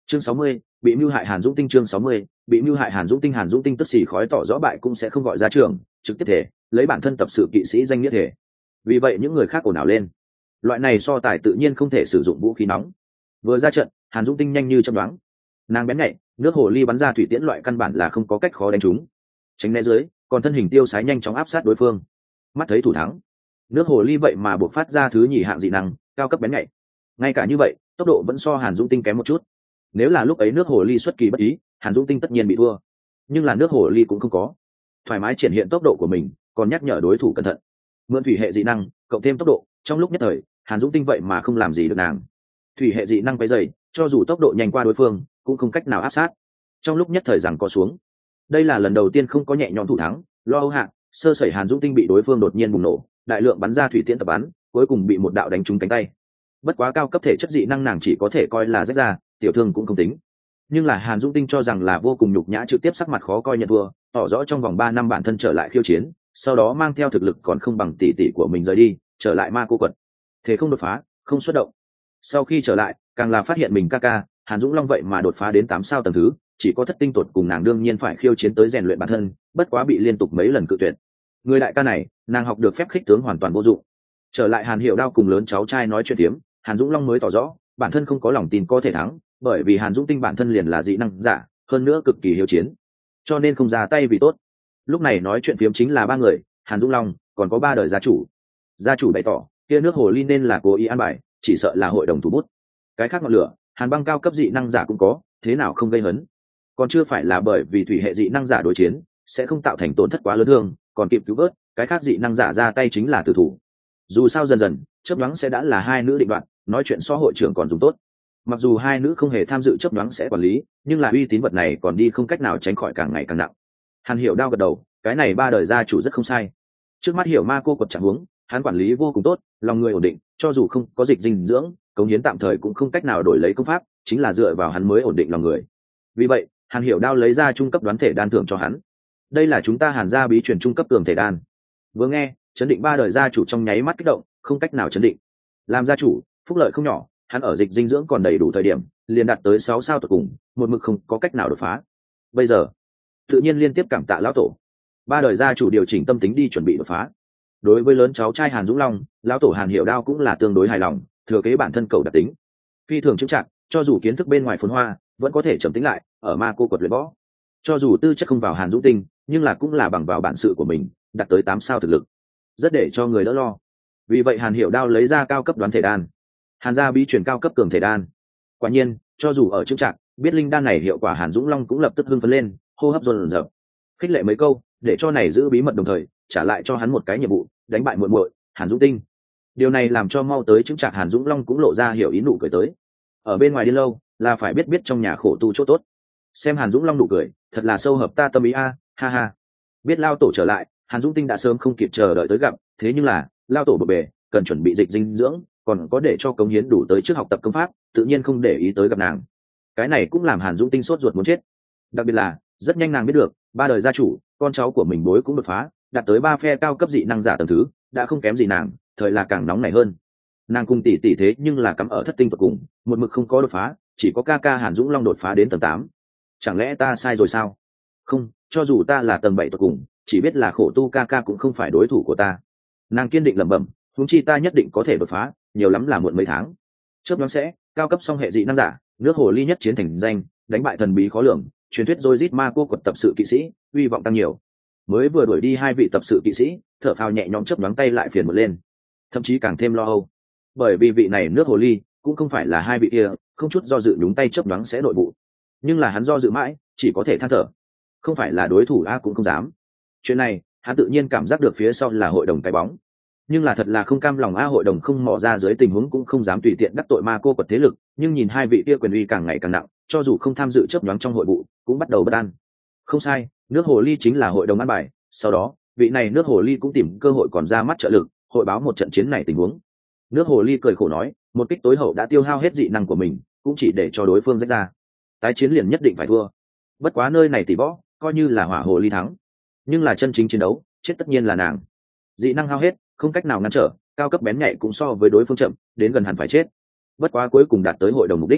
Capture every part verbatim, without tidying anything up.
chương sáu mươi, bị mưu hại Hàn Dũng Tinh. Chương sáu mươi, bị mưu hại Hàn Dũng Tinh. Hàn Dũng Tinh tức xì khói tỏ rõ bại cũng sẽ không gọi ra trường, trực tiếp thể lấy bản thân tập sự kỵ sĩ danh nghĩa thể. Vì vậy những người khác ồn ào lên. Loại này so tài tự nhiên không thể sử dụng vũ khí nóng. Vừa ra trận, Hàn Dũng Tinh nhanh như chớp đoán, nàng bén nhạy, nước hồ ly bắn ra thủy tiễn loại căn bản là không có cách khó đánh trúng. Tránh né dưới, còn thân hình tiêu sái nhanh chóng áp sát đối phương. Mắt thấy thủ thắng, nước hồ ly vậy mà buộc phát ra thứ nhì hạng dị năng, cao cấp bén nhạy. Ngay cả như vậy, tốc độ vẫn so Hàn Dũng Tinh kém một chút. Nếu là lúc ấy nước hồ ly xuất kỳ bất ý, Hàn Dũng Tinh tất nhiên bị thua. Nhưng là nước hồ ly cũng không có, thoải mái triển hiện tốc độ của mình, còn nhắc nhở đối thủ cẩn thận. Mượn thủy hệ dị năng, cộng thêm tốc độ, trong lúc nhất thời, Hàn Dũng Tinh vậy mà không làm gì được nàng. Thủy hệ dị năng váy dày, cho dù tốc độ nhanh qua đối phương, cũng không cách nào áp sát. Trong lúc nhất thời rằng có xuống. Đây là lần đầu tiên không có nhẹ nhõm thủ thắng, lo âu hạng, sơ sẩy Hàn Dũng Tinh bị đối phương đột nhiên bùng nổ, đại lượng bắn ra thủy tiễn tập bắn, cuối cùng bị một đạo đánh trúng cánh tay. Bất quá cao cấp thể chất dị năng nàng chỉ có thể coi là rách ra, tiểu thương cũng không tính. Nhưng là Hàn Dũng Tinh cho rằng là vô cùng nhục nhã, trực tiếp sắc mặt khó coi nhận thua, tỏ rõ trong vòng ba năm bản thân trở lại khiêu chiến, sau đó mang theo thực lực còn không bằng tỷ tỷ của mình rời đi, trở lại ma cô quật. Thế không đột phá, không xuất động. Sau khi trở lại, càng là phát hiện mình ca ca, Hàn Dũng Long vậy mà đột phá đến tám sao tầng thứ, chỉ có thất tinh tột cùng nàng đương nhiên phải khiêu chiến tới rèn luyện bản thân, bất quá bị liên tục mấy lần cự tuyệt. Người đại ca này, nàng học được phép khích tướng hoàn toàn vô dụng. Trở lại Hàn Hiểu Đao cùng lớn cháu trai nói chuyện tiếm, Hàn Dũng Long mới tỏ rõ, bản thân không có lòng tin có thể thắng, bởi vì Hàn Dũng Tinh bản thân liền là dị năng giả, hơn nữa cực kỳ hiếu chiến, cho nên không ra tay vì tốt. Lúc này nói chuyện phiếm chính là ba người, Hàn Dũng Long, còn có ba đời gia chủ. Gia chủ bày tỏ, kia nước hồ ly nên là cố ý an bài, chỉ sợ là hội đồng thủ bút. Cái khác ngọn lửa, Hàn Băng cao cấp dị năng giả cũng có, thế nào không gây hấn. Còn chưa phải là bởi vì thủy hệ dị năng giả đối chiến sẽ không tạo thành tổn thất quá lớn thương, còn kịp cứu vớt, cái khác dị năng giả ra tay chính là tử thủ. Dù sao dần dần, chớp nhoáng sẽ đã là hai nữ định đoạt, nói chuyện so hội trưởng còn dùng tốt. Mặc dù hai nữ không hề tham dự chớp nhoáng sẽ quản lý, nhưng là uy tín vật này còn đi không cách nào tránh khỏi càng ngày càng nặng. Hàn Hiểu Đao gật đầu, cái này ba đời gia chủ rất không sai. Trước mắt Hiểu Ma cô quật trạng huống, hắn quản lý vô cùng tốt, lòng người ổn định, cho dù không có dịch dinh dưỡng, cống hiến tạm thời cũng không cách nào đổi lấy công pháp, chính là dựa vào hắn mới ổn định lòng người. Vì vậy, Hàn Hiểu Đao lấy ra trung cấp đoán thể đan thưởng cho hắn. Đây là chúng ta Hàn gia bí truyền trung cấp tường thể đan. Vừa nghe, chấn định ba đời gia chủ trong nháy mắt kích động, không cách nào chấn định. Làm gia chủ, phúc lợi không nhỏ, hắn ở dịch dinh dưỡng còn đầy đủ thời điểm, liền đạt tới sáu sao tột cùng, một mực không có cách nào đột phá. Bây giờ, tự nhiên liên tiếp cảm tạ lão tổ. Ba đời gia chủ điều chỉnh tâm tính đi chuẩn bị đột phá. Đối với lớn cháu trai Hàn Dũng Long, lão tổ Hàn Hiểu Đao cũng là tương đối hài lòng, thừa kế bản thân cầu đặc tính, phi thường chứng trạng, cho dù kiến thức bên ngoài phồn hoa, vẫn có thể trầm tĩnh lại, ở ma cô quật luyện võ. Cho dù tư chất không vào Hàn Dũng Tinh, nhưng là cũng là bằng vào bản sự của mình, đạt tới tám sao thực lực, rất để cho người đỡ lo. Vì vậy Hàn Hiểu Đao lấy ra cao cấp đoán thể đan, Hàn gia bí truyền cao cấp cường thể đan. Quả nhiên, cho dù ở chứng trạng, biết linh đan này hiệu quả, Hàn Dũng Long cũng lập tức hưng phấn lên, hô hấp dồn dập, khích lệ mấy câu, để cho này giữ bí mật, đồng thời trả lại cho hắn một cái nhiệm vụ, đánh bại muội muội Hàn Dũng Tinh. Điều này làm cho mau tới chứng trạng Hàn Dũng Long cũng lộ ra hiểu ý, nụ cười tới. Ở bên ngoài đi lâu, là phải biết biết trong nhà khổ tu chỗ tốt. Xem Hàn Dũng Long nụ cười, thật là sâu hợp ta tâm ý a, ha ha. Biết lao tổ trở lại, Hàn Dũng Tinh đã sớm không kịp chờ đợi tới gặp, thế nhưng là lao tổ bờ bề, cần chuẩn bị dịch dinh dưỡng, còn có để cho cống hiến đủ tới trước học tập công pháp, tự nhiên không để ý tới gặp nàng. Cái này cũng làm Hàn Dũng Tinh sốt ruột muốn chết. Đặc biệt là rất nhanh nàng biết được, ba đời gia chủ, con cháu của mình bối cũng đột phá, đạt tới ba phe cao cấp dị năng giả tầng thứ, đã không kém gì nàng, thời là càng nóng nảy hơn. Nàng cùng tỷ tỷ thế nhưng là cắm ở thất tinh tột cùng, một mực không có đột phá, chỉ có ca ca Hàn Dũng Long đột phá đến tầng tám. Chẳng lẽ ta sai rồi sao? Không, cho dù ta là tầng bảy tột cùng, chỉ biết là khổ tu ca ca cũng không phải đối thủ của ta. Nàng kiên định lẩm bẩm, huống chi ta nhất định có thể đột phá, nhiều lắm là muộn mấy tháng. Chớp nhoáng sẽ, cao cấp song hệ dị năng giả, nước hồ ly nhất chiến thành danh, đánh bại thần bí khó lường, truyền thuyết rồi rít ma cô quật tập sự kỵ sĩ, uy vọng tăng nhiều. Mới vừa đuổi đi hai vị tập sự kỵ sĩ, thở phào nhẹ nhõm, chớp nhoáng tay lại phiền một lên, thậm chí càng thêm lo âu. Bởi vì vị này nước hồ ly cũng không phải là hai vị kia, không chút do dự nhúng tay chớp nhoáng sẽ nội bộ. Nhưng là hắn do dự mãi, chỉ có thể than thở, không phải là đối thủ a cũng không dám. Chuyện này, hắn tự nhiên cảm giác được phía sau là hội đồng cái bóng, nhưng là thật là không cam lòng a, hội đồng không mò ra dưới tình huống cũng không dám tùy tiện đắc tội ma cô quật thế lực, nhưng nhìn hai vị kia quyền uy càng ngày càng nặng, cho dù không tham dự chớp nhoáng trong hội vụ, cũng bắt đầu bất an. Không sai, nước hồ ly chính là hội đồng ăn bài, sau đó vị này nước hồ ly cũng tìm cơ hội còn ra mắt trợ lực, hội báo một trận chiến này tình huống. Nước hồ ly cười khổ nói, một kích tối hậu đã tiêu hao hết dị năng của mình, cũng chỉ để cho đối phương rách ra, tái chiến liền nhất định phải thua. Bất quá nơi này tỷ võ, coi như là hỏa hồ ly thắng, nhưng là chân chính chiến đấu, chết tất nhiên là nàng. Dị năng hao hết, không cách nào ngăn trở, cao cấp bén nhạy cũng so với đối phương chậm, đến gần hẳn phải chết. Bất quá cuối cùng đạt tới hội đồng mục đích.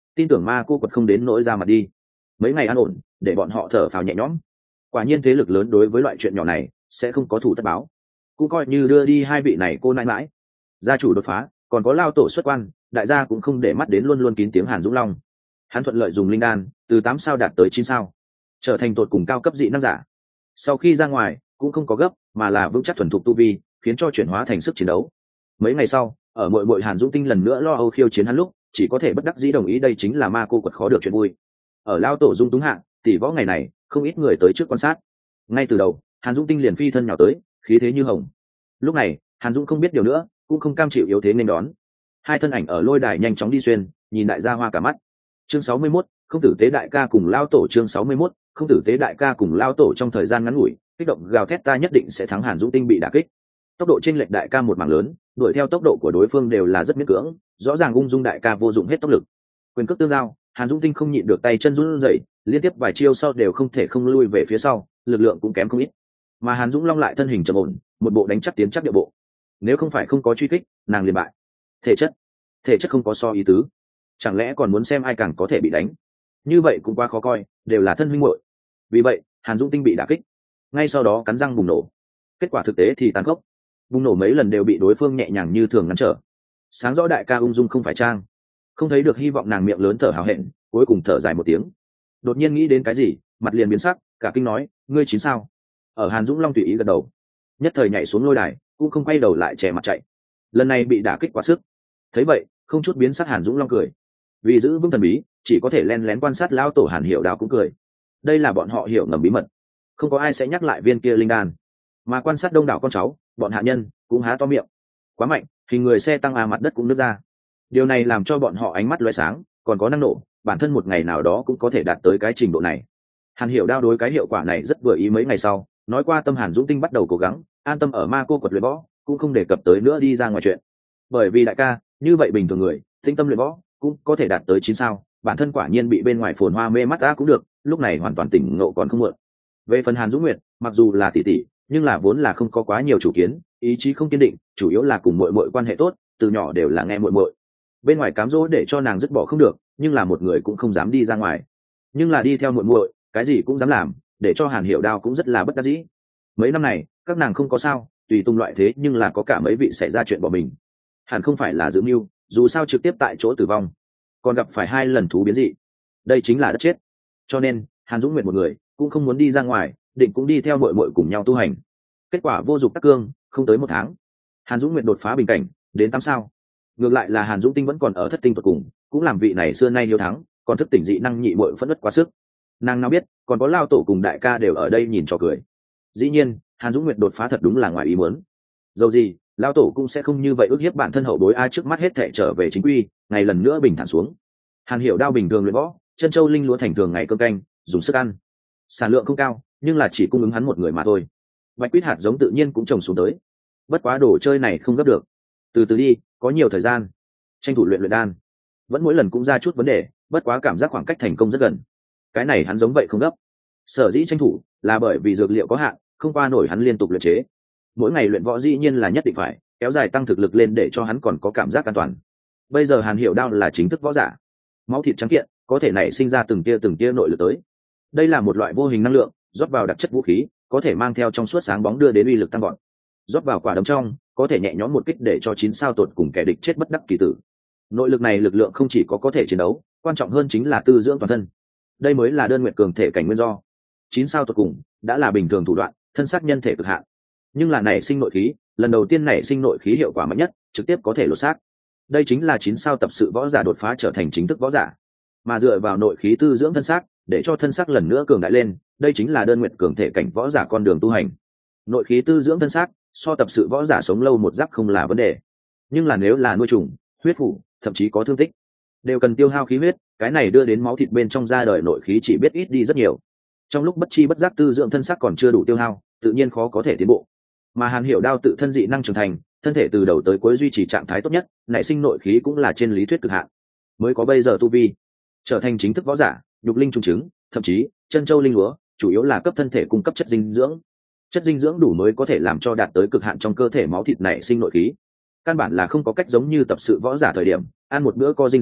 tin tưởng ma cô quật không đến nỗi ra mặt đi. Mấy ngày an ổn để bọn họ thở phào nhẹ nhõm. Quả nhiên thế lực lớn đối với loại chuyện nhỏ này sẽ không có thủ tất báo, cũng coi như đưa đi hai vị này cô nãi mãi. Gia chủ đột phá, còn có lao tổ xuất quan, đại gia cũng không để mắt đến luôn luôn kín tiếng Hàn Dũng Long. Hắn thuận lợi dùng linh đan từ tám sao đạt tới chín sao, trở thành tột cùng cao cấp dị năng giả. Sau khi ra ngoài cũng không có gấp, mà là vững chắc thuần thục tu vi, khiến cho chuyển hóa thành sức chiến đấu. Mấy ngày sau, ở muội muội Hàn Dũng Tinh lần nữa lo âu khiêu chiến hắn lúc, chỉ có thể bất đắc dĩ đồng ý đây chính là ma cô quật khó được chuyện vui. Ở lao tổ dung túng hạ, tỷ võ ngày này không ít người tới trước quan sát. Ngay từ đầu, Hàn Dũng Tinh liền phi thân nhỏ tới, khí thế như hồng. Lúc này, Hàn Dũng không biết điều nữa, cũng không cam chịu yếu thế nên đón. Hai thân ảnh ở lôi đài nhanh chóng đi xuyên, nhìn đại gia hoa cả mắt. Chương sáu mươi mốt, không tử tế đại ca cùng lao tổ. Chương sáu mươi mốt, không tử tế đại ca cùng lao tổ. Trong thời gian ngắn ngủi, kích động gào thét ta nhất định sẽ thắng. Hàn Dũng Tinh bị đả kích, tốc độ chênh lệch đại ca một mảng lớn, đuổi theo tốc độ của đối phương đều là rất miễn cưỡng, rõ ràng ung dung đại ca vô dụng hết tốc lực. Quyền cước tương giao, Hàn Dũng Tinh không nhịn được tay chân run rẩy, liên tiếp vài chiêu sau đều không thể không lui về phía sau, lực lượng cũng kém không ít. Mà Hàn Dũng Long lại thân hình trầm ổn, một bộ đánh chắc tiến chắc địa bộ. Nếu không phải không có truy kích, nàng liền bại. Thể chất, thể chất không có so ý tứ, chẳng lẽ còn muốn xem ai càng có thể bị đánh? Như vậy cũng quá khó coi, đều là thân huynh muội. Vì vậy, Hàn Dũng Tinh bị đả kích, ngay sau đó cắn răng bùng nổ. Kết quả thực tế thì tàn khốc, bùng nổ mấy lần đều bị đối phương nhẹ nhàng như thường ngăn trở. Sáng rõ đại ca ung dung không phải trang, không thấy được hy vọng nàng miệng lớn thở hào hẹn, cuối cùng thở dài một tiếng. Đột nhiên nghĩ đến cái gì, mặt liền biến sắc, cả kinh nói, ngươi chín sao? Ở Hàn Dũng Long tùy ý gật đầu, nhất thời nhảy xuống lôi đài, cũng không quay đầu lại che mặt chạy. Lần này bị đả kích quá sức. Thấy vậy, không chút biến sắc Hàn Dũng Long cười, vì giữ vững thần bí, chỉ có thể len lén quan sát lão tổ Hàn Hiểu Đào cũng cười. Đây là bọn họ hiểu ngầm bí mật, không có ai sẽ nhắc lại viên kia linh đan, mà quan sát đông đảo con cháu, bọn hạ nhân cũng há to miệng. Quá mạnh, hình người xe tăng à, mặt đất cũng nứt ra. Điều này làm cho bọn họ ánh mắt lóe sáng, còn có năng nổ, bản thân một ngày nào đó cũng có thể đạt tới cái trình độ này. Hàn Hiểu Đao đối cái hiệu quả này rất vừa ý. Mấy ngày sau, nói qua tâm Hàn Dũng Tinh bắt đầu cố gắng an tâm ở ma cô quật luyện võ, cũng không đề cập tới nữa đi ra ngoài chuyện. Bởi vì đại ca như vậy bình thường người tinh tâm luyện võ cũng có thể đạt tới chín sao, bản thân quả nhiên bị bên ngoài phồn hoa mê mắt đã cũng được, lúc này hoàn toàn tỉnh ngộ còn không muộn. Về phần Hàn Dũng Nguyệt, mặc dù là tỷ tỷ, nhưng là vốn là không có quá nhiều chủ kiến, ý chí không kiên định, chủ yếu là cùng muội muội quan hệ tốt, từ nhỏ đều là nghe muội muội. Bên ngoài cám dỗ để cho nàng dứt bỏ không được, nhưng là một người cũng không dám đi ra ngoài. Nhưng là đi theo muội muội, cái gì cũng dám làm, để cho Hàn Hiểu Đao cũng rất là bất đắc dĩ. Mấy năm này, các nàng không có sao, tùy tung loại thế, nhưng là có cả mấy vị xảy ra chuyện bỏ mình. Hàn không phải là dự mưu, dù sao trực tiếp tại chỗ tử vong, còn gặp phải hai lần thú biến dị, đây chính là đất chết. Cho nên Hàn Dũng Nguyệt một người cũng không muốn đi ra ngoài, định cũng đi theo muội muội cùng nhau tu hành. Kết quả vô dụng tắc cương, không tới một tháng, Hàn Dũng Nguyệt đột phá bình cảnh đến tám sao. Ngược lại là Hàn Dũng Tinh vẫn còn ở thất tinh tột cùng, cũng làm vị này xưa nay hiếu thắng, còn thức tỉnh dị năng nhị muội phẫn nứt quá sức. Nàng nào biết, còn có lao tổ cùng đại ca đều ở đây nhìn trò cười. Dĩ nhiên, Hàn Dũng Nguyệt đột phá thật đúng là ngoài ý muốn. Dầu gì, lao tổ cũng sẽ không như vậy ức hiếp bản thân hậu bối ai, trước mắt hết thảy trở về chính quy, ngày lần nữa bình thản xuống. Hàn Hiểu Đao bình thường luyện võ, chân châu linh lúa thành thường ngày cơm canh, dùng sức ăn. Sản lượng không cao, nhưng là chỉ cung ứng hắn một người mà thôi. Bạch quýt hạt giống tự nhiên cũng trồng xuống tới. Bất quá đồ chơi này không gấp được, từ từ đi, có nhiều thời gian, tranh thủ luyện luyện đan. Vẫn mỗi lần cũng ra chút vấn đề, bất quá cảm giác khoảng cách thành công rất gần. Cái này hắn giống vậy không gấp. Sở dĩ tranh thủ là bởi vì dược liệu có hạn, không qua nổi hắn liên tục luyện chế. Mỗi ngày luyện võ dĩ nhiên là nhất định phải kéo dài tăng thực lực lên để cho hắn còn có cảm giác an toàn. Bây giờ Hàn Hiểu Đao là chính thức võ giả, máu thịt trắng kiện, có thể nảy sinh ra từng tia từng tia nội lực tới. Đây là một loại vô hình năng lượng, rót vào đặc chất vũ khí, có thể mang theo trong suốt sáng bóng đưa đến uy lực tăng gọn. Rót vào quả đấm trong, có thể nhẹ nhõm một kích để cho chín sao tột cùng kẻ địch chết bất đắc kỳ tử. Nội lực này lực lượng không chỉ có có thể chiến đấu, quan trọng hơn chính là tư dưỡng toàn thân. Đây mới là đơn nguyệt cường thể cảnh nguyên do. Chín sao tột cùng đã là bình thường thủ đoạn, thân xác nhân thể cực hạn. Nhưng là nảy sinh nội khí, lần đầu tiên nảy sinh nội khí hiệu quả mạnh nhất, trực tiếp có thể lột xác. Đây chính là chín sao tập sự võ giả đột phá trở thành chính thức võ giả. Mà dựa vào nội khí tư dưỡng thân xác, để cho thân xác lần nữa cường đại lên, đây chính là đơn nguyệt cường thể cảnh võ giả con đường tu hành. Nội khí tư dưỡng thân xác, so tập sự võ giả sống lâu một giấc không là vấn đề. Nhưng là nếu là nuôi trùng, huyết phủ, thậm chí có thương tích, đều cần tiêu hao khí huyết, cái này đưa đến máu thịt bên trong ra đời nội khí chỉ biết ít đi rất nhiều. Trong lúc bất chi bất giác tư dưỡng thân xác còn chưa đủ tiêu hao, tự nhiên khó có thể tiến bộ. Mà Hàn Hiểu Đao tự thân dị năng trưởng thành, thân thể từ đầu tới cuối duy trì trạng thái tốt nhất, nảy sinh nội khí cũng là trên lý thuyết cực hạn, mới có bây giờ tu vi, trở thành chính thức võ giả, nhục linh trung chứng, thậm chí chân châu linh lúa, chủ yếu là cấp thân thể cung cấp chất dinh dưỡng. Chất dinh dưỡng đủ mới có thể làm cho đạt tới cực hạn trong cơ thể máu thịt nảy sinh nội khí. Căn bản là không có cách giống như tập sự võ giả thời điểm, ăn một bữa có dinh dưỡng,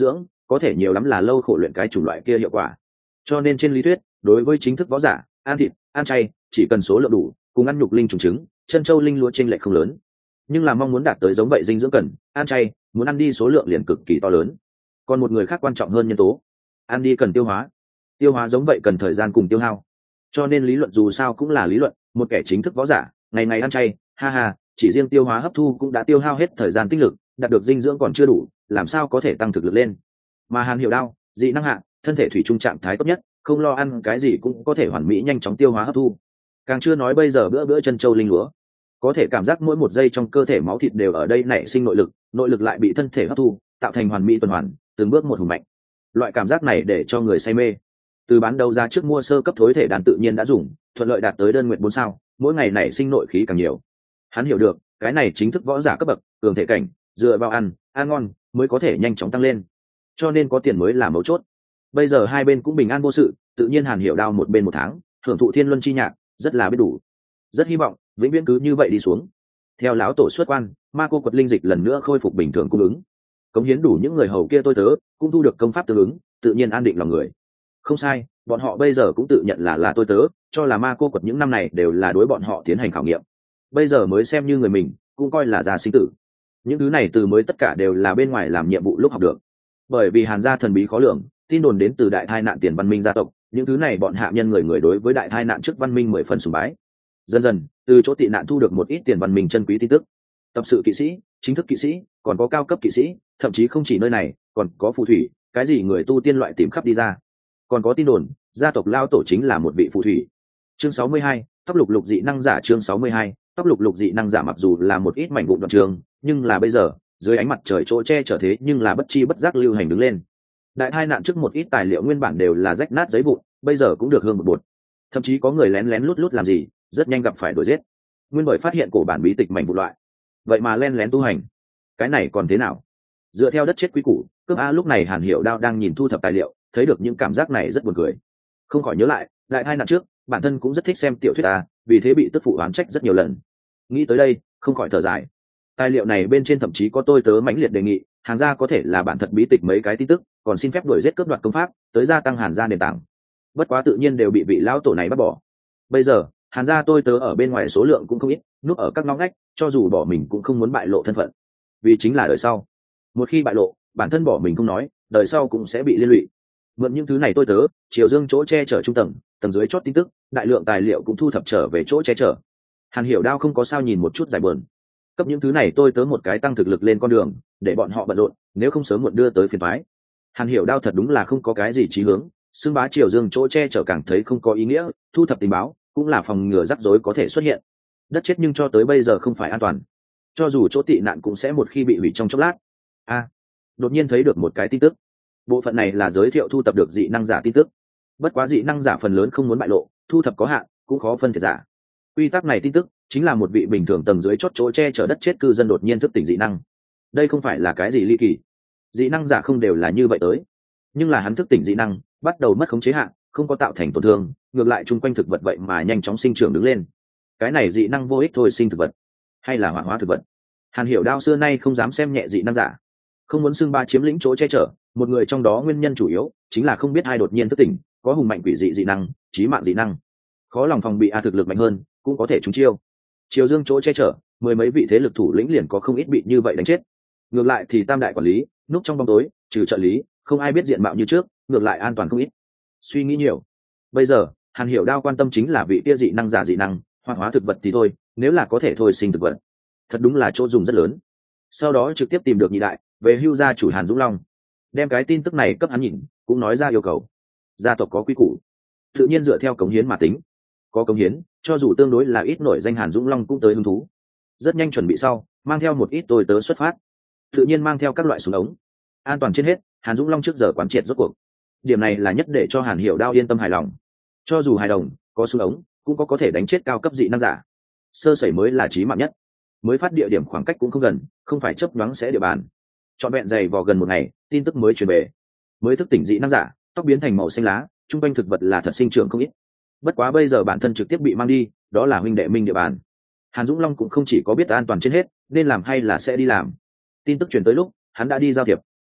có thể nhiều lắm là lâu khổ luyện cái chủng loại kia hiệu quả. Cho nên trên lý thuyết, đối với chính thức võ giả, ăn thịt, ăn chay, chỉ cần số lượng đủ, cùng ăn nhục linh trùng trứng, chân châu linh lúa chênh lệch không lớn. Nhưng là mong muốn đạt tới giống vậy dinh dưỡng cần, ăn chay, muốn ăn đi số lượng liền cực kỳ to lớn. Còn một người khác quan trọng hơn nhân tố, ăn đi cần tiêu hóa. Tiêu hóa giống vậy cần thời gian cùng tiêu hao. Cho nên lý luận dù sao cũng là lý luận, một kẻ chính thức võ giả, ngày ngày ăn chay, ha ha, chỉ riêng tiêu hóa hấp thu cũng đã tiêu hao hết thời gian tích lực, đạt được dinh dưỡng còn chưa đủ, làm sao có thể tăng thực lực lên. Mà Hàn Hiểu Đao, dị năng hạ, thân thể thủy chung trạng thái tốt nhất, không lo ăn cái gì cũng có thể hoàn mỹ nhanh chóng tiêu hóa hấp thu. Càng chưa nói bây giờ bữa bữa chân châu linh lúa, có thể cảm giác mỗi một giây trong cơ thể máu thịt đều ở đây nảy sinh nội lực, nội lực lại bị thân thể hấp thu, tạo thành hoàn mỹ tuần hoàn, từng bước một hùng mạnh. Loại cảm giác này để cho người say mê. Từ bán đấu giá trước mua sơ cấp thối thể đàn tự nhiên đã dùng, thuận lợi đạt tới đơn nguyện bốn sao, mỗi ngày nảy sinh nội khí càng nhiều. Hắn hiểu được, cái này chính thức võ giả cấp bậc, cường thể cảnh, dựa vào ăn, ăn ngon mới có thể nhanh chóng tăng lên. Cho nên có tiền mới là mấu chốt. Bây giờ hai bên cũng bình an vô sự, tự nhiên Hàn Hiểu Đao một bên một tháng, hưởng thụ thiên luân chi nhạc, rất là biết đủ. Rất hy vọng vĩnh viễn cứ như vậy đi xuống. Theo lão tổ xuất quan, ma cô quật linh dịch lần nữa khôi phục bình thường cung ứng. Cống hiến đủ những người hầu kia tôi tớ, cũng thu được công pháp tương ứng, tự nhiên an định lòng người. Không sai, bọn họ bây giờ cũng tự nhận là là tôi tớ, cho là ma cô quật những năm này đều là đối bọn họ tiến hành khảo nghiệm. Bây giờ mới xem như người mình, cũng coi là già sinh tử. Những thứ này từ mới tất cả đều là bên ngoài làm nhiệm vụ lúc học được. Bởi vì Hàn gia thần bí khó lường, tin đồn đến từ đại tai nạn tiền văn minh gia tộc, những thứ này bọn hạ nhân người người đối với đại tai nạn trước văn minh mười phần sùng bái. Dần dần, từ chỗ tị nạn thu được một ít tiền văn minh chân quý tin tức. Tập sự kỵ sĩ, chính thức kỵ sĩ, còn có cao cấp kỵ sĩ, thậm chí không chỉ nơi này, còn có phù thủy, cái gì người tu tiên loại tìm khắp đi ra. Còn có tin đồn, gia tộc lao tổ chính là một vị phù thủy. Chương sáu mươi hai, tóc lục lục dị năng giả chương sáu mươi hai, tóc lục lục dị năng giả mặc dù là một ít mảnh vụn đoạn trường, nhưng là bây giờ, dưới ánh mặt trời chỗ che trở thế nhưng là bất chi bất giác lưu hành đứng lên. Đại tai nạn trước một ít tài liệu nguyên bản đều là rách nát giấy vụn, bây giờ cũng được hương một bột. Thậm chí có người lén lén lút lút làm gì, rất nhanh gặp phải đuổi giết. Nguyên bởi phát hiện cổ bản bí tịch mảnh vụn loại, vậy mà len lén tu hành, cái này còn thế nào? Dựa theo đất chết quý củ, cướp a lúc này Hàn Hiểu Đao đang nhìn thu thập tài liệu, thấy được những cảm giác này rất buồn cười. Không khỏi nhớ lại, đại tai nạn trước, bản thân cũng rất thích xem tiểu thuyết a, vì thế bị tức phụ oán trách rất nhiều lần. Nghĩ tới đây, không khỏi thở dài. Tài liệu này bên trên thậm chí có tôi tớ mãnh liệt đề nghị, Hàn gia có thể là bản thật bí tịch mấy cái tin tức, còn xin phép đuổi giết cướp đoạt công pháp, tới gia tăng Hàn gia nền tảng. Bất quá tự nhiên đều bị vị lão tổ này bắt bỏ. Bây giờ, Hàn gia tôi tớ ở bên ngoài số lượng cũng không ít, núp ở các ngõ ngách, cho dù bỏ mình cũng không muốn bại lộ thân phận. Vì chính là đời sau. Một khi bại lộ, bản thân bỏ mình không nói, đời sau cũng sẽ bị liên lụy. Mượn những thứ này tôi tớ, Triều Dương chỗ che chở trung tầng, tầng dưới chót tin tức, đại lượng tài liệu cũng thu thập trở về chỗ che chở. Hàn Hiểu Đao không có sao nhìn một chút giải buồn. Cấp những thứ này tôi tớ một cái tăng thực lực lên con đường, để bọn họ bận rộn, nếu không sớm muộn đưa tới phiền toái. Hàn Hiểu Đao thật đúng là không có cái gì chí hướng, xưng bá Triều Dương chỗ che chở càng thấy không có ý nghĩa, thu thập tình báo cũng là phòng ngừa rắc rối có thể xuất hiện. Đất chết nhưng cho tới bây giờ không phải an toàn, cho dù chỗ tị nạn cũng sẽ một khi bị hủy trong chốc lát. A, à, đột nhiên thấy được một cái tin tức, bộ phận này là giới thiệu thu thập được dị năng giả tin tức. Bất quá dị năng giả phần lớn không muốn bại lộ, thu thập có hạn, cũng khó phân thiệt giả. Quy tắc này tin tức chính là một vị bình thường tầng dưới chót chỗ che chở đất chết cư dân đột nhiên thức tỉnh dị năng. Đây không phải là cái gì ly kỳ, dị năng giả không đều là như vậy tới, nhưng là hắn thức tỉnh dị năng, bắt đầu mất khống chế hạn, không có tạo thành tổn thương, ngược lại chung quanh thực vật vậy mà nhanh chóng sinh trưởng đứng lên. Cái này dị năng vô ích thôi sinh thực vật, hay là hoạt hóa thực vật? Hàn Hiểu Đao xưa nay không dám xem nhẹ dị năng giả, không muốn xưng ba chiếm lĩnh chỗ che chở, một người trong đó nguyên nhân chủ yếu chính là không biết ai đột nhiên thức tỉnh, có hùng mạnh quỷ dị dị năng, chí mạng dị năng, khó lòng phòng bị a thực lực mạnh hơn, cũng có thể trúng chiêu. Triều Dương chỗ che chở, mười mấy vị thế lực thủ lĩnh liền có không ít bị như vậy đánh chết. Ngược lại thì tam đại quản lý núp trong bóng tối, trừ trợ lý, không ai biết diện mạo như trước, ngược lại an toàn không ít. Suy nghĩ nhiều. Bây giờ, Hàn Hiểu Đao quan tâm chính là vị kia dị năng giả dị năng, hoạt hóa thực vật thì thôi, nếu là có thể thôi sinh thực vật, thật đúng là chỗ dùng rất lớn. Sau đó trực tiếp tìm được nhị đại, về hưu gia chủ Hàn Dũng Long, đem cái tin tức này cấp hắn nhìn, cũng nói ra yêu cầu. Gia tộc có quy củ, tự nhiên dựa theo cống hiến mà tính. Có cống hiến, cho dù tương đối là ít nổi danh Hàn Dũng Long cũng tới hứng thú. Rất nhanh chuẩn bị sau, mang theo một ít tôi tớ xuất phát, tự nhiên mang theo các loại súng ống. An toàn trên hết, Hàn Dũng Long trước giờ quán triệt rốt cuộc. Điểm này là nhất để cho Hàn Hiểu Đao yên tâm hài lòng. Cho dù hài đồng, có súng ống, cũng có có thể đánh chết cao cấp dị năng giả. Sơ sẩy mới là chí mạng nhất. Mới phát địa điểm khoảng cách cũng không gần, không phải chớp nhoáng sẽ địa bàn. Trọn vẹn dày vò gần một ngày, tin tức mới truyền về. Mới thức tỉnh dị năng giả, tóc biến thành màu xanh lá, trung quanh thực vật là thật sinh trưởng không ít. Bất quá bây giờ bản thân trực tiếp bị mang đi, đó là huynh đệ minh địa bàn. Hàn Dũng Long cũng không chỉ có biết an toàn trên hết, nên làm hay là sẽ đi làm. Tin tức truyền tới lúc, hắn đã đi giao thiệp.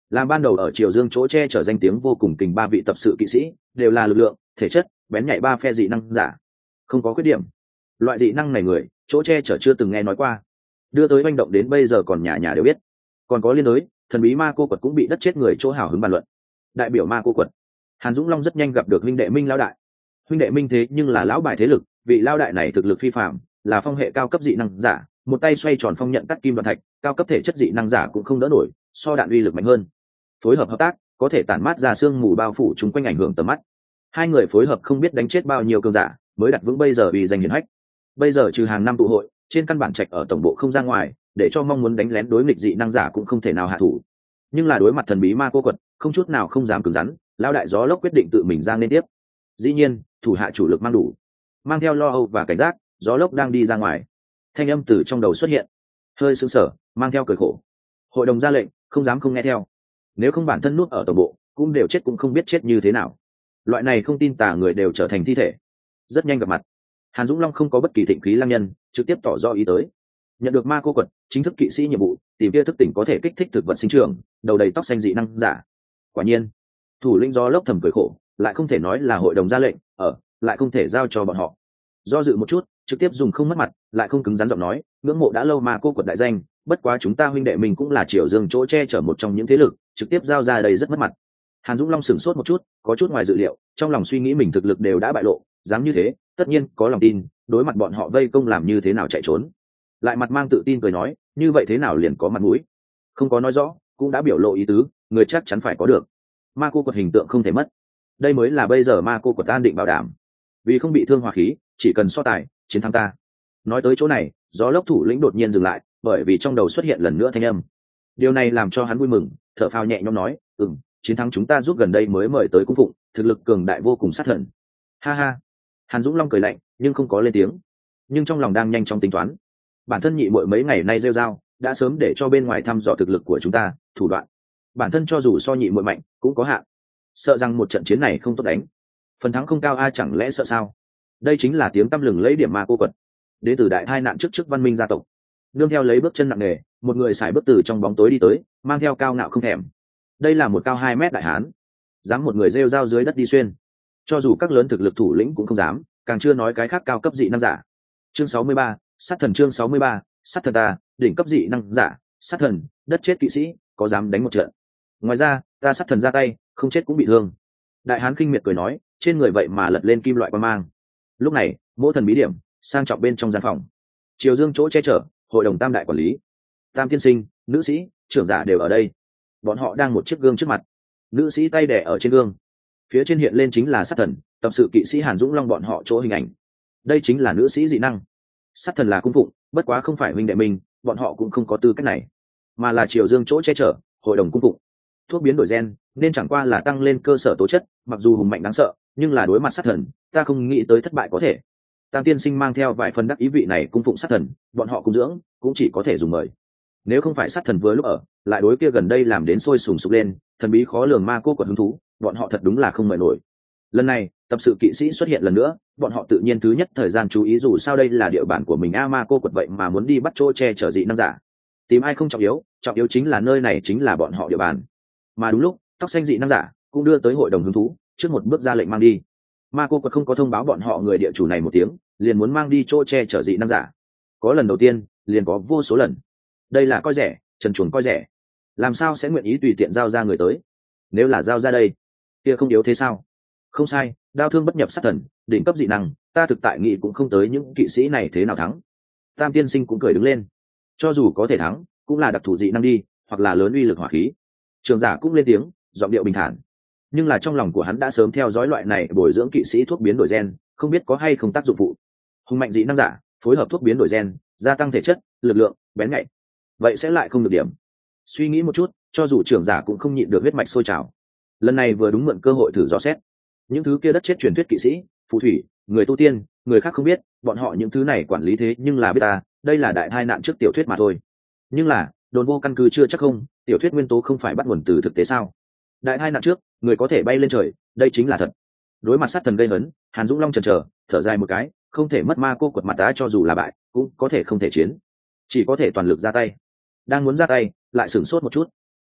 làm ban đầu ở Triều Dương chỗ che chở danh tiếng vô cùng kình ba vị tập sự kỵ sĩ đều là lực lượng thể chất bén nhạy ba phe dị năng giả, không có khuyết điểm. Loại dị năng này người chỗ che chở chưa từng nghe nói qua, đưa tới manh động đến bây giờ còn nhà nhà đều biết. Còn có liên đối thần bí ma cô quật cũng bị đất chết người chỗ hào hứng bàn luận. Đại biểu ma cô quật Hàn Dũng Long rất nhanh gặp được huynh đệ Minh lão đại. Huynh đệ Minh thế nhưng là lão bài thế lực, vị lão đại này thực lực phi phàm, là phong hệ cao cấp dị năng giả, một tay xoay tròn phong nhận cắt kim đoạn thạch, cao cấp thể chất dị năng giả cũng không đỡ nổi, so đạn uy lực mạnh hơn. Phối hợp hợp tác, có thể tản mát ra sương mù bao phủ chúng quanh ảnh hưởng tầm mắt. Hai người phối hợp không biết đánh chết bao nhiêu cường giả, mới đặt vững bây giờ uy danh hiển hách. Bây giờ trừ hàng năm tụ hội, trên căn bản trạch ở tổng bộ không ra ngoài, để cho mong muốn đánh lén đối nghịch dị năng giả cũng không thể nào hạ thủ. Nhưng là đối mặt thần bí ma cô quật, không chút nào không dám cứng rắn, lão đại gió lốc quyết định tự mình giang lên tiếp. Dĩ nhiên, thủ hạ chủ lực mang đủ, mang theo lo âu và cảnh giác, gió lốc đang đi ra ngoài. Thanh âm từ trong đầu xuất hiện, hơi sững sờ, mang theo cười khổ. Hội đồng ra lệnh, không dám không nghe theo. Nếu không bản thân nuốt ở tổng bộ, cũng đều chết cũng không biết chết như thế nào. Loại này không tin tà người đều trở thành thi thể. Rất nhanh gặp mặt, Hàn Dũng Long không có bất kỳ thịnh khí lang nhân, trực tiếp tỏ rõ ý tới. Nhận được ma cô quật chính thức kỵ sĩ nhiệm vụ, tìm kia thức tỉnh có thể kích thích thực vật sinh trưởng, đầu đầy tóc xanh dị năng giả. Quả nhiên, thủ lĩnh gió lốc thầm cười khổ, lại không thể nói là hội đồng ra lệnh, ở lại không thể giao cho bọn họ. Do dự một chút, trực tiếp dùng không mất mặt, lại không cứng rắn giọng nói, ngưỡng mộ đã lâu ma cô quật đại danh, bất quá chúng ta huynh đệ mình cũng là Triều Dương chỗ che chở một trong những thế lực, trực tiếp giao ra đây rất mất mặt. Hàn Dũng Long sửng sốt một chút, có chút ngoài dự liệu, trong lòng suy nghĩ mình thực lực đều đã bại lộ, dám như thế, tất nhiên có lòng tin, đối mặt bọn họ vây công làm như thế nào chạy trốn. Lại mặt mang tự tin cười nói, như vậy thế nào liền có mặt mũi. Không có nói rõ, cũng đã biểu lộ ý tứ, người chắc chắn phải có được. Ma cô quật hình tượng không thể mất. Đây mới là bây giờ ma cô quật an định bảo đảm. Vì không bị thương hòa khí, chỉ cần so tài, chiến thắng ta. Nói tới chỗ này, gió lốc thủ lĩnh đột nhiên dừng lại, bởi vì trong đầu xuất hiện lần nữa thanh âm. Điều này làm cho hắn vui mừng, thở phào nhẹ nhõm nói, ừm, chiến thắng chúng ta giúp gần đây mới mời tới cung phụng, thực lực cường đại vô cùng sát thần. Ha ha. Hàn Dũng Long cười lạnh, nhưng không có lên tiếng. Nhưng trong lòng đang nhanh chóng tính toán. Bản thân nhị muội mấy ngày nay rêu rao, đã sớm để cho bên ngoài thăm dò thực lực của chúng ta, thủ đoạn. Bản thân cho dù so nhị muội mạnh, cũng có hạn. Sợ rằng một trận chiến này không tốt đánh. Phần thắng không cao ai chẳng lẽ sợ sao? Đây chính là tiếng tăm lừng lấy điểm ma cô quật. Đến từ đại hai nạn trước trước văn minh gia tộc. Nương theo lấy bước chân nặng nề, một người xài bước từ trong bóng tối đi tới, mang theo cao ngạo không thèm. Đây là một cao hai mét đại hán, dám một người rêu rao dưới đất đi xuyên. Cho dù các lớn thực lực thủ lĩnh cũng không dám, càng chưa nói cái khác cao cấp dị năng giả. Chương sáu mươi ba, sát thần chương sáu mươi ba, sát thần ta, đỉnh cấp dị năng giả, sát thần, đất chết kỵ sĩ, có dám đánh một trận. Ngoài ra, ta sát thần ra tay, không chết cũng bị thương. Đại hán khinh miệt cười nói, trên người vậy mà lật lên kim loại quan mang. Lúc này, mỗ thần bí điểm, sang trọng bên trong gian phòng. Triều Dương chỗ che chở, hội đồng tam đại quản lý, tam tiên sinh, nữ sĩ, trưởng giả đều ở đây. Bọn họ đang một chiếc gương trước mặt. Nữ sĩ tay đẻ ở trên gương, phía trên hiện lên chính là sát thần, tập sự kỵ sĩ Hàn Dũng Long bọn họ chỗ hình ảnh. Đây chính là nữ sĩ dị năng. Sát thần là cung phụng, bất quá không phải huynh đệ mình, bọn họ cũng không có tư cách này, mà là Triều Dương chỗ che chở, hội đồng cung phụng. Thuốc biến đổi gen nên chẳng qua là tăng lên cơ sở tố chất, mặc dù hùng mạnh đáng sợ, nhưng là đối mặt sát thần, ta không nghĩ tới thất bại có thể. Tam tiên sinh mang theo vài phần đắc ý vị này cung phụng sát thần, bọn họ cung dưỡng cũng chỉ có thể dùng mời. Nếu không phải sát thần vừa lúc ở, lại đối kia gần đây làm đến sôi sùng sục lên, thần bí khó lường ma cô quật hứng thú, bọn họ thật đúng là không mời nổi. Lần này, tập sự kỵ sĩ xuất hiện lần nữa, bọn họ tự nhiên thứ nhất thời gian chú ý dù sao đây là địa bàn của mình a ma cô quật vậy mà muốn đi bắt chỗ che chở dị năng giả. Tìm ai không trọng yếu, trọng yếu chính là nơi này chính là bọn họ địa bàn. Mà đúng lúc, tóc xanh dị năng giả cũng đưa tới hội đồng hứng thú, trước một bước ra lệnh mang đi. Ma cô quật không có thông báo bọn họ người địa chủ này một tiếng, liền muốn mang đi chỗ che chở dị năng giả. Có lần đầu tiên, liền có vô số lần. Đây là coi rẻ, trần chuồn coi rẻ. Làm sao sẽ nguyện ý tùy tiện giao ra người tới? Nếu là giao ra đây, kia không yếu thế sao? Không sai, đao thương bất nhập sát thần, đỉnh cấp dị năng, ta thực tại nghĩ cũng không tới những kỵ sĩ này thế nào thắng. Tam tiên sinh cũng cười đứng lên. Cho dù có thể thắng, cũng là đặc thù dị năng đi, hoặc là lớn uy lực hỏa khí. Trường giả cũng lên tiếng, giọng điệu bình thản. Nhưng là trong lòng của hắn đã sớm theo dõi loại này bồi dưỡng kỵ sĩ thuốc biến đổi gen, không biết có hay không tác dụng phụ. Hùng mạnh dị năng giả, phối hợp thuốc biến đổi gen, gia tăng thể chất, lực lượng, bén nhạy. Vậy sẽ lại không được điểm. Suy nghĩ một chút, cho dù trưởng giả cũng không nhịn được huyết mạch sôi trào. Lần này vừa đúng mượn cơ hội thử dò xét. Những thứ kia đất chết truyền thuyết kỵ sĩ, phù thủy, người tu tiên, người khác không biết, bọn họ những thứ này quản lý thế nhưng là biết ta, đây là đại tai nạn trước tiểu thuyết mà thôi. Nhưng là, đồn vô căn cứ chưa chắc không, tiểu thuyết nguyên tố không phải bắt nguồn từ thực tế sao? Đại tai nạn trước, người có thể bay lên trời, đây chính là thật. Đối mặt sát thần gây hấn, Hàn Dũng Long chần chờ, thở dài một cái, không thể mất ma cô quật mặt đá cho dù là bại, cũng có thể không thể chiến, chỉ có thể toàn lực ra tay. Đang muốn ra tay, lại sửng sốt một chút.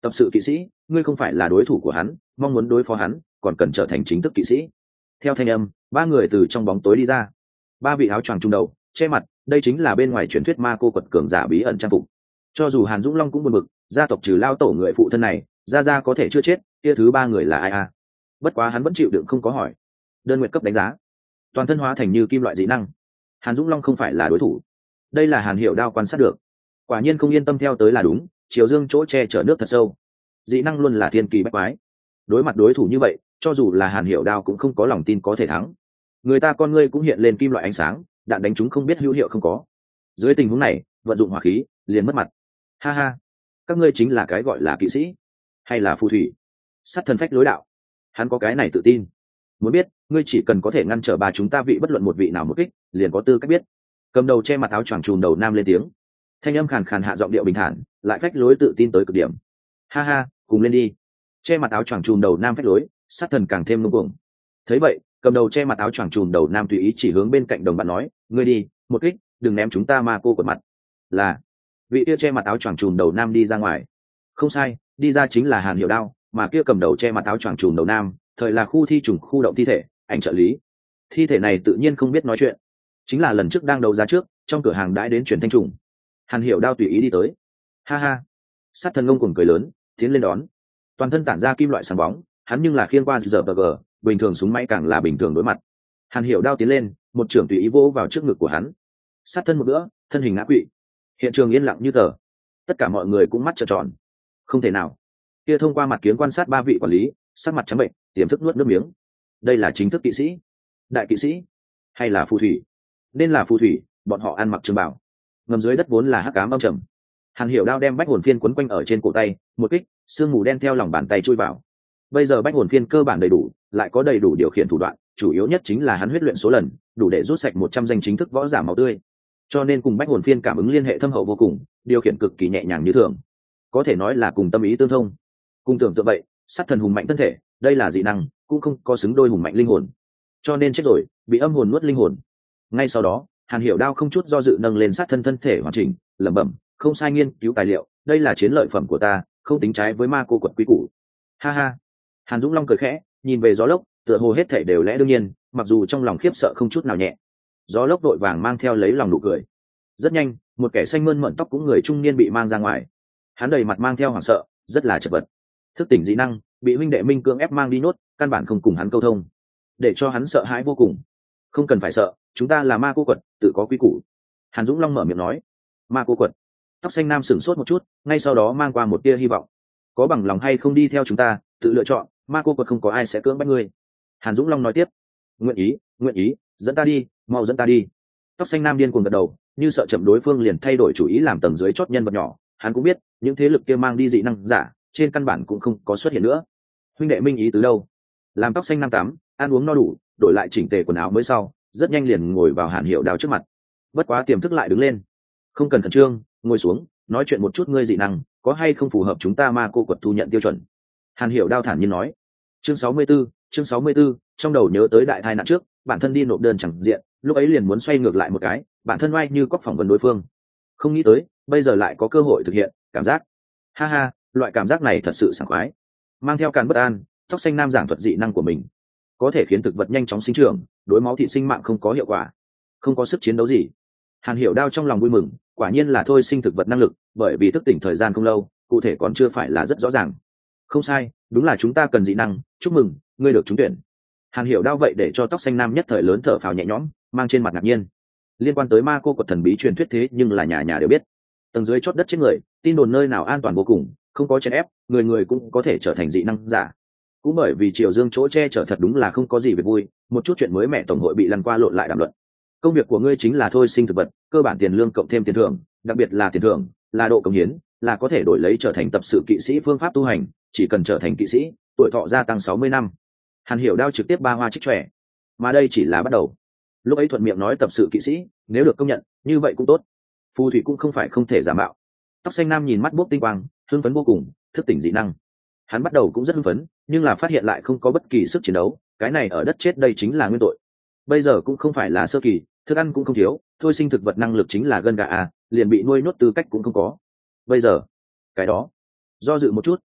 Tập sự kỵ sĩ, ngươi không phải là đối thủ của hắn, mong muốn đối phó hắn còn cần trở thành chính thức kỵ sĩ. Theo thanh âm, ba người từ trong bóng tối đi ra. Ba vị áo choàng trung đầu che mặt, đây chính là bên ngoài truyền thuyết ma cô quật cường giả bí ẩn trang phục. Cho dù Hàn Dũng Long cũng buồn bực, gia tộc trừ lao tổ người phụ thân này ra ra có thể chưa chết, kia thứ ba người là ai à? Bất quá hắn vẫn chịu đựng không có hỏi. Đơn nguyện cấp đánh giá, toàn thân hóa thành như kim loại dị năng, Hàn Dũng Long không phải là đối thủ. Đây là Hàn Hiểu Đao quan sát được, quả nhiên không yên tâm theo tới là đúng. Triều Dương chỗ che chở nước thật sâu, dị năng luôn là thiên kỳ bách quái. Đối mặt đối thủ như vậy, cho dù là Hàn Hiểu Đao cũng không có lòng tin có thể thắng. Người ta con ngươi cũng hiện lên kim loại ánh sáng, đạn đánh chúng không biết hữu hiệu không có. Dưới tình huống này, vận dụng hỏa khí liền mất mặt. Ha ha, các ngươi chính là cái gọi là kỵ sĩ hay là phù thủy? Sát thần phách lối đạo, hắn có cái này tự tin. Muốn biết, ngươi chỉ cần có thể ngăn trở ba chúng ta vị bất luận một vị nào một kích, liền có tư cách biết. Cầm đầu che mặt áo choàng trùm đầu nam lên tiếng, thanh âm khàn khàn hạ giọng điệu bình thản, lại phách lối tự tin tới cực điểm. Ha ha, cùng lên đi. Che mặt áo choàng trùm đầu nam phách lối, sát thần càng thêm nung cuồng. Thấy vậy, cầm đầu che mặt áo choàng trùm đầu nam tùy ý chỉ hướng bên cạnh đồng bạn nói, ngươi đi, một kích, đừng ném chúng ta ma cô quật mặt. Là vị kia che mặt áo choàng trùm đầu nam đi ra ngoài. Không sai, đi ra chính là Hàn Hiểu Đao, mà kia cầm đầu che mặt áo choàng trùm đầu nam thời là khu thi trùng khu động thi thể ảnh trợ lý. Thi thể này tự nhiên không biết nói chuyện, chính là lần trước đang đấu giá trước trong cửa hàng đãi đến chuyển thanh trùng. Hàn Hiểu Đao tùy ý đi tới. Ha ha, sát thần ngông cuồng cười lớn tiến lên đón, toàn thân tản ra kim loại sáng bóng, hắn nhưng là khiêng qua giờ bờ gờ, bình thường súng máy càng là bình thường đối mặt. Hàn Hiểu Đao tiến lên, một trưởng tùy ý vỗ vào trước ngực của hắn. Sát thân một bữa, thân hình ngã quỵ. Hiện trường yên lặng như tờ, tất cả mọi người cũng mắt trợn tròn. Không thể nào. Kia thông qua mặt kiếng quan sát ba vị quản lý, sắc mặt trắng bệnh, tiềm thức nuốt nước miếng. Đây là chính thức kỵ sĩ, đại kỵ sĩ, hay là phù thủy? Nên là phù thủy, bọn họ ăn mặc trường bào, ngầm dưới đất vốn là hắc ám âm trầm. Hàn Hiểu Đao đem bách hồn phiên quấn quanh ở trên cổ tay, một kích, sương mù đen theo lòng bàn tay chui vào. Bây giờ bách hồn phiên cơ bản đầy đủ, lại có đầy đủ điều khiển thủ đoạn, chủ yếu nhất chính là hắn huyết luyện số lần, đủ để rút sạch một trăm danh chính thức võ giả máu tươi. Cho nên cùng bách hồn phiên cảm ứng liên hệ thâm hậu vô cùng, điều khiển cực kỳ nhẹ nhàng như thường, có thể nói là cùng tâm ý tương thông. Cùng tưởng tượng vậy, sát thần hùng mạnh thân thể, đây là dị năng, cũng không có xứng đôi hùng mạnh linh hồn, cho nên chết rồi, bị âm hồn nuốt linh hồn. Ngay sau đó, Hàn Hiểu Đao không chút do dự nâng lên sát thân thân thể hoàn chỉnh, lẩm bẩm, không sai, nghiên cứu tài liệu, đây là chiến lợi phẩm của ta, không tính trái với ma cô quật quý củ. Ha ha. Hàn Dũng Long cười khẽ, nhìn về gió lốc, tựa hồ hết thể đều lẽ đương nhiên, mặc dù trong lòng khiếp sợ không chút nào nhẹ. Gió lốc đội vàng mang theo lấy lòng nụ cười. Rất nhanh, một kẻ xanh mơn mởn tóc cũng người trung niên bị mang ra ngoài. Hắn đầy mặt mang theo hoảng sợ, rất là chật vật. Thức tỉnh dị năng, bị huynh đệ Minh cưỡng ép mang đi nốt, căn bản không cùng hắn câu thông, để cho hắn sợ hãi vô cùng. Không cần phải sợ, chúng ta là ma cô quật, tự có quy củ. Hàn Dũng Long mở miệng nói. Ma cô quật. Tóc xanh nam sửng sốt một chút, ngay sau đó mang qua một tia hy vọng. Có bằng lòng hay không đi theo chúng ta, tự lựa chọn, ma cô quật không có ai sẽ cưỡng bắt ngươi. Hàn Dũng Long nói tiếp. Nguyện ý, nguyện ý, dẫn ta đi, mau dẫn ta đi. Tóc xanh nam điên cuồng gật đầu, như sợ chậm đối phương liền thay đổi chủ ý làm tầng dưới chót nhân vật nhỏ. Hắn cũng biết, những thế lực kia mang đi dị năng giả, trên căn bản cũng không có xuất hiện nữa. Huynh đệ Minh ý từ đâu? Làm tóc xanh nam tắm, ăn uống no đủ, đổi lại chỉnh tề quần áo mới sau, rất nhanh liền ngồi vào Hàn Hiểu Đao trước mặt. Bất quá tiềm thức lại đứng lên. Không cần khẩn trương, ngồi xuống, nói chuyện một chút, ngươi dị năng có hay không phù hợp chúng ta ma cô quật thu nhận tiêu chuẩn? Hàn Hiểu Đao thản nhiên nói. Chương sáu mươi 64, chương sáu mươi 64, trong đầu nhớ tới đại tai nạn trước, bản thân đi nộp đơn chẳng diện, lúc ấy liền muốn xoay ngược lại một cái, bản thân oai như cóc phỏng vấn đối phương. Không nghĩ tới, bây giờ lại có cơ hội thực hiện, cảm giác. Ha ha, loại cảm giác này thật sự sảng khoái. Mang theo càn bất an, tóc xanh nam giảng thuật dị năng của mình, có thể khiến thực vật nhanh chóng sinh trưởng, đối máu thịt sinh mạng không có hiệu quả, không có sức chiến đấu gì. Hàn Hiểu Đao trong lòng vui mừng, quả nhiên là thôi sinh thực vật năng lực, bởi vì thức tỉnh thời gian không lâu, cụ thể còn chưa phải là rất rõ ràng. Không sai, đúng là chúng ta cần dị năng, chúc mừng, ngươi được trúng tuyển. Hàn Hiểu Đao vậy để cho tóc xanh nam nhất thời lớn thở phào nhẹ nhõm, mang trên mặt ngạc nhiên. Liên quan tới ma cô quật thần bí truyền thuyết thế nhưng là nhà nhà đều biết. Tầng dưới chót đất chết người, tin đồn nơi nào an toàn vô cùng, không có chèn ép, người người cũng có thể trở thành dị năng giả. Cũng bởi vì Triều Dương chỗ che chở thật đúng là không có gì về vui, một chút chuyện mới mẻ tổng hội bị lăn qua lộn lại đàm luận. Công việc của ngươi chính là thôi sinh thực vật, cơ bản tiền lương cộng thêm tiền thưởng, đặc biệt là tiền thưởng, là độ cống hiến, là có thể đổi lấy trở thành tập sự kỵ sĩ phương pháp tu hành, chỉ cần trở thành kỵ sĩ, tuổi thọ gia tăng sáu mươi năm. Hàn Hiểu Đao trực tiếp ba hoa trích trẻ, mà đây chỉ là bắt đầu. Lúc ấy thuận miệng nói tập sự kỵ sĩ, nếu được công nhận, như vậy cũng tốt. Phù thủy cũng không phải không thể giả mạo. Tóc xanh nam nhìn mắt bốc tinh quang, hưng phấn vô cùng, thức tỉnh dị năng. Hắn bắt đầu cũng rất hưng phấn, nhưng là phát hiện lại không có bất kỳ sức chiến đấu, cái này ở đất chết đây chính là nguyên tội. Bây giờ cũng không phải là sơ kỳ, thức ăn cũng không thiếu, thôi sinh thực vật năng lực chính là gân gà à, liền bị nuôi nhốt tư cách cũng không có. Bây giờ, cái đó, do dự một chút,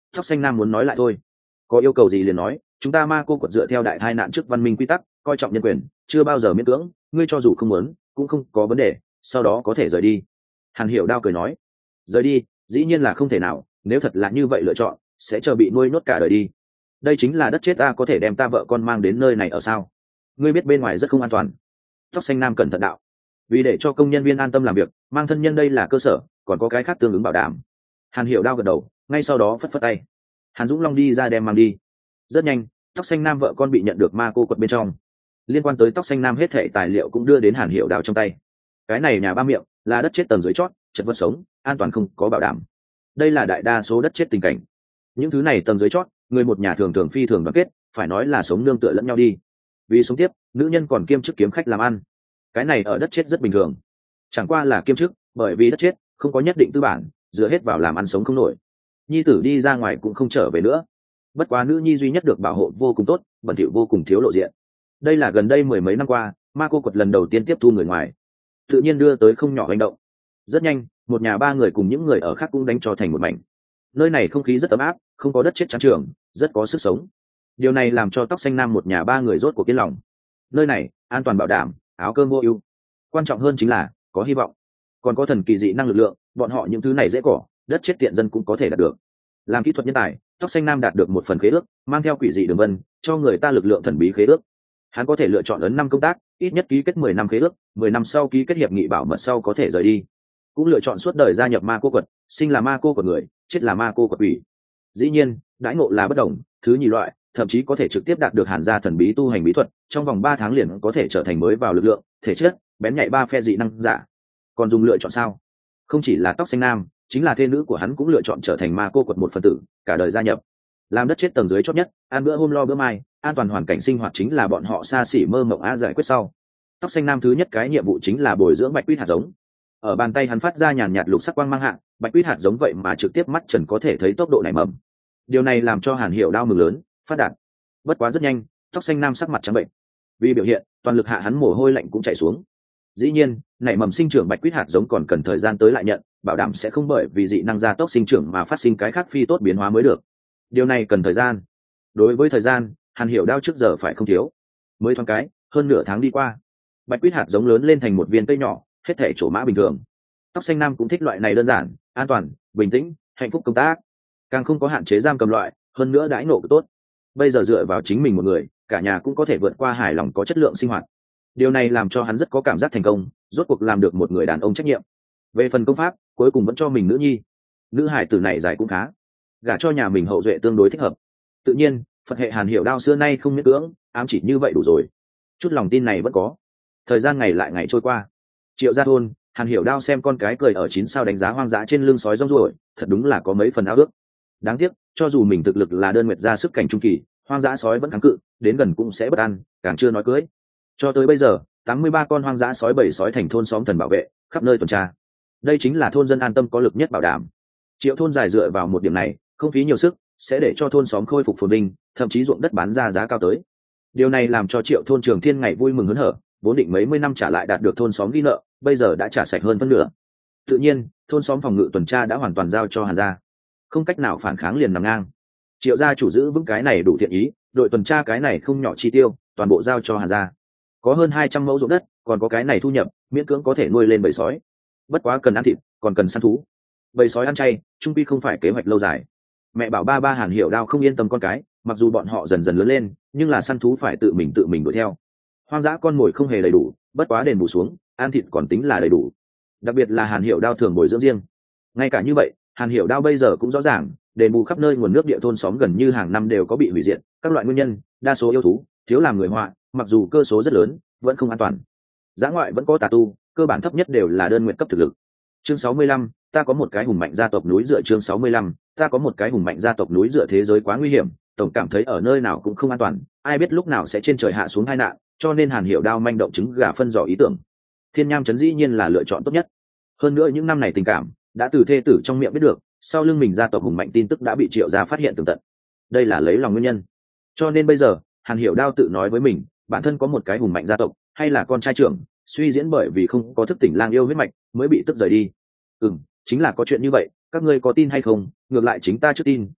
Tóc xanh nam muốn nói lại thôi, có yêu cầu gì liền nói, chúng ta ma cô quật dựa theo đại tai nạn trước văn minh quy tắc, coi trọng nhân quyền, chưa bao giờ miễn cưỡng, ngươi cho dù không muốn cũng không có vấn đề, sau đó có thể rời đi. Hàn Hiểu Đao cười nói. Rời đi dĩ nhiên là không thể nào, nếu thật là như vậy lựa chọn sẽ chờ bị nuôi nhốt cả đời đi. Đây chính là đất chết, ta có thể đem ta vợ con mang đến nơi này ở sao? Ngươi biết bên ngoài rất không an toàn. Tóc xanh nam cẩn thận đạo. Vì để cho công nhân viên an tâm làm việc, mang thân nhân đây là cơ sở, còn có cái khác tương ứng bảo đảm. Hàn Hiểu Đao gật đầu, ngay sau đó phất phất tay. Hàn Dũng Long đi ra đem mang đi. Rất nhanh, tóc xanh nam vợ con bị nhận được ma cô quật bên trong. Liên quan tới tóc xanh nam hết thảy tài liệu cũng đưa đến Hàn Hiểu Đao trong tay. Cái này nhà ba miệng là đất chết tầng dưới chót, chật vật sống, an toàn không có bảo đảm. Đây là đại đa số đất chết tình cảnh. Những thứ này tầng dưới chót, người một nhà thường thường phi thường đoàn kết, phải nói là sống nương tựa lẫn nhau đi. Vì sống tiếp, nữ nhân còn kiêm chức kiếm khách làm ăn. Cái này ở đất chết rất bình thường. Chẳng qua là kiêm chức, bởi vì đất chết không có nhất định tư bản, dựa hết vào làm ăn sống không nổi. Nhi tử đi ra ngoài cũng không trở về nữa. Bất quá nữ nhi duy nhất được bảo hộ vô cùng tốt, bẩn thỉu vô cùng thiếu lộ diện. Đây là gần đây mười mấy năm qua, ma cô quật lần đầu tiên tiếp thu người ngoài, tự nhiên đưa tới không nhỏ hành động. Rất nhanh, một nhà ba người cùng những người ở khác cũng đánh cho thành một mảnh. Nơi này không khí rất ấm áp, không có đất chết chán trường, rất có sức sống. Điều này làm cho tóc xanh nam một nhà ba người rốt cuộc yên lòng. Nơi này an toàn bảo đảm, áo cơm vô ưu, quan trọng hơn chính là có hy vọng, còn có thần kỳ dị năng lực lượng. Bọn họ những thứ này dễ cỏ, đất chết tiện dân cũng có thể đạt được. Làm kỹ thuật nhân tài, tóc xanh nam đạt được một phần khế ước, mang theo quỷ dị đường vân, cho người ta lực lượng thần bí khế ước. Hắn có thể lựa chọn ấn năm công tác, ít nhất ký kết mười năm khế ước, mười năm sau ký kết hiệp nghị bảo mật sau có thể rời đi. Cũng lựa chọn suốt đời gia nhập ma cô quật, sinh là ma cô quật người, chết là ma cô quật quỷ. Dĩ nhiên, đãi ngộ là bất đồng, thứ nhì loại, thậm chí có thể trực tiếp đạt được hàn gia thần bí tu hành bí thuật, trong vòng ba tháng liền có thể trở thành mới vào lực lượng, thể chất, bén nhạy ba phe dị năng giả. Còn dùng lựa chọn sao? Không chỉ là tóc xanh nam, chính là thê nữ của hắn cũng lựa chọn trở thành ma cô quật một phần tử, cả đời gia nhập. Làm đất chết tầng dưới chót nhất, ăn bữa hôm lo bữa mai, an toàn hoàn cảnh sinh hoạt chính là bọn họ xa xỉ mơ mộng a giải quyết sau. Tóc xanh nam thứ nhất cái nhiệm vụ chính là bồi dưỡng bạch quýt hạt giống. Ở bàn tay hắn phát ra nhàn nhạt lục sắc quang mang hạ, bạch quýt hạt giống vậy mà trực tiếp mắt trần có thể thấy tốc độ nảy mầm. Điều này làm cho Hàn Hiểu Đao mừng lớn, phát đạt. Bất quá rất nhanh, tóc xanh nam sắc mặt trắng bệnh. Vì biểu hiện, toàn lực hạ hắn mồ hôi lạnh cũng chảy xuống. Dĩ nhiên, nảy mầm sinh trưởng bạch quýt hạt giống còn cần thời gian tới lại nhận, bảo đảm sẽ không bởi vì dị năng gia tốc sinh trưởng mà phát sinh cái khác phi tốt biến hóa mới được. Điều này cần thời gian. Đối với thời gian, Hàn Hiểu Đao trước giờ phải không thiếu. Mới thoáng cái, hơn nửa tháng đi qua, bạch quýt hạt giống lớn lên thành một viên cây nhỏ, hết thể trổ mã bình thường. Tóc xanh nam cũng thích loại này đơn giản, an toàn, bình tĩnh, hạnh phúc công tác, càng không có hạn chế giam cầm loại, hơn nữa đãi ngộ tốt. Bây giờ dựa vào chính mình một người, cả nhà cũng có thể vượt qua hài lòng có chất lượng sinh hoạt. Điều này làm cho hắn rất có cảm giác thành công, rốt cuộc làm được một người đàn ông trách nhiệm. Về phần công pháp, cuối cùng vẫn cho mình nữ nhi. Nữ hải tử này giải cũng khá, gả cho nhà mình hậu duệ tương đối thích hợp. Tự nhiên, Phật hệ Hàn Hiểu Đao xưa nay không miễn cưỡng, ám chỉ như vậy đủ rồi. Chút lòng tin này vẫn có. Thời gian ngày lại ngày trôi qua. Triệu gia thôn, Hàn Hiểu Đao xem con cái cười ở chín sao đánh giá hoang dã trên lưng sói rong ruổi, thật đúng là có mấy phần ao ước. Đáng tiếc, cho dù mình thực lực là đơn nguyệt ra sức cảnh trung kỳ, hoang dã sói vẫn kháng cự, đến gần cũng sẽ bất an, càng chưa nói cưới. Cho tới bây giờ, tám mươi ba con hoang dã sói bầy sói thành thôn xóm thần bảo vệ, khắp nơi tuần tra. Đây chính là thôn dân an tâm có lực nhất bảo đảm. Triệu thôn dài dựa vào một điểm này, không phí nhiều sức, sẽ để cho thôn xóm khôi phục phồn vinh, thậm chí ruộng đất bán ra giá cao tới. Điều này làm cho Triệu thôn Trường Thiên ngày vui mừng hớn hở, vốn định mấy mươi năm trả lại đạt được thôn xóm ghi nợ, bây giờ đã trả sạch hơn phân nửa. Tự nhiên, thôn xóm phòng ngự tuần tra đã hoàn toàn giao cho Hàn gia, không cách nào phản kháng liền nằm ngang. Triệu gia chủ giữ vững cái này đủ thiện ý, đội tuần tra cái này không nhỏ chi tiêu, toàn bộ giao cho Hàn gia. Có hơn hai trăm mẫu ruộng đất, còn có cái này thu nhập, miễn cưỡng có thể nuôi lên bầy sói. Bất quá cần ăn thịt, còn cần săn thú. Bầy sói ăn chay, trung quy không phải kế hoạch lâu dài. Mẹ bảo ba ba Hàn Hiểu Đao không yên tâm con cái, mặc dù bọn họ dần dần lớn lên, nhưng là săn thú phải tự mình tự mình đuổi theo. Hoang dã con mồi không hề đầy đủ, bất quá đền bù xuống, ăn thịt còn tính là đầy đủ. Đặc biệt là Hàn Hiểu Đao thường bồi dưỡng riêng. Ngay cả như vậy, Hàn Hiểu Đao bây giờ cũng rõ ràng, đền bù khắp nơi nguồn nước địa thôn xóm gần như hàng năm đều có bị hủy diệt, các loại nguyên nhân, đa số yêu thú, thiếu làm người họa, mặc dù cơ số rất lớn, vẫn không an toàn. Dã ngoại vẫn có tà tu, cơ bản thấp nhất đều là đơn nguyện cấp thực lực. Chương sáu mươi lăm, ta có một cái hùng mạnh gia tộc núi dựa chương sáu mươi lăm, ta có một cái hùng mạnh gia tộc núi dựa thế giới quá nguy hiểm, tổng cảm thấy ở nơi nào cũng không an toàn, ai biết lúc nào sẽ trên trời hạ xuống tai nạn, cho nên Hàn Hiểu Đao manh động trứng gà phân dò ý tưởng. Thiên Nham trấn dĩ nhiên là lựa chọn tốt nhất. Hơn nữa những năm này tình cảm đã từ thê tử trong miệng biết được, sau lưng mình gia tộc hùng mạnh tin tức đã bị Triệu gia phát hiện tường tận. Đây là lấy lòng nguyên nhân. Cho nên bây giờ, Hàn Hiểu Đao tự nói với mình, bản thân có một cái hùng mạnh gia tộc, hay là con trai trưởng, suy diễn bởi vì không có thức tỉnh lang yêu huyết mạch, mới bị tức rời đi. Ừm, chính là có chuyện như vậy, các ngươi có tin hay không, ngược lại chính ta trước tin,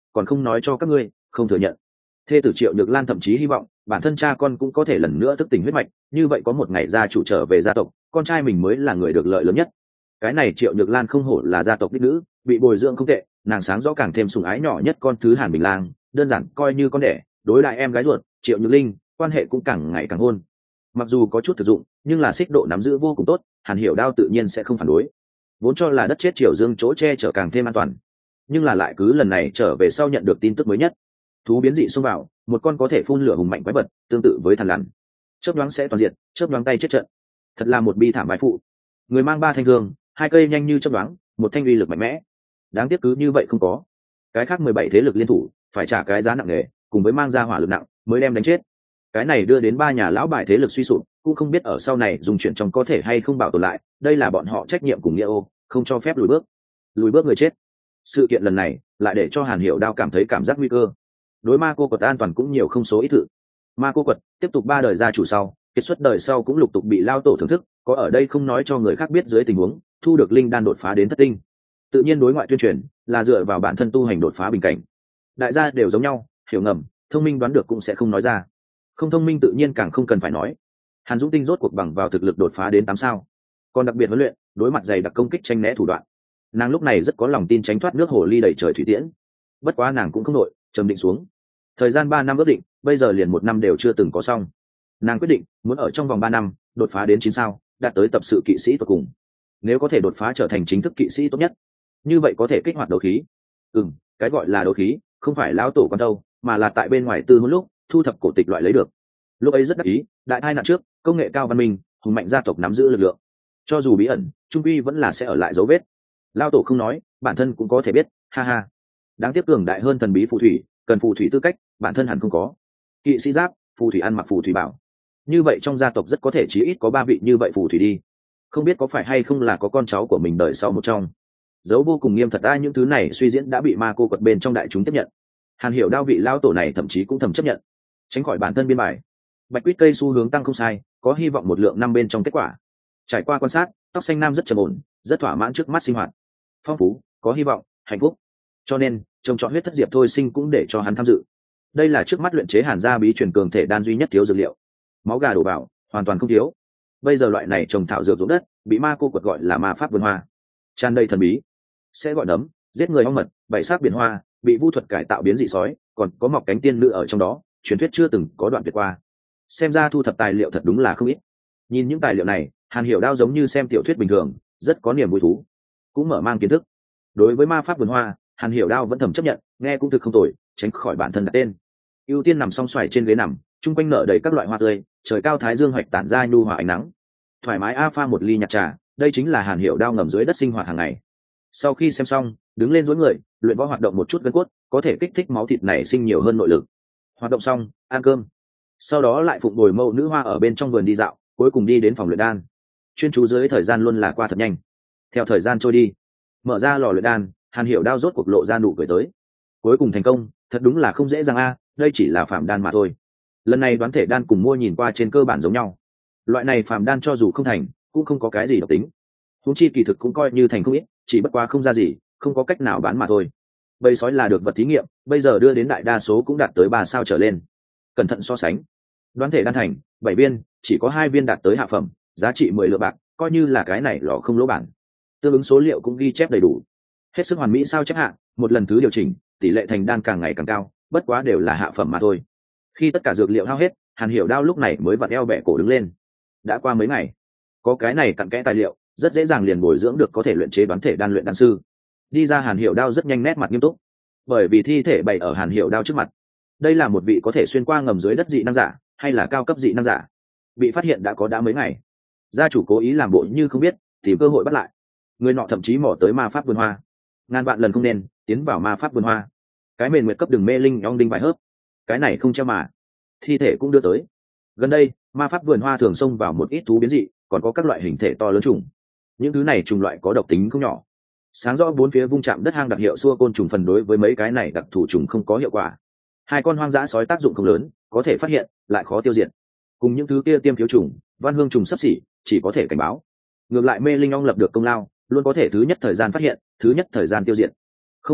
còn không nói cho các ngươi, không thừa nhận. Thê tử Triệu Nhược Lan thậm chí hy vọng bản thân cha con cũng có thể lần nữa thức tỉnh huyết mạch, như vậy có một ngày gia chủ trở về gia tộc, con trai mình mới là người được lợi lớn nhất. Cái này Triệu Nhược Lan không hổ là gia tộc đích nữ, bị bồi dưỡng không tệ, nàng sáng rõ càng thêm sủng ái nhỏ nhất con thứ Hàn Bình Lang, đơn giản coi như con đẻ, đối lại em gái ruột Triệu Nhược Linh, quan hệ cũng càng ngày càng hôn. Mặc dù có chút thực dụng, nhưng là xích độ nắm giữ vô cùng tốt, Hàn Hiểu Đao tự nhiên sẽ không phản đối. Vốn cho là đất chết Triều Dương chỗ che chở càng thêm an toàn, nhưng là lại cứ lần này trở về sau nhận được tin tức mới nhất. Thú biến dị xông vào, một con có thể phun lửa hùng mạnh quái vật, tương tự với thần lằn. Chớp nhoáng sẽ toàn diện, chớp nhoáng tay chết trận. Thật là một bi thảm bại phụ. Người mang ba thanh thương, hai cây nhanh như chớp nhoáng, một thanh uy lực mạnh mẽ. Đáng tiếc cứ như vậy không có. Cái khác mười bảy thế lực liên thủ, phải trả cái giá nặng nề, cùng với mang ra hỏa lực nặng, mới đem đánh chết. Cái này đưa đến ba nhà lão bài thế lực suy sụp, cũng không biết ở sau này dùng chuyển trong có thể hay không bảo tồn lại, đây là bọn họ trách nhiệm cùng nghĩa ô, không cho phép lùi bước. Lùi bước người chết. Sự kiện lần này lại để cho Hàn Hiểu Đao cảm thấy cảm giác nguy cơ. Đối ma cô quật an toàn cũng nhiều không số ít thử. Ma cô quật tiếp tục ba đời gia chủ sau, kết xuất đời sau cũng lục tục bị lao tổ thưởng thức, có ở đây không nói cho người khác biết dưới tình huống thu được linh đan đột phá đến thất tinh. Tự nhiên đối ngoại tuyên truyền là dựa vào bản thân tu hành đột phá bình cảnh. Đại gia đều giống nhau, hiểu ngầm, thông minh đoán được cũng sẽ không nói ra. Không thông minh tự nhiên càng không cần phải nói. Hàn Dũng Tinh rốt cuộc bằng vào thực lực đột phá đến tám sao, còn đặc biệt huấn luyện, đối mặt dày đặc công kích tranh né thủ đoạn. Nàng lúc này rất có lòng tin tránh thoát nước hồ ly đầy trời thủy tiễn. Bất quá nàng cũng không nội, trầm định xuống. Thời gian ba năm ước định, bây giờ liền một năm đều chưa từng có xong. Nàng quyết định muốn ở trong vòng ba năm đột phá đến chín sao, đạt tới tập sự kỵ sĩ tột cùng. Nếu có thể đột phá trở thành chính thức kỵ sĩ tốt nhất, như vậy có thể kích hoạt đấu khí. Ừm, cái gọi là đấu khí không phải lão tổ con đâu, mà là tại bên ngoài tư một lúc thu thập cổ tịch loại lấy được. Lúc ấy rất đắc ý, đại tai nạn trước, công nghệ cao văn minh, hùng mạnh gia tộc nắm giữ lực lượng. Cho dù bí ẩn, trung quy vẫn là sẽ ở lại dấu vết. Lão tổ không nói, bản thân cũng có thể biết, ha ha. Đáng tiếc cường đại hơn thần bí phù thủy, cần phù thủy tư cách, bản thân hẳn không có. Kỵ sĩ giáp, phù thủy ăn mặc phù thủy bảo. Như vậy trong gia tộc rất có thể chí ít có ba vị như vậy phù thủy đi. Không biết có phải hay không là có con cháu của mình đợi sau một trong. Dấu vô cùng nghiêm thật ra những thứ này suy diễn đã bị ma cô quật bên trong đại chúng tiếp nhận. Hàn Hiểu Đao vị lao tổ này thậm chí cũng thầm chấp nhận, tránh khỏi bản thân biên bài. Bạch quýt cây xu hướng tăng không sai, có hy vọng một lượng năm bên trong kết quả. Trải qua quan sát, tóc xanh nam rất trầm ổn, rất thỏa mãn trước mắt sinh hoạt, phong phú, có hy vọng, hạnh phúc. Cho nên trông chọn huyết thất diệp thôi sinh cũng để cho hắn tham dự. Đây là trước mắt luyện chế Hàn gia bí truyền cường thể đan duy nhất thiếu dược liệu, máu gà đổ vào hoàn toàn không thiếu. Bây giờ loại này trồng thảo dược ruộng đất bị ma cô quật gọi là ma pháp vườn hoa, tràn đầy thần bí, sẽ gọi nấm, giết người hoang mật, bảy sắc biển hoa, bị vu thuật cải tạo biến dị sói, còn có mọc cánh tiên nữ ở trong đó, truyền thuyết chưa từng có đoạn tuyệt qua. Xem ra thu thập tài liệu thật đúng là không ít. Nhìn những tài liệu này, Hàn Hiểu Đao giống như xem tiểu thuyết bình thường, rất có niềm vui thú, cũng mở mang kiến thức. Đối với ma pháp vườn hoa, Hàn Hiểu Đao vẫn thầm chấp nhận, nghe cũng thực không tồi, tránh khỏi bản thân đặt tên. Ưu tiên nằm song xoài trên ghế nằm, chung quanh nở đầy các loại hoa tươi, trời cao thái dương hoạch tản ra nhu hòa ánh nắng. Thoải mái a pha một ly nhạt trà, đây chính là Hàn Hiểu Đao ngầm dưới đất sinh hoạt hàng ngày. Sau khi xem xong, đứng lên duỗi người, luyện võ hoạt động một chút gân cốt, có thể kích thích máu thịt này sinh nhiều hơn nội lực. Hoạt động xong, ăn cơm. Sau đó lại phụng bồi mẫu nữ hoa ở bên trong vườn đi dạo, cuối cùng đi đến phòng luyện đan. Chuyên chú dưới thời gian luôn là qua thật nhanh. Theo thời gian trôi đi, mở ra lò luyện đan, Hàn Hiểu Đao rốt cuộc lộ ra nụ cười tới. Cuối cùng thành công, thật đúng là không dễ dàng a, đây chỉ là phàm đan mà thôi. Lần này đoán thể đan cùng mua nhìn qua trên cơ bản giống nhau. Loại này phàm đan cho dù không thành, cũng không có cái gì độc tính. Huống chi kỳ thực cũng coi như thành không ít, chỉ bất quá không ra gì, không có cách nào bán mà thôi. Bầy sói là được vật thí nghiệm, bây giờ đưa đến đại đa số cũng đạt tới ba sao trở lên. Cẩn thận so sánh, đoán thể đan thành bảy viên, chỉ có hai viên đạt tới hạ phẩm, giá trị mười lượng bạc, coi như là cái này lò không lỗ bản. Tương ứng số liệu cũng ghi chép đầy đủ, hết sức hoàn mỹ sao chép hạ, một lần thứ điều chỉnh, tỷ lệ thành đan càng ngày càng cao, bất quá đều là hạ phẩm mà thôi. Khi tất cả dược liệu hao hết, Hàn Hiểu Đao lúc này mới vặn eo bẻ cổ đứng lên. Đã qua mấy ngày, có cái này cặn kẽ tài liệu, rất dễ dàng liền bồi dưỡng được có thể luyện chế đoán thể đan luyện đan sư. Đi ra Hàn Hiểu Đao rất nhanh nét mặt nghiêm túc, bởi vì thi thể bày ở Hàn Hiểu Đao trước mặt. Đây là một vị có thể xuyên qua ngầm dưới đất dị năng giả, hay là cao cấp dị năng giả. Bị phát hiện đã có đã mấy ngày. Gia chủ cố ý làm bộ như không biết, tìm cơ hội bắt lại. Người nọ thậm chí mò tới ma pháp vườn hoa. Ngàn vạn lần không nên tiến vào ma pháp vườn hoa. Cái mền nguyệt cấp đường mê linh ong đinh vài hớp. Cái này không treo mà. Thi thể cũng đưa tới. Gần đây, ma pháp vườn hoa thường xông vào một ít thú biến dị, còn có các loại hình thể to lớn trùng. Những thứ này trùng loại có độc tính không nhỏ. Sáng rõ bốn phía vung chạm đất hang đặc hiệu xua côn trùng phần đối với mấy cái này đặc thủ trùng không có hiệu quả. Hai con hoang dã sói tác dụng không lớn, có thể phát hiện, lại khó tiêu diệt. Cùng những thứ kia tiêm thiếu trùng, văn hương trùng sắp xỉ, chỉ có thể cảnh báo. Ngược lại mê linh ong lập được công lao, luôn có thể thứ nhất thời gian phát hiện, thứ nhất thời gian tiêu diệt. Không sai,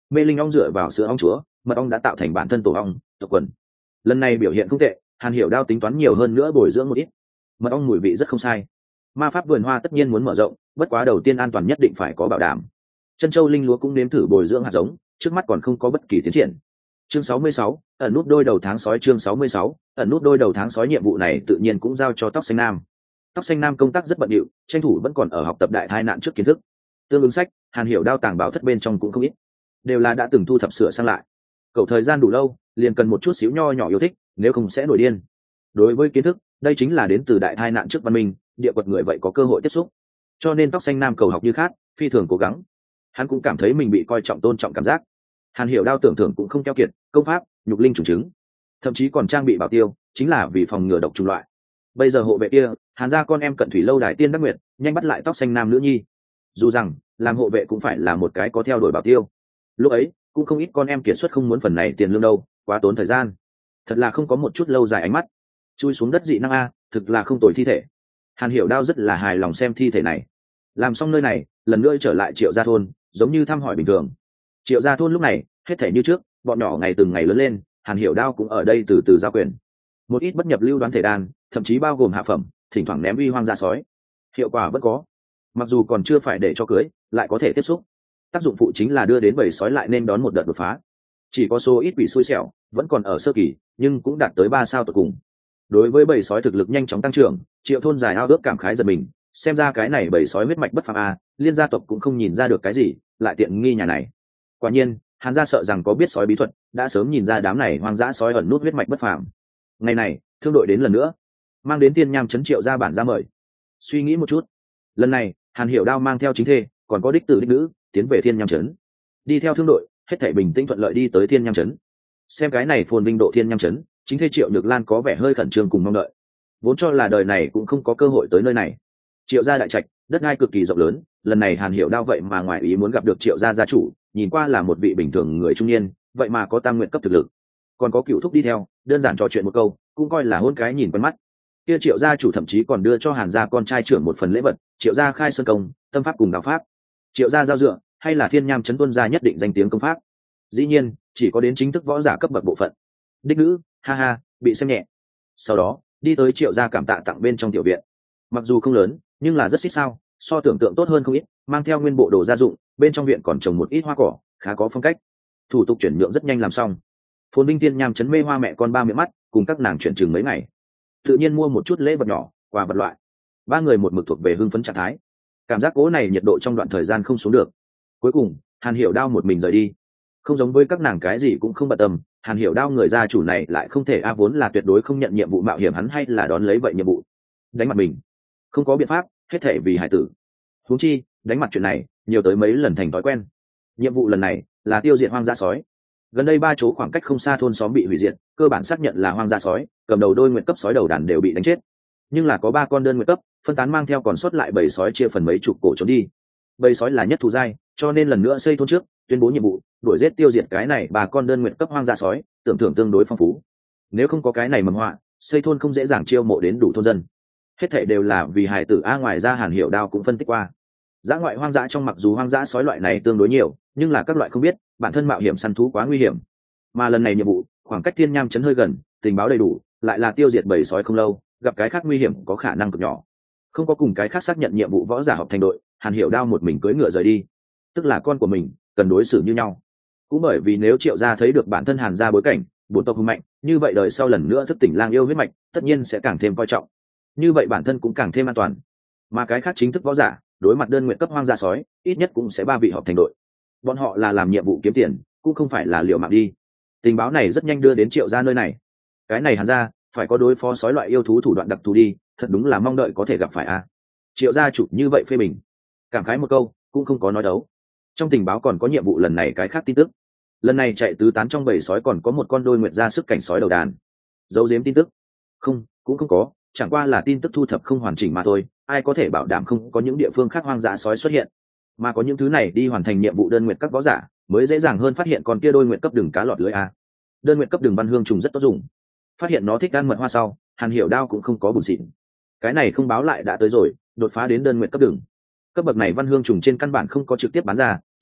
mê linh ong dựa vào sữa ong chúa, mật ong đã tạo thành bản thân tổ ong tộc quần. Lần này biểu hiện không tệ, Hàn Hiểu Đao tính toán nhiều hơn nữa bồi dưỡng một ít. Mật ong mùi vị rất không sai. Ma pháp vườn hoa tất nhiên muốn mở rộng, bất quá đầu tiên an toàn nhất định phải có bảo đảm. Chân châu linh lúa cũng nếm thử bồi dưỡng hạt giống, trước mắt còn không có bất kỳ tiến triển. Chương sáu mươi sáu, ẩn nút đôi đầu tháng sói. Chương sáu mươi sáu, ẩn nút đôi đầu tháng sói. Nhiệm vụ này tự nhiên cũng giao cho Tóc Xanh Nam. Tóc Xanh Nam công tác rất bận rộn, tranh thủ vẫn còn ở học tập đại tai nạn trước kiến thức. Tương ứng sách, Hàn Hiểu Đao tàng bảo thất bên trong cũng không ít, đều là đã từng thu thập sửa sang lại. Cậu thời gian đủ lâu, liền cần một chút xíu nho nhỏ yêu thích, nếu không sẽ nổi điên. Đối với kiến thức, đây chính là đến từ đại tai nạn trước văn minh, địa quật người vậy có cơ hội tiếp xúc. Cho nên Tóc Xanh Nam cầu học như khác, phi thường cố gắng. Hắn cũng cảm thấy mình bị coi trọng tôn trọng cảm giác. Hàn Hiểu Đao tưởng thưởng cũng không keo kiệt, công pháp, nhục linh trùng chứng, thậm chí còn trang bị bảo tiêu, chính là vì phòng ngừa độc trùng loại. Bây giờ hộ vệ kia, Hàn gia con em cận thủy lâu đài tiên đắc nguyệt, nhanh bắt lại Tóc Xanh Nam nữ nhi. Dù rằng làm hộ vệ cũng phải là một cái có theo đuổi bảo tiêu. Lúc ấy cũng không ít con em kiệt xuất không muốn phần này tiền lương đâu, quá tốn thời gian. Thật là không có một chút lâu dài ánh mắt. Chui xuống đất dị năng a, thực là không tồi thi thể. Hàn Hiểu Đao rất là hài lòng xem thi thể này. Làm xong nơi này, lần nữa trở lại Triệu Gia thôn, giống như thăm hỏi bình thường. Triệu Gia thôn lúc này hết thể như trước, bọn nhỏ ngày từng ngày lớn lên, Hàn Hiểu Đao cũng ở đây từ từ giao quyền. Một ít bất nhập lưu đoán thể đan, thậm chí bao gồm hạ phẩm, thỉnh thoảng ném uy hoang gia sói, hiệu quả vẫn có. Mặc dù còn chưa phải để cho cưới, lại có thể tiếp xúc. Tác dụng phụ chính là đưa đến bầy sói lại nên đón một đợt đột phá. Chỉ có số ít bị xui xẻo, vẫn còn ở sơ kỳ, nhưng cũng đạt tới ba sao tột cùng. Đối với bầy sói thực lực nhanh chóng tăng trưởng, Triệu thôn dài ao ước cảm khái giật mình, xem ra cái này bầy sói huyết mạch bất phàm a, liên gia tộc cũng không nhìn ra được cái gì, lại tiện nghi nhà này. Quả nhiên, Hàn gia sợ rằng có biết sói bí thuật, đã sớm nhìn ra đám này hoang dã sói ẩn nút huyết mạch bất phàm. Ngày này, thương đội đến lần nữa, mang đến Tiên Nham trấn Triệu gia bản ra mời. Suy nghĩ một chút, lần này Hàn Hiểu Đao mang theo chính thê, còn có đích tử đích nữ, tiến về Thiên Nham trấn. Đi theo thương đội, hết thảy bình tĩnh thuận lợi đi tới Thiên Nham trấn. Xem cái này phồn vinh độ Thiên Nham trấn, chính thê Triệu Nhược Lan có vẻ hơi khẩn trương cùng mong đợi. Vốn cho là đời này cũng không có cơ hội tới nơi này. Triệu gia đại trạch, đất đai cực kỳ rộng lớn, lần này Hàn Hiểu Đao vậy mà ngoài ý muốn gặp được Triệu gia gia chủ, nhìn qua là một vị bình thường người trung niên, vậy mà có tam nguyện cấp thực lực. Còn có cựu thúc đi theo, đơn giản trò chuyện một câu, cũng coi là hôn cái nhìn quen mắt. Kia Triệu gia chủ thậm chí còn đưa cho Hàn gia con trai trưởng một phần lễ vật, Triệu gia khai sơn công, tâm pháp cùng đạo pháp. Triệu gia giao dựa, hay là Thiên Nham trấn tuân gia nhất định danh tiếng công pháp. Dĩ nhiên, chỉ có đến chính thức võ giả cấp bậc bộ phận. Đích nữ, ha ha, bị xem nhẹ. Sau đó, đi tới Triệu gia cảm tạ tặng bên trong tiểu viện. Mặc dù không lớn, nhưng là rất xích sao, so tưởng tượng tốt hơn không ít, mang theo nguyên bộ đồ gia dụng, bên trong viện còn trồng một ít hoa cỏ, khá có phong cách. Thủ tục chuyển nhượng rất nhanh làm xong. Phồn Vinh Thiên Nham trấn mê hoa mẹ con ba miệng mắt, cùng các nàng chuyển chừng mấy ngày. Tự nhiên mua một chút lễ vật nhỏ, quà vật loại. Ba người một mực thuộc về hưng phấn trạng thái. Cảm giác cố này nhiệt độ trong đoạn thời gian không xuống được. Cuối cùng, Hàn Hiểu Đao một mình rời đi. Không giống với các nàng cái gì cũng không bận tâm, Hàn Hiểu Đao người gia chủ này lại không thể a vốn là tuyệt đối không nhận nhiệm vụ mạo hiểm hắn hay là đón lấy vậy nhiệm vụ. Đánh mặt mình, không có biện pháp, hết thể vì hải tử. Huống chi, đánh mặt chuyện này, nhiều tới mấy lần thành thói quen. Nhiệm vụ lần này là tiêu diệt hoang dã sói. Gần đây ba chỗ khoảng cách không xa thôn xóm bị hủy diệt, cơ bản xác nhận là hoang dã sói, cầm đầu đôi nguyện cấp sói đầu đàn đều bị đánh chết. Nhưng là có ba con đơn nguyện cấp, phân tán mang theo còn sót lại bầy sói chia phần mấy chục cổ trốn đi. Bầy sói là nhất thù dai, cho nên lần nữa xây thôn trước, tuyên bố nhiệm vụ, đuổi giết tiêu diệt cái này ba con đơn nguyện cấp hoang dã sói, tưởng thưởng tương đối phong phú. Nếu không có cái này mầm họa, xây thôn không dễ dàng chiêu mộ đến đủ thôn dân. Hết thảy đều là vì hải tử a, ngoài ra Hàn Hiểu Đao cũng phân tích qua. Dã ngoại hoang dã trong mặc dù hoang dã sói loại này tương đối nhiều, nhưng là các loại không biết, bản thân mạo hiểm săn thú quá nguy hiểm. Mà lần này nhiệm vụ, khoảng cách Thiên Nham trấn hơi gần, tình báo đầy đủ, lại là tiêu diệt bầy sói không lâu, gặp cái khác nguy hiểm có khả năng cực nhỏ. Không có cùng cái khác xác nhận nhiệm vụ võ giả học thành đội, Hàn Hiểu Đao một mình cưỡi ngựa rời đi. Tức là con của mình, cần đối xử như nhau. Cũng bởi vì nếu Triệu gia thấy được bản thân Hàn gia bối cảnh, bốn tộc hùng mạnh, như vậy đời sau lần nữa thức tỉnh lang yêu huyết mạch, tất nhiên sẽ càng thêm coi trọng. Như vậy bản thân cũng càng thêm an toàn. Mà cái khác chính thức võ giả, đối mặt đơn nguyện cấp hoang dã sói, ít nhất cũng sẽ ba vị họp thành đội. Bọn họ là làm nhiệm vụ kiếm tiền, cũng không phải là liều mạng đi. Tình báo này rất nhanh đưa đến Triệu gia nơi này. Cái này Hàn gia phải có đối phó sói loại yêu thú thủ đoạn đặc thù đi, thật đúng là mong đợi có thể gặp phải a. Triệu gia chủ như vậy phê bình, cảm khái một câu, cũng không có nói đấu. Trong tình báo còn có nhiệm vụ lần này cái khác tin tức. Lần này chạy tứ tán trong bầy sói còn có một con đôi nguyệt ra sức cảnh sói đầu đàn. Giấu giếm tin tức? Không, cũng không có, chẳng qua là tin tức thu thập không hoàn chỉnh mà thôi, ai có thể bảo đảm không có những địa phương khác hoang dã sói xuất hiện. Mà có những thứ này đi hoàn thành nhiệm vụ đơn nguyệt các võ giả, mới dễ dàng hơn phát hiện con kia đôi nguyệt cấp đường cá lọt lưới a. Đơn nguyệt cấp đường văn hương trùng rất tốt dùng. Phát hiện nó thích ăn mật hoa sau, Hàn Hiểu Đao cũng không có buồn xịn. Cái này không báo lại đã tới rồi, đột phá đến đơn nguyệt cấp đường. Cấp bậc này văn hương trùng trên căn bản không có trực tiếp bán ra,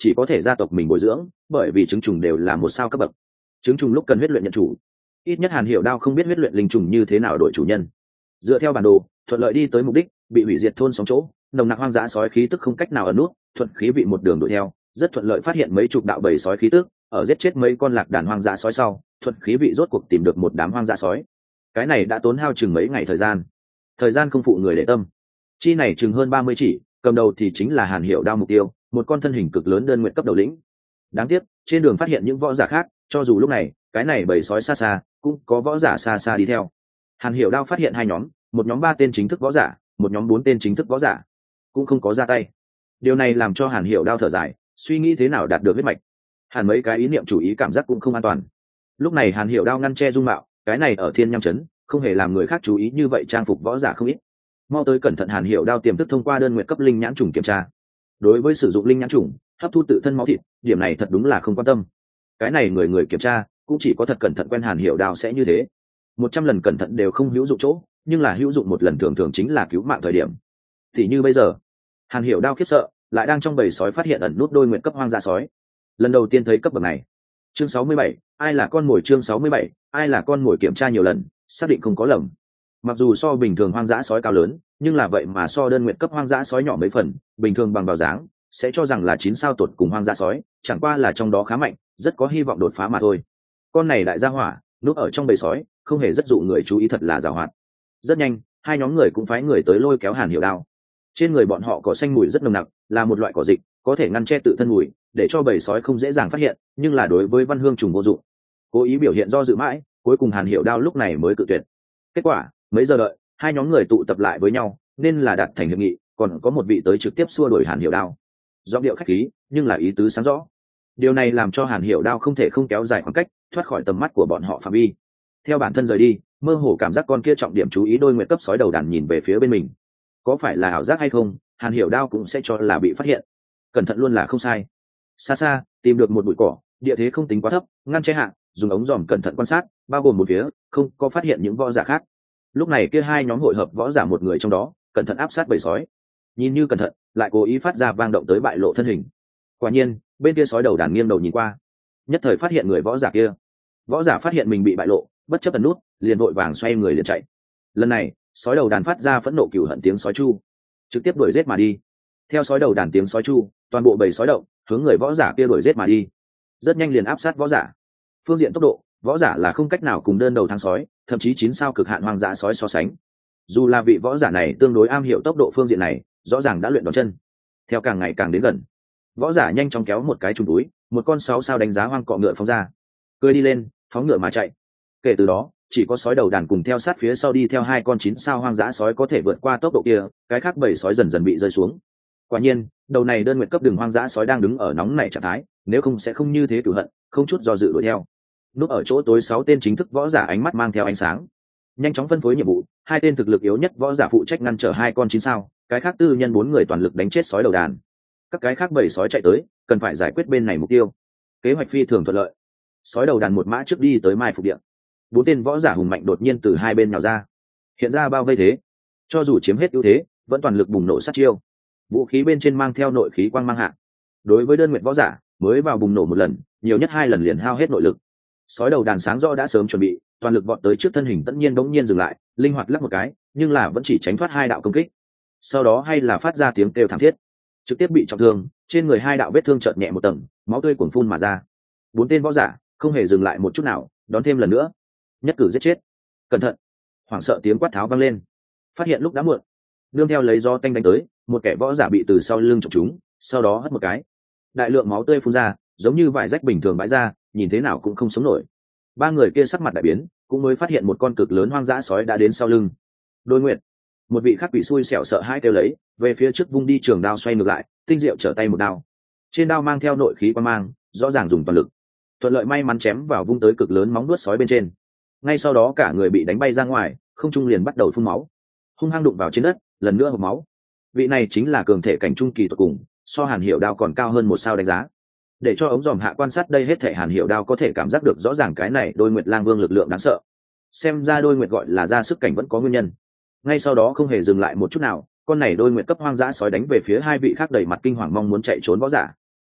chỉ có thể gia tộc mình bồi dưỡng, bởi vì trứng trùng đều là một sao cấp bậc. Trứng trùng lúc cần huyết luyện nhận chủ, ít nhất Hàn Hiểu Đao không biết huyết luyện linh trùng như thế nào đổi chủ nhân. Dựa theo bản đồ, thuận lợi đi tới mục đích, bị hủy diệt thôn sóng chỗ, nồng nặc hoang dã sói khí tức không cách nào ẩn nút, thuận khí vị một đường đuổi theo, rất thuận lợi phát hiện mấy chục đạo bầy sói khí tức, ở giết chết mấy con lạc đàn hoang dã sói sau, thuận khí vị rốt cuộc tìm được một đám hoang dã sói. Cái này đã tốn hao chừng mấy ngày thời gian. Thời gian không phụ người để tâm. Chi này chừng hơn ba mươi chỉ, cầm đầu thì chính là Hàn Hiểu Đao mục tiêu, một con thân hình cực lớn đơn nguyện cấp đầu lĩnh. Đáng tiếc, trên đường phát hiện những võ giả khác, cho dù lúc này, cái này bầy sói xa xa, cũng có võ giả xa xa đi theo. Hàn Hiểu Đao phát hiện hai nhóm, một nhóm ba tên chính thức võ giả, một nhóm bốn tên chính thức võ giả, cũng không có ra tay. Điều này làm cho Hàn Hiểu Đao thở dài, suy nghĩ thế nào đạt được huyết mạch. Hàn mấy cái ý niệm chủ ý cảm giác cũng không an toàn. Lúc này Hàn Hiểu Đao ngăn che dung mạo, cái này ở Thiên Nham trấn, không hề làm người khác chú ý như vậy, trang phục võ giả không ít. Mau tới cẩn thận, Hàn Hiểu Đao tiềm thức thông qua đơn nguyện cấp linh nhãn trùng kiểm tra. Đối với sử dụng linh nhãn trùng, hấp thu tự thân máu thịt, điểm này thật đúng là không quan tâm. Cái này người người kiểm tra, cũng chỉ có thật cẩn thận quen Hàn Hiểu Đao sẽ như thế. Một trăm lần cẩn thận đều không hữu dụng chỗ, nhưng là hữu dụng một lần thường thường chính là cứu mạng thời điểm. Thì như bây giờ, Hàn Hiểu Đao khiếp sợ, lại đang trong bầy sói phát hiện ẩn nút đôi nguyện cấp hoang dã sói. Lần đầu tiên thấy cấp bậc này. Chương sáu mươi bảy, ai là con mồi? Chương sáu mươi bảy, ai là con mồi? Kiểm tra nhiều lần, xác định không có lầm. Mặc dù so bình thường hoang dã sói cao lớn, nhưng là vậy mà so đơn nguyện cấp hoang dã sói nhỏ mấy phần, bình thường bằng vào dáng, sẽ cho rằng là chín sao tuột cùng hoang dã sói, chẳng qua là trong đó khá mạnh, rất có hy vọng đột phá mà thôi. Con này đại gia hỏa, núp ở trong bầy sói, không hề rất dụ người chú ý, thật là giàu hoạt. Rất nhanh, hai nhóm người cũng phái người tới lôi kéo Hàn Hiểu Đao. Trên người bọn họ cỏ xanh mùi rất nồng nặc, là một loại cỏ dịch, có thể ngăn che tự thân mùi, để cho bầy sói không dễ dàng phát hiện, nhưng là đối với văn hương trùng vô dụng. Cố ý biểu hiện do dự mãi, cuối cùng Hàn Hiểu Đao lúc này mới cự tuyệt. Kết quả, mấy giờ đợi, hai nhóm người tụ tập lại với nhau, nên là đạt thành hiệp nghị, còn có một vị tới trực tiếp xua đuổi Hàn Hiểu Đao. Giọng điệu khách khí, nhưng là ý tứ sáng rõ. Điều này làm cho Hàn Hiểu Đao không thể không kéo dài khoảng cách, thoát khỏi tầm mắt của bọn họ phạm vi. Theo bản thân rời đi, mơ hồ cảm giác con kia trọng điểm chú ý đôi nguyệt cấp sói đầu đàn nhìn về phía bên mình. Có phải là ảo giác hay không, Hàn Hiểu Đao cũng sẽ cho là bị phát hiện. Cẩn thận luôn là không sai. Xa xa, tìm được một bụi cỏ, địa thế không tính quá thấp, ngăn che hạ, dùng ống dòm cẩn thận quan sát, bao gồm một phía, không có phát hiện những võ giả khác. Lúc này kia hai nhóm hội hợp võ giả một người trong đó, cẩn thận áp sát bầy sói. Nhìn như cẩn thận, lại cố ý phát ra vang động tới bại lộ thân hình. Quả nhiên, bên kia sói đầu đàn nghiêng đầu nhìn qua, nhất thời phát hiện người võ giả kia. Võ giả phát hiện mình bị bại lộ, bất chấp ẩn nút, liền vội vàng xoay người liền chạy. Lần này, sói đầu đàn phát ra phẫn nộ cừu hận tiếng sói chu, trực tiếp đuổi giết mà đi. Theo sói đầu đàn tiếng sói chu, toàn bộ bầy sói động, hướng người võ giả kia đuổi giết mà đi. Rất nhanh liền áp sát võ giả. Phương diện tốc độ, võ giả là không cách nào cùng đơn đầu thắng sói, thậm chí chín sao cực hạn hoang dã sói so sánh. Dù là vị võ giả này tương đối am hiểu tốc độ phương diện này, rõ ràng đã luyện đòn chân. Theo càng ngày càng đến gần, võ giả nhanh chóng kéo một cái trùng túi, một con sáu sao đánh giá hoang cọ ngựa phóng ra, cười đi lên, phóng ngựa mà chạy. Kể từ đó, chỉ có sói đầu đàn cùng theo sát phía sau đi theo hai con chín sao hoang dã sói có thể vượt qua tốc độ kia, cái khác bảy sói dần dần bị rơi xuống. Quả nhiên, đầu này đơn nguyện cấp đường hoang dã sói đang đứng ở nóng nảy trạng thái, nếu không sẽ không như thế cửu hận, không chút do dự đuổi theo. Núp ở chỗ tối sáu tên chính thức võ giả ánh mắt mang theo ánh sáng, nhanh chóng phân phối nhiệm vụ, hai tên thực lực yếu nhất võ giả phụ trách ngăn trở hai con chín sao, cái khác tư nhân bốn người toàn lực đánh chết sói đầu đàn. Các cái khác bảy sói chạy tới, cần phải giải quyết bên này mục tiêu. Kế hoạch phi thường thuận lợi. Sói đầu đàn một mã trước đi tới mai phục địa. Bốn tên võ giả hùng mạnh đột nhiên từ hai bên nhào ra, hiện ra bao vây thế. Cho dù chiếm hết ưu thế, vẫn toàn lực bùng nổ sát chiêu. Vũ khí bên trên mang theo nội khí quang mang hạ. Đối với đơn nguyện võ giả, mới vào bùng nổ một lần, nhiều nhất hai lần liền hao hết nội lực. Sói đầu đàn sáng rõ đã sớm chuẩn bị, toàn lực vọt tới trước thân hình tất nhiên đống nhiên dừng lại, linh hoạt lắc một cái, nhưng là vẫn chỉ tránh thoát hai đạo công kích. Sau đó hay là phát ra tiếng kêu thảm thiết, trực tiếp bị trọng thương, trên người hai đạo vết thương chợt nhẹ một tầng, máu tươi cuồn phun mà ra. Bốn tên võ giả không hề dừng lại một chút nào, đón thêm lần nữa, nhất cử giết chết. Cẩn thận! Hoảng sợ tiếng quát tháo vang lên. Phát hiện lúc đã muộn, nương theo lấy gió tanh đánh tới, một kẻ võ giả bị từ sau lưng chọc trúng, sau đó hất một cái, đại lượng máu tươi phun ra, giống như vải rách bình thường bãi ra, nhìn thế nào cũng không sống nổi. Ba người kia sắc mặt đại biến, cũng mới phát hiện một con cực lớn hoang dã sói đã đến sau lưng. Đôi Nguyệt, một vị khác bị xui xẻo sợ hãi kêu lấy, về phía trước vung đi trường đao xoay ngược lại, tinh diệu trở tay một đao. Trên đao mang theo nội khí quan mang, rõ ràng dùng toàn lực, thuận lợi may mắn chém vào vung tới cực lớn móng vuốt sói bên trên. Ngay sau đó cả người bị đánh bay ra ngoài, không trung liền bắt đầu phun máu, hung hăng đụng vào trên đất, lần nữa hộc máu. Vị này chính là cường thể cảnh trung kỳ tuyệt cùng, so Hàn Hiểu Đao còn cao hơn một sao đánh giá. Để cho ống dòm hạ quan sát đây hết thể, Hàn Hiểu Đao có thể cảm giác được rõ ràng cái này Đôi Nguyệt Lang Vương lực lượng đáng sợ. Xem ra Đôi Nguyệt gọi là ra sức cảnh vẫn có nguyên nhân. Ngay sau đó không hề dừng lại một chút nào, con này Đôi Nguyệt cấp hoang dã sói đánh về phía hai vị khác đầy mặt kinh hoàng mong muốn chạy trốn võ giả.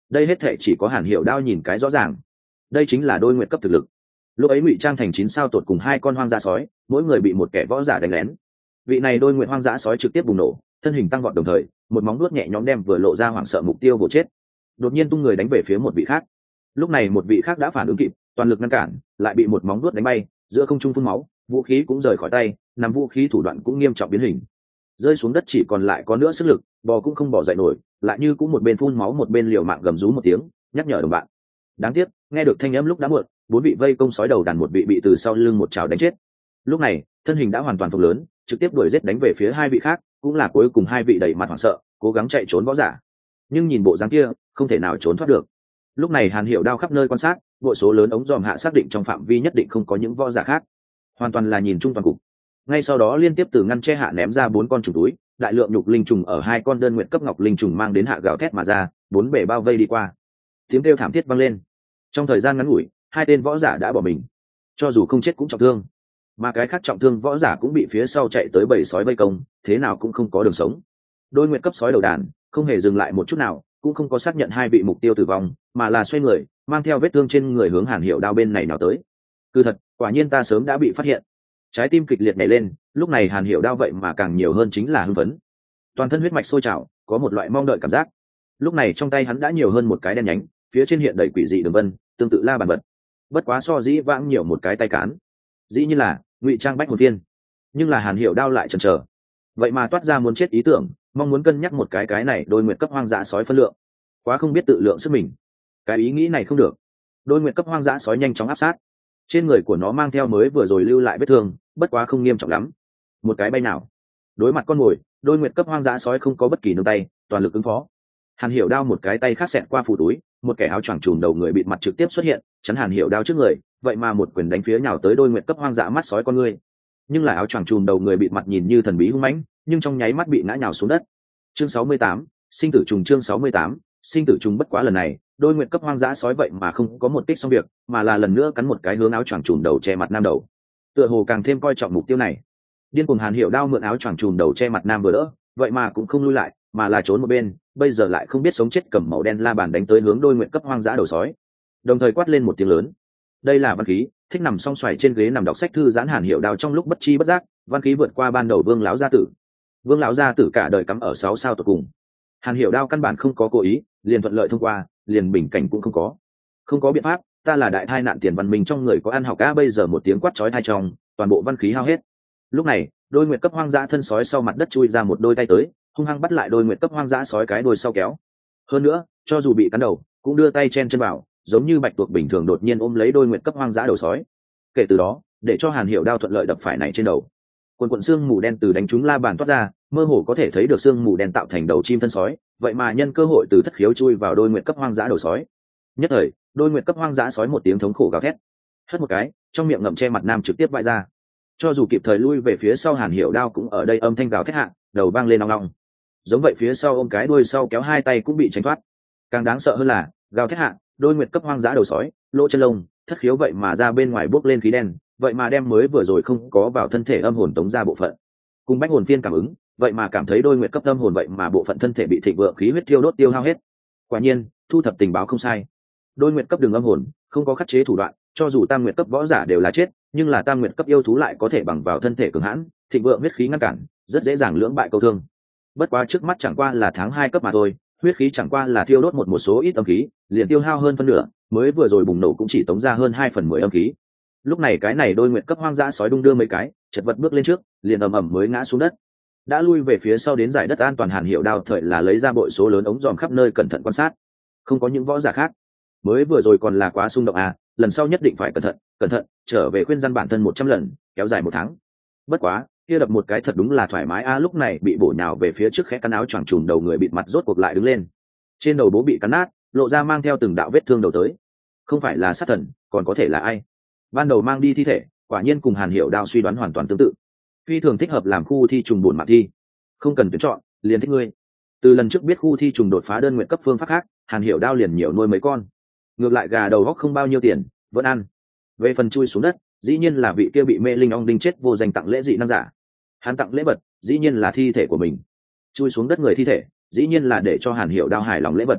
đây hết thể chỉ có Hàn Hiểu Đao nhìn cái rõ ràng. Đây chính là đôi nguyệt cấp thực lực. Lúc ấy ngụy trang thành chín sao tột cùng hai con hoang dã sói, mỗi người bị một kẻ võ giả đánh lén. Vị này đôi nguyệt hoang dã sói trực tiếp bùng nổ, thân hình tăng vọt đồng thời, một móng vuốt nhẹ nhõm đem vừa lộ ra hoảng sợ mục tiêu vồ chết. Đột nhiên tung người đánh về phía một vị khác. Lúc này một vị khác đã phản ứng kịp, toàn lực ngăn cản, lại bị một móng vuốt đánh bay, giữa không trung phun máu, vũ khí cũng rời khỏi tay, nằm vũ khí thủ đoạn cũng nghiêm trọng biến hình. Rơi xuống đất chỉ còn lại có nữa sức lực, bò cũng không bò dậy nổi, lại như cũng một bên phun máu một bên liều mạng gầm rú một tiếng, nhắc nhở đồng bạn. Đáng tiếc, nghe được thanh âm lúc đã muộn, bốn vị vây công sói đầu đàn một vị bị từ sau lưng một chảo đánh chết. Lúc này, thân hình đã hoàn toàn phồng lớn, trực tiếp đuổi giết đánh về phía hai vị khác, cũng là cuối cùng hai vị đầy mặt hoảng sợ, cố gắng chạy trốn võ giả. Nhưng nhìn bộ dáng kia, không thể nào trốn thoát được. Lúc này Hàn Hiểu Đao khắp nơi quan sát, bộ số lớn ống dòm hạ xác định trong phạm vi nhất định không có những võ giả khác, hoàn toàn là nhìn chung toàn cục. Ngay sau đó liên tiếp từ ngăn che hạ ném ra bốn con trùng túi, đại lượng nhục linh trùng ở hai con đơn nguyện cấp ngọc linh trùng mang đến hạ gào thét mà ra, bốn bể bao vây đi qua. Tiếng kêu thảm thiết vang lên. Trong thời gian ngắn ngủi, hai tên võ giả đã bỏ mình, cho dù không chết cũng trọng thương, mà cái khác trọng thương võ giả cũng bị phía sau chạy tới bầy sói vây công, thế nào cũng không có đường sống. Đôi nguyện cấp sói đầu đàn không hề dừng lại một chút nào, cũng không có xác nhận hai vị mục tiêu tử vong, mà là xoay người, mang theo vết thương trên người hướng Hàn Hiểu Đao bên này nào tới. Cứ thật, quả nhiên ta sớm đã bị phát hiện. Trái tim kịch liệt nhảy lên, lúc này Hàn Hiểu Đao vậy mà càng nhiều hơn chính là hưng phấn. Toàn thân huyết mạch sôi trào, có một loại mong đợi cảm giác. Lúc này trong tay hắn đã nhiều hơn một cái đen nhánh, phía trên hiện đầy quỷ dị đường vân, tương tự la bàn vật. Bất quá so dĩ vãng nhiều một cái tay cán. Dĩ như là ngụy trang bách hồn viên. Nhưng là Hàn Hiểu Đao lại chần chờ. Vậy mà toát ra muốn chết ý tưởng, mong muốn cân nhắc một cái cái này đôi nguyệt cấp hoang dã sói phân lượng. Quá không biết tự lượng sức mình. Cái ý nghĩ này không được. Đôi nguyệt cấp hoang dã sói nhanh chóng áp sát. Trên người của nó mang theo mới vừa rồi lưu lại vết thương, bất quá không nghiêm trọng lắm. Một cái bay nào. Đối mặt con mồi, đôi nguyệt cấp hoang dã sói không có bất kỳ nương tay, toàn lực ứng phó. Hàn Hiểu Đao một cái tay khác xẹt qua phủ túi, một kẻ áo choàng trùm đầu người bịt mặt trực tiếp xuất hiện, chắn Hàn Hiểu Đao trước người, vậy mà một quyền đánh phía nhào tới đôi nguyệt cấp hoang dã mắt sói con người. Nhưng là áo choàng trùm đầu người bịt mặt nhìn như thần bí hung mãnh, nhưng trong nháy mắt bị ngã nhào xuống đất. Chương sáu mươi tám, sinh tử trùng chương sáu mươi tám, sinh tử trùng bất quá lần này, đôi nguyệt cấp hoang dã sói vậy mà không có một kích xong việc, mà là lần nữa cắn một cái hướng áo choàng trùm đầu che mặt nam đầu. Tựa hồ càng thêm coi trọng mục tiêu này. Điên cuồng Hàn Hiểu Đao mượn áo choàng trùm đầu che mặt nam vừa đỡ, vậy mà cũng không lui lại, mà là trốn một bên, bây giờ lại không biết sống chết cầm màu đen la bàn đánh tới hướng đôi nguyện cấp hoang dã đầu sói, đồng thời quát lên một tiếng lớn. Đây là Văn Khí, thích nằm song xoài trên ghế nằm đọc sách thư giãn Hàn Hiểu Đao trong lúc bất chi bất giác, Văn Khí vượt qua ban đầu Vương lão gia tử. Vương lão gia tử cả đời cắm ở sáu sao tột cùng. Hàn Hiểu Đao căn bản không có cố ý, liền thuận lợi thông qua, liền bình cảnh cũng không có. Không có biện pháp, ta là đại thai nạn tiền văn minh trong người có ăn học a, bây giờ một tiếng quát chói tai trong, toàn bộ Văn Khí hao hết. Lúc này, đôi nguyệt cấp hoang dã thân sói sau mặt đất chui ra một đôi tay tới, hung hăng bắt lại đôi nguyệt cấp hoang dã sói cái đuôi sau kéo. Hơn nữa, cho dù bị cắn đầu, cũng đưa tay chen chân vào, giống như bạch tuộc bình thường đột nhiên ôm lấy đôi nguyệt cấp hoang dã đầu sói. Kể từ đó, để cho Hàn Hiểu Đao thuận lợi đập phải này trên đầu. Quần quần xương mù đen từ đánh trúng la bàn toát ra, mơ hồ có thể thấy được xương mù đen tạo thành đầu chim thân sói, vậy mà nhân cơ hội từ thất khiếu chui vào đôi nguyệt cấp hoang dã đầu sói. Nhất thời, đôi nguyệt cấp hoang dã sói một tiếng thống khổ gào thét, hất một cái, trong miệng ngậm che mặt nam trực tiếp vãi ra. Cho dù kịp thời lui về phía sau, Hàn Hiểu Đao cũng ở đây âm thanh gào thét hạ, đầu vang lên ong ong. Giống vậy phía sau ôm cái đuôi sau kéo hai tay cũng bị tránh thoát. Càng đáng sợ hơn là, gào thét hạ, đôi nguyệt cấp hoang dã đầu sói, lỗ chân lông, thất khiếu vậy mà ra bên ngoài bốc lên khí đen, vậy mà đem mới vừa rồi không có vào thân thể âm hồn tống ra bộ phận. Cùng bách hồn phiên cảm ứng, vậy mà cảm thấy đôi nguyệt cấp âm hồn vậy mà bộ phận thân thể bị thịnh vượng khí huyết tiêu đốt tiêu hao hết. Quả nhiên, thu thập tình báo không sai. Đôi nguyệt cấp đường âm hồn, không có khắc chế thủ đoạn, cho dù tam nguyệt cấp võ giả đều là chết, nhưng là tam nguyệt cấp yêu thú lại có thể bằng vào thân thể cường hãn, thịnh vượng huyết khí ngăn cản, rất dễ dàng lưỡng bại câu thương. Bất quá trước mắt chẳng qua là tháng hai cấp mà thôi, huyết khí chẳng qua là thiêu đốt một một số ít âm khí, liền tiêu hao hơn phân nửa, mới vừa rồi bùng nổ cũng chỉ tống ra hơn hai phần mười âm khí. Lúc này cái này đôi nguyệt cấp hoang dã sói đung đưa mấy cái, chật vật bước lên trước, liền ầm ầm mới ngã xuống đất. Đã lui về phía sau đến giải đất an toàn, Hàn Hiểu Đao thời là lấy ra bội số lớn ống dòm khắp nơi cẩn thận quan sát. Không có những võ giả khác. Mới vừa rồi còn là quá xung động à, lần sau nhất định phải cẩn thận, cẩn thận, trở về khuyên răn bản thân một trăm lần, kéo dài một tháng. Bất quá, kia đập một cái thật đúng là thoải mái a, lúc này bị bổ nhào về phía trước khẽ cắn áo choàng trùm đầu người bịt mặt rốt cuộc lại đứng lên. Trên đầu bố bị cắn nát, lộ ra mang theo từng đạo vết thương đầu tới. Không phải là sát thần, còn có thể là ai? Ban đầu mang đi thi thể, quả nhiên cùng Hàn Hiểu Đao suy đoán hoàn toàn tương tự. Phi thường thích hợp làm khu thi trùng buồn mạng thi. Không cần tuyển chọn, liền thích ngươi. Từ lần trước biết khu thi trùng đột phá đơn nguyện cấp phương pháp khác, Hàn Hiểu Đao liền nhiều nuôi mấy con. Ngược lại gà đầu góc không bao nhiêu tiền, vẫn ăn. Về phần chui xuống đất, dĩ nhiên là vị kia bị mê linh ong đinh chết vô danh tặng lễ dị năng giả. Hắn tặng lễ vật, dĩ nhiên là thi thể của mình. Chui xuống đất người thi thể, dĩ nhiên là để cho Hàn Hiểu Đao hài lòng lễ vật.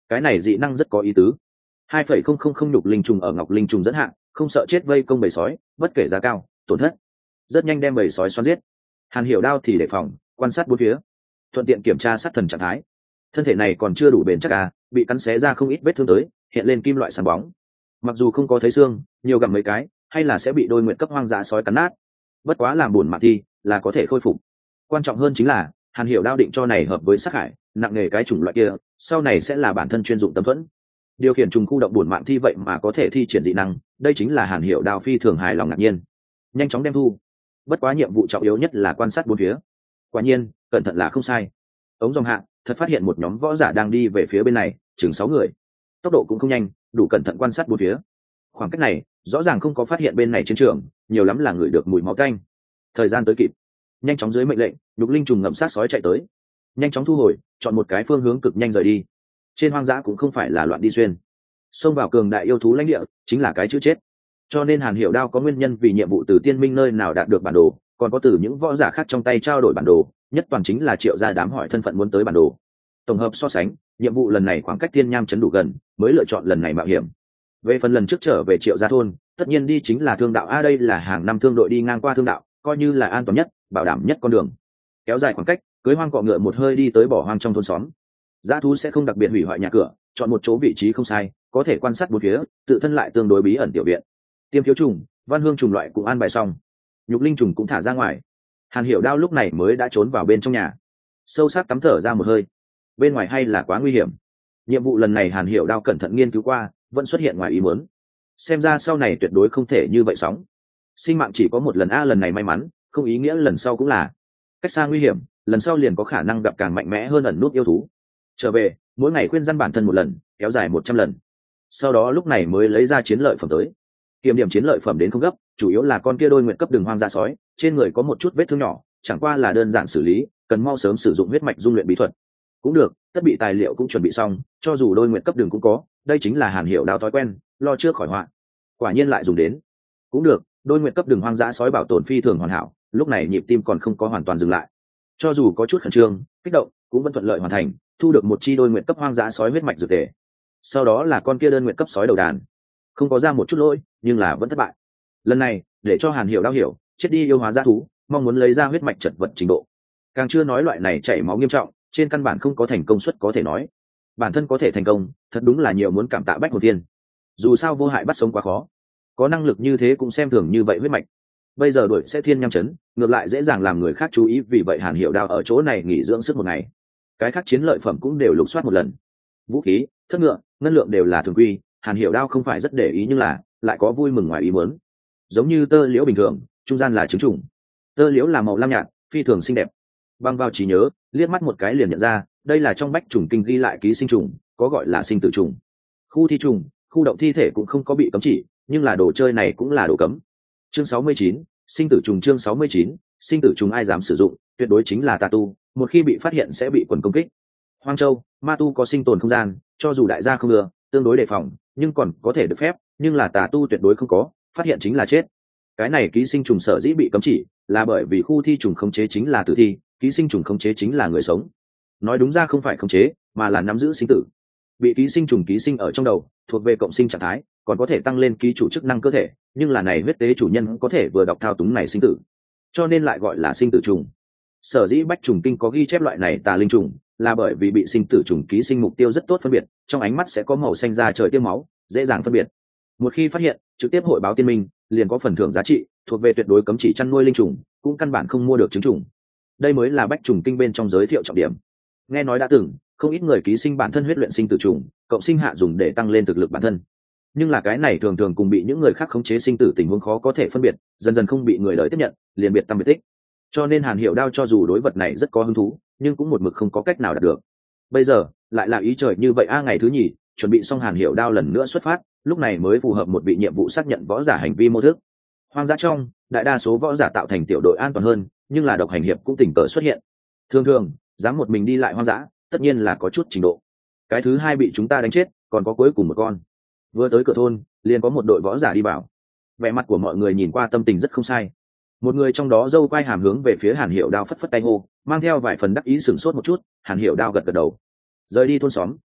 cái này dị năng rất có ý tứ. Hai phẩy không không không nhục linh trùng ở ngọc linh trùng dẫn hạn, không sợ chết vây công bầy sói, bất kể giá cao tổn thất, rất nhanh đem bầy sói xoắn giết. Hàn Hiểu Đao thì đề phòng, quan sát bốn phía, thuận tiện kiểm tra sát thần trạng thái. Thân thể này còn chưa đủ bền chắc à, bị cắn xé ra không ít vết thương tới, hiện lên kim loại sáng bóng. Mặc dù không có thấy xương, nhiều gặm mấy cái, hay là sẽ bị đôi nguyện cấp hoang dã sói cắn nát. Bất quá làm buồn mạng thi, là có thể khôi phục. Quan trọng hơn chính là, Hàn Hiểu Đao định cho này hợp với sát hải, nặng nghề cái chủng loại kia, sau này sẽ là bản thân chuyên dụng tấm thuẫn. Điều khiển trùng khu động buồn mạng thi vậy mà có thể thi triển dị năng, đây chính là Hàn Hiểu Đao phi thường hài lòng ngạc nhiên. Nhanh chóng đem thu. Bất quá nhiệm vụ trọng yếu nhất là quan sát bốn phía. Quả nhiên, cẩn thận là không sai. Ống dòng hạ, thật phát hiện một nhóm võ giả đang đi về phía bên này, chừng sáu người. Tốc độ cũng không nhanh, đủ cẩn thận quan sát bốn phía. Khoảng cách này, rõ ràng không có phát hiện bên này chiến trường, nhiều lắm là người được mùi máu tanh. Thời gian tới kịp, nhanh chóng dưới mệnh lệnh, nhục linh trùng ngậm sát sói chạy tới. Nhanh chóng thu hồi, chọn một cái phương hướng cực nhanh rời đi. Trên hoang dã cũng không phải là loạn đi xuyên. Xông vào cường đại yêu thú lãnh địa, chính là cái chữ chết. Cho nên Hàn Hiểu Đao có nguyên nhân vì nhiệm vụ từ tiên minh nơi nào đạt được bản đồ, còn có từ những võ giả khác trong tay trao đổi bản đồ, nhất toàn chính là Triệu gia đám hỏi thân phận muốn tới bản đồ. Tổng hợp so sánh, nhiệm vụ lần này khoảng cách Thiên Nham trấn đủ gần, mới lựa chọn lần này mạo hiểm. Về phần lần trước trở về Triệu gia thôn, tất nhiên đi chính là thương đạo a, đây là hàng năm thương đội đi ngang qua thương đạo, coi như là an toàn nhất, bảo đảm nhất con đường. Kéo dài khoảng cách, cưới hoang cọ ngựa một hơi đi tới bỏ hoang trong thôn xóm. Dã thú sẽ không đặc biệt hủy hoại nhà cửa, chọn một chỗ vị trí không sai, có thể quan sát bốn phía, tự thân lại tương đối bí ẩn tiểu viện. Tiêm thiếu trùng, văn hương trùng loại cũng an bài xong, nhục linh trùng cũng thả ra ngoài. Hàn Hiểu Đao lúc này mới đã trốn vào bên trong nhà, sâu sắc tắm thở ra một hơi. Bên ngoài hay là quá nguy hiểm. Nhiệm vụ lần này Hàn Hiểu Đao cẩn thận nghiên cứu qua, vẫn xuất hiện ngoài ý muốn. Xem ra sau này tuyệt đối không thể như vậy sóng. Sinh mạng chỉ có một lần a, lần này may mắn, không ý nghĩa lần sau cũng là. Cách xa nguy hiểm, lần sau liền có khả năng gặp càng mạnh mẽ hơn ẩn nút yêu thú. Trở về, mỗi ngày khuyên răn bản thân một lần, kéo dài một trăm lần. Sau đó lúc này mới lấy ra chiến lợi phẩm tới. Kiểm điểm chiến lợi phẩm đến không gấp, chủ yếu là con kia đôi nguyện cấp đường hoang dã sói, trên người có một chút vết thương nhỏ, chẳng qua là đơn giản xử lý, cần mau sớm sử dụng huyết mạch dung luyện bí thuật. Cũng được, tất bị tài liệu cũng chuẩn bị xong, cho dù đôi nguyện cấp đường cũng có, đây chính là Hàn Hiểu Đao thói quen, lo trước khỏi họa. Quả nhiên lại dùng đến. Cũng được, đôi nguyện cấp đường hoang dã sói bảo tồn phi thường hoàn hảo, lúc này nhịp tim còn không có hoàn toàn dừng lại. Cho dù có chút khẩn trương, kích động, cũng vẫn thuận lợi hoàn thành, thu được một chi đôi nguyện cấp hoang dã sói huyết mạch dược tề. Sau đó là con kia đơn nguyện cấp sói đầu đàn, không có ra một chút lỗi, nhưng là vẫn thất bại. Lần này, để cho Hàn Hiểu Đao hiểu, chết đi yêu hóa dã thú, mong muốn lấy ra huyết mạch chật vật trình độ. Càng chưa nói loại này chảy máu nghiêm trọng, trên căn bản không có thành công suất có thể nói. Bản thân có thể thành công, thật đúng là nhiều muốn cảm tạ Bách Hồn Tiên. Dù sao vô hại bắt sống quá khó, có năng lực như thế cũng xem thường như vậy huyết mạch. Bây giờ đuổi sẽ Thiên Nham trấn, ngược lại dễ dàng làm người khác chú ý, vì vậy Hàn Hiểu Đao ở chỗ này nghỉ dưỡng sức một ngày. Cái khác chiến lợi phẩm cũng đều lục soát một lần. Vũ khí, thất ngựa, ngân lượng đều là thường quy, Hàn Hiểu Đao không phải rất để ý, nhưng là lại có vui mừng ngoài ý muốn. Giống như tơ liễu bình thường, trung gian là trứng trùng. Tơ liễu là màu lam nhạt, phi thường xinh đẹp. Băng vào trí nhớ, liếc mắt một cái liền nhận ra, đây là trong bách trùng kinh ghi lại ký sinh trùng, có gọi là sinh tử trùng. Khu thi trùng, khu động thi thể cũng không có bị cấm chỉ, nhưng là đồ chơi này cũng là đồ cấm. Chương sáu mươi chín, sinh tử trùng. Chương sáu mươi chín, sinh tử trùng ai dám sử dụng, tuyệt đối chính là tà tu, một khi bị phát hiện sẽ bị quần công kích. Hoang Châu, ma tu có sinh tồn không gian, cho dù đại gia không ưa, tương đối đề phòng, nhưng còn có thể được phép, nhưng là tà tu tuyệt đối không có, phát hiện chính là chết. Cái này ký sinh trùng sở dĩ bị cấm chỉ, là bởi vì khu thi trùng khống chế chính là tử thi, ký sinh trùng khống chế chính là người sống. Nói đúng ra không phải khống chế, mà là nắm giữ sinh tử. Bị ký sinh trùng ký sinh ở trong đầu, thuộc về cộng sinh trạng thái, còn có thể tăng lên ký chủ chức năng cơ thể, nhưng là này huyết tế chủ nhân có thể vừa đọc thao túng này sinh tử, cho nên lại gọi là sinh tử trùng. Sở dĩ bách trùng kinh có ghi chép loại này tà linh trùng, là bởi vì bị sinh tử trùng ký sinh mục tiêu rất tốt phân biệt, trong ánh mắt sẽ có màu xanh da trời tiêm máu, dễ dàng phân biệt. Một khi phát hiện, trực tiếp hội báo tiên minh, liền có phần thưởng giá trị, thuộc về tuyệt đối cấm chỉ chăn nuôi linh trùng, cũng căn bản không mua được trứng trùng. Đây mới là bách trùng kinh bên trong giới thiệu trọng điểm. Nghe nói đã từng, không ít người ký sinh bản thân huyết luyện sinh tử trùng, cộng sinh hạ dùng để tăng lên thực lực bản thân. Nhưng là cái này thường thường cùng bị những người khác khống chế sinh tử tình huống khó có thể phân biệt, dần dần không bị người đời tiếp nhận, liền biệt tâm biệt tích. Cho nên Hàn Hiểu Đao cho dù đối vật này rất có hứng thú, nhưng cũng một mực không có cách nào đạt được. Bây giờ lại là ý trời như vậy a, ngày thứ nhì, chuẩn bị xong Hàn Hiểu Đao lần nữa xuất phát, lúc này mới phù hợp một vị nhiệm vụ xác nhận võ giả hành vi mô thức. Hoang dã trong, đại đa số võ giả tạo thành tiểu đội an toàn hơn, nhưng là độc hành hiệp cũng tình cờ xuất hiện. Thường thường, dám một mình đi lại hoang dã, tất nhiên là có chút trình độ. Cái thứ hai bị chúng ta đánh chết, còn có cuối cùng một con. Vừa tới cửa thôn, liền có một đội võ giả đi vào. Vẻ mặt của mọi người nhìn qua tâm tình rất không sai. Một người trong đó dâu quai hàm hướng về phía Hàn Hiểu Đao phất phất tay hô, mang theo vài phần đắc ý sửng sốt một chút. Hàn Hiểu Đao gật gật đầu, rời đi thôn xóm,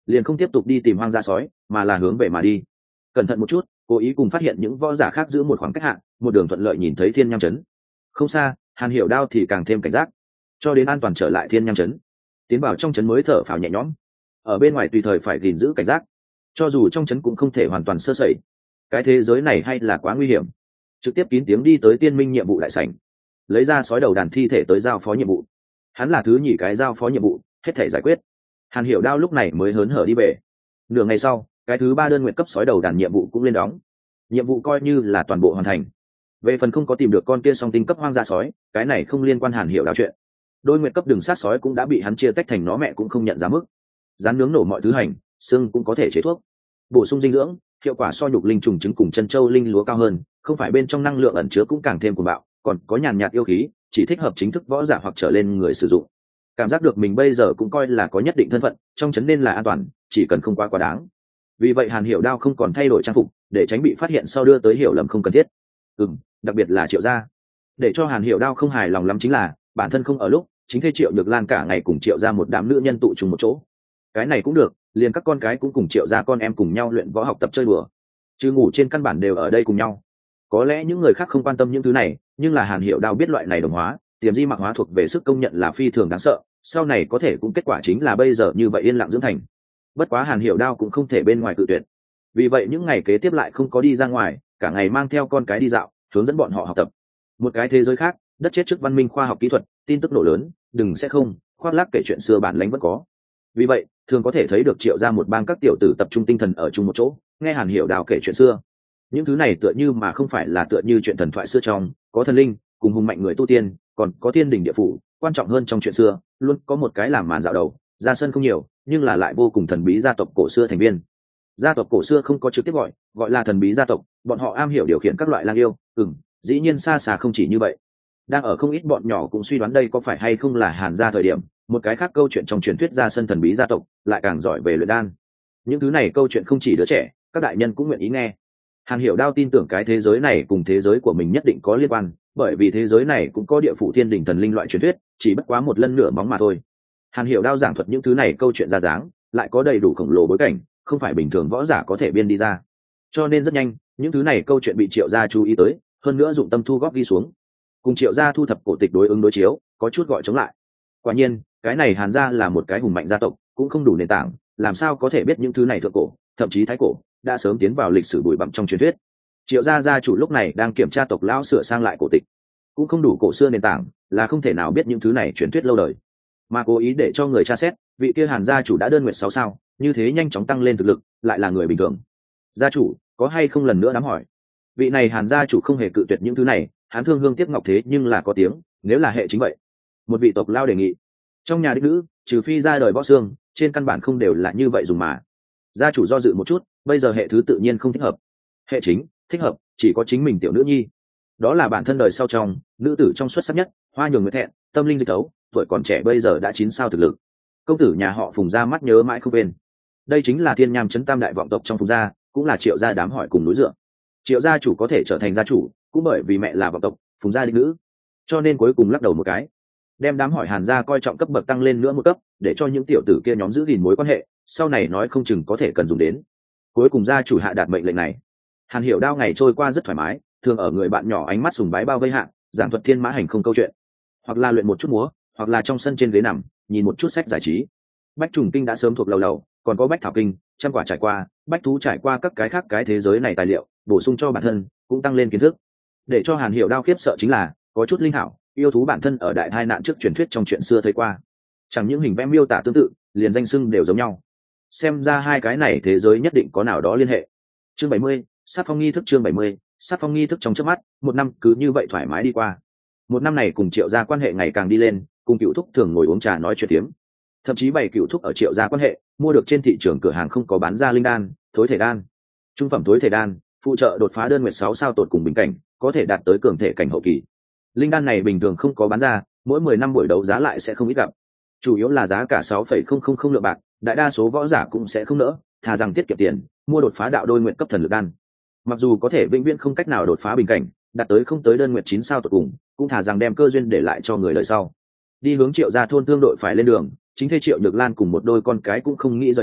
liền không tiếp tục đi tìm hoang dã sói mà là hướng về mà đi. Cẩn thận một chút, cố ý cùng phát hiện những võ giả khác giữ một khoảng cách hạn, một đường thuận lợi nhìn thấy thiên nham trấn. Không xa, Hàn Hiểu Đao thì càng thêm cảnh giác, cho đến an toàn trở lại thiên nham trấn. Tiến vào trong trấn mới thở phào nhẹ nhõm, ở bên ngoài tùy thời phải gìn giữ cảnh giác, cho dù trong trấn cũng không thể hoàn toàn sơ sẩy. Cái thế giới này hay là quá nguy hiểm. Trực tiếp kín tiếng đi tới tiên minh nhiệm vụ đại sảnh, lấy ra sói đầu đàn thi thể tới giao phó nhiệm vụ. Hắn là thứ nhì cái giao phó nhiệm vụ, hết thể giải quyết. Hàn Hiểu Đao lúc này mới hớn hở đi về. Nửa ngày sau, cái thứ ba đơn nguyện cấp sói đầu đàn nhiệm vụ cũng lên đóng. Nhiệm vụ coi như là toàn bộ hoàn thành. Về phần không có tìm được con kia song tinh cấp hoang dã sói, cái này không liên quan Hàn Hiểu Đao chuyện. Đôi nguyện cấp đường sát sói cũng đã bị hắn chia tách thành nó mẹ cũng không nhận ra mức. Rán nướng nổ mọi thứ hành, xương cũng có thể chế thuốc. Bổ sung dinh dưỡng, hiệu quả so nhục linh trùng trứng cùng chân châu linh lúa cao hơn, không phải bên trong năng lượng ẩn chứa cũng càng thêm cuồng bạo, còn có nhàn nhạt yêu khí, chỉ thích hợp chính thức võ giả hoặc trở lên người sử dụng. Cảm giác được mình bây giờ cũng coi là có nhất định thân phận, trong trấn nên là an toàn, chỉ cần không quá quá đáng. Vì vậy Hàn Hiểu Đao không còn thay đổi trang phục, để tránh bị phát hiện sau đưa tới hiểu lầm không cần thiết. Ừm, đặc biệt là Triệu gia. Để cho Hàn Hiểu Đao không hài lòng lắm chính là, bản thân không ở lúc, chính thê Triệu Nhược Lan cả ngày cùng Triệu gia một đám nữ nhân tụ trùng một chỗ. Cái này cũng được, liền các con cái cũng cùng Triệu gia con em cùng nhau luyện võ học tập chơi đùa. Chứ ngủ trên căn bản đều ở đây cùng nhau. Có lẽ những người khác không quan tâm những thứ này, nhưng là Hàn Hiểu Đao biết loại này đồng hóa, tiềm di mặc hóa thuộc về sức công nhận là phi thường đáng sợ, sau này có thể cũng kết quả chính là bây giờ như vậy yên lặng dưỡng thành. Bất quá Hàn Hiểu Đao cũng không thể bên ngoài cự tuyệt. Vì vậy những ngày kế tiếp lại không có đi ra ngoài, cả ngày mang theo con cái đi dạo, hướng dẫn bọn họ học tập. Một cái thế giới khác, đất chết trước văn minh khoa học kỹ thuật, tin tức nổ lớn, đừng sẽ không, khoác lác kể chuyện xưa bản lánh vẫn có. Vì vậy, thường có thể thấy được Triệu ra một bang các tiểu tử tập trung tinh thần ở chung một chỗ, nghe Hàn Hiểu Đao kể chuyện xưa. Những thứ này tựa như mà không phải là tựa như chuyện thần thoại xưa trong, có thần linh, cùng hùng mạnh người tu tiên, còn có thiên đình địa phủ, quan trọng hơn trong chuyện xưa, luôn có một cái làm màn dạo đầu, ra sân không nhiều, nhưng là lại vô cùng thần bí gia tộc cổ xưa thành viên. Gia tộc cổ xưa không có trực tiếp gọi, gọi là thần bí gia tộc, bọn họ am hiểu điều khiển các loại lang yêu, ừm, dĩ nhiên xa xa không chỉ như vậy. Đang ở không ít bọn nhỏ cũng suy đoán đây có phải hay không là Hàn gia thời điểm, một cái khác câu chuyện trong truyền thuyết ra sân thần bí gia tộc, lại càng giỏi về luyện đan. Những thứ này câu chuyện không chỉ đứa trẻ, các đại nhân cũng nguyện ý nghe. Hàn Hiểu Đao tin tưởng cái thế giới này cùng thế giới của mình nhất định có liên quan, bởi vì thế giới này cũng có địa phủ thiên đình thần linh loại truyền thuyết, chỉ bất quá một lần nửa móng mà thôi. Hàn Hiểu Đao giảng thuật những thứ này câu chuyện ra dáng, lại có đầy đủ khổng lồ bối cảnh, không phải bình thường võ giả có thể biên đi ra. Cho nên rất nhanh, những thứ này câu chuyện bị Triệu gia chú ý tới, hơn nữa dụng tâm thu góp ghi xuống. Cùng Triệu gia thu thập cổ tịch đối ứng đối chiếu, có chút gọi chống lại. Quả nhiên, cái này Hàn gia là một cái hùng mạnh gia tộc, cũng không đủ nền tảng, làm sao có thể biết những thứ này thượng cổ, thậm chí thái cổ, đã sớm tiến vào lịch sử bụi bặm trong truyền thuyết. Triệu gia gia chủ lúc này đang kiểm tra tộc lão sửa sang lại cổ tịch, cũng không đủ cổ xưa nền tảng, là không thể nào biết những thứ này truyền thuyết lâu đời, mà cố ý để cho người tra xét, vị kia Hàn gia chủ đã đơn nguyện sáu sao, như thế nhanh chóng tăng lên thực lực, lại là người bình thường. Gia chủ, có hay không lần nữa đám hỏi. Vị này Hàn gia chủ không hề cự tuyệt những thứ này, hắn thương hương tiếc ngọc thế nhưng là có tiếng, nếu là hệ chính vậy. Một vị tộc lao đề nghị. Trong nhà đích nữ, trừ phi ra đời võ xương, trên căn bản không đều là như vậy dùng mà. Gia chủ do dự một chút, bây giờ hệ thứ tự nhiên không thích hợp. Hệ chính, thích hợp, chỉ có chính mình tiểu nữ nhi. Đó là bản thân đời sau trong, nữ tử trong xuất sắc nhất, hoa nhường người thẹn, tâm linh dịch tấu, tuổi còn trẻ bây giờ đã chín sao thực lực. Công tử nhà họ Phùng gia mắt nhớ mãi không quên. Đây chính là thiên nham trấn tam đại vọng tộc trong Phùng gia, cũng là Triệu gia đám hỏi cùng núi dựa. Triệu gia chủ có thể trở thành gia chủ, cũng bởi vì mẹ là vọng tộc, Phùng gia đích nữ, cho nên cuối cùng lắc đầu một cái, đem đám hỏi Hàn gia coi trọng cấp bậc tăng lên nữa một cấp, để cho những tiểu tử kia nhóm giữ gìn mối quan hệ, sau này nói không chừng có thể cần dùng đến. Cuối cùng gia chủ hạ đạt mệnh lệnh này. Hàn Hiểu Đao ngày trôi qua rất thoải mái, thường ở người bạn nhỏ ánh mắt sùng bái bao vây hạ, giảng thuật thiên mã hành không câu chuyện, hoặc là luyện một chút múa, hoặc là trong sân trên ghế nằm nhìn một chút sách giải trí. Bách trùng kinh đã sớm thuộc lầu lầu, còn có bách thảo kinh, trăm quả trải qua, bách thú trải qua các cái khác cái thế giới này tài liệu, bổ sung cho bản thân, cũng tăng lên kiến thức. Để cho Hàn Hiểu Đao khiếp sợ chính là, có chút linh thảo, yêu thú bản thân ở đại tai nạn trước truyền thuyết trong chuyện xưa thấy qua. Chẳng những hình vẽ miêu tả tương tự, liền danh xưng đều giống nhau. Xem ra hai cái này thế giới nhất định có nào đó liên hệ. Chương bảy mươi, sát phong nghi thức. Chương bảy mươi, sát phong nghi thức. Trong chớp mắt, một năm cứ như vậy thoải mái đi qua. Một năm này cùng Triệu gia quan hệ ngày càng đi lên, cùng Cựu Thúc thường ngồi uống trà nói chuyện tiếm. Thậm chí bảy Cựu Thúc ở Triệu gia quan hệ, mua được trên thị trường cửa hàng không có bán ra linh đan, thối thể đan. Trung phẩm thối thể đan, phụ trợ đột phá đơn nguyệt sáu sao tột cùng bình cảnh, có thể đạt tới cường thể cảnh hậu kỳ. Linh đan này bình thường không có bán ra, mỗi mười năm buổi đấu giá lại sẽ không ít gặp. Chủ yếu là giá cả sáu phẩy không không không lượng bạc, đại đa số võ giả cũng sẽ không nỡ, thà rằng tiết kiệm tiền, mua đột phá đạo đôi nguyện cấp thần lực đan. Mặc dù có thể vĩnh viễn không cách nào đột phá bình cảnh, đạt tới không tới đơn nguyện chín sao tột cùng, cũng thà rằng đem cơ duyên để lại cho người đời sau. Đi hướng Triệu gia thôn tương đội phải lên đường, chính thê Triệu Nhược Lan cùng một đôi con cái cũng không nghĩ rời đi,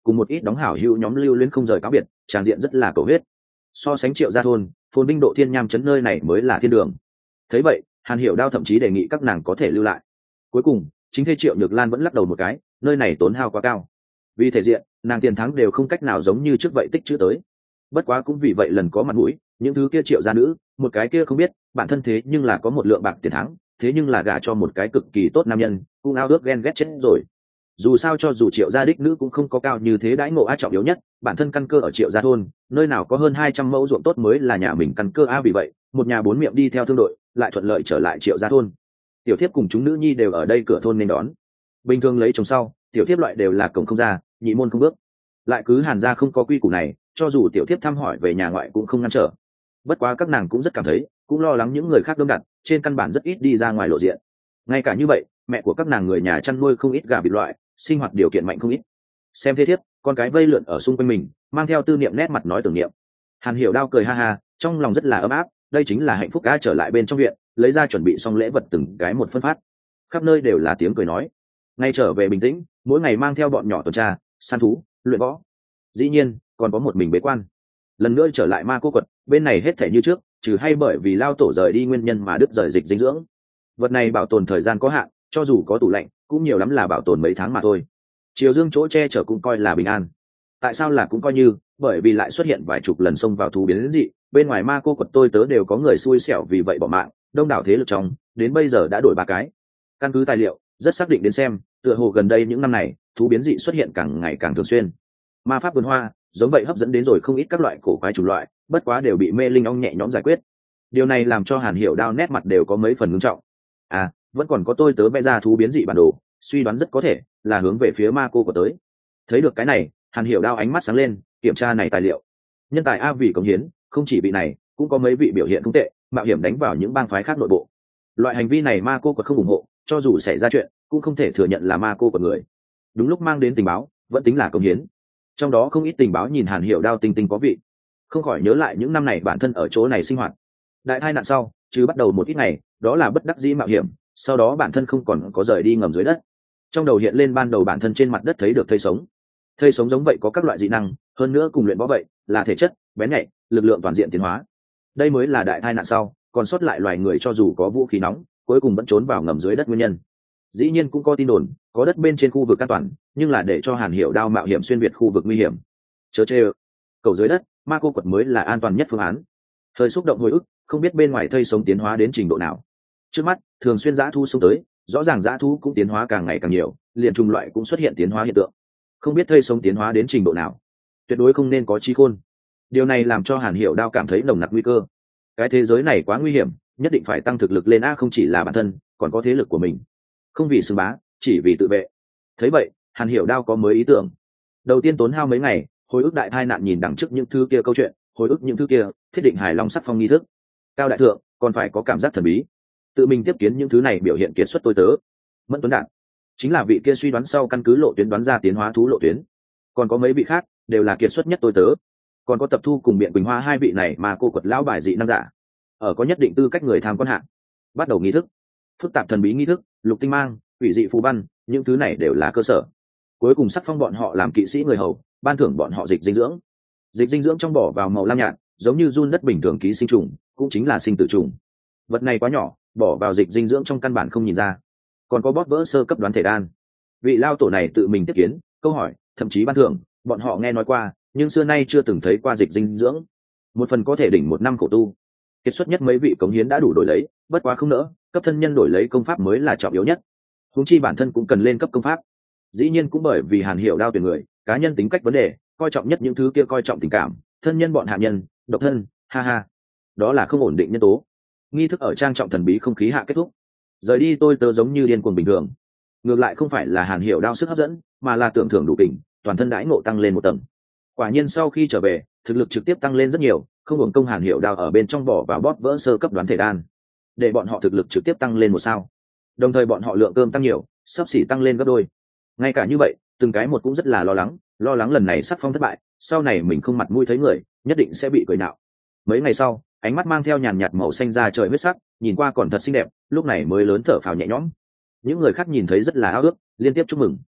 cùng một ít đóng hảo hữu nhóm lưu luyến không rời cáo biệt, tràng diện rất là cầu huyết. So sánh Triệu gia thôn, phồn binh độ thiên nham chấn nơi này mới là thiên đường. Thấy vậy, Hàn Hiểu Đao thậm chí đề nghị các nàng có thể lưu lại. Cuối cùng, chính thê Triệu Nhược Lan vẫn lắc đầu một cái, nơi này tốn hao quá cao. Vì thể diện, nàng tiền thắng đều không cách nào giống như trước vậy tích chữ tới. Bất quá cũng vì vậy lần có mặt mũi, những thứ kia Triệu gia nữ, một cái kia không biết, bản thân thế nhưng là có một lượng bạc tiền thắng, thế nhưng là gả cho một cái cực kỳ tốt nam nhân, cũng ao ước ghen ghét chết rồi. Dù sao cho dù Triệu gia đích nữ cũng không có cao như thế, đãi ngộ a trọng yếu nhất, bản thân căn cơ ở Triệu gia thôn, nơi nào có hơn hai trăm mẫu ruộng tốt mới là nhà mình căn cơ a, vì vậy, một nhà bốn miệng đi theo thương đội, lại thuận lợi trở lại Triệu gia thôn. Tiểu thiếp cùng chúng nữ nhi đều ở đây cửa thôn nên đón. Bình thường lấy chồng sau, tiểu thiếp loại đều là cổng không ra, nhị môn không bước. Lại cứ Hàn gia không có quy củ này, cho dù tiểu thiếp thăm hỏi về nhà ngoại cũng không ngăn trở. Bất quá các nàng cũng rất cảm thấy, cũng lo lắng những người khác đông đặt, trên căn bản rất ít đi ra ngoài lộ diện. Ngay cả như vậy, mẹ của các nàng người nhà chăn nuôi không ít gà vịt loại, sinh hoạt điều kiện mạnh không ít. Xem thế thiếp, con cái vây lượn ở xung quanh mình, mang theo tư niệm nét mặt nói tưởng niệm. Hàn Hiểu Đao cười ha ha, trong lòng rất là ấm áp, đây chính là hạnh phúc cá trở lại bên trong viện, lấy ra chuẩn bị xong lễ vật từng cái một phân phát. Khắp nơi đều là tiếng cười nói. Ngay trở về bình tĩnh, mỗi ngày mang theo bọn nhỏ tuần tra, săn thú, luyện võ. Dĩ nhiên, còn có một mình bế quan. Lần nữa trở lại Ma Cô quật, bên này hết thể như trước, trừ hay bởi vì lao tổ rời đi nguyên nhân mà đứt rời dịch dinh dưỡng. Vật này bảo tồn thời gian có hạn, cho dù có tủ lạnh, cũng nhiều lắm là bảo tồn mấy tháng mà thôi. Triều Dương chỗ che chở cũng coi là bình an. Tại sao là cũng coi như, bởi vì lại xuất hiện vài chục lần xông vào thú biến dị, bên ngoài Ma Cô quật tôi tớ đều có người xui xẻo vì vậy bỏ mạng, đông đảo thế lực trong, đến bây giờ đã đổi ba cái. Căn cứ tài liệu, rất xác định đến xem, tựa hồ gần đây những năm này, thú biến dị xuất hiện càng ngày càng thường xuyên. Ma pháp vườn hoa, giống vậy hấp dẫn đến rồi không ít các loại cổ quái chủng loại, bất quá đều bị mê linh ong nhẹ nhõm giải quyết. Điều này làm cho Hàn Hiểu Đao nét mặt đều có mấy phần ngưng trọng. À, vẫn còn có tôi tớ vẽ ra thú biến dị bản đồ, suy đoán rất có thể là hướng về phía Ma Cô của tới. Thấy được cái này, Hàn Hiểu Đao ánh mắt sáng lên, kiểm tra này tài liệu. Nhân tài a vì cống hiến, không chỉ vị này, cũng có mấy vị biểu hiện không tệ, mạo hiểm đánh vào những bang phái khác nội bộ. Loại hành vi này Ma Cô quật không ủng hộ, cho dù xảy ra chuyện, cũng không thể thừa nhận là Ma Cô của người. Đúng lúc mang đến tình báo, vẫn tính là cống hiến. Trong đó không ít tình báo nhìn Hàn Hiểu Đao tinh tinh có vị, không khỏi nhớ lại những năm này bản thân ở chỗ này sinh hoạt. Đại tai nạn sau, chứ bắt đầu một ít ngày, đó là bất đắc dĩ mạo hiểm, sau đó bản thân không còn có rời đi ngầm dưới đất. Trong đầu hiện lên ban đầu bản thân trên mặt đất thấy được thây sống. Thây sống giống vậy có các loại dị năng, hơn nữa cùng luyện võ vậy, là thể chất, bén nhạy, lực lượng toàn diện tiến hóa. Đây mới là đại tai nạn sau, còn sót lại loài người cho dù có vũ khí nóng, cuối cùng vẫn trốn vào ngầm dưới đất nguyên nhân. Dĩ nhiên cũng có tin đồn, có đất bên trên khu vực an toàn, nhưng là để cho Hàn Hiểu Đao mạo hiểm xuyên việt khu vực nguy hiểm. Chớ chê, cầu dưới đất, Ma Cô quật mới là an toàn nhất phương án. Hơi xúc động hồi ức, không biết bên ngoài thây sống tiến hóa đến trình độ nào. Trước mắt, thường xuyên dã thu xông tới, rõ ràng dã thu cũng tiến hóa càng ngày càng nhiều, liền trùng loại cũng xuất hiện tiến hóa hiện tượng. Không biết thây sống tiến hóa đến trình độ nào, tuyệt đối không nên có trí khôn. Điều này làm cho Hàn Hiểu Đao cảm thấy nồng nặc nguy cơ. Cái thế giới này quá nguy hiểm, nhất định phải tăng thực lực lên a, không chỉ là bản thân, còn có thế lực của mình. Không vì xưng bá, chỉ vì tự vệ. Thấy vậy, Hàn Hiểu Đao có mới ý tưởng. Đầu tiên tốn hao mấy ngày, hồi ức đại tai nạn nhìn đằng trước những thứ kia câu chuyện, hồi ức những thứ kia, thiết định hài long sắc phong nghi thức. Cao đại thượng, còn phải có cảm giác thần bí. Tự mình tiếp kiến những thứ này biểu hiện kiệt xuất tôi tớ. Mẫn Tuấn Đạt, chính là vị kia suy đoán sau căn cứ lộ tuyến đoán ra tiến hóa thú lộ tuyến. Còn có mấy vị khác, đều là kiệt xuất nhất tôi tớ. Còn có Tập Thu cùng Biện Quỳnh Hoa hai vị này mà cô quật lão bài dị năng giả, ở có nhất định tư cách người tham quan hạng. Bắt đầu nghi thức. Phức tạp thần bí nghi thức, lục tinh mang, quỷ dị phù văn, những thứ này đều là cơ sở. Cuối cùng sắc phong bọn họ làm kỵ sĩ người hầu, ban thưởng bọn họ dịch dinh dưỡng. Dịch dinh dưỡng trong bỏ vào màu lam nhạt, giống như giun đất bình thường ký sinh trùng, cũng chính là sinh tử trùng. Vật này quá nhỏ, bỏ vào dịch dinh dưỡng trong căn bản không nhìn ra. Còn có bóp vỡ sơ cấp đoán thể đan. Vị lao tổ này tự mình tiếp kiến, câu hỏi, thậm chí ban thưởng, bọn họ nghe nói qua, nhưng xưa nay chưa từng thấy qua dịch dinh dưỡng. Một phần có thể đỉnh một năm khổ tu. Kiệt xuất nhất mấy vị cống hiến đã đủ đổi lấy, bất quá không nỡ, cấp thân nhân đổi lấy công pháp mới là trọng yếu nhất. Huống chi bản thân cũng cần lên cấp công pháp. Dĩ nhiên cũng bởi vì Hàn Hiểu Đao tuyển người, cá nhân tính cách vấn đề, coi trọng nhất những thứ kia coi trọng tình cảm, thân nhân bọn hạ nhân, độc thân, ha ha. Đó là không ổn định nhân tố. Nghi thức ở trang trọng thần bí không khí hạ kết thúc. Rời đi tôi tớ giống như điên cuồng bình thường. Ngược lại không phải là Hàn Hiểu Đao sức hấp dẫn, mà là tưởng thưởng đủ đỉnh, toàn thân đãi ngộ tăng lên một tầng. Quả nhiên sau khi trở về, thực lực trực tiếp tăng lên rất nhiều, không hưởng công Hàn Hiểu Đao ở bên trong bỏ vào bóp vỡ sơ cấp đoán thể đan, để bọn họ thực lực trực tiếp tăng lên một sao. Đồng thời bọn họ lượng cơm tăng nhiều, sắp xỉ tăng lên gấp đôi. Ngay cả như vậy, từng cái một cũng rất là lo lắng, lo lắng lần này sắc phong thất bại, sau này mình không mặt mũi thấy người, nhất định sẽ bị cười nhạo. Mấy ngày sau, ánh mắt mang theo nhàn nhạt màu xanh da trời huyết sắc, nhìn qua còn thật xinh đẹp, lúc này mới lớn thở phào nhẹ nhõm. Những người khác nhìn thấy rất là ao ước, liên tiếp chúc mừng.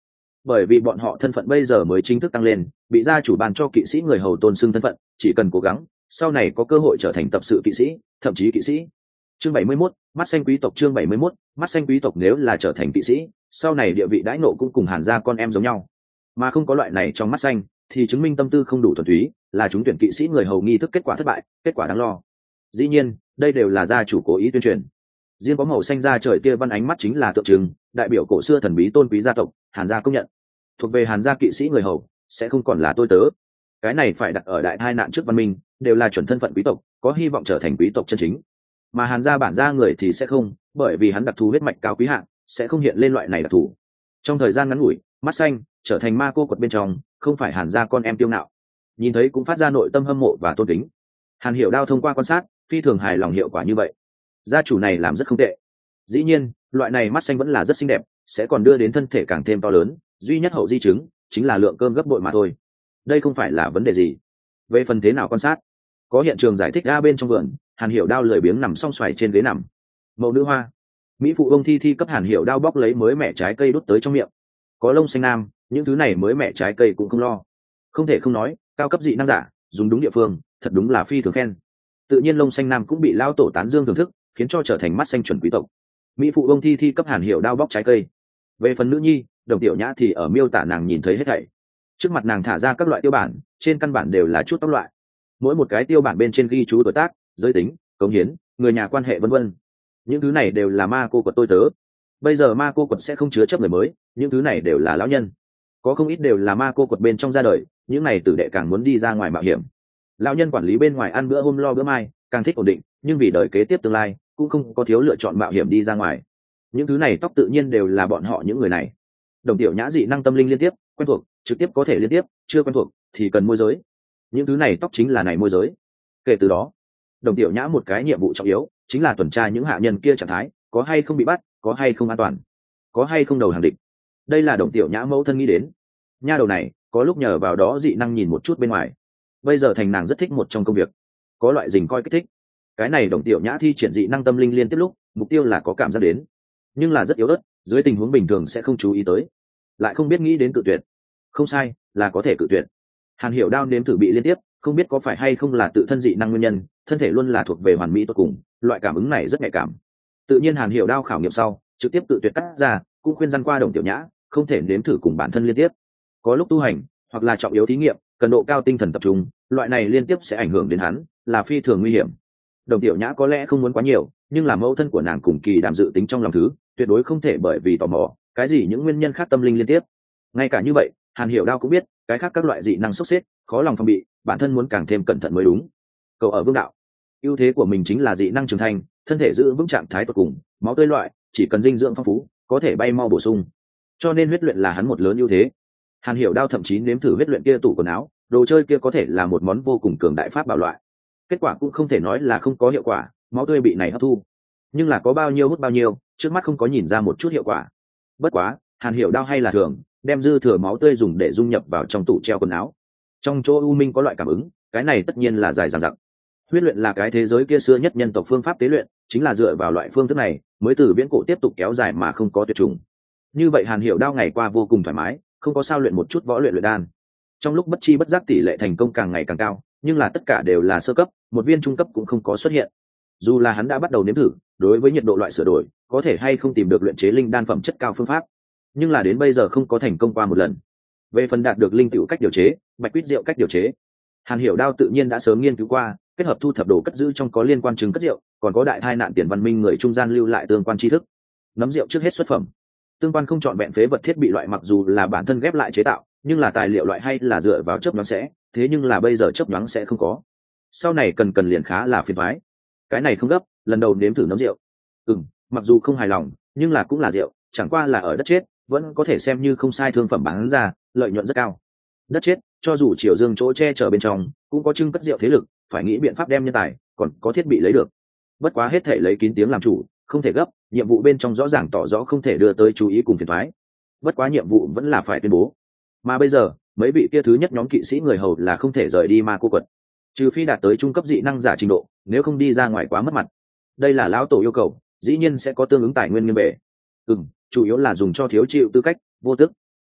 bởi vì bọn họ thân phận bây giờ mới chính thức tăng lên, bị gia chủ ban cho kỵ sĩ người hầu tôn xưng thân phận, chỉ cần cố gắng sau này có cơ hội trở thành tập sự kỵ sĩ, thậm chí kỵ sĩ. Chương bảy mươi mốt, mắt xanh quý tộc. Chương bảy mươi mốt, mắt xanh quý tộc. Nếu là trở thành kỵ sĩ, sau này địa vị đãi ngộ cũng cùng Hàn gia con em giống nhau, mà không có loại này trong mắt xanh thì chứng minh tâm tư không đủ thuần túy, là chúng tuyển kỵ sĩ người hầu nghi thức kết quả thất bại, kết quả đáng lo. Dĩ nhiên đây đều là gia chủ cố ý tuyên truyền. Riêng có màu xanh da trời tia văn ánh mắt chính là tượng trưng, đại biểu cổ xưa thần bí tôn quý gia tộc Hàn gia công nhận, thuộc về Hàn gia kỵ sĩ người hầu sẽ không còn là tôi tớ. Cái này phải đặt ở đại tai nạn trước văn minh, đều là chuẩn thân phận quý tộc, có hy vọng trở thành quý tộc chân chính. Mà Hàn gia bản gia người thì sẽ không, bởi vì hắn đặc thù huyết mạch cao quý hạng, sẽ không hiện lên loại này đặc thù. Trong thời gian ngắn ngủi, mắt xanh trở thành ma cô quật bên trong, không phải Hàn gia con em tiêu ngạo, nhìn thấy cũng phát ra nội tâm hâm mộ và tôn kính. Hàn Hiểu Đao thông qua quan sát, phi thường hài lòng hiệu quả như vậy. Gia chủ này làm rất không tệ. Dĩ nhiên, loại này mắt xanh vẫn là rất xinh đẹp, sẽ còn đưa đến thân thể càng thêm to lớn, duy nhất hậu di chứng chính là lượng cơm gấp bội mà thôi. Đây không phải là vấn đề gì. Về phần thế nào quan sát, có hiện trường giải thích ra bên trong vườn. Hàn Hiểu Đao lười biếng nằm song xoài trên ghế nằm. Mẫu nữ hoa, mỹ phụ ông Thi Thi cấp Hàn Hiểu Đao bóc lấy mới mẻ trái cây đút tới trong miệng. Có lông xanh nam, những thứ này mới mẻ trái cây cũng không lo. Không thể không nói, cao cấp dị năng giả dùng đúng địa phương, thật đúng là phi thường khen. Tự nhiên lông xanh nam cũng bị lao tổ tán dương thưởng thức, khiến cho trở thành mắt xanh chuẩn quý tộc. Mỹ phụ ông Thi Thi cấp Hàn Hiểu Đao bóc trái cây. Về phần nữ nhi Đồng Tiểu Nhã thì ở miêu tả nàng nhìn thấy hết thảy. Trước mặt nàng thả ra các loại tiêu bản, trên căn bản đều là chút tóc loại. Mỗi một cái tiêu bản bên trên ghi chú tuổi tác, giới tính, cống hiến, người nhà quan hệ vân vân. Những thứ này đều là ma cô quật tôi tớ. Bây giờ ma cô quật sẽ không chứa chấp người mới, những thứ này đều là lão nhân. Có không ít đều là ma cô quật bên trong ra đời, những này tử đệ càng muốn đi ra ngoài mạo hiểm. Lão nhân quản lý bên ngoài ăn bữa hôm lo bữa mai, càng thích ổn định, nhưng vì đời kế tiếp tương lai, cũng không có thiếu lựa chọn mạo hiểm đi ra ngoài. Những thứ này tóc tự nhiên đều là bọn họ những người này. Đồng Tiểu Nhã dị năng tâm linh liên tiếp, quen thuộc, trực tiếp có thể liên tiếp, chưa quen thuộc thì cần môi giới. Những thứ này tóc chính là này môi giới. Kể từ đó, Đồng Tiểu Nhã một cái nhiệm vụ trọng yếu chính là tuần tra những hạ nhân kia trạng thái, có hay không bị bắt, có hay không an toàn, có hay không đầu hàng địch. Đây là Đồng Tiểu Nhã mẫu thân nghĩ đến. Nha đầu này có lúc nhờ vào đó dị năng nhìn một chút bên ngoài, bây giờ thành nàng rất thích một trong công việc, có loại dình coi kích thích. Cái này Đồng Tiểu Nhã thi triển dị năng tâm linh liên tiếp lúc, mục tiêu là có cảm giác đến, nhưng là rất yếu ớt, dưới tình huống bình thường sẽ không chú ý tới, lại không biết nghĩ đến cự tuyệt. Không sai, là có thể cự tuyệt. Hàn Hiểu Đao nếm thử bị liên tiếp, không biết có phải hay không là tự thân dị năng nguyên nhân, thân thể luôn là thuộc về hoàn mỹ tuyệt cùng, loại cảm ứng này rất nhạy cảm. Tự nhiên Hàn Hiểu Đao khảo nghiệm sau, trực tiếp cự tuyệt cắt ra, cũng khuyên răn qua Đồng Tiểu Nhã, không thể nếm thử cùng bản thân liên tiếp. Có lúc tu hành, hoặc là trọng yếu thí nghiệm, cần độ cao tinh thần tập trung, loại này liên tiếp sẽ ảnh hưởng đến hắn, là phi thường nguy hiểm. Đồng Tiểu Nhã có lẽ không muốn quá nhiều, nhưng là mẫu thân của nàng cùng Kỳ Đàm dự tính trong lòng thứ, tuyệt đối không thể bởi vì tò mò, cái gì những nguyên nhân khác tâm linh liên tiếp. Ngay cả như vậy, Hàn Hiểu Đao cũng biết, cái khác các loại dị năng sốc xếp, khó lòng phòng bị, bản thân muốn càng thêm cẩn thận mới đúng. Cầu ở vương đạo, ưu thế của mình chính là dị năng trưởng thành, thân thể giữ vững trạng thái tuyệt cùng, máu tươi loại, chỉ cần dinh dưỡng phong phú, có thể bay mau bổ sung. Cho nên huyết luyện là hắn một lớn ưu thế. Hàn Hiểu Đao thậm chí nếm thử huyết luyện kia tủ quần áo, đồ chơi kia có thể là một món vô cùng cường đại pháp bảo loại. Kết quả cũng không thể nói là không có hiệu quả, máu tươi bị này hấp thu, nhưng là có bao nhiêu hút bao nhiêu, trước mắt không có nhìn ra một chút hiệu quả. Bất quá Hàn Hiểu Đao hay là thường đem dư thừa máu tươi dùng để dung nhập vào trong tủ treo quần áo. Trong chỗ U Minh có loại cảm ứng, cái này tất nhiên là dài dằng dặc. Huyết luyện là cái thế giới kia xưa nhất nhân tộc phương pháp tế luyện, chính là dựa vào loại phương thức này mới từ viễn cổ tiếp tục kéo dài mà không có tuyệt chủng. Như vậy Hàn Hiểu Đao ngày qua vô cùng thoải mái, không có sao luyện một chút võ luyện luyện đan. Trong lúc bất chi bất giác tỷ lệ thành công càng ngày càng cao, nhưng là tất cả đều là sơ cấp, một viên trung cấp cũng không có xuất hiện. Dù là hắn đã bắt đầu nếm thử, đối với nhiệt độ loại sửa đổi, có thể hay không tìm được luyện chế linh đan phẩm chất cao phương pháp, nhưng là đến bây giờ không có thành công qua một lần. Về phần đạt được linh tiểu cách điều chế, bạch quýt rượu cách điều chế, Hàn Hiểu Đao tự nhiên đã sớm nghiên cứu qua, kết hợp thu thập đồ cất giữ trong có liên quan chứng cất rượu, còn có đại tai nạn tiền văn minh người trung gian lưu lại tương quan tri thức. Nấm rượu trước hết xuất phẩm, tương quan không chọn vẹn phế vật thiết bị loại, mặc dù là bản thân ghép lại chế tạo, nhưng là tài liệu loại hay là dựa vào chớp nhoáng sẽ, thế nhưng là bây giờ chớp nhoáng sẽ không có, sau này cần cần liền khá là phiền toái. Cái này không gấp, lần đầu nếm thử nấm rượu, ừm, mặc dù không hài lòng, nhưng là cũng là rượu, chẳng qua là ở đất chết, vẫn có thể xem như không sai thương phẩm bán ra, lợi nhuận rất cao. Đất chết, cho dù Triều Dương chỗ che chở bên trong, cũng có trưng cất rượu thế lực, phải nghĩ biện pháp đem nhân tài, còn có thiết bị lấy được. Bất quá hết thể lấy kín tiếng làm chủ, không thể gấp, nhiệm vụ bên trong rõ ràng tỏ rõ không thể đưa tới chú ý cùng phiền toái. Bất quá nhiệm vụ vẫn là phải tuyên bố. Mà bây giờ, mấy vị kia thứ nhất nhóm kỵ sĩ người hầu là không thể rời đi ma cô quật, trừ phi đạt tới trung cấp dị năng giả trình độ, nếu không đi ra ngoài quá mất mặt. Đây là lão tổ yêu cầu, dĩ nhiên sẽ có tương ứng tài nguyên nghiêm bể. Ừm, chủ yếu là dùng cho thiếu chịu tư cách, vô tức.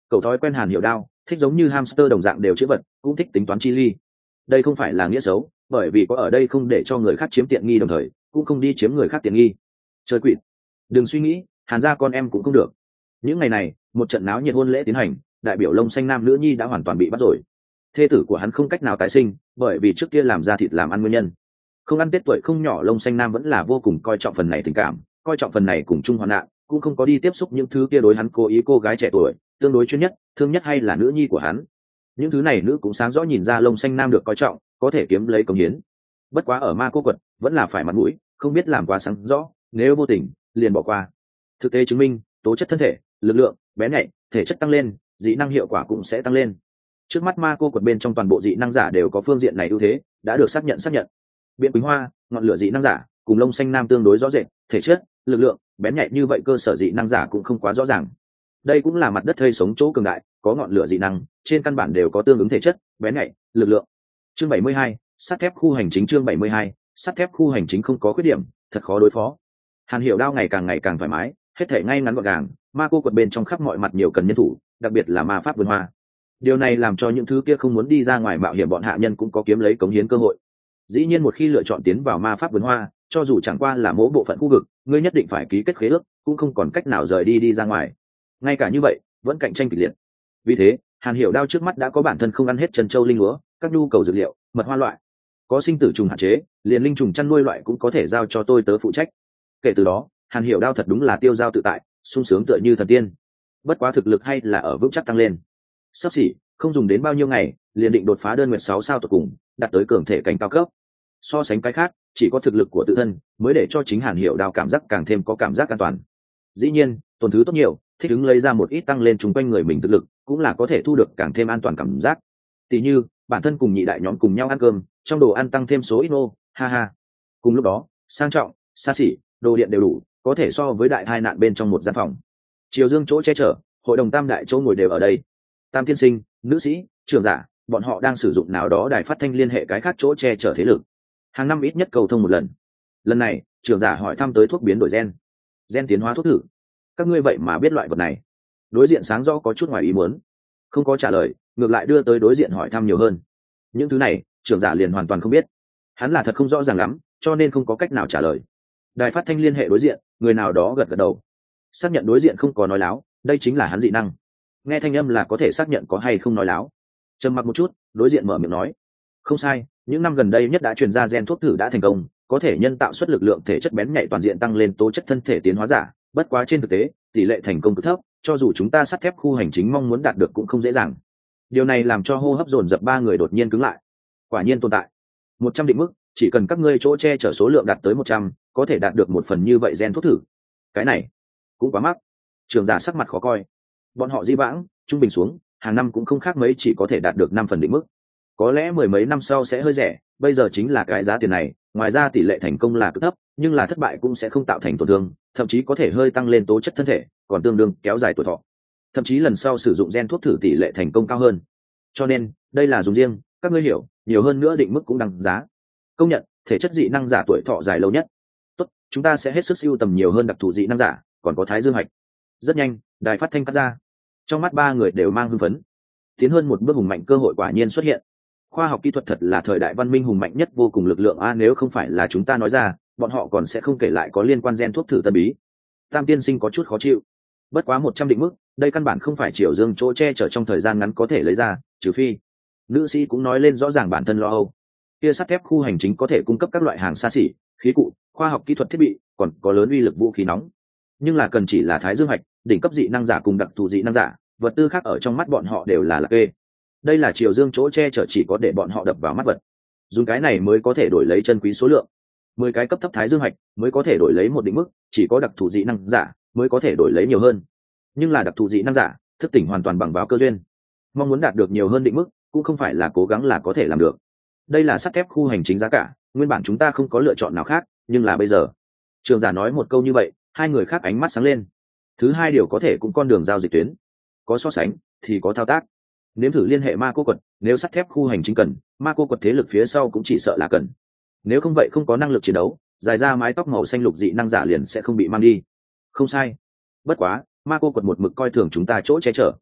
cậu thói quen Hàn Hiểu Đao, thích giống như hamster đồng dạng đều chữ vật, cũng thích tính toán chi ly. Đây không phải là nghĩa xấu, bởi vì có ở đây không để cho người khác chiếm tiện nghi, đồng thời cũng không đi chiếm người khác tiện nghi. Chơi quỷ, đừng suy nghĩ, Hàn gia con em cũng không được. Những ngày này, một trận náo nhiệt hôn lễ tiến hành, đại biểu lông xanh nam nữ nhi đã hoàn toàn bị bắt rồi. Thê tử của hắn không cách nào tái sinh, bởi vì trước kia làm ra thịt làm ăn nguyên nhân. Không ăn tết tuổi không nhỏ, lông xanh nam vẫn là vô cùng coi trọng phần này tình cảm, coi trọng phần này cùng chung hoạn nạn, cũng không có đi tiếp xúc những thứ kia đối hắn cố ý cô gái trẻ tuổi, tương đối chuyên nhất, thương nhất hay là nữ nhi của hắn. Những thứ này nữ cũng sáng rõ nhìn ra lông xanh nam được coi trọng, có thể kiếm lấy công hiến. Bất quá ở ma cô quật vẫn là phải mặt mũi, không biết làm quá sáng rõ, nếu vô tình liền bỏ qua. Thực tế chứng minh, tố chất thân thể, lực lượng, bé nhạy, thể chất tăng lên, dị năng hiệu quả cũng sẽ tăng lên. Trước mắt ma cô quật bên trong toàn bộ dị năng giả đều có phương diện này ưu thế, đã được xác nhận xác nhận. Biện Quỳnh Hoa, ngọn lửa dị năng giả, cùng lông xanh nam tương đối rõ rệt, thể chất, lực lượng, bén nhạy như vậy cơ sở dị năng giả cũng không quá rõ ràng. Đây cũng là mặt đất thây sống chỗ cường đại, có ngọn lửa dị năng, trên căn bản đều có tương ứng thể chất, bén nhạy, lực lượng. Chương bảy mươi hai, sắt thép khu hành chính. Chương bảy mươi hai, sắt thép khu hành chính không có khuyết điểm, thật khó đối phó. Hàn Hiểu Đao ngày càng ngày càng thoải mái, hết thể ngay ngắn gọn gàng, ma cô quật bên trong khắp mọi mặt nhiều cần nhân thủ, đặc biệt là ma pháp vườn hoa. Điều này làm cho những thứ kia không muốn đi ra ngoài mạo hiểm bọn hạ nhân cũng có kiếm lấy cống hiến cơ hội. Dĩ nhiên một khi lựa chọn tiến vào ma pháp vườn hoa, cho dù chẳng qua là mỗi bộ phận khu vực, ngươi nhất định phải ký kết khế ước, cũng không còn cách nào rời đi đi ra ngoài. Ngay cả như vậy, vẫn cạnh tranh kịch liệt. Vì thế, Hàn Hiểu Đao trước mắt đã có bản thân không ăn hết trân châu linh lúa, các nhu cầu dược liệu, mật hoa loại, có sinh tử trùng hạn chế, liền linh trùng chăn nuôi loại cũng có thể giao cho tôi tớ phụ trách. Kể từ đó, Hàn Hiểu Đao thật đúng là tiêu dao tự tại, sung sướng tựa như thần tiên. Bất quá thực lực hay là ở vững chắc tăng lên. Sắp xỉ, không dùng đến bao nhiêu ngày, liền định đột phá đơn nguyệt sáu sao tột cùng, đạt tới cường thể cảnh cao cấp. So sánh cái khác, chỉ có thực lực của tự thân mới để cho chính Hàn Hiểu Đao cảm giác càng thêm có cảm giác an toàn. Dĩ nhiên, tổn thứ tốt nhiều, thích ứng lấy ra một ít tăng lên chung quanh người mình thực lực, cũng là có thể thu được càng thêm an toàn cảm giác. Tỷ như, bản thân cùng nhị đại nhóm cùng nhau ăn cơm, trong đồ ăn tăng thêm số ít nô, ha ha. Cùng lúc đó, sang trọng, xa xỉ, đồ điện đều đủ, có thể so với đại tai nạn bên trong một gian phòng. Triều Dương chỗ che chở, hội đồng tam đại chỗ ngồi đều ở đây. Tam tiên sinh, nữ sĩ, trưởng giả, bọn họ đang sử dụng nào đó đài phát thanh liên hệ cái khác chỗ che chở thế lực. Hàng năm ít nhất cầu thông một lần. Lần này, trưởng giả hỏi thăm tới thuốc biến đổi gen, gen tiến hóa thuốc thử. Các ngươi vậy mà biết loại vật này? Đối diện sáng rõ có chút ngoài ý muốn, không có trả lời, ngược lại đưa tới đối diện hỏi thăm nhiều hơn. Những thứ này, trưởng giả liền hoàn toàn không biết. Hắn là thật không rõ ràng lắm, cho nên không có cách nào trả lời. Đài phát thanh liên hệ đối diện, người nào đó gật gật đầu, xác nhận đối diện không có nói láo, đây chính là hắn dị năng. Nghe thanh âm là có thể xác nhận có hay không nói láo. Trầm mặc một chút, đối diện mở miệng nói, không sai, những năm gần đây nhất đã truyền ra gen thuốc thử đã thành công, có thể nhân tạo xuất lực lượng thể chất bén nhạy toàn diện tăng lên tố chất thân thể tiến hóa giả, bất quá trên thực tế tỷ lệ thành công cực thấp, cho dù chúng ta sắt thép khu hành chính mong muốn đạt được cũng không dễ dàng. Điều này làm cho hô hấp dồn dập ba người đột nhiên cứng lại. Quả nhiên tồn tại một trăm định mức, chỉ cần các ngươi chỗ che chở số lượng đạt tới một trăm, có thể đạt được một phần như vậy gen thuốc thử. Cái này cũng quá mắc. Trường giả sắc mặt khó coi. Bọn họ di vãng trung bình xuống hàng năm cũng không khác mấy, chỉ có thể đạt được năm phần định mức. Có lẽ mười mấy năm sau sẽ hơi rẻ, bây giờ chính là cái giá tiền này. Ngoài ra tỷ lệ thành công là cực thấp, nhưng là thất bại cũng sẽ không tạo thành tổn thương, thậm chí có thể hơi tăng lên tố chất thân thể, còn tương đương kéo dài tuổi thọ. Thậm chí lần sau sử dụng gen thuốc thử tỷ lệ thành công cao hơn. Cho nên đây là dùng riêng, các ngươi hiểu, nhiều hơn nữa định mức cũng đăng giá. Công nhận thể chất dị năng giả tuổi thọ dài lâu nhất. Tốt, chúng ta sẽ hết sức sưu tầm nhiều hơn đặc thù dị năng giả, còn có thái dương hạch. Rất nhanh, đài phát thanh cắt ra. Trong mắt ba người đều mang hưng phấn. Tiến hơn một bước hùng mạnh cơ hội quả nhiên xuất hiện. Khoa học kỹ thuật thật là thời đại văn minh hùng mạnh nhất vô cùng lực lượng a, nếu không phải là chúng ta nói ra, bọn họ còn sẽ không kể lại có liên quan gen thuốc thử tân bí. Tam tiên sinh có chút khó chịu. Bất quá một trăm định mức, đây căn bản không phải Triều Dương chỗ che chở trong thời gian ngắn có thể lấy ra, trừ phi. Nữ sĩ cũng nói lên rõ ràng bản thân lo âu. Kia sắt thép khu hành chính có thể cung cấp các loại hàng xa xỉ, khí cụ, khoa học kỹ thuật thiết bị, còn có lớn uy lực vũ khí nóng. Nhưng là cần chỉ là thái dương hạch, đỉnh cấp dị năng giả cùng đặc thù dị năng giả, vật tư khác ở trong mắt bọn họ đều là lạc kê. Đây là Triều Dương chỗ che chở chỉ có để bọn họ đập vào mắt vật. Dùng cái này mới có thể đổi lấy chân quý số lượng. Mười cái cấp thấp thái dương hạch mới có thể đổi lấy một định mức, chỉ có đặc thù dị năng giả mới có thể đổi lấy nhiều hơn. Nhưng là đặc thù dị năng giả, thức tỉnh hoàn toàn bằng vào cơ duyên. Mong muốn đạt được nhiều hơn định mức, cũng không phải là cố gắng là có thể làm được. Đây là sắt thép khu hành chính giá cả, nguyên bản chúng ta không có lựa chọn nào khác, nhưng là bây giờ. Trường giả nói một câu như vậy, hai người khác ánh mắt sáng lên. Thứ hai điều có thể cũng con đường giao dịch tuyến. Có so sánh, thì có thao tác. Nếm thử liên hệ ma cô quật, nếu sắt thép khu hành chính cần, ma cô quật thế lực phía sau cũng chỉ sợ là cần. Nếu không vậy không có năng lực chiến đấu, dài ra mái tóc màu xanh lục dị năng giả liền sẽ không bị mang đi. Không sai. Bất quá, ma cô quật một mực coi thường chúng ta chỗ che chở.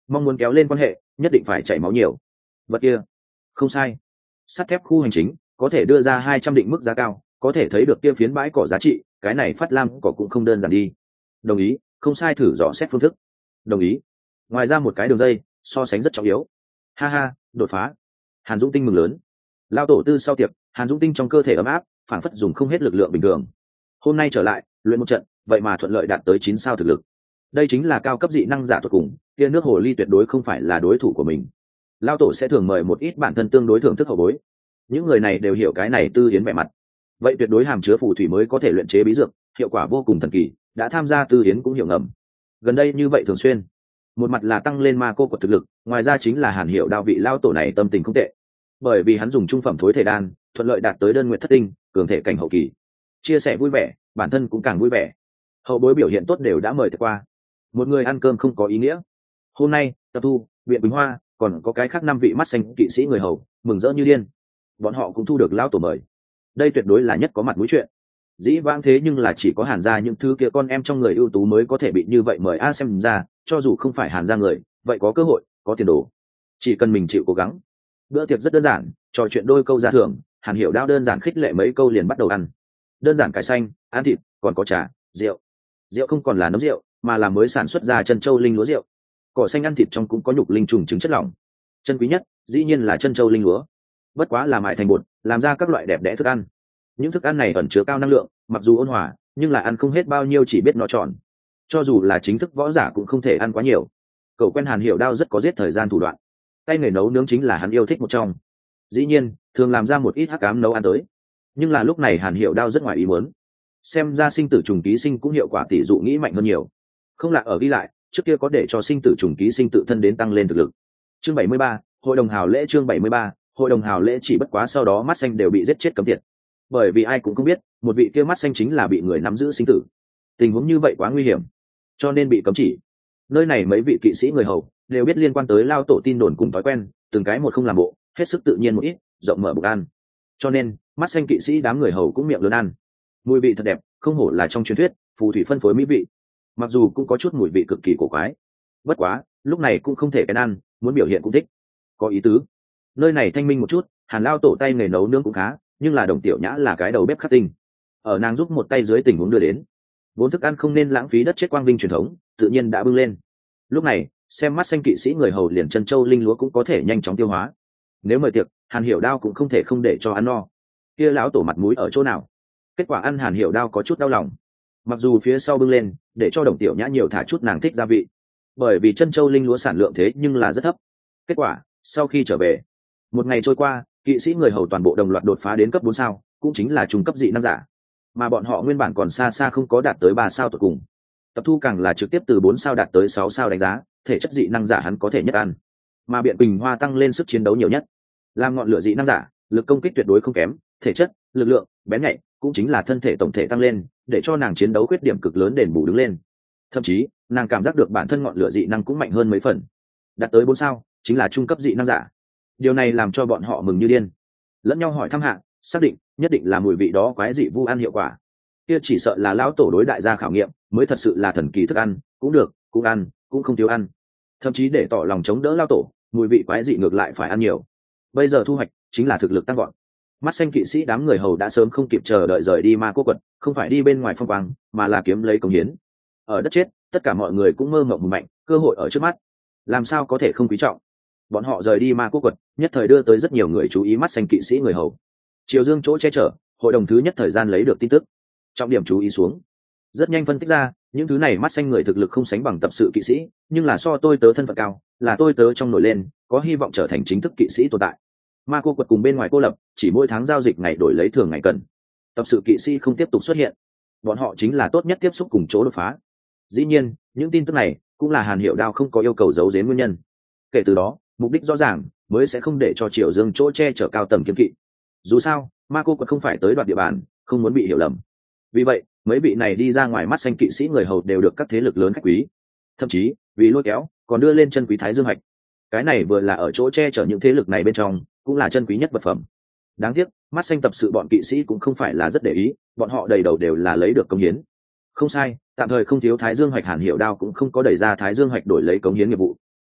mong muốn kéo lên quan hệ nhất định phải chảy máu nhiều. Vật kia không sai, sắt thép khu hành chính có thể đưa ra hai trăm định mức giá cao, có thể thấy được kia phiến bãi cỏ giá trị, cái này phát lam cỏ cũng không đơn giản đi. Đồng ý, không sai, thử dò xét phương thức. Đồng ý. Ngoài ra một cái đường dây so sánh rất trọng yếu. Ha ha, đột phá. Hàn Dũng Tinh mừng lớn. Lao tổ tư sau tiệc, Hàn Dũng Tinh trong cơ thể ấm áp, phản phất dùng không hết lực lượng bình thường. Hôm nay trở lại luyện một trận, vậy mà thuận lợi đạt tới chín sao thực lực. Đây chính là cao cấp dị năng giả tuyệt cùng, kia nước hồ ly tuyệt đối không phải là đối thủ của mình. Lao tổ sẽ thường mời một ít bản thân tương đối thưởng thức hậu bối, những người này đều hiểu cái này tư yến vẻ mặt, vậy tuyệt đối hàm chứa phù thủy mới có thể luyện chế bí dược, hiệu quả vô cùng thần kỳ, đã tham gia tư yến cũng hiểu ngầm. Gần đây như vậy thường xuyên, một mặt là tăng lên ma cô của thực lực, ngoài ra chính là Hàn Hiểu Đao vị lao tổ này tâm tình không tệ, bởi vì hắn dùng trung phẩm thối thể đan thuận lợi đạt tới đơn nguyện thất tinh cường thể cảnh hậu kỳ, chia sẻ vui vẻ, bản thân cũng càng vui vẻ. Hậu bối biểu hiện tốt đều đã mời qua, một người ăn cơm không có ý nghĩa. Hôm nay Tập Thu, Viện Bình Hoa, còn có cái khác năm vị mắt xanh kỵ sĩ người hầu mừng rỡ như điên, bọn họ cũng thu được lão tổ mời. Đây tuyệt đối là nhất có mặt mũi chuyện. Dĩ vãng thế nhưng là chỉ có Hàn gia những thứ kia con em trong người ưu tú mới có thể bị như vậy mời. A xem ra cho dù không phải Hàn gia người, vậy có cơ hội, có tiền đồ, chỉ cần mình chịu cố gắng. Bữa tiệc rất đơn giản, trò chuyện đôi câu gia thưởng, Hàn Hiểu Đao đơn giản khích lệ mấy câu liền bắt đầu ăn. Đơn giản cải xanh, ăn thịt, còn có trà, rượu. Rượu không còn là nấu rượu, mà là mới sản xuất ra chân châu linh lúa rượu. Cỏ xanh ăn thịt trong cũng có nhục linh trùng trứng chất lỏng. Chân quý nhất dĩ nhiên là chân châu linh lúa, bất quá là mại thành bột làm ra các loại đẹp đẽ thức ăn. Những thức ăn này ẩn chứa cao năng lượng, mặc dù ôn hòa nhưng là ăn không hết bao nhiêu, chỉ biết nó tròn. Cho dù là chính thức võ giả cũng không thể ăn quá nhiều. Cậu quen Hàn Hiểu Đao rất có giết thời gian thủ đoạn, tay nghề nấu nướng chính là hắn yêu thích một trong. Dĩ nhiên thường làm ra một ít hắc ám nấu ăn tới, nhưng là lúc này Hàn Hiểu Đao rất ngoài ý muốn. Xem ra sinh tử trùng ký sinh cũng hiệu quả tỷ dụ nghĩ mạnh hơn nhiều. Không lạ ở ghi lại trước kia có để cho sinh tử trùng ký sinh tự thân đến tăng lên thực lực. Chương bảy mươi ba, hội đồng hào lễ. Chương bảy mươi ba, hội đồng hào lễ. Chỉ bất quá sau đó mắt xanh đều bị giết chết cấm tiệt, bởi vì ai cũng không biết một vị kia mắt xanh chính là bị người nắm giữ sinh tử. Tình huống như vậy quá nguy hiểm, cho nên bị cấm chỉ. Nơi này mấy vị kỵ sĩ người hầu đều biết liên quan tới lao tổ tin đồn cùng thói quen, từng cái một không làm bộ, hết sức tự nhiên một ít, rộng mở bụng ăn. Cho nên mắt xanh kỵ sĩ đám người hầu cũng miệng lớn ăn. Mùi vị thật đẹp, không hổ là trong truyền thuyết phù thủy phân phối mỹ vị, mặc dù cũng có chút mùi vị cực kỳ cổ quái. Bất quá lúc này cũng không thể cái ăn, muốn biểu hiện cũng thích, có ý tứ. Nơi này thanh minh một chút, Hàn lao tổ tay nghề nấu nướng cũng khá, nhưng là Đồng Tiểu Nhã là cái đầu bếp khắc tinh, ở nàng giúp một tay dưới tình huống đưa đến, vốn thức ăn không nên lãng phí đất chết quang vinh truyền thống tự nhiên đã bưng lên. Lúc này xem mắt xanh kỵ sĩ người hầu liền chân châu linh lúa cũng có thể nhanh chóng tiêu hóa. Nếu mời tiệc, Hàn Hiểu Đao cũng không thể không để cho ăn no. Kia lão tổ mặt mũi ở chỗ nào? Kết quả ăn Hàn Hiểu Đao có chút đau lòng. Mặc dù phía sau bưng lên để cho Đồng Tiểu Nhã nhiều thả chút nàng thích gia vị, bởi vì chân châu linh lúa sản lượng thế nhưng là rất thấp. Kết quả sau khi trở về, một ngày trôi qua, kỵ sĩ người hầu toàn bộ đồng loạt đột phá đến cấp bốn sao, cũng chính là trung cấp dị năng giả, mà bọn họ nguyên bản còn xa xa không có đạt tới ba sao tột cùng. Tập Thu càng là trực tiếp từ bốn sao đạt tới sáu sao đánh giá, thể chất dị năng giả hắn có thể nhất ăn, mà Biện Bình Hoa tăng lên sức chiến đấu nhiều nhất. Làm ngọn lửa dị năng giả, lực công kích tuyệt đối không kém, thể chất, lực lượng, bén nhạy, cũng chính là thân thể tổng thể tăng lên, để cho nàng chiến đấu khuyết điểm cực lớn đền bù đứng lên. Thậm chí nàng cảm giác được bản thân ngọn lửa dị năng cũng mạnh hơn mấy phần, đạt tới bốn sao chính là trung cấp dị năng giả. Điều này làm cho bọn họ mừng như điên, lẫn nhau hỏi thăm hạ, xác định nhất định là mùi vị đó quái dị vu ăn hiệu quả. Kia chỉ sợ là lão tổ đối đại gia khảo nghiệm, mới thật sự là thần kỳ thức ăn, cũng được, cũng ăn, cũng không thiếu ăn. Thậm chí để tỏ lòng chống đỡ lão tổ, mùi vị quái dị ngược lại phải ăn nhiều. Bây giờ thu hoạch chính là thực lực tăng gọn. Mắt xanh kỵ sĩ đám người hầu đã sớm không kịp chờ đợi rời đi ma cô quật, không phải đi bên ngoài phong quang, mà là kiếm lấy công hiến. Ở đất chết, tất cả mọi người cũng mơ mộng hùng mạnh, cơ hội ở trước mắt, làm sao có thể không quý trọng. Bọn họ rời đi ma cô quật, nhất thời đưa tới rất nhiều người chú ý mắt xanh kỵ sĩ người hầu. Triều Dương chỗ che chở, hội đồng thứ nhất thời gian lấy được tin tức, trọng điểm chú ý xuống. Rất nhanh phân tích ra, những thứ này mắt xanh người thực lực không sánh bằng tập sự kỵ sĩ, nhưng là so tôi tớ thân phận cao, là tôi tớ trong nổi lên, có hy vọng trở thành chính thức kỵ sĩ tồn tại. Ma cô quật cùng bên ngoài cô lập, chỉ mỗi tháng giao dịch ngày đổi lấy thường ngày cần. Tập sự kỵ sĩ không tiếp tục xuất hiện, bọn họ chính là tốt nhất tiếp xúc cùng chỗ đột phá. Dĩ nhiên, những tin tức này cũng là Hàn Hiểu Đao không có yêu cầu giấu giếm nguyên nhân. Kể từ đó, mục đích rõ ràng, mới sẽ không để cho Triều Dương chỗ che chở cao tầm kiên kỵ. Dù sao, ma cô quật không phải tới đoạt địa bàn, không muốn bị hiểu lầm. Vì vậy, mấy vị này đi ra ngoài mắt xanh kỵ sĩ người hầu đều được các thế lực lớn khách quý. Thậm chí, vì lôi kéo, còn đưa lên chân quý thái dương hạch. Cái này vừa là ở chỗ che chở những thế lực này bên trong, cũng là chân quý nhất vật phẩm. Đáng tiếc, mắt xanh tập sự bọn kỵ sĩ cũng không phải là rất để ý, bọn họ đầy đầu đều là lấy được công hiến. Không sai, tạm thời không thiếu thái dương hạch. Hàn Hiểu Đao cũng không có đẩy ra thái dương hạch đổi lấy công hiến nghiệp vụ.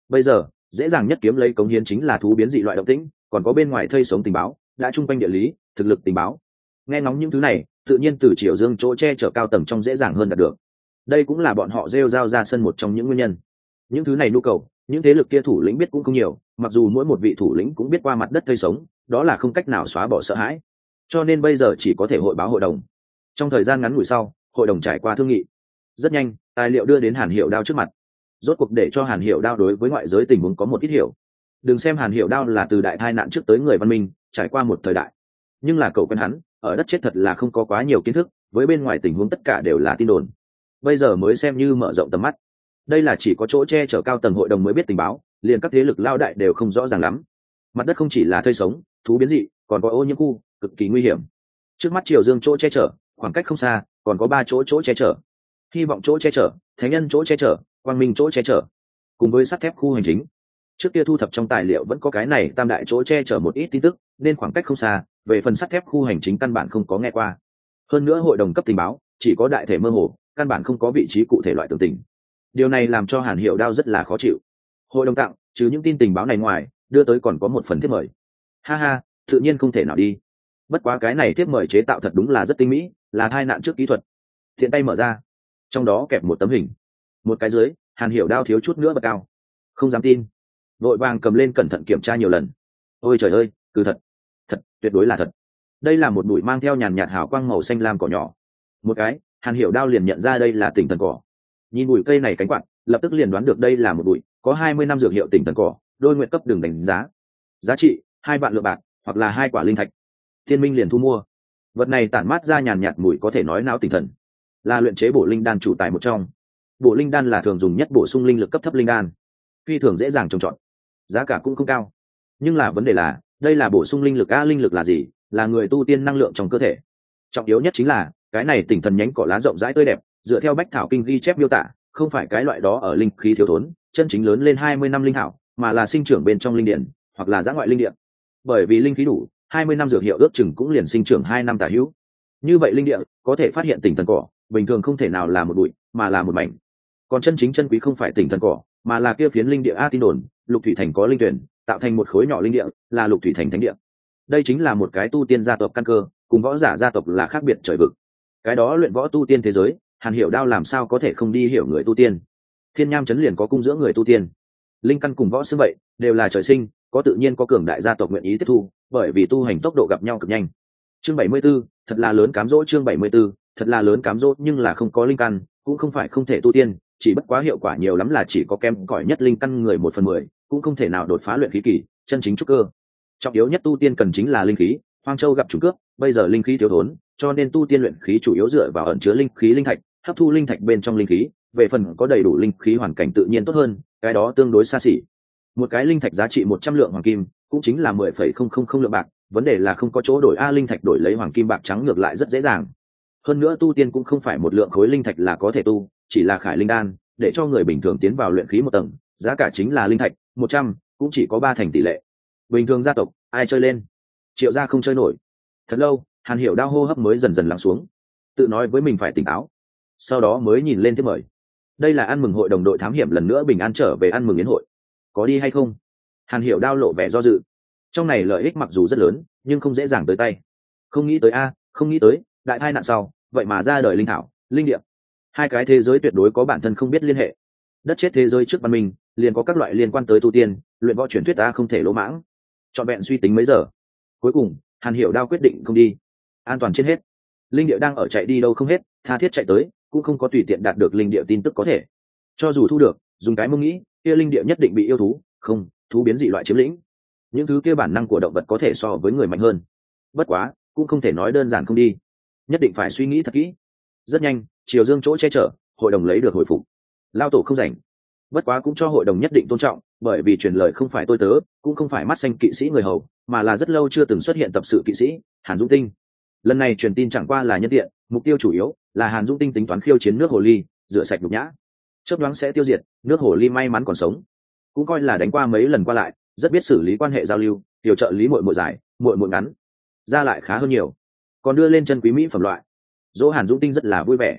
Bây giờ dễ dàng nhất kiếm lấy cống hiến chính là thú biến dị loại động tĩnh, còn có bên ngoài thây sống tình báo, đã trung quanh địa lý, thực lực tình báo. Nghe ngóng những thứ này, tự nhiên từ Triều Dương chỗ che chở cao tầng trong dễ dàng hơn đạt được. Đây cũng là bọn họ rêu rao ra sân một trong những nguyên nhân. Những thứ này nhu cầu, những thế lực kia thủ lĩnh biết cũng không nhiều, mặc dù mỗi một vị thủ lĩnh cũng biết qua mặt đất thây sống, đó là không cách nào xóa bỏ sợ hãi. Cho nên bây giờ chỉ có thể hội báo hội đồng. Trong thời gian ngắn ngủi sau, hội đồng trải qua thương nghị. Rất nhanh, tài liệu đưa đến Hàn Hiểu Đao trước mặt. Rốt cuộc để cho Hàn Hiểu Đao đối với ngoại giới tình huống có một ít hiểu. Đừng xem Hàn Hiểu Đao là từ đại tai nạn trước tới người văn minh, trải qua một thời đại, nhưng là cậu quen hắn, ở đất chết thật là không có quá nhiều kiến thức, với bên ngoài tình huống tất cả đều là tin đồn. Bây giờ mới xem như mở rộng tầm mắt. Đây là chỉ có chỗ che chở cao tầng hội đồng mới biết tình báo, liền các thế lực lao đại đều không rõ ràng lắm. Mặt đất không chỉ là thây sống, thú biến dị, còn có ô nhiễm khu, cực kỳ nguy hiểm. Trước mắt Triều Dương chỗ che chở, khoảng cách không xa, còn có ba chỗ chỗ che chở. Hy vọng chỗ che chở, thánh nhân chỗ che chở, quang minh chỗ che chở, cùng với sắt thép khu hành chính. Trước kia thu thập trong tài liệu vẫn có cái này tam đại chỗ che chở một ít tin tức, nên khoảng cách không xa, về phần sắt thép khu hành chính căn bản không có nghe qua. Hơn nữa hội đồng cấp tình báo chỉ có đại thể mơ hồ, căn bản không có vị trí cụ thể loại tường tình. Điều này làm cho Hàn Hiểu Đao rất là khó chịu. Hội đồng tặng, trừ những tin tình báo này ngoài, đưa tới còn có một phần thiếp mời. Ha ha, tự nhiên không thể nào đi. Bất quá cái này thiếp mời chế tạo thật đúng là rất tinh mỹ, là tai nạn trước kỹ thuật. Thiện tay mở ra, trong đó kẹp một tấm hình, một cái dưới, Hàn Hiểu Đao thiếu chút nữa bật cao, không dám tin, vội vàng cầm lên cẩn thận kiểm tra nhiều lần. Ôi trời ơi, cứ thật, thật, tuyệt đối là thật. Đây là một bụi mang theo nhàn nhạt hào quang màu xanh lam cỏ nhỏ. Một cái, Hàn Hiểu Đao liền nhận ra đây là tỉnh thần cỏ. Nhìn bụi cây này cánh quạt, lập tức liền đoán được đây là một bụi có hai mươi năm dược hiệu tỉnh thần cỏ, đôi nguyện cấp đường đánh giá. Giá trị hai vạn lượng bạc, hoặc là hai quả linh thạch. Thiên Minh liền thu mua. Vật này tản mát ra nhàn nhạt mùi có thể nói não tỉnh thần, là luyện chế bổ linh đan chủ tài một trong. Bổ linh đan là thường dùng nhất bổ sung linh lực cấp thấp linh đan, phi thường dễ dàng trồng trọt, giá cả cũng không cao. Nhưng là vấn đề là, đây là bổ sung linh lực. A, linh lực là gì? Là người tu tiên năng lượng trong cơ thể. Trọng yếu nhất chính là cái này tỉnh thần nhánh cỏ lá rộng rãi tươi đẹp, dựa theo Bách Thảo Kinh ghi chép miêu tả, không phải cái loại đó ở linh khí thiếu thốn, chân chính lớn lên hai mươi năm linh thảo, mà là sinh trưởng bên trong linh điện, hoặc là giã ngoại linh điện. Bởi vì linh khí đủ, hai mươi năm dược hiệu ước chừng cũng liền sinh trưởng hai năm tả hữu. Như vậy linh địa có thể phát hiện tỉnh thần cỏ, bình thường không thể nào là một bụi, mà là một mảnh. Còn chân chính chân quý không phải tỉnh thần cỏ, mà là kia phiến linh địa. A, tin đồn Lục Thủy Thành có linh tuyển, tạo thành một khối nhỏ linh địa, là Lục Thủy Thành thánh địa. Đây chính là một cái tu tiên gia tộc căn cơ, cùng võ giả gia tộc là khác biệt trời vực. Cái đó luyện võ tu tiên thế giới, Hàn Hiểu Đao làm sao có thể không đi hiểu người tu tiên. Thiên Nham trấn liền có cung dưỡng người tu tiên, linh căn cùng võ sư vậy, đều là trời sinh, có tự nhiên có cường đại gia tộc nguyện ý tiếp thu, bởi vì tu hành tốc độ gặp nhau cực nhanh. Chương bảy mươi 74, thật là lớn cám dỗ. Chương bảy mươi 74, thật là lớn cám dỗ, nhưng là không có linh căn, cũng không phải không thể tu tiên, chỉ bất quá hiệu quả nhiều lắm là chỉ có kém cỏi nhất linh căn người một phần mười, cũng không thể nào đột phá luyện khí kỳ, chân chính trúc cơ. Trọng yếu nhất tu tiên cần chính là linh khí, Hoang Châu gặp chủ cướp, bây giờ linh khí thiếu thốn, cho nên tu tiên luyện khí chủ yếu dựa vào ẩn chứa linh khí linh thạch, hấp thu linh thạch bên trong linh khí, về phần có đầy đủ linh khí hoàn cảnh tự nhiên tốt hơn, cái đó tương đối xa xỉ. Một cái linh thạch giá trị một trăm lượng hoàng kim, cũng chính là mười phẩy không không không lượng bạc, vấn đề là không có chỗ đổi. A, linh thạch đổi lấy hoàng kim bạc trắng ngược lại rất dễ dàng. Hơn nữa tu tiên cũng không phải một lượng khối linh thạch là có thể tu, chỉ là khải linh đan, để cho người bình thường tiến vào luyện khí một tầng, giá cả chính là linh thạch một trăm, cũng chỉ có ba thành tỷ lệ. Bình thường gia tộc ai chơi lên, Triệu gia không chơi nổi. Thật lâu, Hàn Hiểu Đao hô hấp mới dần dần lắng xuống, tự nói với mình phải tỉnh táo, sau đó mới nhìn lên thiếp mời. Đây là ăn mừng hội đồng đội thám hiểm lần nữa bình an trở về ăn mừng yến hội, có đi hay không? Hàn Hiểu Đao lộ vẻ do dự. Trong này lợi ích mặc dù rất lớn, nhưng không dễ dàng tới tay. Không nghĩ tới a, không nghĩ tới, đại tai nạn sau, vậy mà ra đời linh thảo, linh điệp. Hai cái thế giới tuyệt đối có bản thân không biết liên hệ. Đất chết thế giới trước văn minh, liền có các loại liên quan tới tu tiên, luyện võ truyền thuyết, ta không thể lỗ mãng. Chọn vẹn suy tính mấy giờ, cuối cùng Hàn Hiểu Đao quyết định không đi. An toàn trên hết. Linh địa đang ở chạy đi đâu không hết, tha thiết chạy tới, cũng không có tùy tiện đạt được linh địa tin tức có thể. Cho dù thu được, dùng cái mông nghĩ, kia linh địa nhất định bị yêu thú, không, thú biến dị loại chiếm lĩnh. Những thứ kia bản năng của động vật có thể so với người mạnh hơn. Bất quá, cũng không thể nói đơn giản không đi, nhất định phải suy nghĩ thật kỹ. Rất nhanh, Triều Dương chỗ che chở, hội đồng lấy được hồi phục. Lao tổ không rảnh, bất quá cũng cho hội đồng nhất định tôn trọng, bởi vì truyền lời không phải tôi tớ, cũng không phải mắt xanh kỵ sĩ người hầu, mà là rất lâu chưa từng xuất hiện tập sự kỵ sĩ Hàn Dũng Tinh. Lần này truyền tin chẳng qua là nhân tiện, mục tiêu chủ yếu là Hàn Dũng Tinh tính toán khiêu chiến nước hồ ly, rửa sạch nhục nhã, chớp nhoáng sẽ tiêu diệt. Nước hồ ly may mắn còn sống, cũng coi là đánh qua mấy lần qua lại, rất biết xử lý quan hệ giao lưu, điều trợ lý muội muội dài, muội muội ngắn, ra lại khá hơn nhiều, còn đưa lên chân quý mỹ phẩm loại. Dỗ Hàn Dũng Tinh rất là vui vẻ.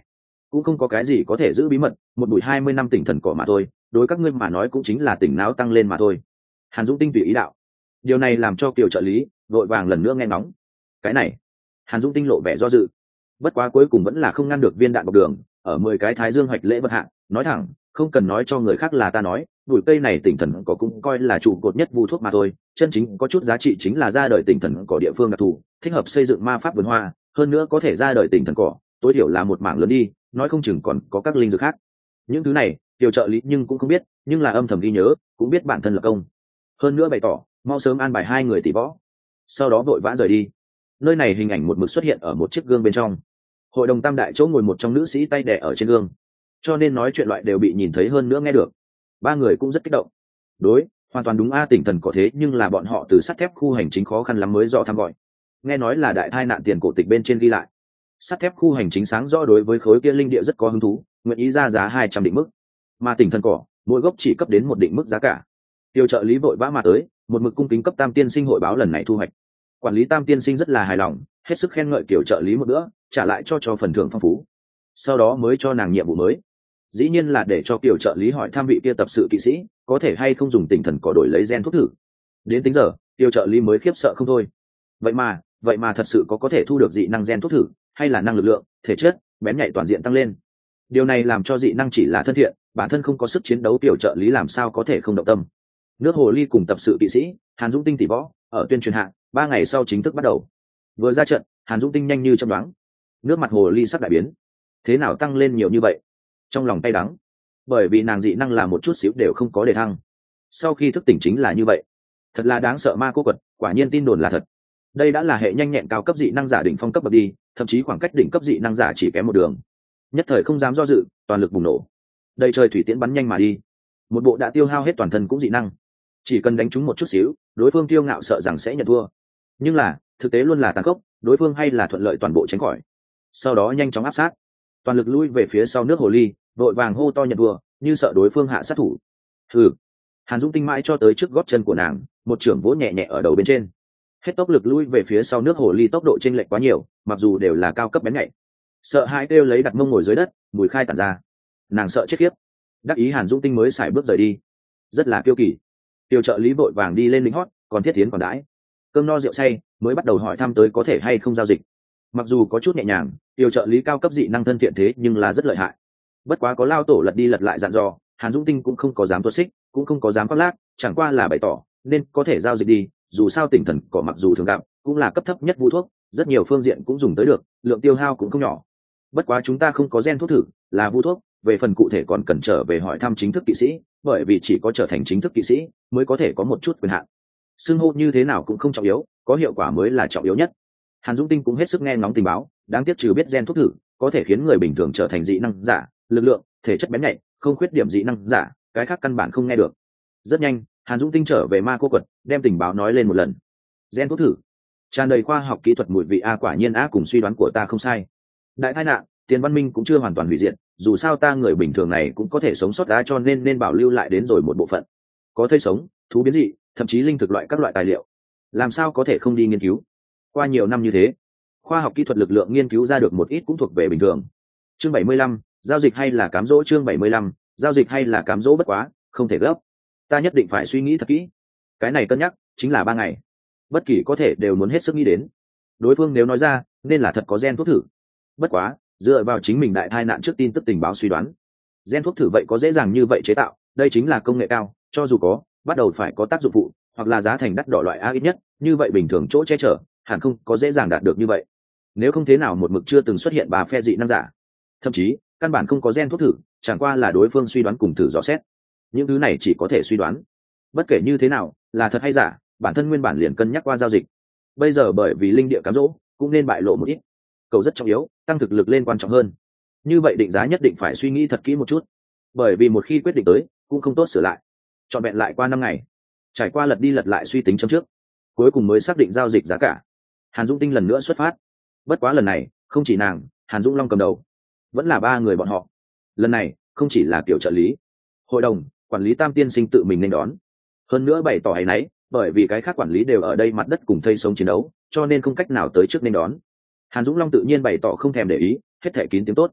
cũng không có cái gì có thể giữ bí mật, một bụi hai mươi năm tỉnh thần cỏ mà thôi, đối các ngươi mà nói cũng chính là tỉnh não tăng lên mà thôi. Hàn Dũng Tinh tùy ý đạo. Điều này làm cho Kiều trợ lý vội vàng lần nữa nghe ngóng. Cái này, Hàn Dũng Tinh lộ vẻ do dự. Bất quá cuối cùng vẫn là không ngăn được viên đạn bọc đường, ở mười cái thái dương hoạch lễ vật hạng, nói thẳng, không cần nói cho người khác là ta nói, bụi cây này tỉnh thần có cũng coi là trụ cột nhất vu thuốc mà thôi, chân chính có chút giá trị chính là ra đời tỉnh thần cỏ địa phương đặc thù, thích hợp xây dựng ma pháp vườn hoa, hơn nữa có thể ra đời tỉnh thần cỏ, tối thiểu là một mảng lớn đi, nói không chừng còn có các linh dược khác. Những thứ này, Kiều trợ lý nhưng cũng không biết, nhưng là âm thầm ghi nhớ, cũng biết bản thân lập công. Hơn nữa bày tỏ, mau sớm an bài hai người tỷ võ. Sau đó vội vã rời đi. Nơi này hình ảnh một mực xuất hiện ở một chiếc gương bên trong. Hội đồng tam đại chỗ ngồi một trong nữ sĩ tay đè ở trên gương, cho nên nói chuyện loại đều bị nhìn thấy hơn nữa nghe được. Ba người cũng rất kích động. Đối, hoàn toàn đúng a, tỉnh thần có thế nhưng là bọn họ từ sắt thép khu hành chính khó khăn lắm mới do thăm gọi. Nghe nói là đại tai nạn tiền cổ tịch bên trên ghi lại. Sắt thép khu hành chính sáng rõ đối với khối kia linh địa rất có hứng thú, nguyện ý ra giá hai trăm định mức, mà tỉnh thần cỏ mỗi gốc chỉ cấp đến một định mức giá cả. Tiêu trợ lý vội vã mà tới, một mực cung kính cấp tam tiên sinh hội báo lần này thu hoạch. Quản lý tam tiên sinh rất là hài lòng, hết sức khen ngợi kiểu trợ lý một bữa, trả lại cho cho phần thưởng phong phú. Sau đó mới cho nàng nhiệm vụ mới, dĩ nhiên là để cho kiểu trợ lý hỏi tham vị kia tập sự kỵ sĩ có thể hay không dùng tỉnh thần cỏ đổi lấy gen thuốc thử. Đến tính giờ, kiểu trợ lý mới khiếp sợ không thôi. Vậy mà, vậy mà thật sự có có thể thu được dị năng gen thuốc thử, hay là năng lực lượng, thể chất, bén nhạy toàn diện tăng lên. Điều này làm cho dị năng chỉ là thân thiện, bản thân không có sức chiến đấu, tiểu trợ lý làm sao có thể không động tâm. Nước hồ ly cùng tập sự kỵ sĩ Hàn Dũng Tinh tỷ võ ở tuyên truyền hạng, ba ngày sau chính thức bắt đầu. Vừa ra trận, Hàn Dũng Tinh nhanh như chớp đoán, nước mặt hồ ly sắc đại biến. Thế nào tăng lên nhiều như vậy? Trong lòng tay đắng, bởi vì nàng dị năng là một chút xíu đều không có để thăng. Sau khi thức tỉnh chính là như vậy, thật là đáng sợ ma cô quật, quả nhiên tin đồn là thật. Đây đã là hệ nhanh nhẹn cao cấp dị năng giả đỉnh phong cấp bậc đi, thậm chí khoảng cách đỉnh cấp dị năng giả chỉ kém một đường. Nhất thời không dám do dự, toàn lực bùng nổ. Đầy trời thủy tiễn bắn nhanh mà đi. Một bộ đã tiêu hao hết toàn thân cũng dị năng, chỉ cần đánh trúng một chút xíu, đối phương kiêu ngạo sợ rằng sẽ nhận thua. Nhưng là thực tế luôn là tàn khốc, đối phương hay là thuận lợi toàn bộ tránh khỏi. Sau đó nhanh chóng áp sát, toàn lực lui về phía sau nước hồ ly, vội vàng hô to nhận thua, như sợ đối phương hạ sát thủ. Hừ. Hàn Dũng Tinh mãi cho tới trước gót chân của nàng, một trưởng vỗ nhẹ nhẹ ở đầu bên trên. Hết tốc lực lui về phía sau nước hồ ly, tốc độ chênh lệch quá nhiều, mặc dù đều là cao cấp bén nhạy. Sợ hãi kêu lấy đặt mông ngồi dưới đất, mùi khai tản ra. Nàng sợ chết khiếp. Đắc ý Hàn Dũng Tinh mới xài bước rời đi, rất là kiêu kỳ. Tiêu trợ lý vội vàng đi lên lính hót, còn thiết tiến còn đãi. Cơm no rượu say, mới bắt đầu hỏi thăm tới có thể hay không giao dịch. Mặc dù có chút nhẹ nhàng, tiêu trợ lý cao cấp dị năng thân thiện thế nhưng là rất lợi hại. Bất quá có lao tổ lật đi lật lại dặn dò, Hàn Dũng Tinh cũng không có dám tuột xích, cũng không có dám khoác lác, chẳng qua là bày tỏ nên có thể giao dịch đi. Dù sao tỉnh thần cỏ mặc dù thường gặp, cũng là cấp thấp nhất vũ thuốc, rất nhiều phương diện cũng dùng tới được, lượng tiêu hao cũng không nhỏ. Bất quá chúng ta không có gen thuốc thử, là vũ thuốc, về phần cụ thể còn cần trở về hỏi thăm chính thức kỵ sĩ, bởi vì chỉ có trở thành chính thức kỵ sĩ mới có thể có một chút quyền hạn. Xưng hô như thế nào cũng không trọng yếu, có hiệu quả mới là trọng yếu nhất. Hàn Dũng Tinh cũng hết sức nghe ngóng tình báo, đáng tiếc trừ biết gen thuốc thử có thể khiến người bình thường trở thành dị năng giả, lực lượng, thể chất bén nhạy, không khuyết điểm dị năng giả, cái khác căn bản không nghe được. Rất nhanh, Hàn Dũng Tinh trở về ma cô quật, đem tình báo nói lên một lần. Gen thuốc thử, tràn đầy khoa học kỹ thuật mùi vị a, quả nhiên a, cùng suy đoán của ta không sai. Đại tai nạn, tiền văn minh cũng chưa hoàn toàn hủy diệt, dù sao ta người bình thường này cũng có thể sống sót ra, cho nên nên bảo lưu lại đến rồi một bộ phận. Có thây sống, thú biến dị, thậm chí linh thực loại các loại tài liệu, làm sao có thể không đi nghiên cứu. Qua nhiều năm như thế, khoa học kỹ thuật lực lượng nghiên cứu ra được một ít cũng thuộc về bình thường. Chương bảy mươi lăm, giao dịch hay là cám dỗ. Chương bảy mươi lăm, giao dịch hay là cám dỗ. Bất quá không thể gấp, ta nhất định phải suy nghĩ thật kỹ. Cái này cân nhắc chính là ba ngày, bất kỳ có thể đều muốn hết sức nghĩ đến. Đối phương nếu nói ra nên là thật có gen thuốc thử. Bất quá dựa vào chính mình đại tai nạn trước tin tức tình báo suy đoán, gen thuốc thử vậy có dễ dàng như vậy chế tạo, đây chính là công nghệ cao, cho dù có, bắt đầu phải có tác dụng phụ, hoặc là giá thành đắt đỏ loại a, ít nhất như vậy bình thường chỗ che chở hẳn không có dễ dàng đạt được như vậy. Nếu không thế nào một mực chưa từng xuất hiện bà phe dị năng giả, thậm chí căn bản không có gen thuốc thử, chẳng qua là đối phương suy đoán cùng thử dò xét. Những thứ này chỉ có thể suy đoán, bất kể như thế nào là thật hay giả, bản thân nguyên bản liền cân nhắc qua giao dịch. Bây giờ bởi vì linh địa cám dỗ cũng nên bại lộ một ít, cầu rất trọng yếu, tăng thực lực lên quan trọng hơn. Như vậy định giá nhất định phải suy nghĩ thật kỹ một chút, bởi vì một khi quyết định tới cũng không tốt sửa lại. Chọn vẹn lại qua năm ngày, trải qua lật đi lật lại suy tính chấm trước, cuối cùng mới xác định giao dịch giá cả. Hàn Dũng Tinh lần nữa xuất phát, bất quá lần này không chỉ nàng, Hàn Dũng Long cầm đầu, vẫn là ba người bọn họ. Lần này không chỉ là kiểu trợ lý, hội đồng quản lý tam tiên sinh tự mình nên đón, hơn nữa bày tỏ áy náy, bởi vì cái khác quản lý đều ở đây mặt đất cùng thây sống chiến đấu, cho nên không cách nào tới trước nên đón. Hàn Dũng Long tự nhiên bày tỏ không thèm để ý, hết thể kín tiếng tốt.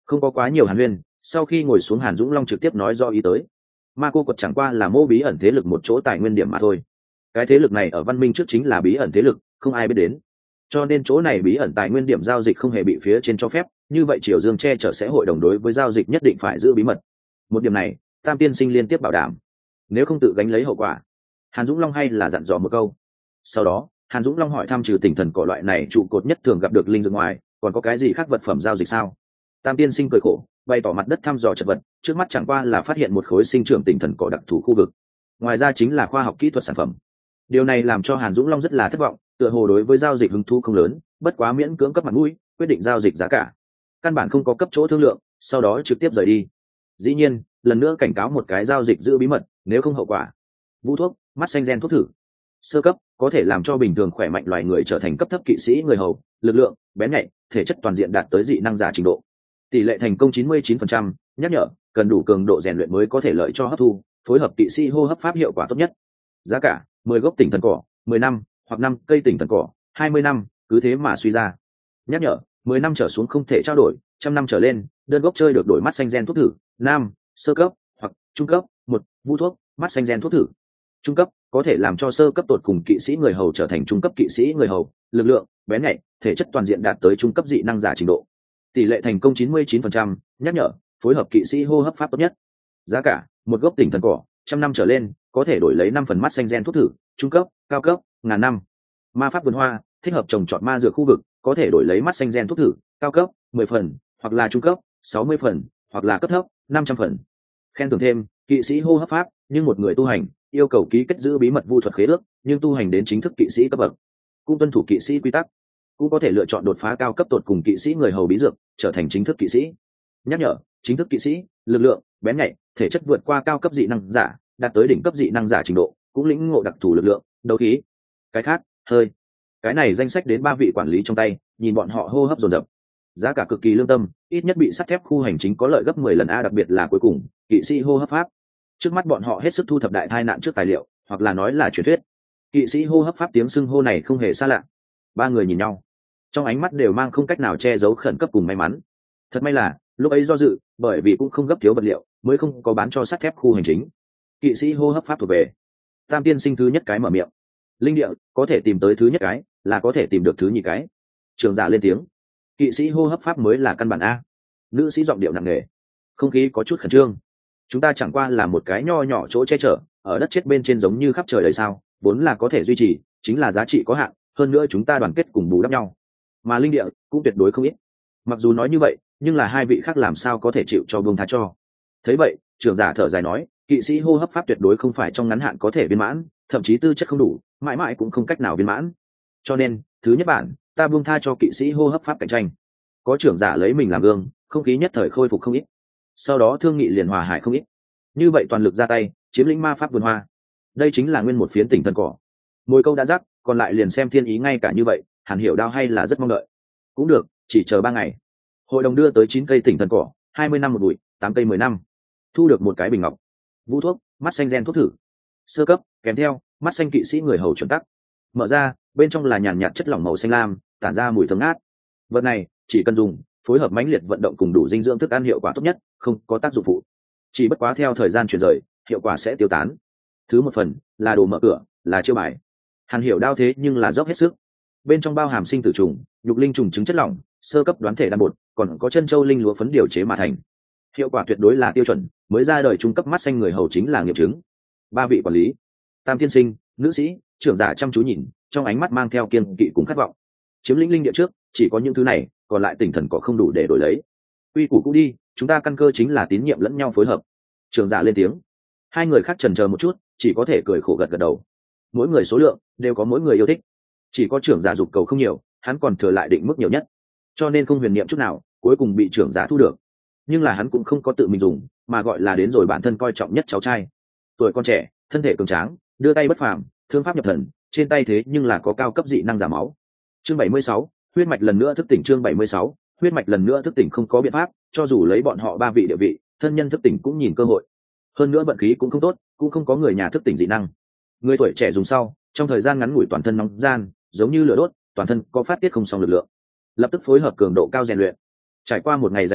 Không có quá nhiều hàn huyên, sau khi ngồi xuống Hàn Dũng Long trực tiếp nói do ý tới. Ma cô quật chẳng qua là mô bí ẩn thế lực một chỗ tài nguyên điểm mà thôi. Cái thế lực này ở văn minh trước chính là bí ẩn thế lực, không ai biết đến, cho nên chỗ này bí ẩn tài nguyên điểm giao dịch không hề bị phía trên cho phép, như vậy Triều Dương che chở sẽ hội đồng đối với giao dịch nhất định phải giữ bí mật. Một điểm này Tam tiên sinh liên tiếp bảo đảm, nếu không tự gánh lấy hậu quả. Hàn Dũng Long hay là dặn dò một câu. Sau đó Hàn Dũng Long hỏi thăm trừ tỉnh thần cỏ loại này trụ cột nhất thường gặp được linh dược ngoài, còn có cái gì khác vật phẩm giao dịch sao? Tam tiên sinh cười khổ, bày tỏ mặt đất thăm dò chật vật, trước mắt chẳng qua là phát hiện một khối sinh trưởng tỉnh thần cỏ đặc thù khu vực, ngoài ra chính là khoa học kỹ thuật sản phẩm. Điều này làm cho Hàn Dũng Long rất là thất vọng, tựa hồ đối với giao dịch hứng thú không lớn, bất quá miễn cưỡng cấp mặt mũi, quyết định giao dịch giá cả, căn bản không có cấp chỗ thương lượng, sau đó trực tiếp rời đi. Dĩ nhiên lần nữa cảnh cáo một cái giao dịch giữ bí mật, nếu không hậu quả. Vũ thuốc, mắt xanh gen thuốc thử, sơ cấp, có thể làm cho bình thường khỏe mạnh loài người trở thành cấp thấp kỵ sĩ người hầu, lực lượng, bén nhạy, thể chất toàn diện đạt tới dị năng giả trình độ, tỷ lệ thành công chín mươi chín phần trăm, nhắc nhở cần đủ cường độ rèn luyện mới có thể lợi cho hấp thu, phối hợp kỵ sĩ hô hấp pháp hiệu quả tốt nhất. Giá cả mười gốc tỉnh thần cỏ, mười năm, hoặc năm cây tỉnh thần cỏ, hai mươi năm, cứ thế mà suy ra. Nhắc nhở mười năm trở xuống không thể trao đổi, trăm năm trở lên đơn gốc chơi được đổi mắt xanh gen thuốc thử. Nam, sơ cấp hoặc trung cấp. Một, vũ thuốc, mắt xanh gen thuốc thử. Trung cấp, có thể làm cho sơ cấp tột cùng kỵ sĩ người hầu trở thành trung cấp kỵ sĩ người hầu, lực lượng, bén nhạy, thể chất toàn diện đạt tới trung cấp dị năng giả trình độ, tỷ lệ thành công chín mươi chín phần trăm, nhắc nhở phối hợp kỵ sĩ hô hấp pháp tốt nhất. Giá cả một gốc tỉnh thần cỏ, trăm năm trở lên có thể đổi lấy năm phần mắt xanh gen thuốc thử. Trung cấp, cao cấp, ngàn năm. Ma pháp vườn hoa, thích hợp trồng trọt ma dược khu vực, có thể đổi lấy mắt xanh gen thuốc thử. Cao cấp mười phần, hoặc là trung cấp sáu mươi phần, hoặc là cấp thấp năm trăm phần. Khen thưởng thêm kỵ sĩ hô hấp pháp, nhưng một người tu hành yêu cầu ký kết giữ bí mật vu thuật khế ước, nhưng tu hành đến chính thức kỵ sĩ cấp bậc cũng tuân thủ kỵ sĩ quy tắc, cũng có thể lựa chọn đột phá cao cấp tột cùng kỵ sĩ người hầu bí dược, trở thành chính thức kỵ sĩ. Nhắc nhở chính thức kỵ sĩ, lực lượng, bén nhạy, thể chất vượt qua cao cấp dị năng giả, đạt tới đỉnh cấp dị năng giả trình độ, cũng lĩnh ngộ đặc thù lực lượng, đấu khí. Cái khác hơi cái này danh sách đến ba vị quản lý trong tay, nhìn bọn họ hô hấp dồn dập. Giá cả cực kỳ lương tâm, ít nhất bị sắt thép khu hành chính có lợi gấp mười lần a, đặc biệt là cuối cùng kỵ sĩ hô hấp pháp. Trước mắt bọn họ hết sức thu thập đại tai nạn trước tài liệu, hoặc là nói là truyền thuyết. Kỵ sĩ hô hấp pháp tiếng xưng hô này không hề xa lạ. Ba người nhìn nhau, trong ánh mắt đều mang không cách nào che giấu khẩn cấp cùng may mắn. Thật may là lúc ấy do dự, bởi vì cũng không gấp thiếu vật liệu, mới không có bán cho sắt thép khu hành chính. Kỵ sĩ hô hấp pháp thuộc về Tam tiên sinh thứ nhất cái mở miệng. Linh địa có thể tìm tới thứ nhất cái, là có thể tìm được thứ nhì cái. Trường giả lên tiếng. Kỵ sĩ hô hấp pháp mới là căn bản a. Nữ sĩ giọng điệu nặng nề, không khí có chút khẩn trương. Chúng ta chẳng qua là một cái nho nhỏ chỗ che chở, ở đất chết bên trên giống như khắp trời đầy sao, vốn là có thể duy trì, chính là giá trị có hạn, hơn nữa chúng ta đoàn kết cùng bù đắp nhau, mà linh địa cũng tuyệt đối không ít. Mặc dù nói như vậy, nhưng là hai vị khác làm sao có thể chịu cho buông tha cho. Thấy vậy, trưởng giả thở dài nói, kỵ sĩ hô hấp pháp tuyệt đối không phải trong ngắn hạn có thể viên mãn, thậm chí tư chất không đủ, mãi mãi cũng không cách nào viên mãn. Cho nên thứ nhất bản ta buông tha cho kỵ sĩ hô hấp pháp cạnh tranh. Có trưởng giả lấy mình làm gương, không khí nhất thời khôi phục không ít, sau đó thương nghị liền hòa hải không ít. Như vậy toàn lực ra tay chiếm lĩnh ma pháp vườn hoa, đây chính là nguyên một phiến tỉnh thần cỏ. Mồi câu đã rắc, còn lại liền xem thiên ý. Ngay cả như vậy Hàn Hiểu Đao hay là rất mong đợi. Cũng được, chỉ chờ ba ngày. Hội đồng đưa tới chín cây tỉnh thần cỏ, hai mươi năm một bụi, tám cây mười năm, thu được một cái bình ngọc. Vũ thuốc, mắt xanh gen thuốc thử, sơ cấp, kèm theo mắt xanh kỵ sĩ người hầu chuẩn tắc. Mở ra, bên trong là nhàn nhạt chất lỏng màu xanh lam, tản ra mùi thơm ngát. Vật này chỉ cần dùng, phối hợp mãnh liệt vận động cùng đủ dinh dưỡng thức ăn hiệu quả tốt nhất, không có tác dụng phụ. Chỉ bất quá theo thời gian chuyển rời, hiệu quả sẽ tiêu tán. Thứ một phần là đồ mở cửa, là chiêu bài. Hàn Hiểu Đao thế nhưng là dốc hết sức. Bên trong bao hàm sinh tử trùng, nhục linh trùng trứng chất lỏng, sơ cấp đoán thể đan bột, còn có chân châu linh lúa phấn điều chế mà thành. Hiệu quả tuyệt đối là tiêu chuẩn, mới ra đời trung cấp mắt xanh người hầu chính là nghiệm chứng. Ba vị quản lý, Tam tiên sinh, nữ sĩ, trưởng giả chăm chú nhìn, trong ánh mắt mang theo kiên kỵ cùng khát vọng. Chiếm lĩnh linh địa trước, chỉ có những thứ này, còn lại tinh thần có không đủ để đổi lấy. Quy củ cũ đi, chúng ta căn cơ chính là tín nhiệm lẫn nhau phối hợp. Trưởng giả lên tiếng. Hai người khác chần chờ một chút, chỉ có thể cười khổ gật gật đầu. Mỗi người số lượng đều có mỗi người yêu thích, chỉ có trưởng giả dục cầu không nhiều, hắn còn thừa lại định mức nhiều nhất, cho nên không huyền niệm chút nào, cuối cùng bị trưởng giả thu được. Nhưng là hắn cũng không có tự mình dùng, mà gọi là đến rồi bản thân coi trọng nhất cháu trai. Tuổi con trẻ, thân thể cường tráng, đưa tay bất phàm, thương pháp nhập thần, trên tay thế nhưng là có cao cấp dị năng giả máu. Chương bảy mươi sáu, huyết mạch lần nữa thức tỉnh. Chương bảy mươi sáu, huyết mạch lần nữa thức tỉnh. Không có biện pháp, cho dù lấy bọn họ ba vị địa vị, thân nhân thức tỉnh cũng nhìn cơ hội. Hơn nữa vận khí cũng không tốt, cũng không có người nhà thức tỉnh dị năng. Người tuổi trẻ dùng sau, trong thời gian ngắn ngủi toàn thân nóng gian, giống như lửa đốt, toàn thân có phát tiết không xong lực lượng, lập tức phối hợp cường độ cao rèn luyện. Trải qua một ngày dày vò,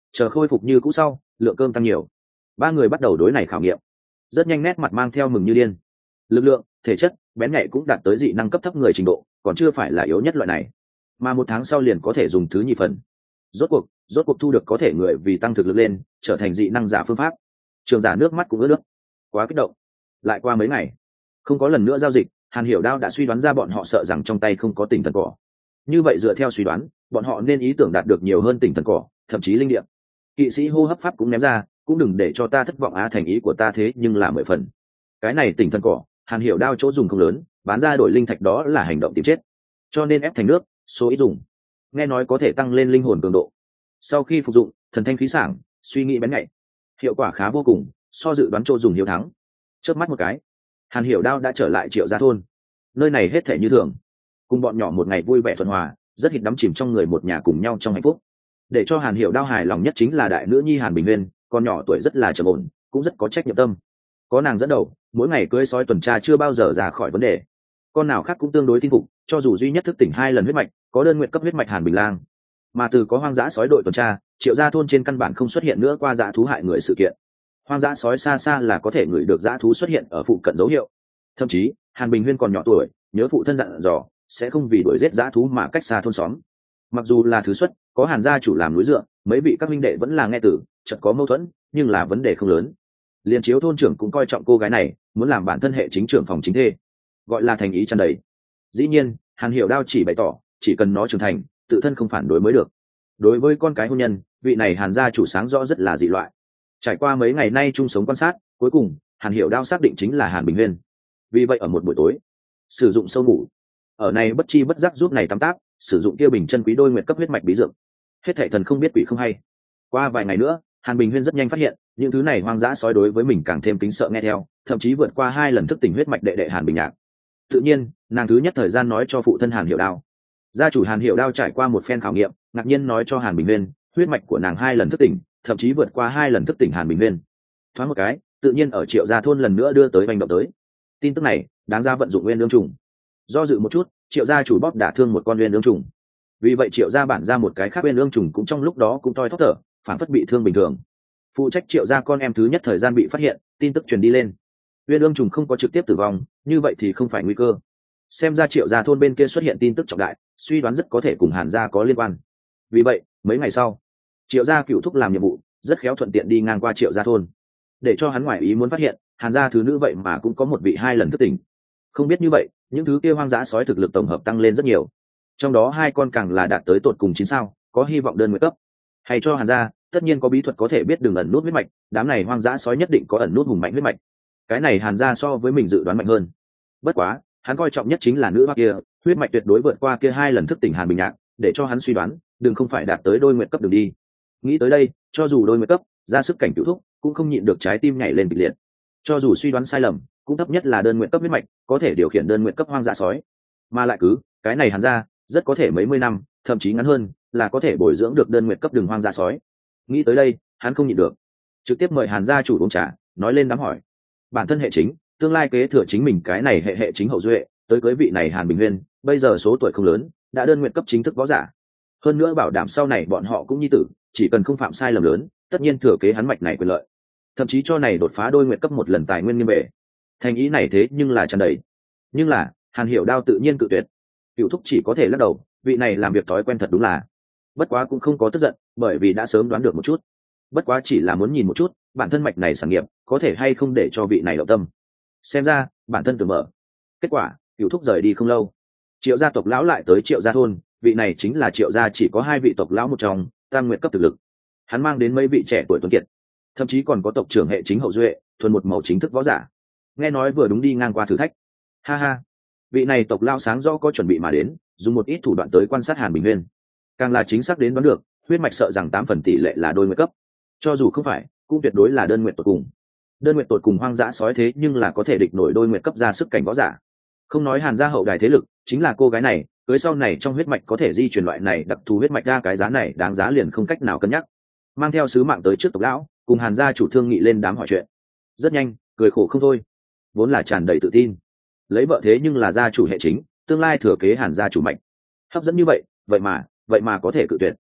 chờ khôi phục như cũ sau lượng cơm tăng nhiều. Ba người bắt đầu đối này khảo nghiệm. Rất nhanh nét mặt mang theo mừng như điên. Lực lượng, thể chất, bén nhạy cũng đạt tới dị năng cấp thấp người trình độ, còn chưa phải là yếu nhất loại này, mà một tháng sau liền có thể dùng thứ nhì phần. Rốt cuộc, rốt cuộc thu được có thể người vì tăng thực lực lên, trở thành dị năng giả phương pháp. Trường giả nước mắt cũng ướt nước, quá kích động. Lại qua mấy ngày, không có lần nữa giao dịch, Hàn Hiểu Đao đã suy đoán ra bọn họ sợ rằng trong tay không có tỉnh thần cỏ. Như vậy dựa theo suy đoán, bọn họ nên ý tưởng đạt được nhiều hơn tỉnh thần cỏ, thậm chí linh địa. Kỵ sĩ hô hấp pháp cũng ném ra, cũng đừng để cho ta thất vọng á, thành ý của ta thế nhưng là mười phần. Cái này tỉnh thần cỏ, Hàn Hiểu Đao chỗ dùng không lớn, bán ra đổi linh thạch đó là hành động tìm chết, cho nên ép thành nước, số ít dùng. Nghe nói có thể tăng lên linh hồn cường độ. Sau khi phục dụng, thần thanh khí sảng, suy nghĩ bén nhạy, hiệu quả khá vô cùng, so dự đoán chỗ dùng hiếu thắng. Chớp mắt một cái, Hàn Hiểu Đao đã trở lại Triệu Gia thôn. Nơi này hết thể như thường, cùng bọn nhỏ một ngày vui vẻ thuận hòa, rất hít đắm chìm trong người một nhà cùng nhau trong hạnh phúc. Để cho Hàn Hiểu Đao hài lòng nhất chính là đại nữ nhi Hàn Bình Nguyên, con nhỏ tuổi rất là trầm ổn, cũng rất có trách nhiệm tâm. Có nàng dẫn đầu, mỗi ngày cưỡi sói tuần tra chưa bao giờ ra khỏi vấn đề. Con nào khác cũng tương đối tin phục, cho dù duy nhất thức tỉnh hai lần huyết mạch, có đơn nguyện cấp huyết mạch Hàn Bình Lang. Mà từ có hoang dã sói đội tuần tra, Triệu Gia thôn trên căn bản không xuất hiện nữa qua dã thú hại người sự kiện. Hoang dã sói xa xa là có thể ngửi được dã thú xuất hiện ở phụ cận dấu hiệu. Thậm chí, Hàn Bình Huyên còn nhỏ tuổi, nhớ phụ thân dặn dò, sẽ không vì đuổi giết dã thú mà cách xa thôn xóm. Mặc dù là thứ xuất, có Hàn gia chủ làm núi dựa, mấy vị các minh đệ vẫn là nghe tử, chợt có mâu thuẫn, nhưng là vấn đề không lớn. Liên Chiếu thôn trưởng cũng coi trọng cô gái này, muốn làm bản thân hệ chính trưởng phòng chính thê, gọi là thành ý tràn đầy. Dĩ nhiên, Hàn Hiểu Đao chỉ bày tỏ, chỉ cần nó trưởng thành, tự thân không phản đối mới được. Đối với con cái hôn nhân, vị này Hàn gia chủ sáng rõ rất là dị loại. Trải qua mấy ngày nay chung sống quan sát, cuối cùng Hàn Hiểu Đao xác định chính là Hàn Bình Huyên. Vì vậy ở một buổi tối, sử dụng sâu ngủ, ở này bất chi bất giác giúp này tắm tác, sử dụng kia bình chân quý đôi nguyệt cấp huyết mạch bí dược. Hết thảy thần không biết quỷ không hay. Qua vài ngày nữa, Hàn Bình Huyên rất nhanh phát hiện, những thứ này hoang dã sói đối với mình càng thêm kính sợ nghe theo, thậm chí vượt qua hai lần thức tỉnh huyết mạch đệ đệ Hàn Bình Nhạc. Tự nhiên, nàng thứ nhất thời gian nói cho phụ thân Hàn Hiểu Đao. Gia chủ Hàn Hiểu Đao trải qua một phen khảo nghiệm, ngạc nhiên nói cho Hàn Bình Huyên, huyết mạch của nàng hai lần thức tỉnh, thậm chí vượt qua hai lần thức tỉnh Hàn Bình Huyên. Thoáng một cái, tự nhiên ở Triệu Gia thôn lần nữa đưa tới hành động tới. Tin tức này, đáng ra vận dụng nguyên lương trùng. Do dự một chút, Triệu gia chủ bóp đả thương một con nguyên lương trùng. Vì vậy Triệu gia bản ra một cái khác nguyên lương trùng cũng trong lúc đó cũng toi thóp thở, phản phất bị thương bình thường. Phụ trách Triệu gia con em thứ nhất thời gian bị phát hiện, tin tức truyền đi lên. Nguyên lương trùng không có trực tiếp tử vong, như vậy thì không phải nguy cơ. Xem ra Triệu gia thôn bên kia xuất hiện tin tức trọng đại, suy đoán rất có thể cùng Hàn gia có liên quan. Vì vậy, mấy ngày sau, Triệu gia cựu thúc làm nhiệm vụ, rất khéo thuận tiện đi ngang qua Triệu gia thôn, để cho hắn ngoại ý muốn phát hiện, Hàn gia thứ nữ vậy mà cũng có một vị hai lần thức tỉnh. Không biết như vậy, những thứ kia hoang dã sói thực lực tổng hợp tăng lên rất nhiều. Trong đó hai con càng là đạt tới tột cùng chín sao, có hy vọng đơn nguyện cấp. Hay cho Hàn gia, tất nhiên có bí thuật có thể biết đường ẩn nút huyết mạch, đám này hoang dã sói nhất định có ẩn nút hùng mạnh huyết mạch. Cái này Hàn gia so với mình dự đoán mạnh hơn. Bất quá, hắn coi trọng nhất chính là nữ hoa kia, huyết mạch tuyệt đối vượt qua kia hai lần thức tỉnh Hàn Bình Nhạc, để cho hắn suy đoán, đừng không phải đạt tới đôi nguyện cấp đường đi. Nghĩ tới đây, cho dù đôi nguyện cấp, ra sức cảnh cửu thúc, cũng không nhịn được trái tim nhảy lên kịch liệt. Cho dù suy đoán sai lầm, cũng thấp nhất là đơn nguyện cấp huyết mạch, có thể điều khiển đơn nguyện cấp hoang dã sói. Mà lại cứ, cái này Hàn gia, rất có thể mấy mươi năm, thậm chí ngắn hơn, là có thể bồi dưỡng được đơn nguyện cấp đường hoang dã sói. Nghĩ tới đây, hắn không nhịn được, trực tiếp mời Hàn gia chủ uống trà, nói lên đám hỏi. Bản thân hệ chính, tương lai kế thừa chính mình cái này hệ hệ chính hậu duệ, tới cưới vị này Hàn Bình Huyên, bây giờ số tuổi không lớn, đã đơn nguyện cấp chính thức võ giả. Hơn nữa bảo đảm sau này bọn họ cũng nhi tử, chỉ cần không phạm sai lầm lớn, tất nhiên thừa kế hắn mạch này quyền lợi. Thậm chí cho này đột phá đôi nguyện cấp một lần tài nguyên nghiêm bệ. Thành ý này thế nhưng là tràn đầy. Nhưng là, Hàn Hiểu Đao tự nhiên cự tuyệt. Cửu thúc chỉ có thể lắc đầu, vị này làm việc thói quen thật đúng là. Bất quá cũng không có tức giận, bởi vì đã sớm đoán được một chút. Bất quá chỉ là muốn nhìn một chút, bản thân mạch này sản nghiệp, có thể hay không để cho vị này động tâm. Xem ra, bản thân tưởng mở. Kết quả, Cửu thúc rời đi không lâu. Triệu gia tộc lão lại tới Triệu gia thôn, vị này chính là Triệu gia chỉ có hai vị tộc lão một trong, tam nguyện cấp thực lực. Hắn mang đến mấy vị trẻ tuổi tuấn kiệt, thậm chí còn có tộc trưởng hệ chính hậu duệ, thuần một màu chính thức võ giả. Nghe nói vừa đúng đi ngang qua thử thách. Ha ha, vị này tộc lão sáng rõ có chuẩn bị mà đến, dùng một ít thủ đoạn tới quan sát Hàn Bình Huyên, càng là chính xác đến đoán được, huyết mạch sợ rằng tám phần tỷ lệ là đôi nguyện cấp. Cho dù không phải, cũng tuyệt đối là đơn nguyện tột cùng. Đơn nguyện tột cùng hoang dã sói thế nhưng là có thể địch nổi đôi nguyện cấp ra sức cảnh võ giả. Không nói Hàn gia hậu đài thế lực, chính là cô gái này, cưới sau này trong huyết mạch có thể di truyền loại này đặc thù huyết mạch ra, cái giá này đáng giá liền không cách nào cân nhắc. Mang theo sứ mạng tới trước tộc lão, cùng Hàn gia chủ thương nghị lên đám hỏi chuyện. Rất nhanh, cười khổ không thôi, vốn là tràn đầy tự tin, lấy vợ thế nhưng là gia chủ hệ chính, tương lai thừa kế Hàn gia chủ mạnh, hấp dẫn như vậy, vậy mà vậy mà có thể cự tuyệt.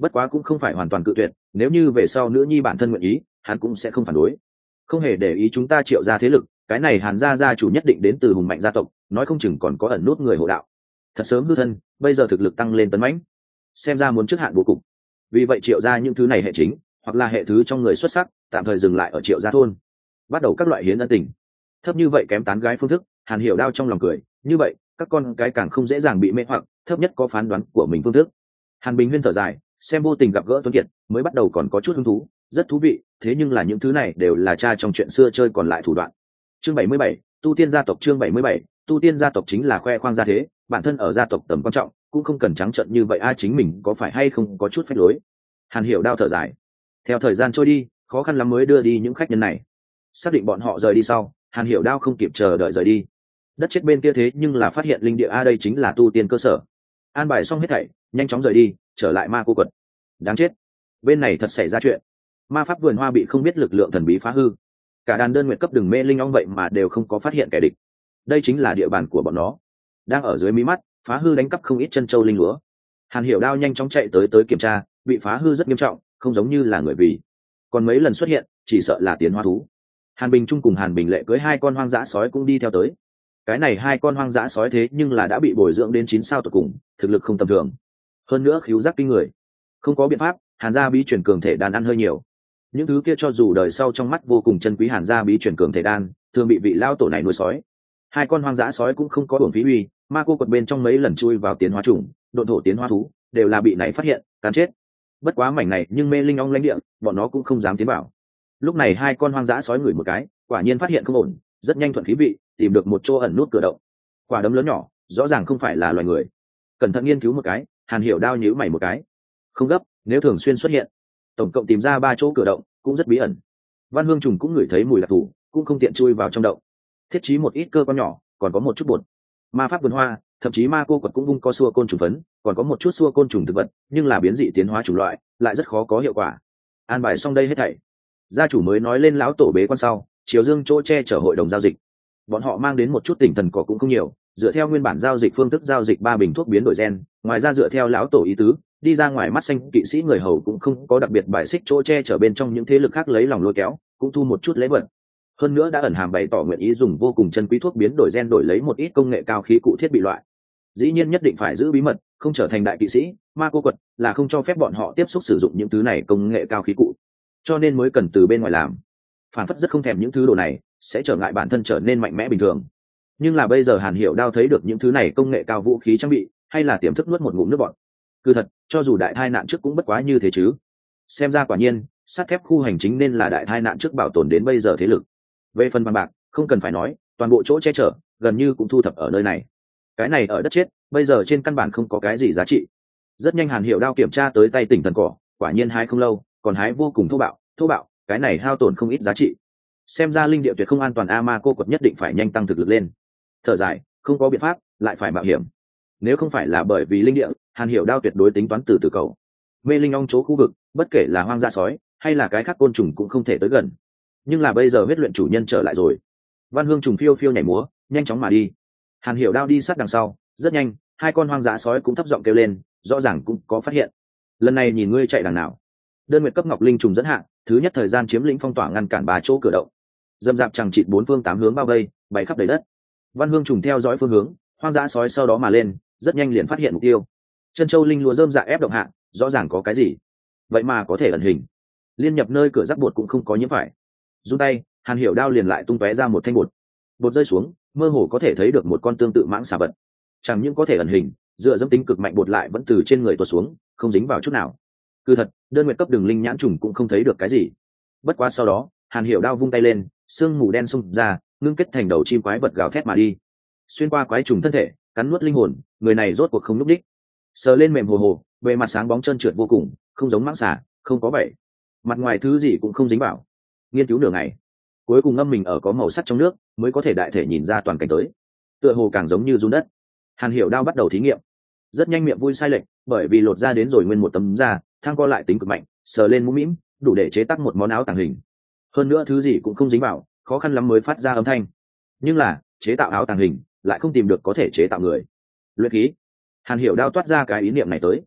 bất quá cũng không phải hoàn toàn cự tuyệt, nếu như về sau nữ nhi bản thân nguyện ý hắn cũng sẽ không phản đối. Không hề để ý chúng ta Triệu gia thế lực, cái này Hàn gia gia chủ nhất định đến từ hùng mạnh gia tộc, nói không chừng còn có ẩn nút người hộ đạo. Thật sớm hư thân, bây giờ thực lực tăng lên tấn mãnh, xem ra muốn trước hạn bố cục. Vì vậy Triệu gia những thứ này hệ chính hoặc là hệ thứ trong người xuất sắc tạm thời dừng lại ở Triệu gia thôn, bắt đầu các loại hiến ân tình. Thấp như vậy kém tán gái phương thức, Hàn Hiểu Đao trong lòng cười, như vậy các con cái càng không dễ dàng bị mê hoặc, thấp nhất có phán đoán của mình phương thức. Hàn Bình Huyên thở dài, xem vô tình gặp gỡ Tuấn Kiệt, mới bắt đầu còn có chút hứng thú, rất thú vị, thế nhưng là những thứ này đều là cha trong chuyện xưa chơi còn lại thủ đoạn. Chương bảy mươi bảy, tu tiên gia tộc. Chương bảy mươi bảy, tu tiên gia tộc chính là khoe khoang gia thế, bản thân ở gia tộc tầm quan trọng, cũng không cần trắng trợn như vậy a, chính mình có phải hay không có chút phép lối. Hàn Hiểu Đao thở dài. Theo thời gian trôi đi, khó khăn lắm mới đưa đi những khách nhân này. Xác định bọn họ rời đi sau, Hàn Hiểu Đao không kịp chờ đợi rời đi. Đất chết bên kia thế nhưng là phát hiện linh địa a, đây chính là tu tiên cơ sở. An bài xong hết thảy, nhanh chóng rời đi, trở lại ma cô quật. Đáng chết, bên này thật xảy ra chuyện. Ma pháp vườn hoa bị không biết lực lượng thần bí phá hư, cả đàn đơn nguyệt cấp đường mê linh ong vậy mà đều không có phát hiện kẻ địch. Đây chính là địa bàn của bọn nó, đang ở dưới mí mắt phá hư đánh cắp không ít chân châu linh lúa. Hàn Hiểu Đao nhanh chóng chạy tới tới kiểm tra, bị phá hư rất nghiêm trọng, không giống như là người vì. Còn mấy lần xuất hiện, chỉ sợ là tiến hóa thú. Hàn Bình Trung cùng Hàn Bình Lệ cưới hai con hoang dã sói cũng đi theo tới. Cái này hai con hoang dã sói thế nhưng là đã bị bồi dưỡng đến chín sao tột cùng, thực lực không tầm thường. Hơn nữa khíu giác kinh người. Không có biện pháp, Hàn gia bí truyền cường thể đan ăn hơi nhiều. Những thứ kia cho dù đời sau trong mắt vô cùng chân quý Hàn gia bí truyền cường thể đan, thường bị vị lao tổ này nuôi sói. Hai con hoang dã sói cũng không có uổng phí uy, ma cô quật bên trong mấy lần chui vào tiến hóa trùng, độn thổ tiến hóa thú, đều là bị này phát hiện, cắn chết. Bất quá mảnh này nhưng mê linh ong lãnh địa, bọn nó cũng không dám tiến vào. Lúc này hai con hoang dã sói ngửi một cái, quả nhiên phát hiện không ổn, rất nhanh thuận khí vị, tìm được một chỗ ẩn nút cửa động. Quả đấm lớn nhỏ, rõ ràng không phải là loài người. Cẩn thận nghiên cứu một cái, Hàn Hiểu Đao nhíu mày một cái. Không gấp, nếu thường xuyên xuất hiện, tổng cộng tìm ra ba chỗ cửa động, cũng rất bí ẩn. Văn Hương trùng cũng ngửi thấy mùi đặc thù, cũng không tiện chui vào trong động. Thiết trí một ít cơ quan nhỏ, còn có một chút bột. Ma pháp vườn hoa, thậm chí ma cô quật cũng vung có xua côn trùng phấn, còn có một chút xua côn trùng thực vật, nhưng là biến dị tiến hóa chủng loại, lại rất khó có hiệu quả. An bài xong đây hết thảy, gia chủ mới nói lên lão tổ bế quan sau, chiều dương chỗ che chở hội đồng giao dịch. Bọn họ mang đến một chút tỉnh thần cỏ cũng không nhiều, dựa theo nguyên bản giao dịch phương thức giao dịch ba bình thuốc biến đổi gen, ngoài ra dựa theo lão tổ ý tứ, đi ra ngoài mắt xanh kỵ sĩ người hầu cũng không có đặc biệt bài xích chỗ che chở bên trong những thế lực khác lấy lòng lôi kéo, cũng thu một chút lễ vật. Hơn nữa đã ẩn hàm bày tỏ nguyện ý dùng vô cùng chân quý thuốc biến đổi gen đổi lấy một ít công nghệ cao khí cụ thiết bị loại. Dĩ nhiên nhất định phải giữ bí mật, không trở thành đại kỵ sĩ, ma cô quật là không cho phép bọn họ tiếp xúc sử dụng những thứ này công nghệ cao khí cụ, cho nên mới cần từ bên ngoài làm. Phản phất rất không thèm những thứ đồ này, sẽ trở ngại bản thân trở nên mạnh mẽ bình thường. Nhưng là bây giờ Hàn Hiểu Đao thấy được những thứ này công nghệ cao vũ khí trang bị, hay là tiềm thức nuốt một ngụm nước bọt. Cứ thật, cho dù đại tai nạn trước cũng bất quá như thế chứ. Xem ra quả nhiên, sắt thép khu hành chính nên là đại tai nạn trước bảo tồn đến bây giờ thế lực. Về phần bằng bạc, không cần phải nói, toàn bộ chỗ che chở gần như cũng thu thập ở nơi này. Cái này ở đất chết, bây giờ trên căn bản không có cái gì giá trị. Rất nhanh Hàn Hiểu Đao kiểm tra tới tay tỉnh thần cỏ, quả nhiên hái không lâu, còn hái vô cùng thô bạo, thô bạo, cái này hao tổn không ít giá trị. Xem ra linh địa tuyệt không an toàn, a ma cô quật nhất định phải nhanh tăng thực lực lên. Thở dài, không có biện pháp, lại phải mạo hiểm. Nếu không phải là bởi vì linh địa, Hàn Hiểu Đao tuyệt đối tính toán từ từ cầu. Mê linh ong chỗ khu vực, bất kể là hoang dã sói hay là cái khác côn trùng cũng không thể tới gần. Nhưng là bây giờ huyết luyện chủ nhân trở lại rồi. Văn Hương trùng phiêu phiêu nhảy múa, nhanh chóng mà đi. Hàn Hiểu Đao đi sát đằng sau, rất nhanh, hai con hoang dã sói cũng thấp giọng kêu lên, rõ ràng cũng có phát hiện. Lần này nhìn ngươi chạy đằng nào. Đơn nguyệt cấp ngọc linh trùng dẫn hạng, thứ nhất thời gian chiếm lĩnh phong tỏa ngăn cản ba chỗ cửa động. Dâm dạp chẳng chịt bốn phương tám hướng bao vây, bày khắp đầy đất. Văn Hương trùng theo dõi phương hướng, hoang dã sói sau đó mà lên, rất nhanh liền phát hiện mục tiêu. Chân châu linh lúa rơm dạ ép động hạng, rõ ràng có cái gì. Vậy mà có thể ẩn hình. Liên nhập nơi cửa rắc bột cũng không có nhiễm phải. Run tay, Hàn Hiểu Đao liền lại tung tóe ra một thanh bột. Bột rơi xuống, mơ hồ có thể thấy được một con tương tự mãng xà vật. Chẳng những có thể ẩn hình, dựa dẫm tính cực mạnh bột lại vẫn từ trên người tuột xuống, không dính vào chút nào. Cứ thật, đơn nguyệt cấp đường linh nhãn trùng cũng không thấy được cái gì. Bất quá sau đó, Hàn Hiểu Đao vung tay lên, sương mù đen xung ra, ngưng kết thành đầu chim quái vật gào thét mà đi. Xuyên qua quái trùng thân thể, cắn nuốt linh hồn, người này rốt cuộc không lúc đích. Sờ lên mềm hồ hồ, bề mặt sáng bóng trơn trượt vô cùng, không giống mãng xà, không có bẫy. Mặt ngoài thứ gì cũng không dính vào. Nghiên cứu nửa ngày, cuối cùng ngâm mình ở có màu sắc trong nước, mới có thể đại thể nhìn ra toàn cảnh tới. Tựa hồ càng giống như run đất. Hàn Hiểu Đao bắt đầu thí nghiệm. Rất nhanh miệng vui sai lệch, bởi vì lột ra đến rồi nguyên một tấm da, thang co lại tính cực mạnh, sờ lên mũm mĩm, đủ để chế tác một món áo tàng hình. Hơn nữa thứ gì cũng không dính vào, khó khăn lắm mới phát ra âm thanh. Nhưng là chế tạo áo tàng hình, lại không tìm được có thể chế tạo người. Luyện khí. Hàn Hiểu Đao toát ra cái ý niệm này tới.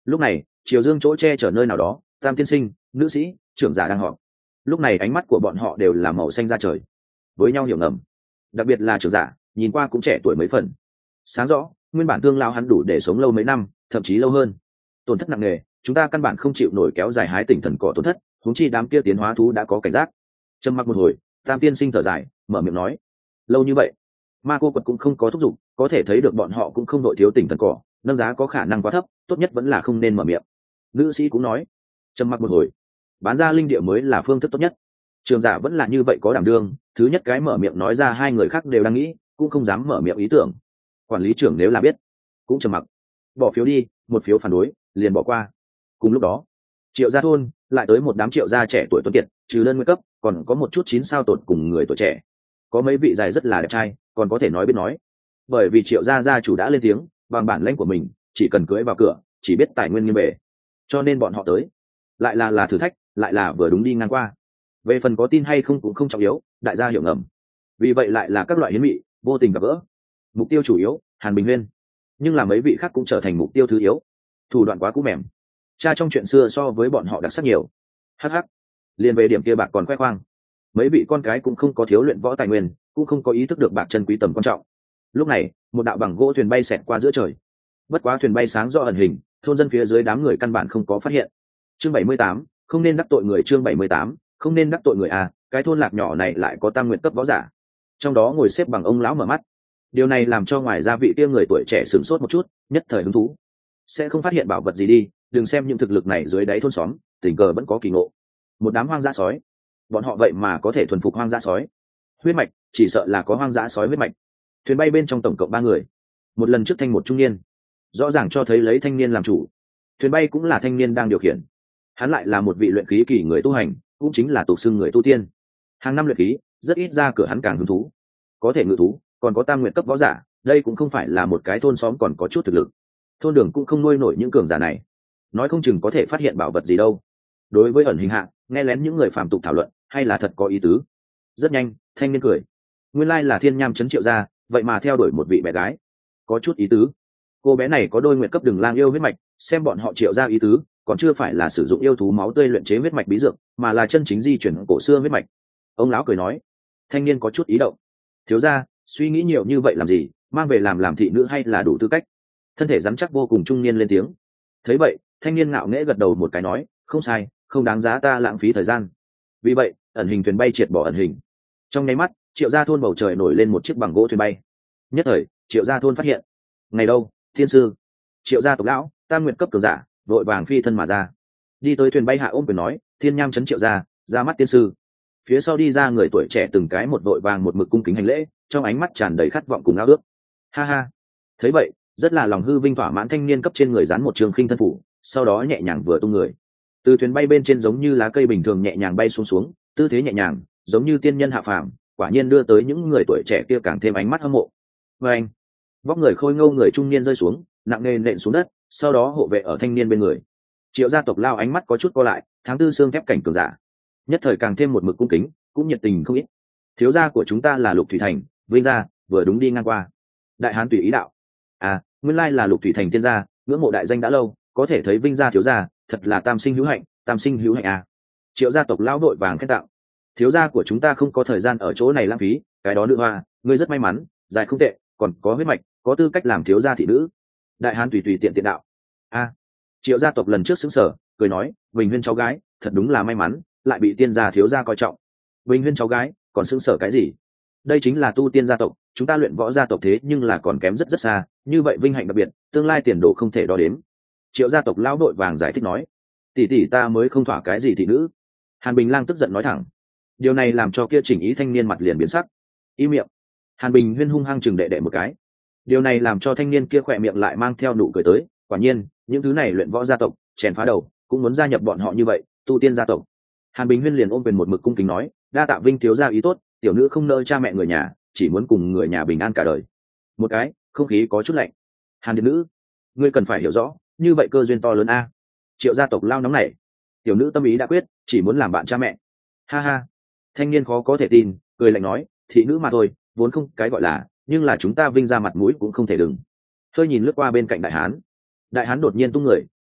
Lúc này triều dương chỗ che chở nơi nào đó, tam tiên sinh, nữ sĩ, trưởng giả đang họp. Lúc này ánh mắt của bọn họ đều là màu xanh da trời, với nhau hiểu ngầm. Đặc biệt là trưởng giả, nhìn qua cũng trẻ tuổi mấy phần. Sáng rõ nguyên bản tương lao hắn đủ để sống lâu mấy năm, thậm chí lâu hơn. Tổn thất nặng nề, chúng ta căn bản không chịu nổi kéo dài hái tỉnh thần cỏ tổn thất, huống chi đám kia tiến hóa thú đã có cảnh giác. Trầm mặc một hồi, tam tiên sinh thở dài, mở miệng nói: lâu như vậy ma cô quật cũng không có thúc giục, có thể thấy được bọn họ cũng không đội thiếu tỉnh thần cỏ, nâng giá có khả năng quá thấp, tốt nhất vẫn là không nên mở miệng. Nữ sĩ cũng nói. Trầm mặc một hồi, bán ra linh địa mới là phương thức tốt nhất. Trường giả vẫn là như vậy có đảm đương, thứ nhất cái mở miệng nói ra, hai người khác đều đang nghĩ, cũng không dám mở miệng ý tưởng. Quản lý trưởng nếu là biết cũng trầm mặc. Bỏ phiếu đi, một phiếu phản đối liền bỏ qua. Cùng lúc đó triệu gia thôn lại tới một đám triệu gia trẻ tuổi tuấn kiệt, trừ đơn nguyên cấp còn có một chút chín sao tột cùng người tuổi trẻ, có mấy vị dài rất là đẹp trai, còn có thể nói biết nói. Bởi vì triệu gia gia chủ đã lên tiếng, bằng bản lãnh của mình chỉ cần cưới vào cửa, chỉ biết tài nguyên như bể, cho nên bọn họ tới lại là là thử thách, lại là vừa đúng đi ngang qua. Về phần có tin hay không cũng không trọng yếu, đại gia hiểu ngầm. Vì vậy lại là các loại hiến mị vô tình gặp gỡ. Mục tiêu chủ yếu Hàn Bình Huyên, nhưng là mấy vị khác cũng trở thành mục tiêu thứ yếu. Thủ đoạn quá cũ mềm, cha trong chuyện xưa so với bọn họ đặc sắc nhiều. Hh, liền về điểm kia bạc còn khoe khoang. Mấy vị con cái cũng không có thiếu luyện võ tài nguyên, cũng không có ý thức được bạc chân quý tầm quan trọng. Lúc này một đạo bằng gỗ thuyền bay xẹt qua giữa trời, bất quá thuyền bay sáng rõ ẩn hình, thôn dân phía dưới đám người căn bản không có phát hiện. Chương bảy mươi tám, không nên đắc tội người. Chương bảy mươi tám, không nên đắc tội người. À, cái thôn lạc nhỏ này lại có tam nguyện cấp võ giả, trong đó ngồi xếp bằng ông lão mở mắt. Điều này làm cho ngoài ra vị kia người tuổi trẻ sửng sốt một chút, nhất thời hứng thú. Sẽ không phát hiện bảo vật gì đi, đừng xem những thực lực này dưới đáy thôn xóm, tình cờ vẫn có kỳ ngộ. Một đám hoang dã sói, bọn họ vậy mà có thể thuần phục hoang dã sói. Huyết mạch, chỉ sợ là có hoang dã sói huyết mạch. Thuyền bay bên trong tổng cộng ba người, một lần trước thanh một trung niên, rõ ràng cho thấy lấy thanh niên làm chủ. Thuyền bay cũng là thanh niên đang điều khiển, hắn lại là một vị luyện khí kỳ người tu hành, cũng chính là tục xưng người tu tiên. Hàng năm luyện khí, rất ít ra cửa hắn càng hứng thú. Có thể ngự thú, còn có tam nguyện cấp võ giả, đây cũng không phải là một cái thôn xóm còn có chút thực lực. Thôn đường cũng không nuôi nổi những cường giả này, nói không chừng có thể phát hiện bảo vật gì đâu. Đối với ẩn hình hạ, nghe lén những người phàm tục thảo luận, hay là thật có ý tứ. Rất nhanh thanh niên cười, nguyên lai là thiên nham trấn triệu gia, vậy mà theo đuổi một vị bé gái, có chút ý tứ. Cô bé này có đôi nguyện cấp đường lang yêu huyết mạch, xem bọn họ triệu gia ý tứ, còn chưa phải là sử dụng yêu thú máu tươi luyện chế huyết mạch bí dược, mà là chân chính di chuyển cổ xưa huyết mạch. Ông lão cười nói. Thanh niên có chút ý động. Thiếu gia, suy nghĩ nhiều như vậy làm gì, mang về làm làm thị nữ hay là đủ tư cách. Thân thể rắn chắc vô cùng trung niên lên tiếng. Thấy vậy thanh niên ngạo nghễ gật đầu một cái nói, không sai, không đáng giá ta lãng phí thời gian. Vì vậy ẩn hình thuyền bay triệt bỏ ẩn hình. Trong nháy mắt triệu gia thôn bầu trời nổi lên một chiếc bằng gỗ thuyền bay. Nhất thời triệu gia thôn phát hiện, ngày đâu thiên sư, triệu gia tộc lão, tam nguyện cấp cường giả vội vàng phi thân mà ra, đi tới thuyền bay hạ ôm quyền nói, thiên nham trấn triệu gia ra mắt tiên sư. Phía sau đi ra người tuổi trẻ từng cái một vội vàng một mực cung kính hành lễ, trong ánh mắt tràn đầy khát vọng cùng ao ước. Ha ha, thấy vậy rất là lòng hư vinh thỏa mãn thanh niên cấp trên người dán một trường khinh thân phủ, sau đó nhẹ nhàng vừa tung người từ thuyền bay bên trên, giống như lá cây bình thường nhẹ nhàng bay xuống xuống, tư thế nhẹ nhàng giống như tiên nhân hạ phàm, quả nhiên đưa tới những người tuổi trẻ kia càng thêm ánh mắt hâm mộ. Và anh vóc người khôi ngâu người trung niên rơi xuống, nặng nề nện xuống đất, sau đó hộ vệ ở thanh niên bên người. Triệu gia tộc lao ánh mắt có chút co lại, tháng tư xương thép cảnh cường giả, nhất thời càng thêm một mực cung kính, cũng nhiệt tình không ít. Thiếu gia của chúng ta là Lục Thủy Thành, vinh gia vừa đúng đi ngang qua. Đại hán tùy ý đạo. À, nguyên lai là Lục Thủy Thành tiên gia, ngưỡng mộ đại danh đã lâu, có thể thấy vinh gia thiếu gia thật là tam sinh hữu hạnh, tam sinh hữu hạnh à. Triệu gia tộc lão đội vàng khen tặng. Thiếu gia của chúng ta không có thời gian ở chỗ này lãng phí, cái đó nữ hoa, ngươi rất may mắn, dài không tệ, còn có huyết mạch, có tư cách làm thiếu gia thị nữ. Đại hán tùy tùy tiện tiện đạo. A, Triệu gia tộc lần trước xứng sở, cười nói, Bình Huyên cháu gái thật đúng là may mắn, lại bị tiên gia thiếu gia coi trọng. Bình Huyên cháu gái còn xứng sở cái gì? Đây chính là tu tiên gia tộc, chúng ta luyện võ gia tộc thế nhưng là còn kém rất rất xa, như vậy vinh hạnh đặc biệt, tương lai tiền đồ không thể đo đếm. Triệu gia tộc lão đội vàng giải thích nói, tỷ tỷ ta mới không thỏa cái gì thị nữ. Hàn Bình Lang tức giận nói thẳng. Điều này làm cho kia chỉnh ý thanh niên mặt liền biến sắc. Im miệng. Hàn Bình Huyên hung hăng chừng đệ đệ một cái. Điều này làm cho thanh niên kia khỏe miệng lại mang theo nụ cười tới, quả nhiên những thứ này luyện võ gia tộc chèn phá đầu cũng muốn gia nhập bọn họ như vậy, tu tiên gia tộc. Hàn Bình Huyên liền ôm quyền một mực cung kính nói, đa tạ vinh thiếu gia ý tốt, tiểu nữ không nỡ cha mẹ người nhà, chỉ muốn cùng người nhà bình an cả đời. Một cái không khí có chút lạnh. Hàn điện nữ, ngươi cần phải hiểu rõ, như vậy cơ duyên to lớn a. Triệu gia tộc lao nóng nảy. Tiểu nữ tâm ý đã quyết, chỉ muốn làm bạn cha mẹ. Ha ha. Thanh niên khó có thể tin, cười lạnh nói, thị nữ mà thôi, vốn không cái gọi là, nhưng là chúng ta vinh ra mặt mũi cũng không thể đừng. Hơi nhìn lướt qua bên cạnh đại hán. Đại hán đột nhiên tung người,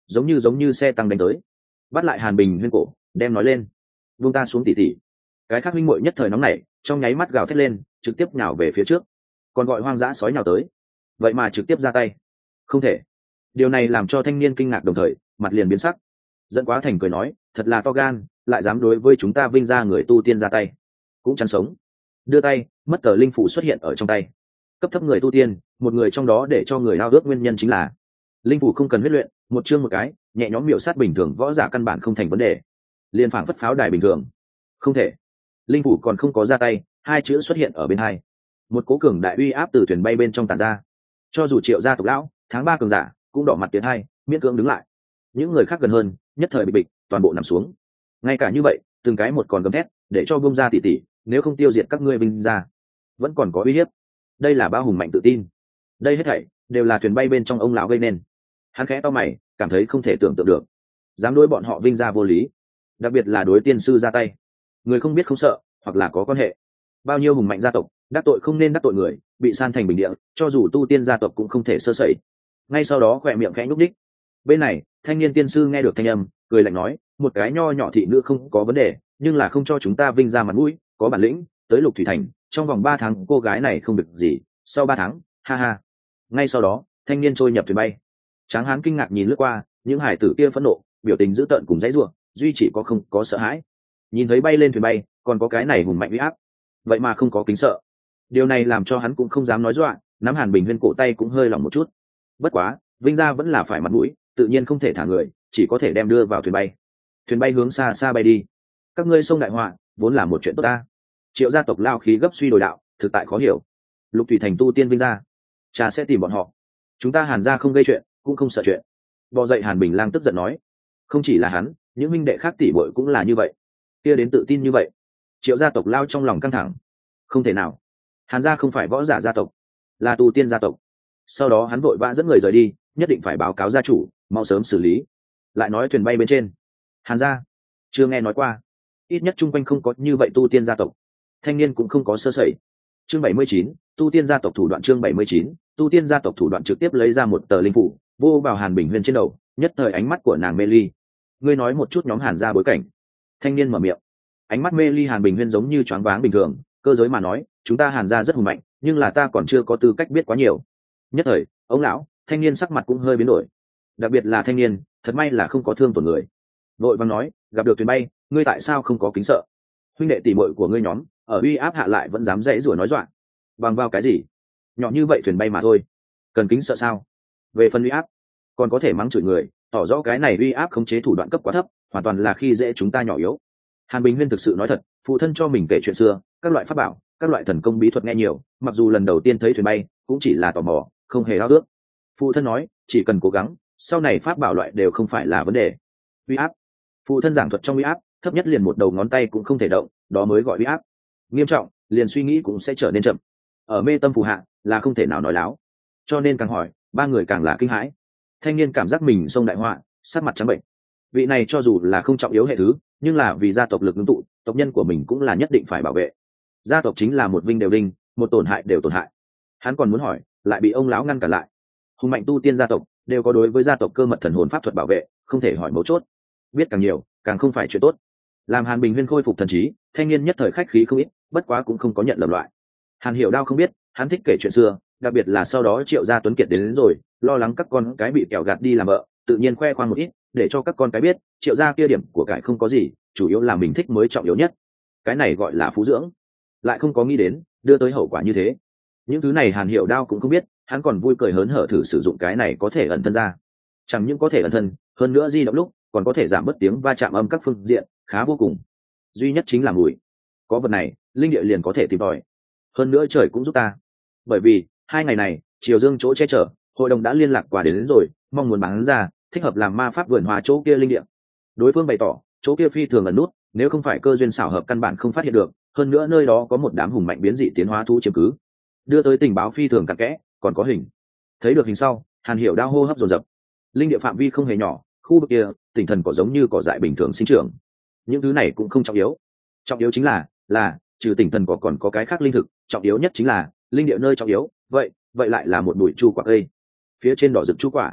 giống như giống như xe tăng đánh tới, bắt lại Hàn Bình Huyên cổ, đem nói lên, buông ta xuống tỉ tỉ. Cái khác huynh muội nhất thời nóng nảy, trong nháy mắt gào thét lên, trực tiếp nhào về phía trước, còn gọi hoang dã sói nhào tới, vậy mà trực tiếp ra tay. Không thể. Điều này làm cho thanh niên kinh ngạc, đồng thời mặt liền biến sắc. Dẫn Quá Thành cười nói, thật là to gan, lại dám đối với chúng ta Vinh gia người tu tiên ra tay, cũng chán sống. Đưa tay, mất tờ linh phủ xuất hiện ở trong tay. Cấp thấp người tu tiên, một người trong đó để cho người ao ước nguyên nhân chính là linh phủ không cần huyết luyện, một chương một cái, nhẹ nhõm miểu sát bình thường võ giả căn bản không thành vấn đề, liền phảng phất pháo đài bình thường. Không thể. Linh phủ còn không có ra tay, hai chữ xuất hiện ở bên hai, một cố cường đại uy áp từ thuyền bay bên trong tàn ra, cho dù Triệu gia tộc lão tháng ba cường giả cũng đỏ mặt tiến hai, miễn cưỡng đứng lại. Những người khác gần hơn, nhất thời bị bịch, toàn bộ nằm xuống. Ngay cả như vậy, từng cái một còn gầm thét, để cho bông ra tỉ tỉ, nếu không tiêu diệt các ngươi Vinh gia, vẫn còn có uy hiếp. Đây là bao hùng mạnh tự tin. Đây hết thảy đều là thuyền bay bên trong ông lão gây nên. Hắn khẽ to mày, cảm thấy không thể tưởng tượng được, dám đối bọn họ Vinh gia vô lý, đặc biệt là đối tiên sư ra tay. Người không biết không sợ, hoặc là có quan hệ. Bao nhiêu hùng mạnh gia tộc, đắc tội không nên đắc tội người, bị san thành bình địa, cho dù tu tiên gia tộc cũng không thể sơ sẩy. Ngay sau đó khỏe miệng khẽ nhúc đích. Bên này, thanh niên tiên sư nghe được thanh âm, cười lạnh nói, một cái nho nhỏ thị nữ không có vấn đề, nhưng là không cho chúng ta Vinh gia mặt mũi, có bản lĩnh, tới Lục Thủy Thành, trong vòng ba tháng cô gái này không được gì, sau ba tháng, ha ha. Ngay sau đó, thanh niên trôi nhập thuyền bay. Tráng hán kinh ngạc nhìn lướt qua, những hải tử kia phẫn nộ, biểu tình dữ tợn cùng dãy rủa, duy chỉ có không có sợ hãi. Nhìn thấy bay lên thuyền bay, còn có cái này hùng mạnh uy áp, vậy mà không có kính sợ. Điều này làm cho hắn cũng không dám nói dọa, nắm Hàn Bình Huyên cổ tay cũng hơi lỏng một chút. Bất quá, Vinh gia vẫn là phải mặt mũi, tự nhiên không thể thả người, chỉ có thể đem đưa vào thuyền bay. Thuyền bay hướng xa xa bay đi. Các ngươi sông đại họa, vốn là một chuyện tốt ta. Triệu gia tộc lao khí gấp suy đổi đạo, thực tại khó hiểu. Lục Thủy Thành tu tiên Vinh gia, cha sẽ tìm bọn họ. Chúng ta Hàn gia không gây chuyện, cũng không sợ chuyện. Bò dậy Hàn Bình Lang tức giận nói, không chỉ là hắn, những minh đệ khác tỷ muội cũng là như vậy. Kia đến tự tin như vậy. Triệu gia tộc lao trong lòng căng thẳng. Không thể nào. Hàn gia không phải võ giả gia tộc, là tu tiên gia tộc. Sau đó hắn vội vã dẫn người rời đi, nhất định phải báo cáo gia chủ, mau sớm xử lý. Lại nói thuyền bay bên trên, Hàn gia chưa nghe nói qua, ít nhất chung quanh không có như vậy tu tiên gia tộc. Thanh niên cũng không có sơ sẩy. Chương bảy mươi chín, tu tiên gia tộc thủ đoạn. Chương bảy mươi chín, tu tiên gia tộc thủ đoạn. Trực tiếp lấy ra một tờ linh phủ, vô vào Hàn Bình Huyên trên đầu, nhất thời ánh mắt của nàng mê ly. Ngươi nói một chút nhóm Hàn gia bối cảnh. Thanh niên mở miệng. Ánh mắt mê ly Hàn Bình Huyên giống như choáng váng bình thường, cơ giới mà nói, chúng ta Hàn gia rất hùng mạnh, nhưng là ta còn chưa có tư cách biết quá nhiều. Nhất thời, ông lão, thanh niên sắc mặt cũng hơi biến đổi. Đặc biệt là thanh niên, thật may là không có thương tổn người. Vội vàng nói, gặp được thuyền bay, ngươi tại sao không có kính sợ? Huynh đệ tỷ muội của ngươi nhóm, ở uy áp hạ lại vẫn dám dãy rủa nói dọa. Bằng vào cái gì? Nhỏ như vậy thuyền bay mà thôi, cần kính sợ sao? Về phần uy áp, còn có thể mắng chửi người, tỏ rõ cái này uy áp khống chế thủ đoạn cấp quá thấp, hoàn toàn là khi dễ chúng ta nhỏ yếu. Hàn Bình Huyên thực sự nói thật, phụ thân cho mình kể chuyện xưa, các loại pháp bảo, các loại thần công bí thuật nghe nhiều, mặc dù lần đầu tiên thấy thuyền bay, cũng chỉ là tò mò, không hề ao ước. Phụ thân nói, chỉ cần cố gắng, sau này pháp bảo loại đều không phải là vấn đề. Uy áp. Phụ thân giảng thuật trong uy áp, thấp nhất liền một đầu ngón tay cũng không thể động, đó mới gọi uy áp. Nghiêm trọng, liền suy nghĩ cũng sẽ trở nên chậm. Ở mê tâm phù hạ, là không thể nào nói láo. Cho nên càng hỏi, ba người càng là kinh hãi. Thanh niên cảm giác mình xông đại họa, sát mặt trắng bệnh. Vị này cho dù là không trọng yếu hệ thứ, nhưng là vì gia tộc lực ngưng tụ, tộc nhân của mình cũng là nhất định phải bảo vệ. Gia tộc chính là một vinh đều vinh, một tổn hại đều tổn hại. Hắn còn muốn hỏi, lại bị ông lão ngăn cản lại. Hùng mạnh tu tiên gia tộc đều có đối với gia tộc cơ mật thần hồn pháp thuật bảo vệ, không thể hỏi mấu chốt. Biết càng nhiều, càng không phải chuyện tốt. Làm Hàn Bình Huyên khôi phục thần trí, thanh niên nhất thời khách khí không ít, bất quá cũng không có nhận lầm loại. Hàn Hiểu Đao không biết, hắn thích kể chuyện xưa, đặc biệt là sau đó Triệu gia Tuấn Kiệt đến, đến rồi, lo lắng các con cái bị kẹo gạt đi làm vợ, tự nhiên khoe khoang một ít, để cho các con cái biết, Triệu gia kia điểm của cải không có gì, chủ yếu là mình thích mới trọng yếu nhất. Cái này gọi là phú dưỡng. Lại không có nghĩ đến, đưa tới hậu quả như thế. Những thứ này Hàn Hiểu Đao cũng không biết, hắn còn vui cười hớn hở thử sử dụng cái này có thể ẩn thân ra. Chẳng những có thể ẩn thân, hơn nữa di động lúc, còn có thể giảm bớt tiếng va chạm âm các phương diện, khá vô cùng. Duy nhất chính là mùi. Có vật này, linh địa liền có thể tìm tòi. Hơn nữa trời cũng giúp ta. Bởi vì, hai ngày này, Triều Dương chỗ che chở, hội đồng đã liên lạc qua đến, đến rồi, mong muốn bán ra, thích hợp làm ma pháp vườn hòa chỗ kia linh địa. Đối phương bày tỏ, chỗ kia phi thường ẩn nút, nếu không phải cơ duyên xảo hợp căn bản không phát hiện được, hơn nữa nơi đó có một đám hùng mạnh biến dị tiến hóa thú chiếm cứ. Đưa tới tình báo phi thường cặn kẽ, còn có hình. Thấy được hình sau, Hàn Hiểu Đao hô hấp dồn dập. Linh địa phạm vi không hề nhỏ, khu vực kia, tinh thần cỏ giống như cỏ dại bình thường sinh trưởng. Những thứ này cũng không trọng yếu. Trọng yếu chính là, là trừ tinh thần cỏ còn có cái khác linh thực, trọng yếu nhất chính là linh địa nơi trọng yếu, vậy, vậy lại là một bụi chu quả cây. Phía trên đỏ rực chu quả.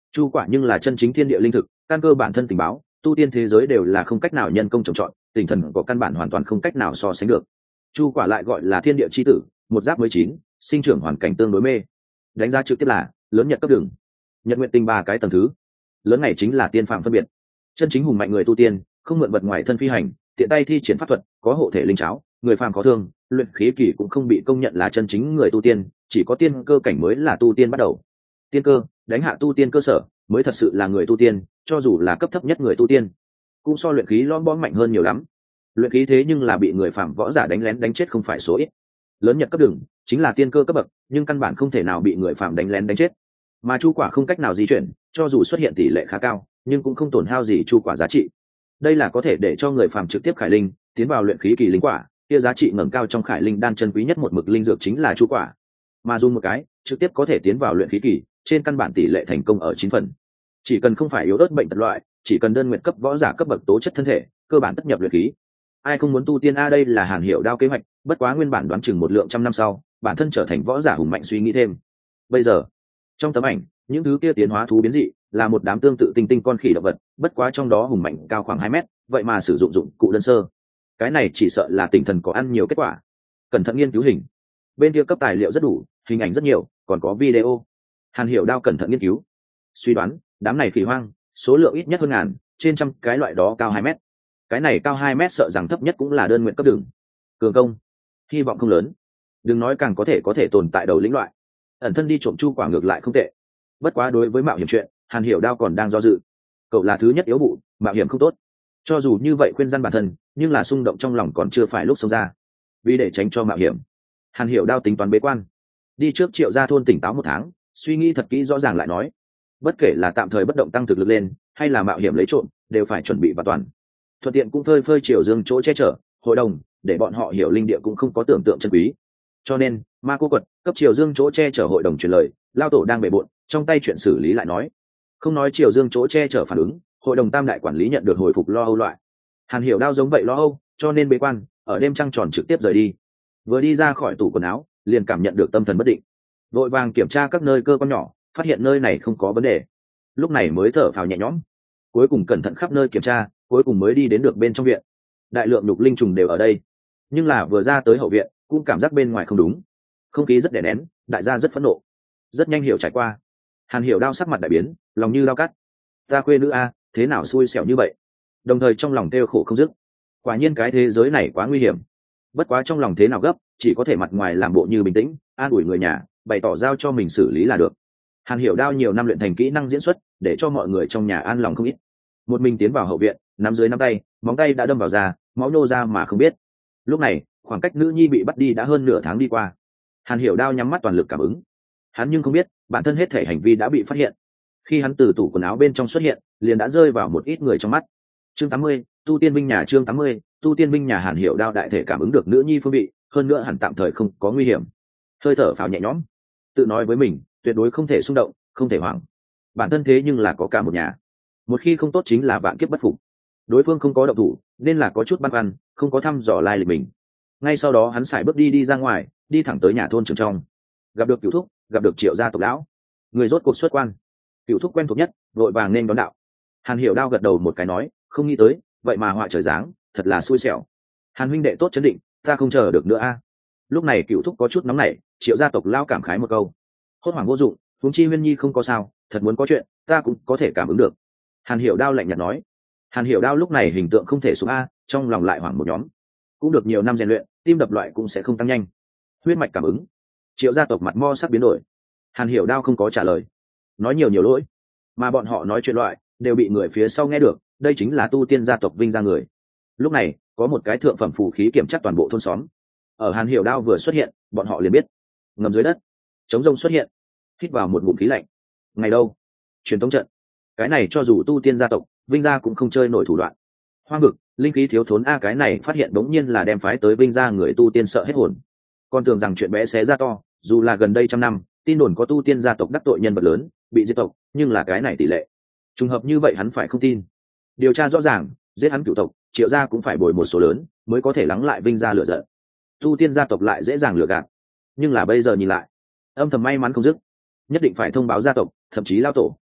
Chu quả nhưng là chân chính thiên địa linh thực, căn cơ bản thân tình báo, tu tiên thế giới đều là không cách nào nhân công trồng trọt, tinh thần có căn bản hoàn toàn không cách nào so sánh được. Chu quả lại gọi là thiên địa chi tử, một giáp mới chín, sinh trưởng hoàn cảnh tương đối mê. Đánh giá trực tiếp là lớn nhật cấp đường, nhật nguyện tinh ba cái tầng thứ. Lớn này chính là tiên phạm phân biệt. Chân chính hùng mạnh người tu tiên, không mượn vật ngoài thân phi hành, tiện tay thi triển pháp thuật, có hộ thể linh cháo, người phàm có thương, luyện khí kỳ cũng không bị công nhận là chân chính người tu tiên, chỉ có tiên cơ cảnh mới là tu tiên bắt đầu. Tiên cơ, đánh hạ tu tiên cơ sở, mới thật sự là người tu tiên, cho dù là cấp thấp nhất người tu tiên, cũng so luyện khí lom bom mạnh hơn nhiều lắm. Luyện khí thế nhưng là bị người phàm võ giả đánh lén đánh chết không phải số ít. Lớn nhật cấp đường chính là tiên cơ cấp bậc, nhưng căn bản không thể nào bị người phàm đánh lén đánh chết. Mà chu quả không cách nào di chuyển, cho dù xuất hiện tỷ lệ khá cao, nhưng cũng không tổn hao gì chu quả giá trị. Đây là có thể để cho người phàm trực tiếp khải linh, tiến vào luyện khí kỳ linh quả, kia giá trị ngẩng cao trong khải linh đan chân quý nhất một mực linh dược chính là chu quả. Mà dùng một cái, trực tiếp có thể tiến vào luyện khí kỳ, trên căn bản tỷ lệ thành công ở chín phần. Chỉ cần không phải yếu ớt bệnh tật loại, chỉ cần đơn nguyện cấp võ giả cấp bậc tố chất thân thể, cơ bản tất nhập luyện khí. Ai không muốn tu tiên a, đây là Hàn Hiểu Đao kế hoạch, bất quá nguyên bản đoán chừng một lượng trăm năm sau, bản thân trở thành võ giả hùng mạnh suy nghĩ thêm. Bây giờ, trong tấm ảnh, những thứ kia tiến hóa thú biến dị, là một đám tương tự tinh tinh con khỉ động vật, bất quá trong đó hùng mạnh cao khoảng hai mét, vậy mà sử dụng dụng cụ đơn sơ. Cái này chỉ sợ là tinh thần có ăn nhiều kết quả. Cẩn thận nghiên cứu hình. Bên kia cấp tài liệu rất đủ, hình ảnh rất nhiều, còn có video. Hàn Hiểu Đao cẩn thận nghiên cứu, suy đoán, đám này khỉ hoang, số lượng ít nhất hơn ngàn, trên trăm cái loại đó cao hai mét. Cái này cao hai mét sợ rằng thấp nhất cũng là đơn nguyện cấp đường. Cường công, hy vọng không lớn. Đừng nói càng có thể có thể tồn tại đầu lĩnh loại. Ẩn thân đi trộm chu quả ngược lại không tệ. Bất quá đối với mạo hiểm chuyện, Hàn Hiểu Đao còn đang do dự. Cậu là thứ nhất yếu bụ, mạo hiểm không tốt. Cho dù như vậy khuyên răn bản thân, nhưng là xung động trong lòng còn chưa phải lúc xông ra. Vì để tránh cho mạo hiểm, Hàn Hiểu Đao tính toán bế quan, đi trước Triệu Gia thôn tỉnh táo một tháng, suy nghĩ thật kỹ rõ ràng lại nói. Bất kể là tạm thời bất động tăng thực lực lên, hay là mạo hiểm lấy trộm, đều phải chuẩn bị và toàn. Thuận tiện cũng phơi phơi Triều Dương chỗ che chở, hội đồng, để bọn họ hiểu linh địa cũng không có tưởng tượng chân quý. Cho nên, ma cô quật cấp Triều Dương chỗ che chở hội đồng truyền lời, lao tổ đang bề bộn, trong tay chuyện xử lý lại nói. Không nói Triều Dương chỗ che chở phản ứng, hội đồng tam đại quản lý nhận được hồi phục lo âu loại. Hàn Hiểu Đao giống vậy lo âu, cho nên bế quan, ở đêm trăng tròn trực tiếp rời đi. Vừa đi ra khỏi tủ quần áo, liền cảm nhận được tâm thần bất định. Vội vàng kiểm tra các nơi cơ quan nhỏ, phát hiện nơi này không có vấn đề. Lúc này mới thở phào nhẹ nhõm. Cuối cùng cẩn thận khắp nơi kiểm tra, cuối cùng mới đi đến được bên trong viện. Đại lượng nhục linh trùng đều ở đây, nhưng là vừa ra tới hậu viện, cũng cảm giác bên ngoài không đúng. Không khí rất đè nén, đại gia rất phẫn nộ. Rất nhanh hiểu trải qua. Hàn Hiểu Đao sắc mặt đại biến, lòng như dao cắt. Ta khuê nữ a, thế nào xui xẻo như vậy? Đồng thời trong lòng kêu khổ không dứt. Quả nhiên cái thế giới này quá nguy hiểm. Bất quá trong lòng thế nào gấp, chỉ có thể mặt ngoài làm bộ như bình tĩnh, an ủi người nhà, bày tỏ giao cho mình xử lý là được. Hàn Hiểu Đao nhiều năm luyện thành kỹ năng diễn xuất, để cho mọi người trong nhà an lòng không ít. Một mình tiến vào hậu viện, nắm dưới nắm tay, móng tay đã đâm vào da, máu nô ra mà không biết. Lúc này, khoảng cách nữ nhi bị bắt đi đã hơn nửa tháng đi qua. Hàn Hiểu Đao nhắm mắt toàn lực cảm ứng. Hắn nhưng không biết, bản thân hết thể hành vi đã bị phát hiện. Khi hắn từ tủ quần áo bên trong xuất hiện, liền đã rơi vào một ít người trong mắt. Chương tám mươi, tu tiên binh nhà chương tám mươi, tu tiên binh nhà Hàn Hiểu Đao đại thể cảm ứng được nữ nhi phương vị, hơn nữa hẳn tạm thời không có nguy hiểm. Hơi thở phào nhẹ nhõm, tự nói với mình, tuyệt đối không thể xung động, không thể hoảng. Bản thân thế nhưng là có cả một nhà. Một khi không tốt chính là vạn kiếp bất phục. Đối phương không có động thủ, nên là có chút băn khoăn, không có thăm dò lai lịch mình. Ngay sau đó hắn sải bước đi đi ra ngoài, đi thẳng tới nhà thôn trưởng trong. Gặp được Cửu Thúc, gặp được Triệu gia tộc lão. Người rốt cuộc xuất quan. Cửu Thúc quen thuộc nhất, vội vàng nên đón đạo. Hàn Hiểu Đao gật đầu một cái nói, không nghĩ tới, vậy mà họa trời giáng, thật là xui xẻo. Hàn huynh đệ tốt chấn định, ta không chờ được nữa a. Lúc này Cửu Thúc có chút nóng nảy, Triệu gia tộc lão cảm khái một câu. Hốt hoảng vô dụng, huống chi Huyên Nhi không có sao, thật muốn có chuyện, ta cũng có thể cảm ứng được. Hàn Hiểu Đao lạnh nhạt nói. Hàn Hiểu Đao lúc này hình tượng không thể xuống a, trong lòng lại hoảng một nhóm. Cũng được nhiều năm rèn luyện, tim đập loại cũng sẽ không tăng nhanh. Huyết mạch cảm ứng. Triệu gia tộc mặt mo sắc biến đổi. Hàn Hiểu Đao không có trả lời, nói nhiều nhiều lỗi, mà bọn họ nói chuyện loại đều bị người phía sau nghe được. Đây chính là tu tiên gia tộc Vinh gia người. Lúc này có một cái thượng phẩm phù khí kiểm tra toàn bộ thôn xóm. Ở Hàn Hiểu Đao vừa xuất hiện, bọn họ liền biết ngầm dưới đất chống rông xuất hiện. Hít vào một ngụm khí lạnh. Ngày đâu? Truyền tống trận. Cái này cho dù tu tiên gia tộc Vinh gia cũng không chơi nổi thủ đoạn. Hoang vực linh khí thiếu thốn a, cái này phát hiện đống nhiên là đem phái tới Vinh gia người tu tiên sợ hết hồn. Còn tưởng rằng chuyện bé xé ra to, dù là gần đây trăm năm tin đồn có tu tiên gia tộc đắc tội nhân vật lớn bị diệt tộc, nhưng là cái này tỷ lệ trùng hợp như vậy hắn phải không tin. Điều tra rõ ràng, giết hắn cửu tộc Triệu gia cũng phải bồi một số lớn mới có thể lắng lại Vinh gia lửa giận. Tu tiên gia tộc lại dễ dàng lừa gạt, nhưng là bây giờ nhìn lại âm thầm may mắn không dứt. Nhất định phải thông báo gia tộc, thậm chí lao tổ.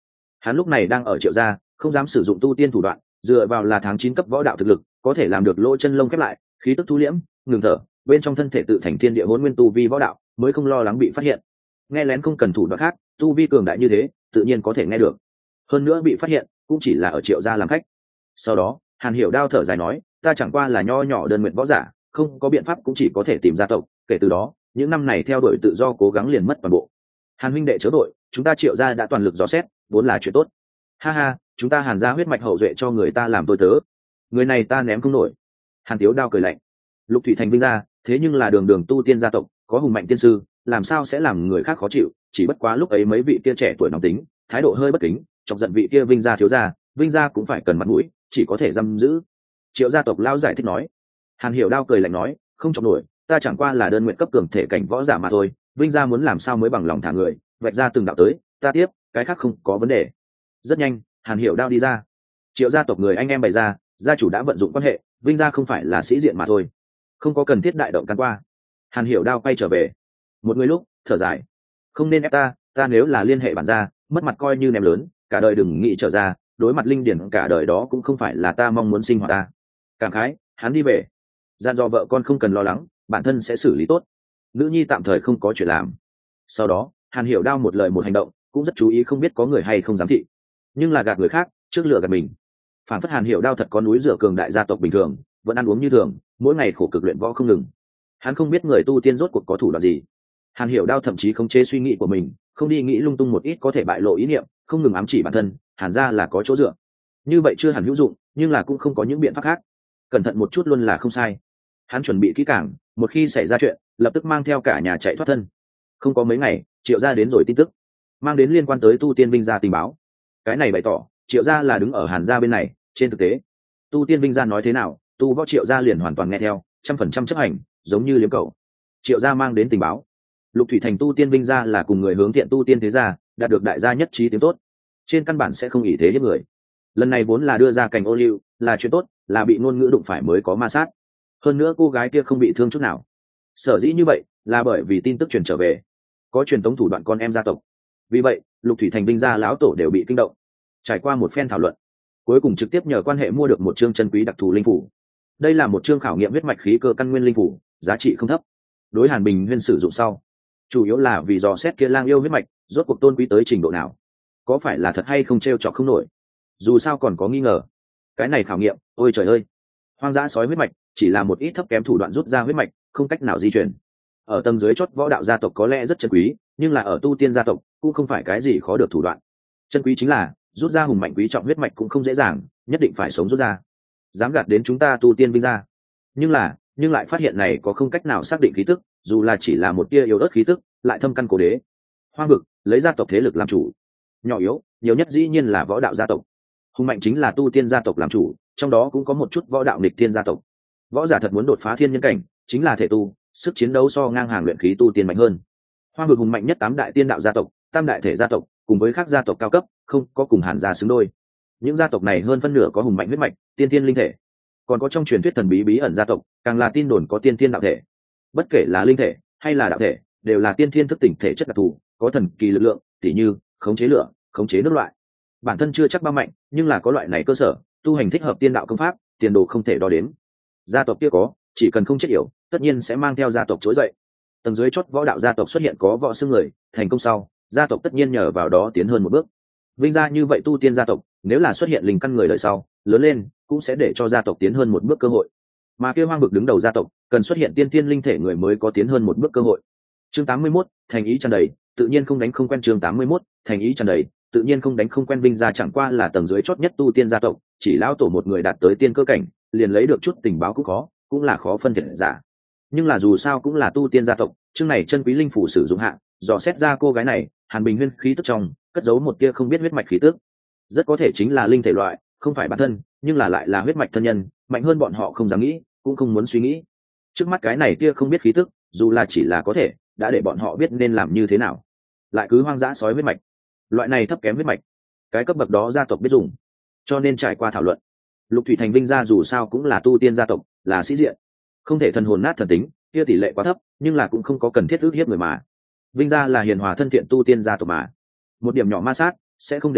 Hắn lúc này đang ở Triệu gia, không dám sử dụng tu tiên thủ đoạn, dựa vào là tháng chín cấp võ đạo thực lực có thể làm được lỗ chân lông khép lại, khí tức thu liễm, ngừng thở, bên trong thân thể tự thành thiên địa hỗn nguyên tu vi võ đạo, mới không lo lắng bị phát hiện. Nghe lén không cần thủ đoạn khác, tu vi cường đại như thế tự nhiên có thể nghe được. Hơn nữa bị phát hiện cũng chỉ là ở Triệu gia làm khách. Sau đó Hàn Hiểu Đao thở dài nói, ta chẳng qua là nho nhỏ đơn nguyện võ giả, không có biện pháp cũng chỉ có thể tìm gia tộc, kể từ đó những năm này theo đuổi tự do cố gắng liền mất toàn bộ. Hàn huynh đệ chớ đội, chúng ta Triệu gia đã toàn lực dò xét, vốn là chuyện tốt. Ha ha, chúng ta Hàn gia huyết mạch hậu duệ cho người ta làm tôi tớ, người này ta ném không nổi. Hàn Tiếu Đao cười lạnh. Lục Thủy Thành Vinh gia thế nhưng là đường đường tu tiên gia tộc, có hùng mạnh tiên sư, làm sao sẽ làm người khác khó chịu, chỉ bất quá lúc ấy mấy vị kia trẻ tuổi nóng tính, thái độ hơi bất kính, chọc giận vị kia Vinh gia thiếu gia, Vinh gia cũng phải cần mặt mũi, chỉ có thể giam giữ. Triệu gia tộc lão giải thích nói. Hàn Hiểu Đao cười lạnh nói, không chọc nổi, ta chẳng qua là đơn nguyện cấp cường thể cảnh võ giả mà thôi, Vinh gia muốn làm sao mới bằng lòng thả người, vạch ra từng đạo tới, ta tiếp, cái khác không có vấn đề. Rất nhanh Hàn Hiểu Đao đi ra. Triệu gia tộc người anh em bày ra, gia chủ đã vận dụng quan hệ, Vinh gia không phải là sĩ diện mà thôi, không có cần thiết đại động can qua. Hàn Hiểu Đao quay trở về một người lúc thở dài, không nên ép ta, ta nếu là liên hệ bản gia, mất mặt coi như ném lớn, cả đời đừng nghĩ trở ra, đối mặt linh điển cả đời đó cũng không phải là ta mong muốn sinh hoạt ta. Cảm khái hắn đi về, gian do vợ con không cần lo lắng, bản thân sẽ xử lý tốt, nữ nhi tạm thời không có chuyện làm. Sau đó Hàn Hiểu Đao một lời một hành động cũng rất chú ý, không biết có người hay không giám thị, nhưng là gạt người khác trước lựa gạt mình. Phản phất Hàn Hiểu Đao thật có núi rửa cường đại gia tộc bình thường, vẫn ăn uống như thường, mỗi ngày khổ cực luyện võ không ngừng. Hắn không biết người tu tiên rốt cuộc có thủ đoạn gì. Hàn Hiểu Đao thậm chí không chế suy nghĩ của mình, không đi nghĩ lung tung một ít có thể bại lộ ý niệm, không ngừng ám chỉ bản thân Hàn gia là có chỗ dựa. Như vậy chưa hẳn hữu dụng, nhưng là cũng không có những biện pháp khác, cẩn thận một chút luôn là không sai. Hắn chuẩn bị kỹ càng, một khi xảy ra chuyện lập tức mang theo cả nhà chạy thoát thân. Không có mấy ngày Triệu gia đến rồi tin tức, mang đến liên quan tới tu tiên Vinh gia tình báo. Cái này bày tỏ Triệu gia là đứng ở Hàn gia bên này. Trên thực tế tu tiên Vinh gia nói thế nào, tu võ Triệu gia liền hoàn toàn nghe theo, trăm phần trăm chấp hành, giống như liếm cầu. Triệu gia mang đến tình báo, Lục Thủy Thành tu tiên Vinh gia là cùng người hướng thiện tu tiên thế gia, đạt được đại gia nhất trí tiếng tốt, trên căn bản sẽ không ỷ thế hiếp người. Lần này vốn là đưa ra cảnh ô liu, là chuyện tốt, là bị ngôn ngữ đụng phải mới có ma sát. Hơn nữa cô gái kia không bị thương chút nào. Sở dĩ như vậy là bởi vì tin tức truyền trở về, có truyền tống thủ đoạn con em gia tộc. Vì vậy Lục Thủy Thành Vinh gia lão tổ đều bị kinh động. Trải qua một phen thảo luận, cuối cùng trực tiếp nhờ quan hệ mua được một chương chân quý đặc thù linh phủ. Đây là một chương khảo nghiệm huyết mạch khí cơ căn nguyên linh phủ, giá trị không thấp. Đối Hàn Bình Huyên sử dụng sau, chủ yếu là vì dò xét kia lang yêu huyết mạch rốt cuộc tôn quý tới trình độ nào, có phải là thật hay không t r e o trọc không nổi. Dù sao còn có nghi ngờ, cái này khảo nghiệm, ôi trời ơi, hoang dã sói huyết mạch chỉ là một ít thấp kém thủ đoạn rút ra huyết mạch, không cách nào di chuyển. Ở tầng dưới chót võ đạo gia tộc có lẽ rất chân quý, nhưng là ở tu tiên gia tộc cũng không phải cái gì khó được thủ đoạn. Chân quý chính là rút ra hùng mạnh quý trọng huyết mạch cũng không dễ dàng, nhất định phải sống rút ra. Dám gạt đến chúng ta tu tiên Vinh gia, nhưng là nhưng lại phát hiện này có không cách nào xác định khí tức, dù là chỉ là một tia yếu ớt khí tức lại thâm căn cố đế. Hoang vực lấy gia tộc thế lực làm chủ, nhỏ yếu nhiều nhất dĩ nhiên là võ đạo gia tộc, hùng mạnh chính là tu tiên gia tộc làm chủ, trong đó cũng có một chút võ đạo nghịch thiên gia tộc. Võ giả thật muốn đột phá thiên nhân cảnh chính là thể tu, sức chiến đấu so ngang hàng luyện khí tu tiên mạnh hơn. Hoang vực hùng mạnh nhất tám đại tiên đạo gia tộc, tam đại thể gia tộc cùng với các gia tộc cao cấp không có cùng Hàn gia xứng đôi. Những gia tộc này hơn phân nửa có hùng mạnh huyết mạch, tiên tiên linh thể, còn có trong truyền thuyết thần bí bí ẩn gia tộc càng là tin đồn có tiên tiên đạo thể. Bất kể là linh thể hay là đạo thể đều là tiên thiên thức tỉnh thể chất đặc thù, có thần kỳ lực lượng, tỉ như khống chế lửa, khống chế nước loại. Bản thân chưa chắc bao mạnh, nhưng là có loại này cơ sở, tu hành thích hợp tiên đạo công pháp, tiền đồ không thể đo đếm. Gia tộc kia có, chỉ cần không chết yểu, tất nhiên sẽ mang theo gia tộc trỗi dậy. Tầng dưới chót võ đạo gia tộc xuất hiện có võ sư người, thành công sau, gia tộc tất nhiên nhờ vào đó tiến hơn một bước. Vinh gia như vậy tu tiên gia tộc, nếu là xuất hiện linh căn người đời sau, lớn lên cũng sẽ để cho gia tộc tiến hơn một bước cơ hội. Mà kia hoang vực đứng đầu gia tộc, cần xuất hiện tiên tiên linh thể người mới có tiến hơn một bước cơ hội. Chương tám mươi mốt, thành ý tràn đầy, tự nhiên không đánh không quen. Chương tám mươi mốt, thành ý tràn đầy, tự nhiên không đánh không quen. Vinh gia chẳng qua là tầng dưới chót nhất tu tiên gia tộc, chỉ lão tổ một người đạt tới tiên cơ cảnh, liền lấy được chút tình báo cũng khó, cũng là khó phân biệt giả. Nhưng là dù sao cũng là tu tiên gia tộc, chương này chân quý linh phủ sử dụng hạ, dò xét ra cô gái này, Hàn Bình Huyên khí tức trong, cất giấu một tia không biết huyết mạch khí tức, rất có thể chính là linh thể loại, không phải bản thân, nhưng là lại là huyết mạch thân nhân, mạnh hơn bọn họ không dám nghĩ, cũng không muốn suy nghĩ. Trước mắt cái này tia không biết khí tức, dù là chỉ là có thể, đã để bọn họ biết nên làm như thế nào. Lại cứ hoang dã sói huyết mạch, loại này thấp kém huyết mạch, cái cấp bậc đó gia tộc biết dùng. Cho nên trải qua thảo luận, Lục Thủy Thành Vinh gia dù sao cũng là tu tiên gia tộc, là sĩ diện, không thể thần hồn nát thần tính, kia tỷ lệ quá thấp, nhưng là cũng không có cần thiết ước hiếp người mà. Vinh gia là hiền hòa thân thiện tu tiên gia tộc mà, một điểm nhỏ ma sát sẽ không để ý,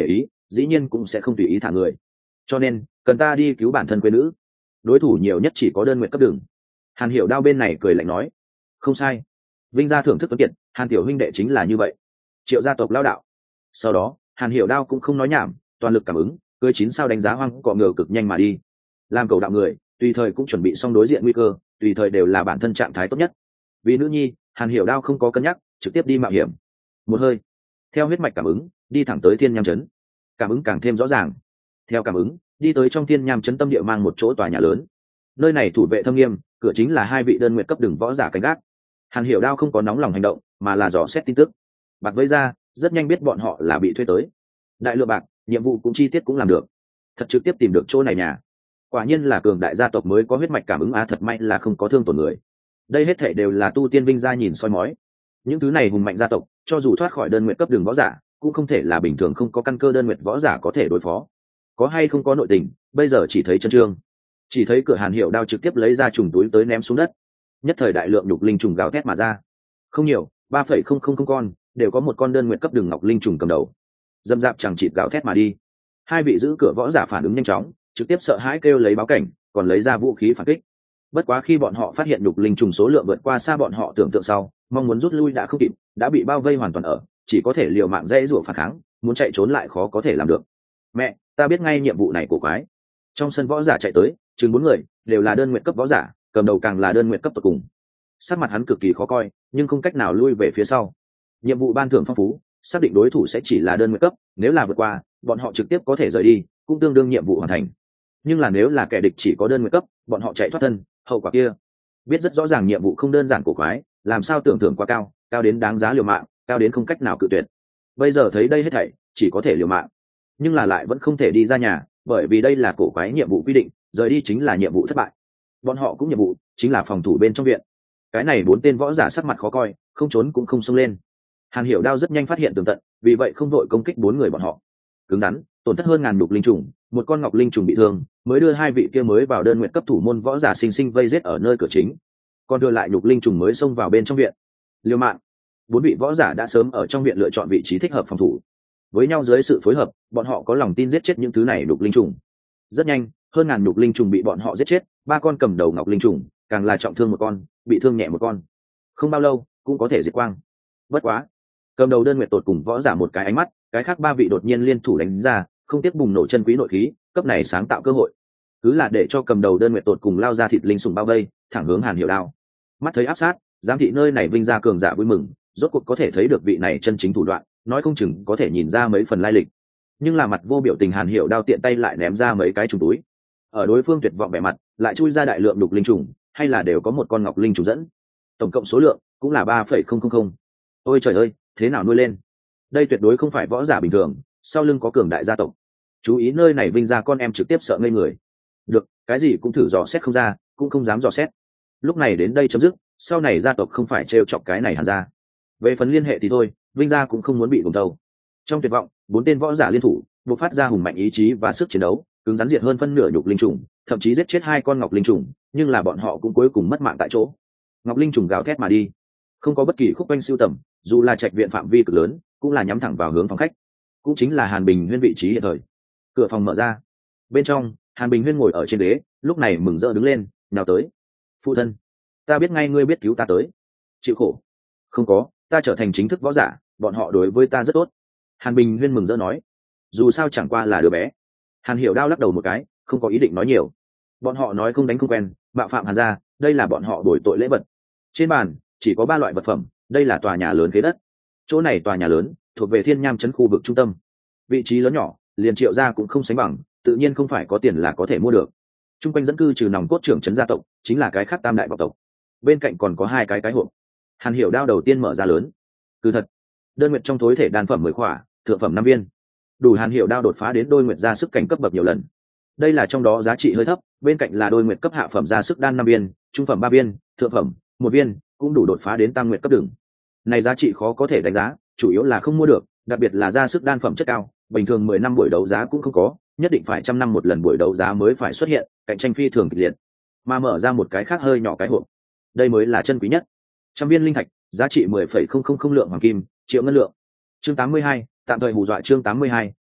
dĩ nhiên cũng sẽ không tùy ý thả người, cho nên cần ta đi cứu bản thân quê nữ. Đối thủ nhiều nhất chỉ có đơn nguyện cấp đường. Hàn Hiểu Đao bên này cười lạnh nói, không sai, Vinh gia thưởng thức tuấn kiệt, Hàn tiểu huynh đệ chính là như vậy. Triệu gia tộc lao đạo. Sau đó Hàn Hiểu Đao cũng không nói nhảm, toàn lực cảm ứng, cưới chín sao đánh giá hoang cọ ngựa cực nhanh mà đi. Làm cầu đạo người, tùy thời cũng chuẩn bị xong đối diện nguy cơ, tùy thời đều là bản thân trạng thái tốt nhất. Vì nữ nhi, Hàn Hiểu Đao không có cân nhắc, trực tiếp đi mạo hiểm. Một hơi, theo huyết mạch cảm ứng, đi thẳng tới Thiên Nham trấn. Cảm ứng càng thêm rõ ràng. Theo cảm ứng, đi tới trong Thiên Nham trấn tâm địa mang một chỗ tòa nhà lớn. Nơi này thủ vệ thâm nghiêm, cửa chính là hai vị đơn nguyện cấp đường võ giả canh gác. Hàn Hiểu Đao không có nóng lòng hành động, mà là dò xét tin tức. Bạc vây ra, rất nhanh biết bọn họ là bị thuê tới. Đại lượng bạc, nhiệm vụ cũng chi tiết cũng làm được. Thật trực tiếp tìm được chỗ này nhà. Quả nhiên là cường đại gia tộc mới có huyết mạch cảm ứng á, thật may là không có thương tổn người. Đây hết thảy đều là tu tiên Vinh gia nhìn soi mói. Những thứ này hùng mạnh gia tộc, cho dù thoát khỏi đơn nguyện cấp đường võ giả, cũng không thể là bình thường không có căn cơ đơn nguyện võ giả có thể đối phó. Có hay không có nội tình, bây giờ chỉ thấy chân trương. Chỉ thấy cửa Hàn Hiểu Đao trực tiếp lấy ra trùng túi tới ném xuống đất. Nhất thời đại lượng nhục linh trùng gào thét mà ra. Không nhiều, ba phẩy không không không con, đều có một con đơn nguyện cấp đường ngọc linh trùng cầm đầu. Dâm dạp chẳng chịt gào thét mà đi. Hai vị giữ cửa võ giả phản ứng nhanh chóng, trực tiếp sợ hãi kêu lấy báo cảnh, còn lấy ra vũ khí phản kích. Bất quá khi bọn họ phát hiện nhục linh trùng số lượng vượt qua xa bọn họ tưởng tượng sau, mong muốn rút lui đã không kịp, đã bị bao vây hoàn toàn ở, chỉ có thể liều mạng dãy rủa phản kháng, muốn chạy trốn lại khó có thể làm được. Mẹ, ta biết ngay nhiệm vụ này của quái. Trong sân võ giả chạy tới, chừng bốn người, đều là đơn nguyện cấp võ giả, cầm đầu càng là đơn nguyện cấp tột cùng. Sắc mặt hắn cực kỳ khó coi, nhưng không cách nào lui về phía sau. Nhiệm vụ ban thưởng phong phú, xác định đối thủ sẽ chỉ là đơn nguyện cấp, nếu là vượt qua, bọn họ trực tiếp có thể rời đi, cũng tương đương nhiệm vụ hoàn thành. Nhưng là nếu là kẻ địch chỉ có đơn nguyện cấp, bọn họ chạy thoát thân, hậu quả kia biết rất rõ ràng nhiệm vụ không đơn giản của quái, làm sao tưởng thưởng quá cao, cao đến đáng giá liều mạng, cao đến không cách nào cự tuyệt. Bây giờ thấy đây hết thảy, chỉ có thể liều mạng, nhưng là lại vẫn không thể đi ra nhà, bởi vì đây là cổ quái nhiệm vụ quy định, rời đi chính là nhiệm vụ thất bại. Bọn họ cũng nhiệm vụ chính là phòng thủ bên trong viện. Cái này bốn tên võ giả sắc mặt khó coi, không trốn cũng không xông lên. Hàn Hiểu Đao rất nhanh phát hiện tường tận, vì vậy không đội công kích bốn người bọn họ. Cứng rắn, tổn thất hơn ngàn đục linh trùng, một con ngọc linh trùng bị thương, mới đưa hai vị kia mới vào đơn nguyện cấp thủ môn võ giả sinh sinh vây giết ở nơi cửa chính. Còn đưa lại nhục linh trùng mới xông vào bên trong viện. Liều mạng, bốn vị võ giả đã sớm ở trong viện lựa chọn vị trí thích hợp phòng thủ. Với nhau dưới sự phối hợp, bọn họ có lòng tin giết chết những thứ này nhục linh trùng. Rất nhanh, hơn ngàn nhục linh trùng bị bọn họ giết chết, ba con cầm đầu ngọc linh trùng, càng là trọng thương một con, bị thương nhẹ một con. Không bao lâu, cũng có thể diệt quang. Bất quá, cầm đầu đơn nguyệt tột cùng võ giả một cái ánh mắt, cái khác ba vị đột nhiên liên thủ đánh ra, không tiếc bùng nổ chân quý nội khí, cấp này sáng tạo cơ hội. Cứ là để cho cầm đầu đơn nguyệt tột cùng lao ra thịt linh sùng bao vây, thẳng hướng Hàn Hiểu Đao. Mắt thấy áp sát, giám thị nơi này Vinh gia cường giả vui mừng, rốt cuộc có thể thấy được vị này chân chính thủ đoạn, nói không chừng có thể nhìn ra mấy phần lai lịch. Nhưng là mặt vô biểu tình Hàn Hiểu Đao tiện tay lại ném ra mấy cái trùng túi. Ở đối phương tuyệt vọng vẻ mặt, lại chui ra đại lượng đục linh trùng, hay là đều có một con ngọc linh trùng dẫn. Tổng cộng số lượng cũng là ba phẩy không không không. Ôi trời ơi, thế nào nuôi lên? Đây tuyệt đối không phải võ giả bình thường, sau lưng có cường đại gia tộc. Chú ý nơi này Vinh gia con em trực tiếp sợ ngây người. Được, cái gì cũng thử dò xét không ra, cũng không dám dò xét. Lúc này đến đây chấm dứt, sau này gia tộc không phải trêu chọc cái này Hàn gia. Về phần liên hệ thì thôi, Vinh gia cũng không muốn bị gồng tàu. Trong tuyệt vọng, bốn tên võ giả liên thủ, buộc phát ra hùng mạnh ý chí và sức chiến đấu, cứng rắn diệt hơn phân nửa nhục linh trùng, thậm chí giết chết hai con ngọc linh trùng, nhưng là bọn họ cũng cuối cùng mất mạng tại chỗ. Ngọc linh trùng gào thét mà đi, không có bất kỳ khúc quanh siêu tầm, dù là trạch viện phạm vi cực lớn, cũng là nhắm thẳng vào hướng phòng khách, cũng chính là Hàn Bình Huyên vị trí hiện thời. Cửa phòng mở ra, bên trong Hàn Bình Huyên ngồi ở trên ghế, lúc này mừng rỡ đứng lên, nào tới. Phụ thân, ta biết ngay ngươi biết cứu ta tới. Chịu khổ. Không có, ta trở thành chính thức võ giả, bọn họ đối với ta rất tốt. Hàn Bình Huyên mừng rỡ nói, dù sao chẳng qua là đứa bé. Hàn Hiểu Đao lắc đầu một cái, không có ý định nói nhiều. Bọn họ nói không đánh không quen, bạo phạm Hàn gia, đây là bọn họ đổi tội lễ vật. Trên bàn chỉ có ba loại vật phẩm, đây là tòa nhà lớn khế đất. Chỗ này tòa nhà lớn thuộc về Thiên Nham trấn khu vực trung tâm, vị trí lớn nhỏ liền Triệu gia cũng không sánh bằng, tự nhiên không phải có tiền là có thể mua được. Trung quanh dẫn cư trừ nòng cốt trưởng trấn gia tộc, chính là cái khác tam đại vọng tộc. Bên cạnh còn có hai cái cái hộp. Hàn Hiểu Đao đầu tiên mở ra lớn. Cứ thật, đơn nguyệt trong thối thể đan phẩm mười khỏa, thượng phẩm năm viên, đủ Hàn Hiểu Đao đột phá đến đôi nguyệt ra sức cảnh cấp bậc nhiều lần. Đây là trong đó giá trị hơi thấp, bên cạnh là đôi nguyệt cấp hạ phẩm ra sức đan năm viên, trung phẩm ba viên, thượng phẩm một viên, cũng đủ đột phá đến tam nguyệt cấp đường. Này giá trị khó có thể đánh giá, chủ yếu là không mua được, đặc biệt là ra sức đan phẩm chất cao, bình thường mười năm buổi đấu giá cũng không có, nhất định phải trăm năm một lần buổi đấu giá mới phải xuất hiện, cạnh tranh phi thường kịch liệt. Mà mở ra một cái khác hơi nhỏ cái hộp, đây mới là chân quý nhất. Trăm viên linh thạch, giá trị mười phẩy không không không lượng hoàng kim, triệu ngân lượng. Chương tám mươi hai, tạm thời hù dọa chương tám mươi hai,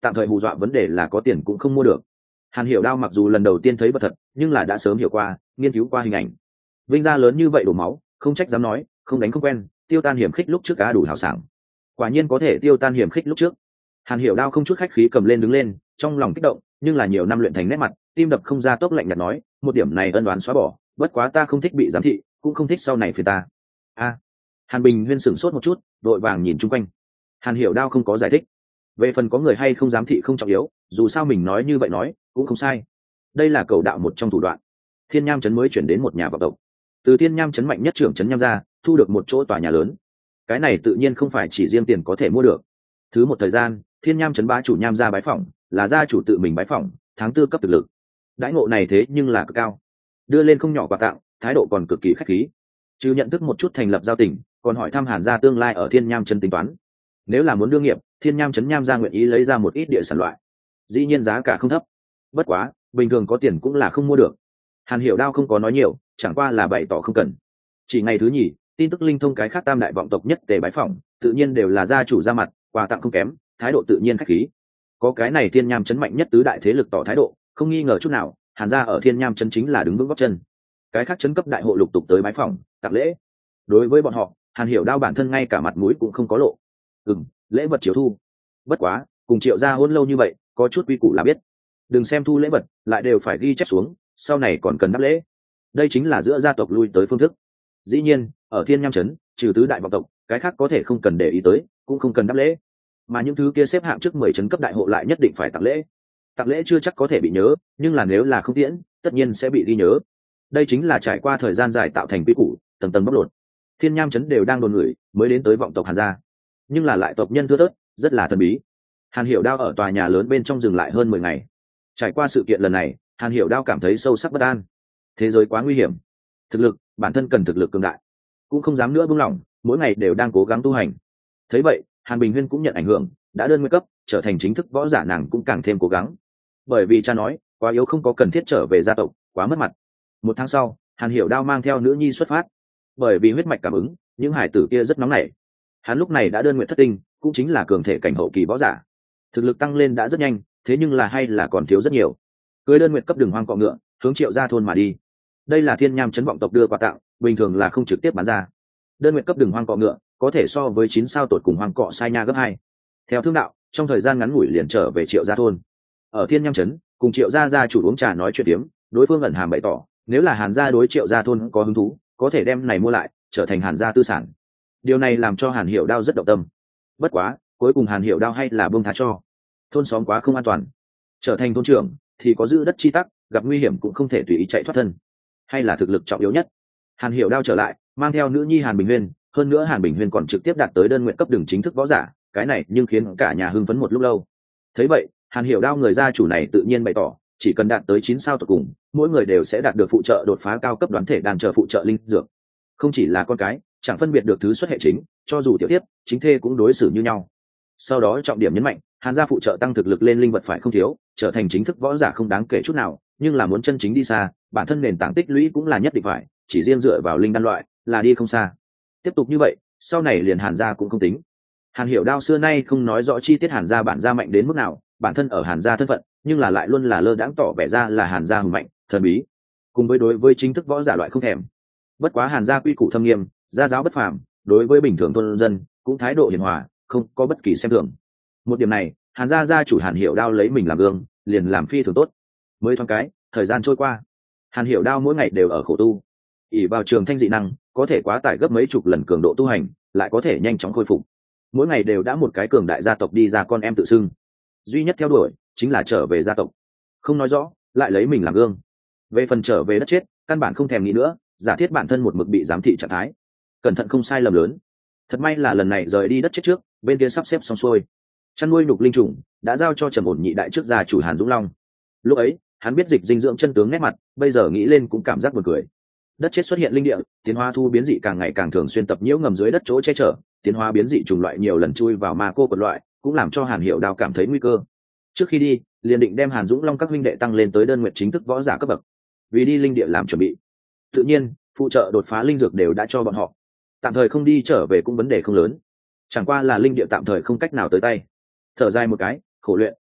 tạm thời hù dọa vấn đề là có tiền cũng không mua được. Hàn Hiểu Đao mặc dù lần đầu tiên thấy vật thật, nhưng là đã sớm hiểu qua, nghiên cứu qua hình ảnh. Vinh ra lớn như vậy đổ máu, không trách dám nói, không đánh không quen, tiêu tan hiểm khích lúc trước cá đủ hào sảng. Quả nhiên có thể tiêu tan hiểm khích lúc trước. Hàn Hiểu Đao không chút khách khí cầm lên đứng lên, trong lòng kích động, nhưng là nhiều năm luyện thành nét mặt, tim đập không ra tốc lạnh nhạt nói, một điểm này ân đoán xóa bỏ, bất quá ta không thích bị giám thị, cũng không thích sau này phiền ta. A. Hàn Bình Huyên sửng sốt một chút, đội vàng nhìn chung quanh. Hàn Hiểu Đao không có giải thích. Về phần có người hay không giám thị không trọng yếu, dù sao mình nói như vậy nói cũng không sai. Đây là cầu đạo một trong thủ đoạn. Thiên Nham trấn mới chuyển đến một nhà vọng tộc. Từ Thiên Nham trấn mạnh nhất trưởng trấn Nham ra, thu được một chỗ tòa nhà lớn. Cái này tự nhiên không phải chỉ riêng tiền có thể mua được. Thứ một thời gian, Thiên Nham trấn bá chủ Nham ra bái phỏng, là gia chủ tự mình bái phỏng, tháng tư cấp thực lực. Đãi ngộ này thế nhưng là cực cao. Đưa lên không nhỏ quà tặng, thái độ còn cực kỳ khách khí. Chứ nhận thức một chút thành lập giao tình, còn hỏi thăm Hàn gia tương lai ở Thiên Nham trấn tính toán. Nếu là muốn đương nghiệp, Thiên Nham trấn Nham gia nguyện ý lấy ra một ít địa sản loại. Dĩ nhiên giá cả không thấp. Bất quá, bình thường có tiền cũng là không mua được. Hàn Hiểu Đao không có nói nhiều, chẳng qua là bày tỏ không cần. Chỉ ngày thứ nhì, tin tức linh thông cái khác tam đại vọng tộc nhất tề bái phỏng, tự nhiên đều là gia chủ ra mặt, quà tặng không kém, thái độ tự nhiên khách khí. Có cái này Thiên Nham trấn mạnh nhất tứ đại thế lực tỏ thái độ, không nghi ngờ chút nào, Hàn gia ở Thiên Nham trấn chính là đứng vững gót chân. Cái khác trấn cấp đại hộ lục tục tới bái phỏng, tặng lễ. Đối với bọn họ, Hàn Hiểu Đao bản thân ngay cả mặt mũi cũng không có lộ. Ừm, lễ vật chiếu thu. Bất quá, cùng Triệu gia hôn lâu như vậy, có chút quy củ là biết. Đừng xem thu lễ vật, lại đều phải ghi chép xuống, sau này còn cần đáp lễ. Đây chính là giữa gia tộc lui tới phương thức. Dĩ nhiên, ở Thiên Nham trấn, trừ tứ đại vọng tộc, cái khác có thể không cần để ý tới, cũng không cần đáp lễ. Mà những thứ kia xếp hạng trước mười trấn cấp đại hộ lại nhất định phải tặng lễ. Tặng lễ chưa chắc có thể bị nhớ, nhưng là nếu là không tiễn, tất nhiên sẽ bị ghi nhớ. Đây chính là trải qua thời gian dài tạo thành quy củ, tầng tầng bóc lột. Thiên Nham trấn đều đang đồn ngửi, mới đến tới vọng tộc Hàn gia, nhưng là lại tộc nhân thưa thớt, rất là thần bí. Hàn Hiểu Đao ở tòa nhà lớn bên trong dừng lại hơn mười ngày. Trải qua sự kiện lần này, Hàn Hiểu Đao cảm thấy sâu sắc bất an. Thế giới quá nguy hiểm, thực lực bản thân cần thực lực cường đại, cũng không dám nữa buông lỏng, mỗi ngày đều đang cố gắng tu hành. Thấy vậy, Hàn Bình Huyên cũng nhận ảnh hưởng, đã đơn nguyên cấp, trở thành chính thức võ giả, nàng cũng càng thêm cố gắng. Bởi vì cha nói, quá yếu không có cần thiết trở về gia tộc, quá mất mặt. Một tháng sau, Hàn Hiểu Đao mang theo nữ nhi xuất phát. Bởi vì huyết mạch cảm ứng, những hải tử kia rất nóng nảy. Hắn lúc này đã đơn nguyện thất tinh, cũng chính là cường thể cảnh hậu kỳ võ giả. Thực lực tăng lên đã rất nhanh, thế nhưng là hay là còn thiếu rất nhiều. Cưới đơn nguyện cấp đường hoang cọ ngựa, hướng Triệu gia thôn mà đi. Đây là Thiên Nham trấn vọng tộc đưa quà tặng, bình thường là không trực tiếp bán ra. Đơn nguyện cấp đường hoang cọ ngựa, có thể so với chín sao tột cùng hoang cọ sai nha gấp hai. Theo thương đạo, trong thời gian ngắn ngủi liền trở về Triệu gia thôn. Ở Thiên Nham trấn, cùng Triệu gia gia chủ uống trà nói chuyện tiếng, đối phương ẩn hàm bày tỏ, nếu là Hàn gia đối Triệu gia thôn có hứng thú, có thể đem này mua lại, trở thành Hàn gia tư sản. Điều này làm cho Hàn Hiểu Đao rất động tâm. Bất quá, cuối cùng Hàn Hiểu Đao hay là buông tha cho. Thôn xóm quá không an toàn, trở thành thôn trưởng thì có giữ đất chi tắc, gặp nguy hiểm cũng không thể tùy ý chạy thoát thân, hay là thực lực trọng yếu nhất. Hàn Hiểu Đao trở lại, mang theo nữ nhi Hàn Bình Huyên, hơn nữa Hàn Bình Huyên còn trực tiếp đạt tới đơn nguyện cấp đường chính thức võ giả, cái này nhưng khiến cả nhà hưng phấn một lúc lâu. Thấy vậy, Hàn Hiểu Đao người gia chủ này tự nhiên bày tỏ, chỉ cần đạt tới chín sao tột cùng, mỗi người đều sẽ đạt được phụ trợ đột phá cao cấp đoán thể đàn chờ phụ trợ linh dược. Không chỉ là con cái, chẳng phân biệt được thứ xuất hệ chính, cho dù tiểu tiếp, chính thê cũng đối xử như nhau. Sau đó trọng điểm nhấn mạnh, Hàn gia phụ trợ tăng thực lực lên linh vật phải không thiếu, trở thành chính thức võ giả không đáng kể chút nào, nhưng là muốn chân chính đi xa, bản thân nền tảng tích lũy cũng là nhất định phải, chỉ riêng dựa vào linh đan loại là đi không xa. Tiếp tục như vậy, sau này liền Hàn gia cũng không tính. Hàn Hiểu Đao xưa nay không nói rõ chi tiết Hàn gia bản gia mạnh đến mức nào, bản thân ở Hàn gia thân phận, nhưng là lại luôn là lơ đãng tỏ vẻ ra là Hàn gia hùng mạnh, thần bí, cùng với đối với chính thức võ giả loại không thèm. Bất quá Hàn gia quy củ thâm nghiêm, gia giáo bất phàm, đối với bình thường thôn dân cũng thái độ hiền hòa, không có bất kỳ xem thường. Một điểm này, Hàn gia gia chủ Hàn Hiểu Đao lấy mình làm gương, liền làm phi thường tốt. Mới thoáng cái, thời gian trôi qua, Hàn Hiểu Đao mỗi ngày đều ở khổ tu, ỷ vào trường thanh dị năng, có thể quá tải gấp mấy chục lần cường độ tu hành, lại có thể nhanh chóng khôi phục. Mỗi ngày đều đã một cái cường đại gia tộc đi ra con em tự xưng, duy nhất theo đuổi chính là trở về gia tộc, không nói rõ, lại lấy mình làm gương. Về phần trở về đất chết, căn bản không thèm nghĩ nữa, giả thiết bản thân một mực bị giám thị trạng thái, cẩn thận không sai lầm lớn. Thật may là lần này rời đi đất chết trước, bên kia sắp xếp xong xuôi, chăn nuôi nhục linh trùng đã giao cho Trầm Ổn Nhị đại trước gia chủ Hàn Dũng Long. Lúc ấy hắn biết dịch dinh dưỡng chân tướng nét mặt, bây giờ nghĩ lên cũng cảm giác buồn cười. Đất chết xuất hiện linh địa, tiến hóa thu biến dị càng ngày càng thường xuyên tập nhiễu ngầm dưới đất chỗ che chở, tiến hóa biến dị trùng loại nhiều lần chui vào ma cô quật loại, cũng làm cho Hàn Hiểu Đao cảm thấy nguy cơ. Trước khi đi, liền định đem Hàn Dũng Long các huynh đệ tăng lên tới đơn nguyện chính thức võ giả cấp bậc, vì đi linh địa làm chuẩn bị. Tự nhiên, phụ trợ đột phá linh dược đều đã cho bọn họ, tạm thời không đi trở về cũng vấn đề không lớn, chẳng qua là linh địa tạm thời không cách nào tới tay. Thở dài một cái, khổ luyện,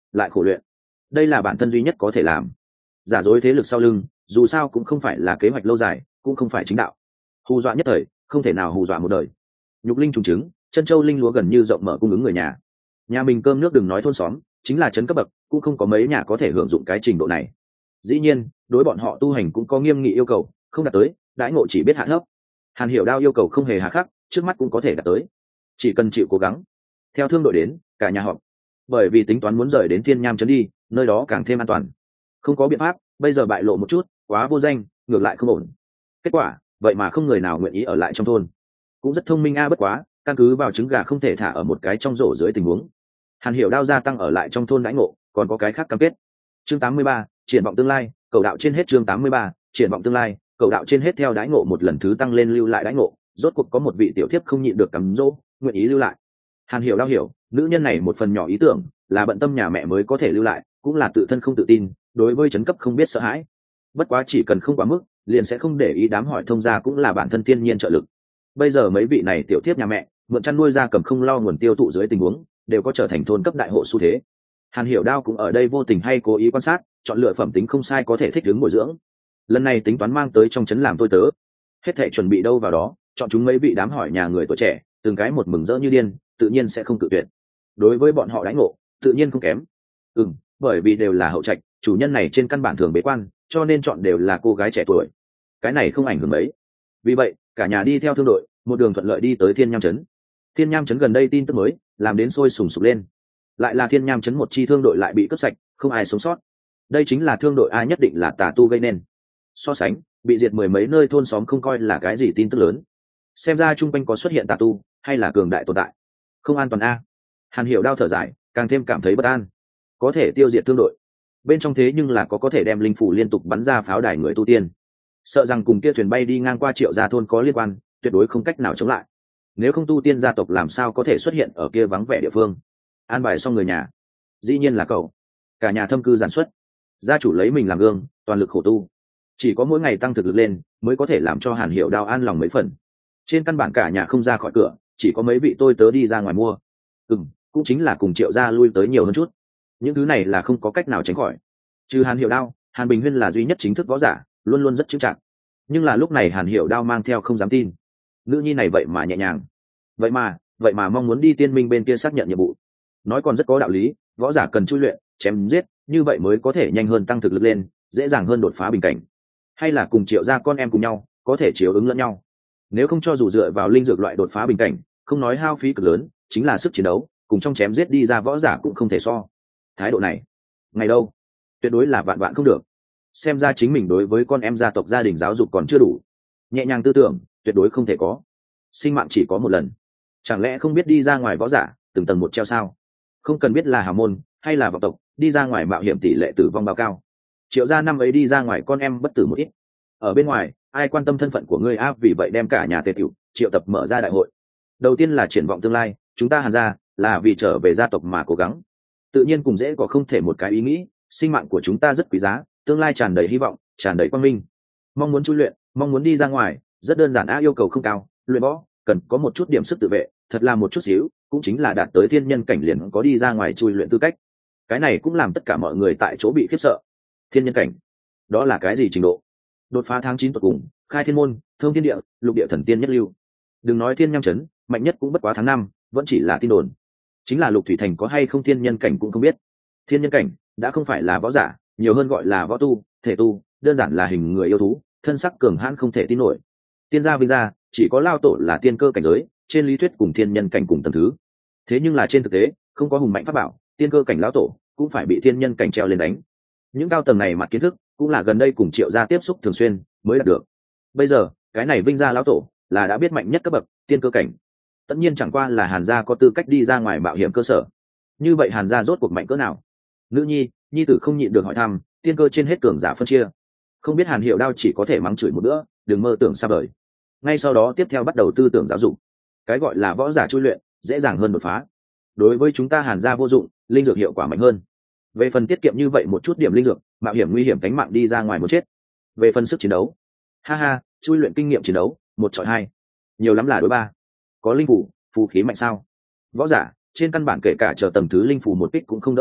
lại khổ luyện, đây là bản thân duy nhất có thể làm. Giả dối thế lực sau lưng dù sao cũng không phải là kế hoạch lâu dài, cũng không phải chính đạo. Hù dọa nhất thời không thể nào hù dọa một đời. Nhục linh trùng trứng, chân châu linh lúa gần như rộng mở cung ứng người nhà. Nhà mình cơm nước đừng nói thôn xóm, chính là trấn cấp bậc cũng không có mấy nhà có thể hưởng dụng cái trình độ này. Dĩ nhiên đối bọn họ tu hành cũng có nghiêm nghị yêu cầu, không đạt tới đãi ngộ chỉ biết hạ thấp. Hàn Hiểu Đao yêu cầu không hề hà khắc, trước mắt cũng có thể đạt tới, chỉ cần chịu cố gắng. Theo thương đội đến, cả nhà họp, bởi vì tính toán muốn rời đến Thiên Nham trấn đi, nơi đó càng thêm an toàn. Không có biện pháp, bây giờ bại lộ một chút quá vô danh, ngược lại không ổn. Kết quả vậy mà không người nào nguyện ý ở lại trong thôn. Cũng rất thông minh a, bất quá căn cứ vào trứng gà không thể thả ở một cái trong rổ dưới tình huống, Hàn Hiểu Đao gia tăng ở lại trong thôn đãi ngộ, còn có cái khác cam kết. Chương tám mươi ba, triển vọng tương lai, cầu đạo trên hết. Chương tám mươi ba, triển vọng tương lai, cầu đạo trên hết. Theo đãi ngộ một lần thứ tăng lên lưu lại đãi ngộ, rốt cuộc có một vị tiểu thiếp không nhịn được cắm dỗ, nguyện ý lưu lại. Hàn Hiểu Đao hiểu, nữ nhân này một phần nhỏ ý tưởng là bận tâm nhà mẹ mới có thể lưu lại, cũng là tự thân không tự tin, đối với chấn cấp không biết sợ hãi. Bất quá chỉ cần không quá mức, liền sẽ không để ý đám hỏi thông gia cũng là bản thân thiên nhiên trợ lực. Bây giờ mấy vị này tiểu thiếp nhà mẹ mượn chăn nuôi gia cầm không lo nguồn tiêu thụ dưới tình huống, đều có trở thành thôn cấp đại hộ xu thế. Hàn Hiểu Đao cũng ở đây vô tình hay cố ý quan sát, chọn lựa phẩm tính không sai có thể thích ứng bồi dưỡng. Lần này tính toán mang tới trong trấn làm tôi tớ, hết thảy chuẩn bị đâu vào đó, chọn chúng mấy vị đám hỏi nhà người tuổi trẻ, từng cái một mừng rỡ như điên, tự nhiên sẽ không tự tuyệt. Đối với bọn họ đánh ngộ, tự nhiên không kém. Ừm, bởi vì đều là hậu trạch, chủ nhân này trên căn bản thường bế quan, cho nên chọn đều là cô gái trẻ tuổi. Cái này không ảnh hưởng mấy. Vì vậy, cả nhà đi theo thương đội, một đường thuận lợi đi tới Thiên Nham trấn. Thiên Nham trấn gần đây tin tức mới, làm đến sôi sùng sục lên. Lại là Thiên Nham trấn một chi thương đội lại bị cướp sạch, không ai sống sót. Đây chính là thương đội ai nhất định là tà tu gây nên. So sánh, bị diệt mười mấy nơi thôn xóm không coi là cái gì tin tức lớn. Xem ra trung quanh có xuất hiện tà tu, hay là cường đại tồn tại. Không an toàn a. Hàn Hiểu Đao thở dài, càng thêm cảm thấy bất an. Có thể tiêu diệt thương đội, bên trong thế nhưng là có có thể đem linh phủ liên tục bắn ra pháo đài người tu tiên. Sợ rằng cùng kia thuyền bay đi ngang qua Triệu gia thôn có liên quan, tuyệt đối không cách nào chống lại. Nếu không tu tiên gia tộc làm sao có thể xuất hiện ở kia vắng vẻ địa phương. An bài xong người nhà, dĩ nhiên là cậu. Cả nhà thâm cư giản xuất, gia chủ lấy mình làm gương, toàn lực khổ tu. Chỉ có mỗi ngày tăng thực lực lên mới có thể làm cho Hàn Hiểu Đao an lòng mấy phần. Trên căn bản cả nhà không ra khỏi cửa, chỉ có mấy vị tôi tớ đi ra ngoài mua. Ừm, cũng chính là cùng Triệu gia lui tới nhiều hơn chút. Những thứ này là không có cách nào tránh khỏi. Trừ Hàn Hiểu Đao, Hàn Bình Huyên là duy nhất chính thức võ giả, luôn luôn rất chững chạc. Nhưng là lúc này Hàn Hiểu Đao mang theo không dám tin. Nữ nhi này vậy mà nhẹ nhàng, vậy mà vậy mà mong muốn đi tiên minh bên kia xác nhận nhiệm vụ. Nói còn rất có đạo lý, võ giả cần chui luyện, chém giết, như vậy mới có thể nhanh hơn tăng thực lực lên, dễ dàng hơn đột phá bình cảnh. Hay là cùng Triệu gia con em cùng nhau, có thể chiếu ứng lẫn nhau. Nếu không cho dù dựa vào linh dược loại đột phá bình cảnh, không nói hao phí cực lớn, chính là sức chiến đấu, cùng trong chém giết đi ra võ giả cũng không thể so. Thái độ này, ngày đâu, tuyệt đối là vạn vạn không được. Xem ra chính mình đối với con em gia tộc gia đình giáo dục còn chưa đủ. Nhẹ nhàng tư tưởng, tuyệt đối không thể có. Sinh mạng chỉ có một lần, chẳng lẽ không biết đi ra ngoài võ giả từng tầng một treo sao? Không cần biết là hào môn hay là vọng tộc, đi ra ngoài mạo hiểm tỷ lệ tử vong bao cao. Triệu gia năm ấy đi ra ngoài con em bất tử một ít. Ở bên ngoài, ai quan tâm thân phận của ngươi áp, vì vậy đem cả nhà tề tiểu, triệu tập mở ra đại hội. Đầu tiên là triển vọng tương lai, chúng ta Hàn gia là vì trở về gia tộc mà cố gắng. Tự nhiên cùng dễ có không thể một cái ý nghĩ, sinh mạng của chúng ta rất quý giá, tương lai tràn đầy hy vọng, tràn đầy quang minh. Mong muốn chui luyện, mong muốn đi ra ngoài, rất đơn giản á, yêu cầu không cao, luyện võ cần có một chút điểm sức tự vệ, thật là một chút xíu, cũng chính là đạt tới thiên nhân cảnh liền có đi ra ngoài chui luyện tư cách. Cái này cũng làm tất cả mọi người tại chỗ bị khiếp sợ. Thiên nhân cảnh, đó là cái gì trình độ? Đột phá tháng chín tuột cùng, khai thiên môn, thông thiên địa, lục địa thần tiên nhất lưu. Đừng nói Thiên Nham trấn, mạnh nhất cũng bất quá tháng năm, vẫn chỉ là tin đồn. Chính là Lục Thủy Thành có hay không thiên nhân cảnh cũng không biết. Thiên nhân cảnh đã không phải là võ giả, nhiều hơn gọi là võ tu, thể tu, đơn giản là hình người yêu thú, thân sắc cường hãn không thể tin nổi. Tiên gia vinh gia chỉ có lao tổ là tiên cơ cảnh giới, trên lý thuyết cùng thiên nhân cảnh cùng tầng thứ. Thế nhưng là trên thực tế, không có hùng mạnh pháp bảo, tiên cơ cảnh lão tổ cũng phải bị thiên nhân cảnh treo lên đánh. Những cao tầng này mặt kiến thức cũng là gần đây cùng Triệu gia tiếp xúc thường xuyên mới đạt được. Bây giờ cái này vinh gia lão tổ là đã biết mạnh nhất cấp bậc tiên cơ cảnh, tất nhiên chẳng qua là Hàn gia có tư cách đi ra ngoài mạo hiểm cơ sở. Như vậy Hàn gia rốt cuộc mạnh cỡ nào? Nữ nhi nhi tử không nhịn được hỏi thăm, tiên cơ trên hết cường giả phân chia. Không biết Hàn Hiểu Đao chỉ có thể mắng chửi một bữa, đừng mơ tưởng xa vời. Ngay sau đó tiếp theo bắt đầu tư tưởng giáo dục. Cái gọi là võ giả chui luyện dễ dàng hơn đột phá, đối với chúng ta Hàn gia vô dụng, linh dược hiệu quả mạnh hơn. Về phần tiết kiệm như vậy một chút điểm linh dược, mạo hiểm nguy hiểm cánh mạng đi ra ngoài một chết. Về phần sức chiến đấu, ha ha, chui luyện kinh nghiệm chiến đấu một chọi hai, nhiều lắm là đối ba. Có linh phủ phù khí mạnh sao? Võ giả trên căn bản kể cả chờ tầng thứ linh phủ một kích cũng không đỡ nổi,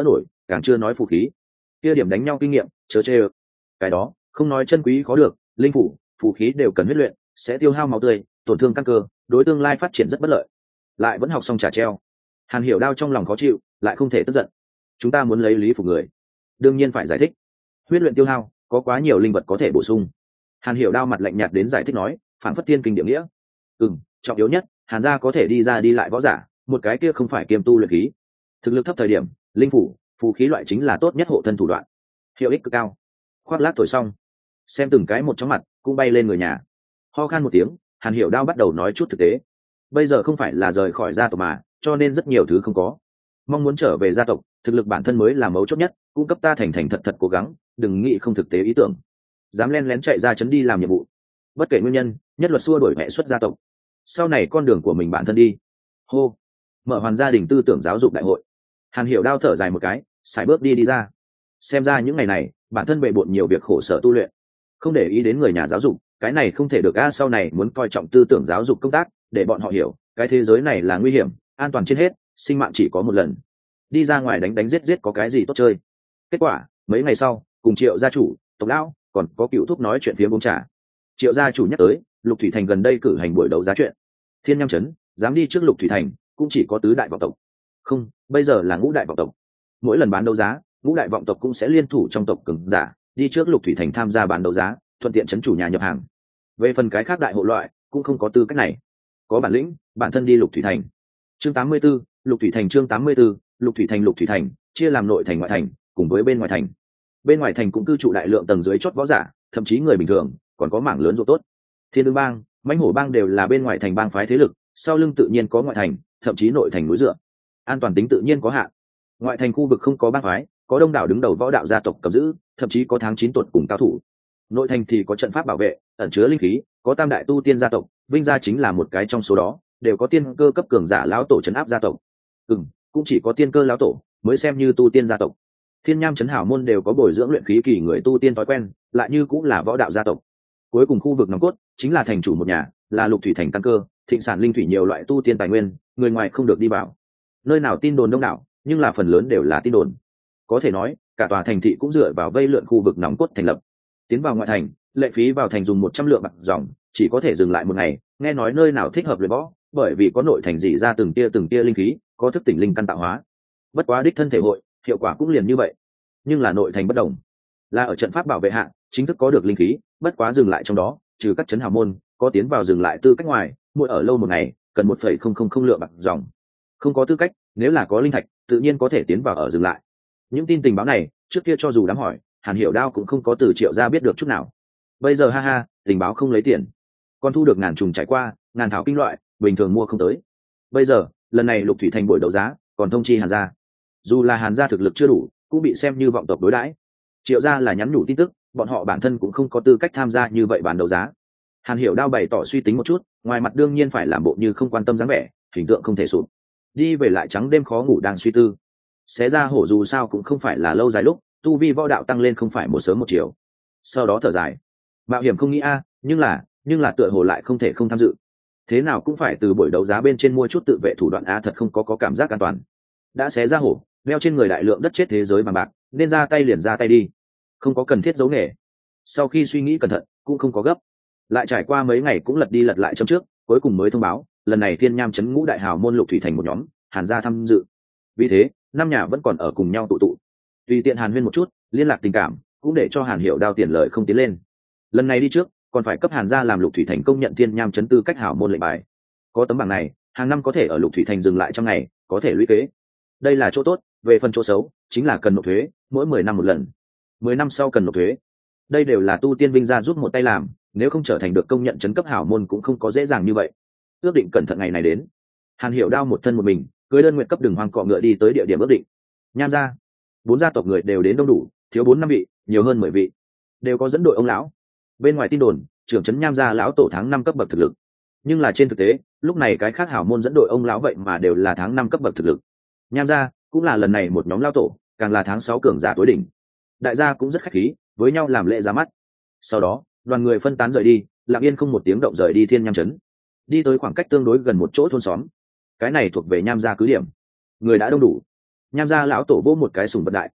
càng chưa nói phù khí. Kia điểm đánh nhau kinh nghiệm chớ chê ơ. Cái đó không nói chân quý khó được, linh phủ phù khí đều cần huyết luyện, sẽ tiêu hao máu tươi, tổn thương căn cơ, đối tương lai phát triển rất bất lợi. Lại vẫn học xong trả treo. Hàn Hiểu Đao trong lòng khó chịu, lại không thể tức giận. Chúng ta muốn lấy lý phục người, đương nhiên phải giải thích. Huyết luyện tiêu hao, có quá nhiều linh vật có thể bổ sung. Hàn Hiểu Đao mặt lạnh nhạt đến giải thích nói, phản phất thiên kinh địa nghĩa. Ừm, trọng yếu nhất, Hàn gia có thể đi ra đi lại võ giả, một cái kia không phải kiêm tu luyện khí. Thực lực thấp thời điểm, linh phủ, phù khí loại chính là tốt nhất hộ thân thủ đoạn, hiệu ích cực cao. Khoác lác thổi xong, xem từng cái một trong mặt cũng bay lên người nhà. Ho khan một tiếng, Hàn Hiểu Đao bắt đầu nói chút thực tế. Bây giờ không phải là rời khỏi gia tộc mà, cho nên rất nhiều thứ không có. Mong muốn trở về gia tộc, thực lực bản thân mới là mấu chốt nhất, cung cấp ta thành thành thật thật cố gắng, đừng nghĩ không thực tế ý tưởng. Dám len lén chạy ra chấn đi làm nhiệm vụ, bất kể nguyên nhân, nhất luật xua đuổi mẹ xuất gia tộc. Sau này con đường của mình bản thân đi. Hô, mở hoàn gia đình tư tưởng giáo dục đại hội. Hàn Hiểu Đao thở dài một cái, sải bước đi đi ra. Xem ra những ngày này, bản thân bệ bội nhiều việc khổ sở tu luyện, không để ý đến người nhà giáo dục, cái này không thể được a. Sau này muốn coi trọng tư tưởng giáo dục công tác, để bọn họ hiểu, cái thế giới này là nguy hiểm, an toàn trên hết, sinh mạng chỉ có một lần. Đi ra ngoài đánh đánh giết giết có cái gì tốt chơi. Kết quả, mấy ngày sau, cùng Triệu gia chủ, tộc lão, còn có cựu thúc nói chuyện phía uống trà. Triệu gia chủ nhắc tới, Lục Thủy Thành gần đây cử hành buổi đấu giá chuyện. Thiên Nham Trấn dám đi trước Lục Thủy Thành, cũng chỉ có tứ đại vọng tộc. Không, bây giờ là ngũ đại vọng tộc. Mỗi lần bán đấu giá, ngũ đại vọng tộc cũng sẽ liên thủ trong tộc cường giả, đi trước Lục Thủy Thành tham gia bán đấu giá, thuận tiện trấn chủ nhà nhập hàng. Về phần cái khác đại hộ loại, cũng không có tư cách này. Có bản lĩnh, bản thân đi Lục Thủy Thành. Chương tám mươi 84, Lục Thủy Thành chương tám mươi 84, Lục Thủy Thành Lục Thủy Thành chia làm nội thành ngoại thành, cùng với bên ngoài thành. Bên ngoài thành cũng cư trụ đại lượng tầng dưới chót võ giả, thậm chí người bình thường, còn có mảng lớn ruộng tốt. Thiên Đương Bang, Mãnh Hổ Bang đều là bên ngoài thành bang phái thế lực, sau lưng tự nhiên có ngoại thành, thậm chí nội thành núi dựa. An toàn tính tự nhiên có hạn. Ngoại thành khu vực không có bang phái, có đông đảo đứng đầu võ đạo gia tộc cầm giữ, thậm chí có tháng chín tuột cùng cao thủ. Nội thành thì có trận pháp bảo vệ, ẩn chứa linh khí, có tam đại tu tiên gia tộc, Vinh gia chính là một cái trong số đó, đều có tiên cơ cấp cường giả lão tổ trấn áp gia tộc. Ừm, cũng chỉ có tiên cơ lão tổ mới xem như tu tiên gia tộc. Thiên Nham Trấn hảo môn đều có bồi dưỡng luyện khí kỳ người tu tiên thói quen, lại như cũng là võ đạo gia tộc. Cuối cùng khu vực nòng cốt chính là thành chủ một nhà, là Lục Thủy Thành căn cơ, thịnh sản linh thủy nhiều loại tu tiên tài nguyên, người ngoài không được đi vào. Nơi nào tin đồn đông đảo, nhưng là phần lớn đều là tin đồn. Có thể nói, cả tòa thành thị cũng dựa vào vây lượn khu vực nòng cốt thành lập. Tiến vào ngoại thành, lệ phí vào thành dùng một trăm lượng bạc dòng, chỉ có thể dừng lại một ngày, nghe nói nơi nào thích hợp luyện võ, bởi vì có nội thành dị ra từng tia từng tia linh khí, có thức tỉnh linh căn tạo hóa. Bất quá đích thân thể hội, hiệu quả cũng liền như vậy. Nhưng là nội thành bất đồng, là ở trận pháp bảo vệ hạ, chính thức có được linh khí, bất quá dừng lại trong đó, trừ các trấn hào môn, có tiến vào dừng lại tư cách ngoài, mỗi ở lâu một ngày, cần một phẩy không không không lượng bạc dòng. Không có tư cách, nếu là có linh thạch, tự nhiên có thể tiến vào ở dừng lại. Những tin tình báo này, trước kia cho dù đám hỏi, Hàn Hiểu Đao cũng không có từ Triệu gia biết được chút nào. Bây giờ ha ha, tình báo không lấy tiền, còn thu được ngàn trùng trải qua, ngàn thảo kinh loại, bình thường mua không tới. Bây giờ, lần này Lục Thủy Thành buổi đấu giá, còn thông chi Hàn gia. Dù là Hàn gia thực lực chưa đủ, cũng bị xem như vọng tộc đối đãi. Triệu gia là nhắn nhủ tin tức, bọn họ bản thân cũng không có tư cách tham gia như vậy bán đấu giá. Hàn Hiểu Đao bày tỏ suy tính một chút, ngoài mặt đương nhiên phải làm bộ như không quan tâm dáng vẻ, hình tượng không thể sụp. Đi về lại trắng đêm khó ngủ đang suy tư. Xé ra hổ dù sao cũng không phải là lâu dài lúc, tu vi võ đạo tăng lên không phải một sớm một chiều. Sau đó thở dài, mạo hiểm không nghĩ a, nhưng là, nhưng là tựa hồ lại không thể không tham dự. Thế nào cũng phải từ buổi đấu giá bên trên mua chút tự vệ thủ đoạn a, thật không có có cảm giác an toàn. Đã xé ra hổ, đeo trên người đại lượng đất chết thế giới bằng bạc, nên ra tay liền ra tay đi, không có cần thiết giấu nghề. Sau khi suy nghĩ cẩn thận, cũng không có gấp. Lại trải qua mấy ngày cũng lật đi lật lại trong trước, cuối cùng mới thông báo, lần này Thiên Nham Trấn ngũ đại hào môn Lục Thủy Thành một nhóm, Hàn gia tham dự. Vì thế, năm nhà vẫn còn ở cùng nhau tụ tụ. Tùy tiện Hàn huyên một chút, liên lạc tình cảm, cũng để cho Hàn Hiểu Đao tiền lời không tiến lên. Lần này đi trước, còn phải cấp Hàn gia làm Lục Thủy Thành công nhận Thiên Nham Trấn tư cách hảo môn lệnh bài. Có tấm bảng này, hàng năm có thể ở Lục Thủy Thành dừng lại trong ngày, có thể lũy kế. Đây là chỗ tốt, về phần chỗ xấu, chính là cần nộp thuế, mỗi mười năm một lần. mười năm sau cần nộp thuế. Đây đều là tu tiên Vinh gia giúp một tay làm, nếu không trở thành được công nhận trấn cấp hảo môn cũng không có dễ dàng như vậy. Ước định cẩn thận ngày này đến. Hàn Hiểu Đao một thân một mình, cưới đơn nguyện cấp đường hoang cọ ngựa đi tới địa điểm ước định. Nham gia, bốn gia tộc người đều đến đông đủ, thiếu bốn năm vị, nhiều hơn mười vị, đều có dẫn đội ông lão. Bên ngoài tin đồn, trưởng trấn Nham gia lão tổ tháng năm cấp bậc thực lực, nhưng là trên thực tế, lúc này cái khác hảo môn dẫn đội ông lão vậy mà đều là tháng năm cấp bậc thực lực. Nham gia cũng là lần này một nhóm lão tổ, càng là tháng sáu cường giả tối đỉnh. Đại gia cũng rất khách khí, với nhau làm lễ ra mắt. Sau đó, đoàn người phân tán rời đi, lặng yên không một tiếng động rời đi Thiên Nham Trấn, đi tới khoảng cách tương đối gần một chỗ thôn xóm. Cái này thuộc về Nham gia cứ điểm, người đã đông đủ. Nham gia lão tổ vô một cái sùng vật đại,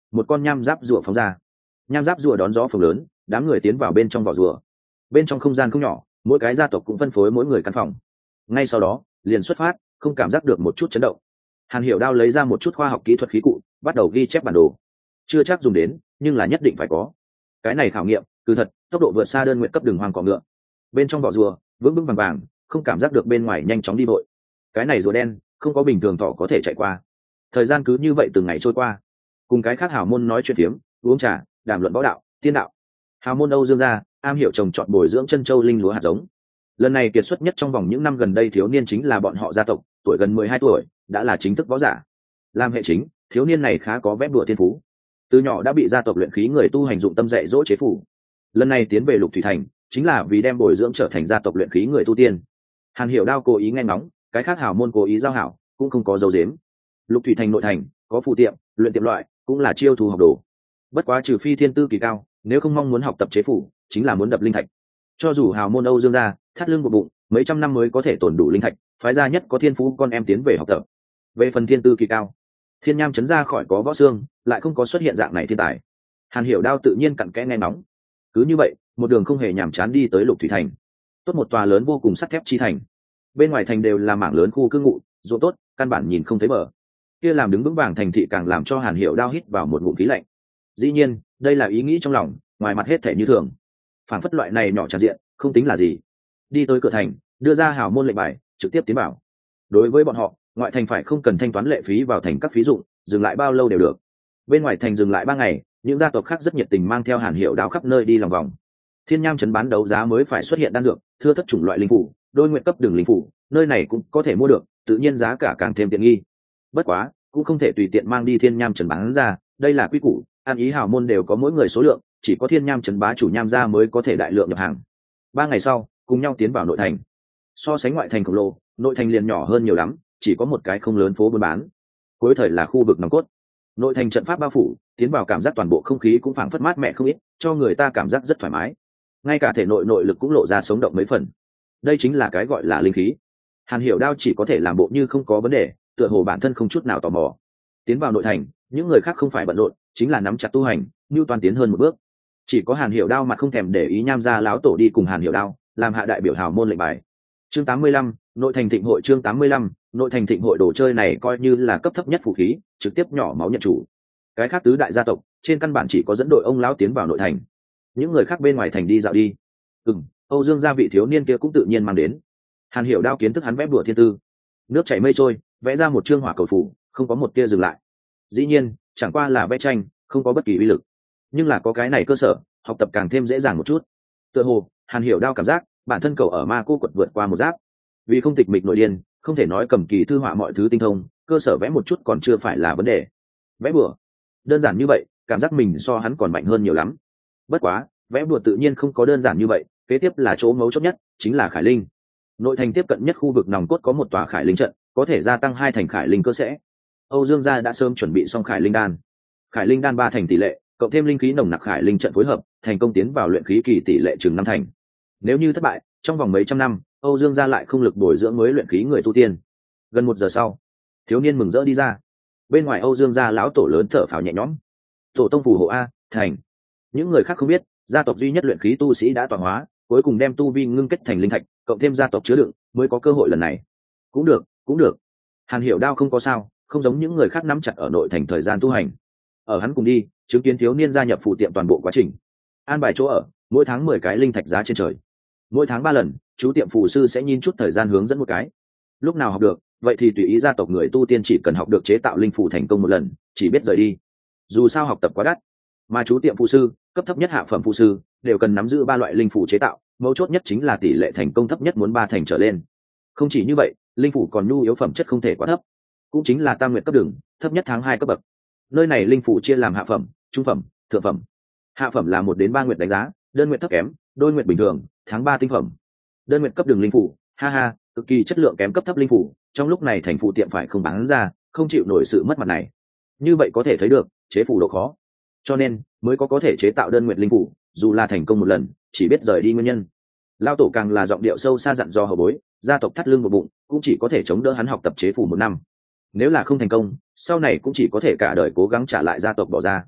một con nham giáp rùa phóng ra. Nham giáp rùa đón gió phồng lớn, đám người tiến vào bên trong vỏ rùa. Bên trong không gian không nhỏ, mỗi cái gia tộc cũng phân phối mỗi người căn phòng. Ngay sau đó liền xuất phát, không cảm giác được một chút chấn động. Hàn Hiểu Đao lấy ra một chút khoa học kỹ thuật khí cụ, bắt đầu ghi chép bản đồ. Chưa chắc dùng đến, nhưng là nhất định phải có. Cái này khảo nghiệm cứ thật, tốc độ vượt xa đơn nguyện cấp đường hoàng cỏ ngựa. Bên trong vỏ rùa vững vững vàng vàng, không cảm giác được bên ngoài nhanh chóng đi vội. Cái này rùa đen không có bình thường thỏ có thể chạy qua. Thời gian cứ như vậy từng ngày trôi qua, cùng cái khác hào môn nói chuyện phiếm, uống trà, đàm luận võ đạo, tiên đạo. Hào môn Âu Dương gia am hiểu trồng trọt bồi dưỡng chân châu linh lúa hạt giống. Lần này kiệt xuất nhất trong vòng những năm gần đây thiếu niên chính là bọn họ gia tộc, tuổi gần mười hai tuổi, đã là chính thức võ giả. Làm hệ chính, thiếu niên này khá có vẽ bùa thiên phú. Từ nhỏ đã bị gia tộc luyện khí người tu hành dụng tâm dạy dỗ chế phủ. Lần này tiến về Lục Thủy Thành, chính là vì đem bồi dưỡng trở thành gia tộc luyện khí người tu tiên. Hàn Hiểu Đao cố ý nghe ngóng, cái khác hào môn cố ý giao hảo, cũng không có dấu dếm. Lục Thủy Thành nội thành có phụ tiệm, luyện tiệm loại, cũng là chiêu thu học đồ. Bất quá trừ phi thiên tư kỳ cao, nếu không mong muốn học tập chế phủ, chính là muốn đập linh thạch. Cho dù hào môn Âu Dương gia thắt lưng buộc bụng, mấy trăm năm mới có thể tổn đủ linh thạch, phái gia nhất có thiên phú con em tiến về học tập. Về phần thiên tư kỳ cao, Thiên Nham trấn ra khỏi có võ xương, lại không có xuất hiện dạng này thiên tài. Hàn Hiểu Đao tự nhiên cặn kẽ nghe nóng. Cứ như vậy, một đường không hề nhàm chán đi tới Lục Thủy Thành. Tốt một tòa lớn vô cùng sắt thép chi thành. Bên ngoài thành đều là mảng lớn khu cư ngụ, ruộng tốt, căn bản nhìn không thấy bờ. Kia làm đứng vững vàng thành thị càng làm cho Hàn Hiểu Đao hít vào một ngụm khí lạnh. Dĩ nhiên, đây là ý nghĩ trong lòng, ngoài mặt hết thể như thường. Phản phất loại này nhỏ tràn diện, không tính là gì. Đi tới cửa thành, đưa ra hào môn lệnh bài, trực tiếp tiến vào. Đối với bọn họ, ngoại thành phải không cần thanh toán lệ phí vào thành các phí dụng, dừng lại bao lâu đều được. Bên ngoài thành dừng lại ba ngày, những gia tộc khác rất nhiệt tình mang theo Hàn Hiểu Đao khắp nơi đi lòng vòng. Thiên Nham trấn bán đấu giá mới phải xuất hiện đan dược, thưa thất chủng loại linh phủ, đôi nguyện cấp đường linh phủ, nơi này cũng có thể mua được, tự nhiên giá cả càng thêm tiện nghi. Bất quá, cũng không thể tùy tiện mang đi Thiên Nham trấn bán ra, đây là quy củ, ăn ý hào môn đều có mỗi người số lượng, chỉ có Thiên Nham trấn bá chủ Nham gia mới có thể đại lượng nhập hàng. Ba ngày sau, cùng nhau tiến vào nội thành. So sánh ngoại thành khổng lồ, nội thành liền nhỏ hơn nhiều lắm, chỉ có một cái không lớn phố buôn bán. Cuối thời là khu vực nòng cốt. Nội thành trận pháp bao phủ, tiến vào cảm giác toàn bộ không khí cũng phảng phất mát mẻ không ít, cho người ta cảm giác rất thoải mái. Ngay cả thể nội nội lực cũng lộ ra sống động mấy phần. Đây chính là cái gọi là linh khí. Hàn Hiểu Đao chỉ có thể làm bộ như không có vấn đề, tựa hồ bản thân không chút nào tò mò. Tiến vào nội thành, những người khác không phải bận rộn, chính là nắm chặt tu hành, như toàn tiến hơn một bước. Chỉ có Hàn Hiểu Đao mặt không thèm để ý Nham gia láo tổ đi cùng Hàn Hiểu Đao, làm hạ đại biểu hào môn lệnh bài. Chương tám mươi lăm, nội thành thịnh hội. Chương tám mươi lăm, nội thành thịnh hội. Đồ chơi này coi như là cấp thấp nhất vũ khí, trực tiếp nhỏ máu nhận chủ. Cái khác tứ đại gia tộc, trên căn bản chỉ có dẫn đội ông lão tiến vào nội thành. Những người khác bên ngoài thành đi dạo đi. Ừm, Âu Dương gia vị thiếu niên kia cũng tự nhiên mang đến. Hàn Hiểu Đao kiến thức hắn vẽ bùa thiên tư, nước chảy mây trôi, vẽ ra một chương hỏa cầu phủ, không có một tia dừng lại. Dĩ nhiên, chẳng qua là vẽ tranh, không có bất kỳ uy lực. Nhưng là có cái này cơ sở, học tập càng thêm dễ dàng một chút. Tựa hồ, Hàn Hiểu Đao cảm giác, bản thân cầu ở ma cô quật vượt qua một giáp. Vì không tịch mịch nội điên, không thể nói cầm kỳ thư họa mọi thứ tinh thông, cơ sở vẽ một chút còn chưa phải là vấn đề. Vẽ bùa, đơn giản như vậy, cảm giác mình so hắn còn mạnh hơn nhiều lắm. Bất quá, vẽ bùa tự nhiên không có đơn giản như vậy, kế tiếp là chỗ mấu chốt nhất, chính là Khải Linh. Nội thành tiếp cận nhất khu vực nòng cốt có một tòa Khải Linh trận, có thể gia tăng hai thành Khải Linh cơ sẽ. Âu Dương gia đã sớm chuẩn bị xong Khải Linh đan. Khải Linh đan ba thành tỷ lệ, cộng thêm linh khí nồng nặc Khải Linh trận phối hợp, thành công tiến vào luyện khí kỳ tỷ lệ chừng năm thành. Nếu như thất bại, trong vòng mấy trăm năm, Âu Dương gia lại không lực bồi dưỡng mới luyện khí người tu tiên. Gần một giờ sau, thiếu niên mừng rỡ đi ra. Bên ngoài Âu Dương gia lão tổ lớn thở phào nhẹ nhõm. Tổ tông phù hộ a, thành. Những người khác không biết, gia tộc duy nhất luyện khí tu sĩ đã tọa hóa, cuối cùng đem tu vi ngưng kết thành linh thạch, cộng thêm gia tộc chứa đựng, mới có cơ hội lần này. Cũng được, cũng được. Hàn Hiểu Đao không có sao, không giống những người khác nắm chặt ở nội thành thời gian tu hành. Ở hắn cùng đi, chứng kiến thiếu niên gia nhập phụ tiệm toàn bộ quá trình. An bài chỗ ở, mỗi tháng mười cái linh thạch giá trên trời. Mỗi tháng ba lần, chú tiệm phù sư sẽ nhìn chút thời gian hướng dẫn một cái. Lúc nào học được, vậy thì tùy ý gia tộc người tu tiên chỉ cần học được chế tạo linh phù thành công một lần, chỉ biết rời đi. Dù sao học tập quá đắt, mà chú tiệm phù sư, cấp thấp nhất hạ phẩm phù sư, đều cần nắm giữ ba loại linh phù chế tạo, mấu chốt nhất chính là tỷ lệ thành công thấp nhất muốn ba thành trở lên. Không chỉ như vậy, linh phù còn nhu yếu phẩm chất không thể quá thấp, cũng chính là tam nguyệt cấp đường, thấp nhất tháng hai cấp bậc. Nơi này linh phù chia làm hạ phẩm, trung phẩm, thượng phẩm. Hạ phẩm là một đến ba nguyệt đánh giá, đơn nguyệt thấp kém, đôi nguyệt bình thường, tháng ba tinh phẩm. Đơn nguyệt cấp đường linh phù, ha ha, cực kỳ chất lượng kém cấp thấp linh phù, trong lúc này thành phụ tiệm phải không bán ra, không chịu nổi sự mất mặt này. Như vậy có thể thấy được, chế phù độ khó. Cho nên, mới có có thể chế tạo đơn nguyệt linh phù, dù là thành công một lần, chỉ biết rời đi nguyên nhân. Lao tổ càng là giọng điệu sâu xa dặn do hậu bối, gia tộc thắt lưng một bụng, cũng chỉ có thể chống đỡ hắn học tập chế phù một năm. Nếu là không thành công, sau này cũng chỉ có thể cả đời cố gắng trả lại gia tộc bỏ ra.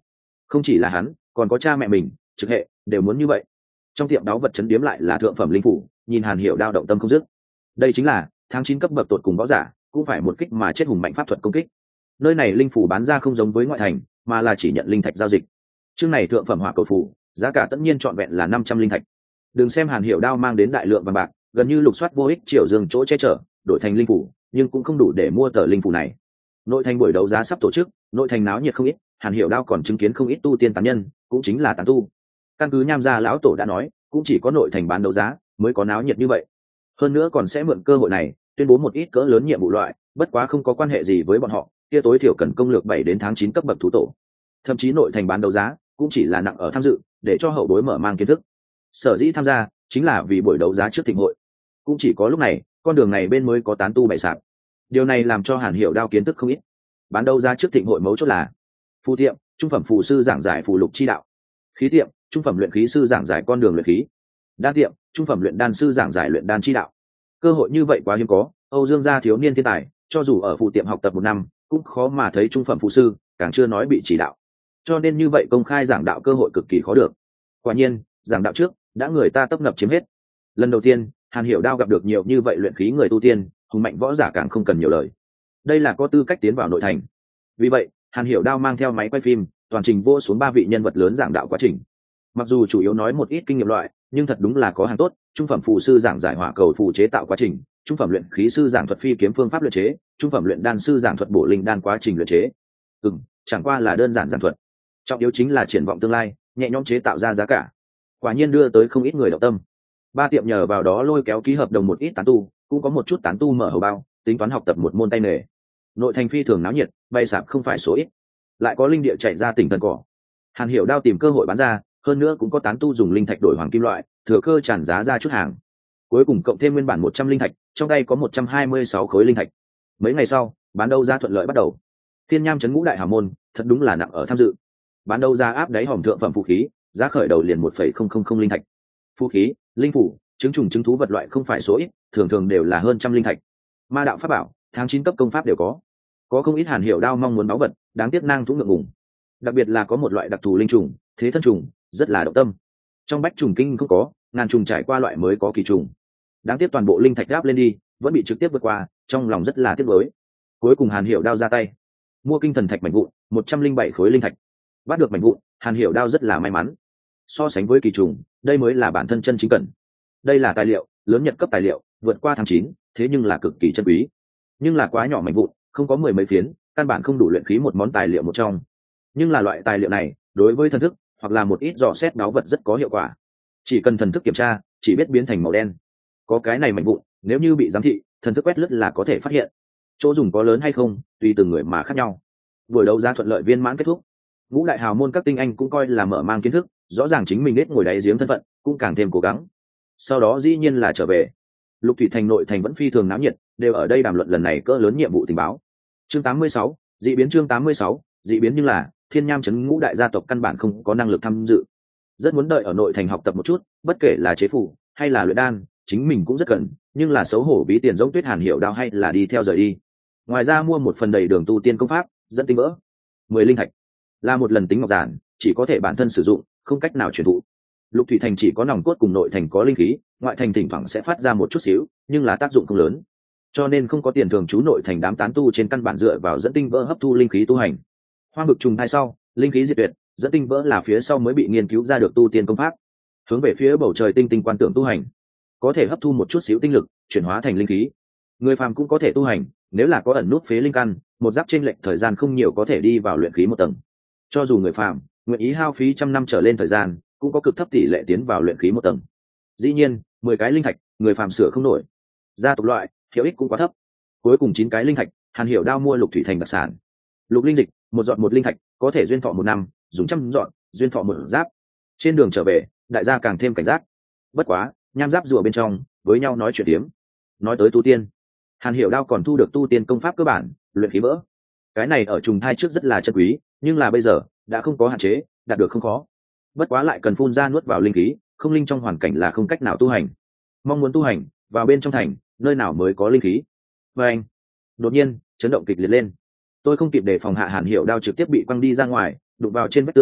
Không chỉ là hắn, còn có cha mẹ mình, trực hệ đều muốn như vậy. Trong tiệm đáo vật chấn điếm lại là thượng phẩm linh phủ, nhìn Hàn Hiểu Đao động tâm không dứt. Đây chính là tháng chín cấp bậc tột cùng võ giả, cũng phải một kích mà chết hùng mạnh pháp thuật công kích. Nơi này linh phủ bán ra không giống với ngoại thành, mà là chỉ nhận linh thạch giao dịch. Chương này thượng phẩm hỏa cầu phủ, giá cả tất nhiên trọn vẹn là năm trăm linh thạch. Đừng xem Hàn Hiểu Đao mang đến đại lượng vàng bạc, gần như lục soát vô ích triều dương chỗ che chở, đổi thành linh phủ, nhưng cũng không đủ để mua tờ linh phủ này. Nội thành buổi đấu giá sắp tổ chức, nội thành náo nhiệt không ít, Hàn Hiểu Đao còn chứng kiến không ít tu tiên tán nhân, cũng chính là tán tu. Căn cứ Nham gia lão tổ đã nói, cũng chỉ có nội thành bán đấu giá mới có náo nhiệt như vậy. Hơn nữa còn sẽ mượn cơ hội này tuyên bố một ít cỡ lớn nhiệm vụ loại, bất quá không có quan hệ gì với bọn họ, kia tối thiểu cần công lược bảy đến tháng chín cấp bậc thú tổ. Thậm chí nội thành bán đấu giá cũng chỉ là nặng ở tham dự, để cho hậu bối mở mang kiến thức. Sở dĩ tham gia chính là vì buổi đấu giá trước thịnh hội. Cũng chỉ có lúc này, con đường này bên mới có tán tu bày sạp. Điều này làm cho Hàn Hiểu Đao kiến thức không ít. Bán đấu giá trước thịnh hội mấu chốt là phù tiệm, trung phẩm phù sư giảng giải phù lục chi đạo; khí tiệm, trung phẩm luyện khí sư giảng giải con đường luyện khí; đan tiệm, trung phẩm luyện đan sư giảng giải luyện đan chi đạo. Cơ hội như vậy quá hiếm có, Âu Dương gia thiếu niên thiên tài, cho dù ở phù tiệm học tập một năm, cũng khó mà thấy trung phẩm phù sư, càng chưa nói bị chỉ đạo. Cho nên như vậy công khai giảng đạo cơ hội cực kỳ khó được. Quả nhiên, giảng đạo trước, đã người ta tấp nập chiếm hết. Lần đầu tiên, Hàn Hiểu Đao gặp được nhiều như vậy luyện khí người tu tiên, hùng mạnh võ giả càng không cần nhiều lời. Đây là có tư cách tiến vào nội thành. Vì vậy, Hàn Hiểu Đao mang theo máy quay phim, toàn trình vô xuống ba vị nhân vật lớn giảng đạo quá trình. Mặc dù chủ yếu nói một ít kinh nghiệm loại, nhưng thật đúng là có hàng tốt. Trung phẩm phù sư giảng giải hỏa cầu phù chế tạo quá trình, trung phẩm luyện khí sư giảng thuật phi kiếm phương pháp luyện chế, trung phẩm luyện đan sư giảng thuật bổ linh đan quá trình luyện chế. Ừm, chẳng qua là đơn giản giảng thuật. Trọng yếu chính là triển vọng tương lai, nhẹ nhõm chế tạo ra giá cả. Quả nhiên đưa tới không ít người động tâm. Ba tiệm nhờ vào đó lôi kéo ký hợp đồng một ít tán tu, cũng có một chút tán tu mở hầu bao, tính toán học tập một môn tay nghề. Nội thành phi thường náo nhiệt, bay sạp không phải số ít, lại có linh địa chạy ra tỉnh thần cỏ. Hàn Hiểu Đao tìm cơ hội bán ra, hơn nữa cũng có tán tu dùng linh thạch đổi hoàng kim loại, thừa cơ tràn giá ra chút hàng. Cuối cùng cộng thêm nguyên bản một trăm linh thạch, trong tay có một trăm hai mươi sáu khối linh thạch. Mấy ngày sau, bán đấu giá thuận lợi bắt đầu. Thiên Nham trấn ngũ đại hào môn, thật đúng là nặng ở tham dự. Bán đấu giá áp đáy hòm thượng phẩm vũ khí, giá khởi đầu liền một phẩy không không không linh thạch. Vũ khí, linh phủ, chứng trùng chứng thú vật loại không phải số ít, thường thường đều là hơn trăm linh thạch. Ma đạo pháp bảo, tháng chín cấp công pháp đều có. Có không ít Hàn Hiểu Đao mong muốn báu vật, đáng tiếc nang thú ngượng ngùng. Đặc biệt là có một loại đặc thù linh trùng, thế thân trùng, rất là động tâm. Trong bách trùng kinh không có, ngàn trùng trải qua loại mới có kỳ trùng. Đáng tiếc toàn bộ linh thạch gáp lên đi, vẫn bị trực tiếp vượt qua, trong lòng rất là tiếc nuối. Cuối cùng Hàn Hiểu Đao ra tay, mua kinh thần thạch mảnh vụn, một trăm linh bảy khối linh thạch. Bắt được mảnh vụn, Hàn Hiểu Đao rất là may mắn. So sánh với kỳ trùng, đây mới là bản thân chân chính cần. Đây là tài liệu, lớn nhật cấp tài liệu, vượt qua tháng chín, thế nhưng là cực kỳ chân quý. Nhưng là quá nhỏ mảnh vụn, không có mười mấy phiến, căn bản không đủ luyện khí một món tài liệu một trong. Nhưng là loại tài liệu này, đối với thần thức hoặc là một ít dò xét báu vật rất có hiệu quả. Chỉ cần thần thức kiểm tra, chỉ biết biến thành màu đen. Có cái này mảnh vụn, nếu như bị giám thị, thần thức quét lướt là có thể phát hiện. Chỗ dùng có lớn hay không, tùy từng người mà khác nhau. Buổi đấu giá thuận lợi viên mãn kết thúc. Ngũ đại hào môn các tinh anh cũng coi là mở mang kiến thức, rõ ràng chính mình nết ngồi đáy giếng thân phận, cũng càng thêm cố gắng. Sau đó dĩ nhiên là trở về. Lục Thủy thành nội thành vẫn phi thường náo nhiệt, đều ở đây đàm luận lần này cỡ lớn nhiệm vụ tình báo. Chương tám mươi sáu, dị biến chương tám mươi sáu, dị biến nhưng là Thiên Nham trấn ngũ đại gia tộc căn bản không có năng lực tham dự. Rất muốn đợi ở nội thành học tập một chút, bất kể là chế phủ hay là luyện đan, chính mình cũng rất cần, nhưng là xấu hổ bí tiền giống Tuyết Hàn Hiểu Đao hay là đi theo rời đi. Ngoài ra mua một phần đầy đường tu tiên công pháp, dẫn tinh vỡ, mười linh thạch. Là một lần tính ngọc giản, chỉ có thể bản thân sử dụng, không cách nào truyền thụ. Lục Thủy thành chỉ có nòng cốt cùng nội thành có linh khí, ngoại thành thỉnh thoảng sẽ phát ra một chút xíu, nhưng là tác dụng không lớn. Cho nên không có tiền thường trú nội thành đám tán tu trên căn bản dựa vào dẫn tinh vỡ hấp thu linh khí tu hành. Hoang vực trùng hai sau, linh khí diệt tuyệt, dẫn tinh vỡ là phía sau mới bị nghiên cứu ra được tu tiên công pháp. Hướng về phía bầu trời tinh tinh quan tưởng tu hành, có thể hấp thu một chút xíu tinh lực, chuyển hóa thành linh khí. Người phàm cũng có thể tu hành, nếu là có ẩn nút phế linh căn, một giáp trên lệnh thời gian không nhiều có thể đi vào luyện khí một tầng. Cho dù người phàm nguyện ý hao phí trăm năm trở lên thời gian, cũng có cực thấp tỷ lệ tiến vào luyện khí một tầng. Dĩ nhiên, mười cái linh thạch, người phàm sửa không nổi. Gia tộc loại, hiệu ích cũng quá thấp. Cuối cùng chín cái linh thạch, Hàn Hiểu Đao mua Lục Thủy thành đặc sản. Lục linh dịch, một dọn một linh thạch, có thể duyên thọ một năm, dùng trăm dọn, duyên thọ một giáp. Trên đường trở về, đại gia càng thêm cảnh giác. Bất quá, nham giáp rùa bên trong, với nhau nói chuyện tiếm. Nói tới tu tiên, Hàn Hiểu Đao còn thu được tu tiên công pháp cơ bản, luyện khí vỡ. Cái này ở trùng thai trước rất là chân quý, nhưng là bây giờ đã không có hạn chế, đạt được không khó. Bất quá lại cần phun ra nuốt vào linh khí, không linh trong hoàn cảnh là không cách nào tu hành. Mong muốn tu hành, vào bên trong thành, nơi nào mới có linh khí. Và anh, đột nhiên chấn động kịch liệt lên. Tôi không kịp đề phòng hạ Hàn Hiểu Đao trực tiếp bị quăng đi ra ngoài, đụng vào trên vách tường,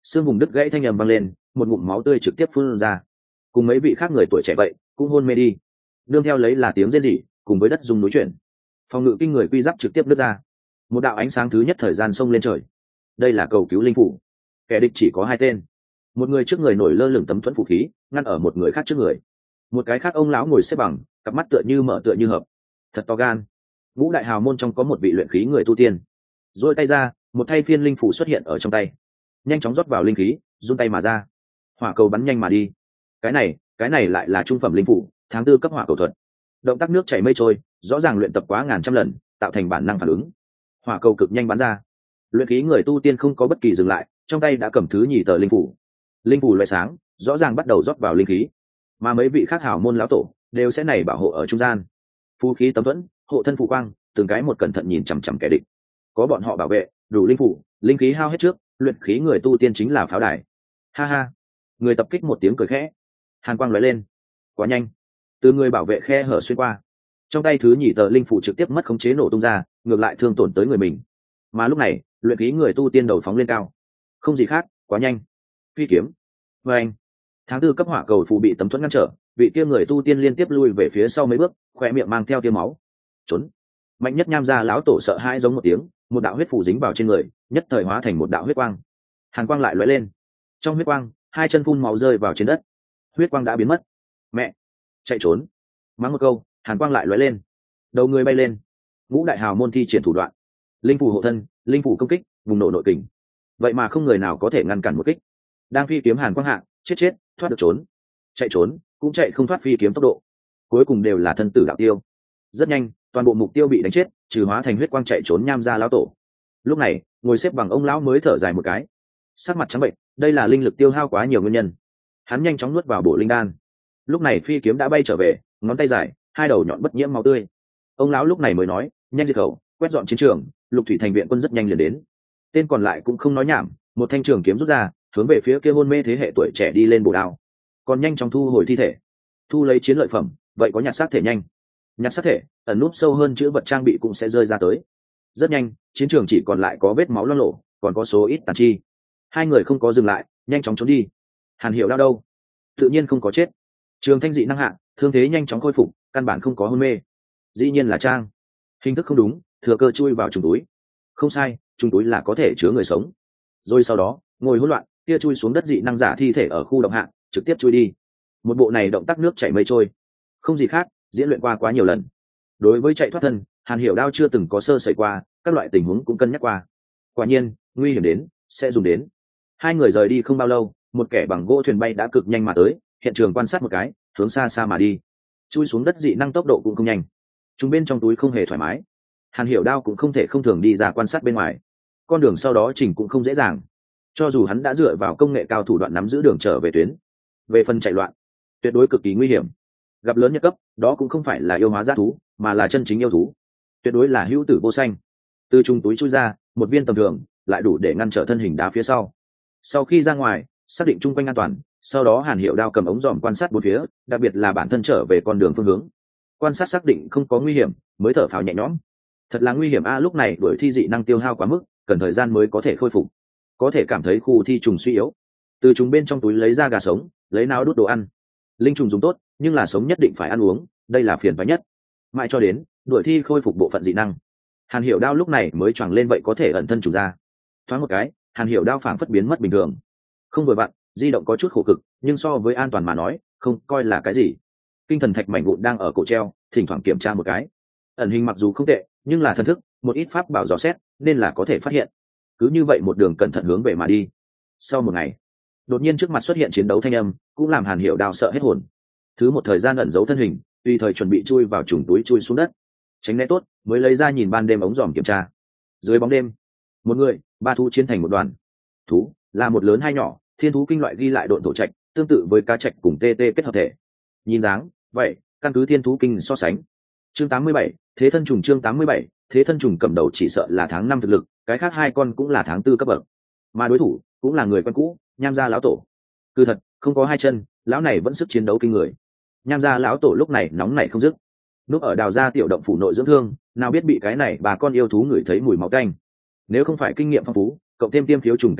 xương vùng đứt gãy thanh ầm vang lên, một ngụm máu tươi trực tiếp phun ra. Cùng mấy vị khác người tuổi trẻ vậy cũng hôn mê đi. Đương theo lấy là tiếng rên rỉ cùng với đất rung núi chuyển. Phòng ngự kinh người quy giáp trực tiếp đứt ra, một đạo ánh sáng thứ nhất thời gian xông lên trời. Đây là cầu cứu linh phủ. Kẻ địch chỉ có hai tên, một người trước người nổi lơ lửng tấm thuẫn vũ khí ngăn ở một người khác trước người, một cái khác ông lão ngồi xếp bằng, cặp mắt tựa như mở tựa như hợp, thật to gan. Ngũ đại hào môn trong có một vị luyện khí người tu tiên, rồi tay ra, một thay phiên linh phủ xuất hiện ở trong tay, nhanh chóng rót vào linh khí, run tay mà ra, hỏa cầu bắn nhanh mà đi. Cái này, cái này lại là trung phẩm linh phủ, tháng tư cấp hỏa cầu thuật. Động tác nước chảy mây trôi, rõ ràng luyện tập quá ngàn trăm lần, tạo thành bản năng phản ứng. Hỏa cầu cực nhanh bắn ra. Luyện khí người tu tiên không có bất kỳ dừng lại, trong tay đã cầm thứ nhì tờ linh phủ. Linh phủ loại sáng, rõ ràng bắt đầu rót vào linh khí, mà mấy vị khác hào môn lão tổ đều sẽ này bảo hộ ở trung gian. Phù khí tấm thuẫn, hộ thân phù quang, từng cái một cẩn thận nhìn chằm chằm kẻ địch. Có bọn họ bảo vệ, đủ linh phủ, linh khí hao hết trước, luyện khí người tu tiên chính là pháo đài. Ha ha. Người tập kích một tiếng cười khẽ, hàn quang lóe lên. Quá nhanh, từ người bảo vệ khe hở xuyên qua, trong tay thứ nhì tờ linh phủ trực tiếp mất khống chế nổ tung ra, ngược lại thương tổn tới người mình. Mà lúc này, luyện khí người tu tiên đầu phóng lên cao, không gì khác, quá nhanh. Phi kiếm. Và anh, tháng tư cấp hỏa cầu phù bị tấm thuẫn ngăn trở, vị kia người tu tiên liên tiếp lui về phía sau mấy bước, khoe miệng mang theo tia máu. Trốn. Mạnh nhất nham gia lão tổ sợ hãi giống một tiếng, một đạo huyết phù dính vào trên người, nhất thời hóa thành một đạo huyết quang. Hàn quang lại lóe lên, trong huyết quang, hai chân phun máu rơi vào trên đất, huyết quang đã biến mất. Mẹ, chạy trốn. Mắng một câu, hàn quang lại lóe lên, đầu người bay lên. Ngũ đại hào môn thi triển thủ đoạn, linh phù hộ thân, linh phù công kích, vùng nổ nội kình, vậy mà không người nào có thể ngăn cản một kích. Đang phi kiếm hàn quang hạ, chết chết thoát được trốn, chạy trốn cũng chạy không thoát phi kiếm tốc độ, cuối cùng đều là thân tử đạo tiêu. Rất nhanh, toàn bộ mục tiêu bị đánh chết, trừ hóa thành huyết quang chạy trốn nham gia lão tổ. Lúc này, ngồi xếp bằng ông lão mới thở dài một cái, sắc mặt trắng bệnh, đây là linh lực tiêu hao quá nhiều nguyên nhân. Hắn nhanh chóng nuốt vào bổ linh đan. Lúc này phi kiếm đã bay trở về, ngón tay dài, hai đầu nhọn bất nhiễm máu tươi. Ông lão lúc này mới nói, nhanh diệt khẩu, quét dọn chiến trường. Lục thủy thành viện quân rất nhanh liền đến. Tên còn lại cũng không nói nhảm, một thanh trường kiếm rút ra, hướng về phía kia hôn mê thế hệ tuổi trẻ đi lên bổ đao. Còn nhanh chóng thu hồi thi thể, thu lấy chiến lợi phẩm, vậy có nhặt xác thể nhanh. Nhặt xác thể, ẩn núp sâu hơn chữ vật trang bị cũng sẽ rơi ra tới. Rất nhanh, chiến trường chỉ còn lại có vết máu loang lổ, còn có số ít tàn chi. Hai người không có dừng lại, nhanh chóng trốn đi. Hàn Hiểu đau đâu? Tự nhiên không có chết. Trường thanh dị năng hạ, thương thế nhanh chóng khôi phục, căn bản không có hôn mê. Dĩ nhiên là trang. Hình thức không đúng, thừa cơ chui vào trùng túi. Không sai, trùng túi là có thể chứa người sống. Rồi sau đó, ngồi hỗn loạn, kia chui xuống đất dị năng giả thi thể ở khu động hạ, trực tiếp chui đi. Một bộ này động tác nước chảy mây trôi, không gì khác, diễn luyện qua quá nhiều lần. Đối với chạy thoát thân, Hàn Hiểu đao chưa từng có sơ sẩy qua, các loại tình huống cũng cân nhắc qua. Quả nhiên, nguy hiểm đến, sẽ dùng đến. Hai người rời đi không bao lâu, một kẻ bằng gỗ thuyền bay đã cực nhanh mà tới, hiện trường quan sát một cái, hướng xa xa mà đi. Chui xuống đất dị năng tốc độ cũng không nhanh. Chúng bên trong túi không hề thoải mái. Hàn Hiểu đao cũng không thể không thường đi ra quan sát bên ngoài. Con đường sau đó chỉnh cũng không dễ dàng. Cho dù hắn đã dựa vào công nghệ cao thủ đoạn nắm giữ đường trở về tuyến, về phần chạy loạn, tuyệt đối cực kỳ nguy hiểm. Gặp lớn nhất cấp, đó cũng không phải là yêu hóa g thú, mà là chân chính yêu thú. Tuyệt đối là hữu tử vô sanh. Từ trung túi chui ra, một viên tầm thường, lại đủ để ngăn trở thân hình đá phía sau. Sau khi ra ngoài, xác định chung quanh an toàn, sau đó Hàn Hiểu đao cầm ống dòm quan sát bốn phía, đặc biệt là bản thân trở về con đường phương hướng. Quan sát xác định không có nguy hiểm, mới thở phào nhẹ nhõm. Thật là nguy hiểm a, lúc này đuổi thi dị năng tiêu hao quá mức, cần thời gian mới có thể khôi phục. Có thể cảm thấy khu thi trùng suy yếu. Từ chúng bên trong túi lấy ra gà sống, lấy náo đút đồ ăn. Linh trùng dùng tốt, nhưng là sống nhất định phải ăn uống, đây là phiền phức nhất. Mãi cho đến đuổi thi khôi phục bộ phận dị năng, Hàn Hiểu đao lúc này mới choàng lên vậy có thể ẩn thân trùng ra. Thoáng một cái, Hàn Hiểu đao phảng phất biến mất bình thường. Không vừa vặn, di động có chút khổ cực, nhưng so với an toàn mà nói, không coi là cái gì. Kinh thần thạch mảnh vụn đang ở cổ treo, thỉnh thoảng kiểm tra một cái. Ẩn hình mặc dù không tệ, nhưng là thần thức, một ít pháp bảo dò xét, nên là có thể phát hiện. Cứ như vậy một đường cẩn thận hướng về mà đi. Sau một ngày, đột nhiên trước mặt xuất hiện chiến đấu thanh âm, cũng làm Hàn Hiểu đao sợ hết hồn. Thứ một thời gian ẩn giấu thân hình, tùy thời chuẩn bị chui vào trùng túi chui xuống đất. Tránh né tốt, mới lấy ra nhìn ban đêm ống dòm kiểm tra. Dưới bóng đêm, một người, ba thú chiến thành một đoàn. Thú là một lớn hai nhỏ, thiên thú kinh loại ghi lại độn thổ trạch, tương tự với cá trạch cùng tê tê kết hợp thể. Nhìn dáng, vậy, căn cứ thiên thú kinh so sánh. Chương tám mươi bảy, thế thân trùng chương tám mươi bảy, thế thân trùng cầm đầu chỉ sợ là tháng năm thực lực, cái khác hai con cũng là tháng tư cấp bậc. Mà đối thủ cũng là người quen cũ, Nham gia lão tổ. Cứ thật, không có hai chân, lão này vẫn sức chiến đấu kinh người. Nham gia lão tổ lúc này nóng nảy không dứt. Lúc ở đào gia tiểu động phủ nội dưỡng thương, nào biết bị cái này bà con yêu thú ngửi thấy mùi máu tanh. Nếu không phải kinh nghiệm phong phú, cộng thêm tiêm khiếu trùng cảnh báo,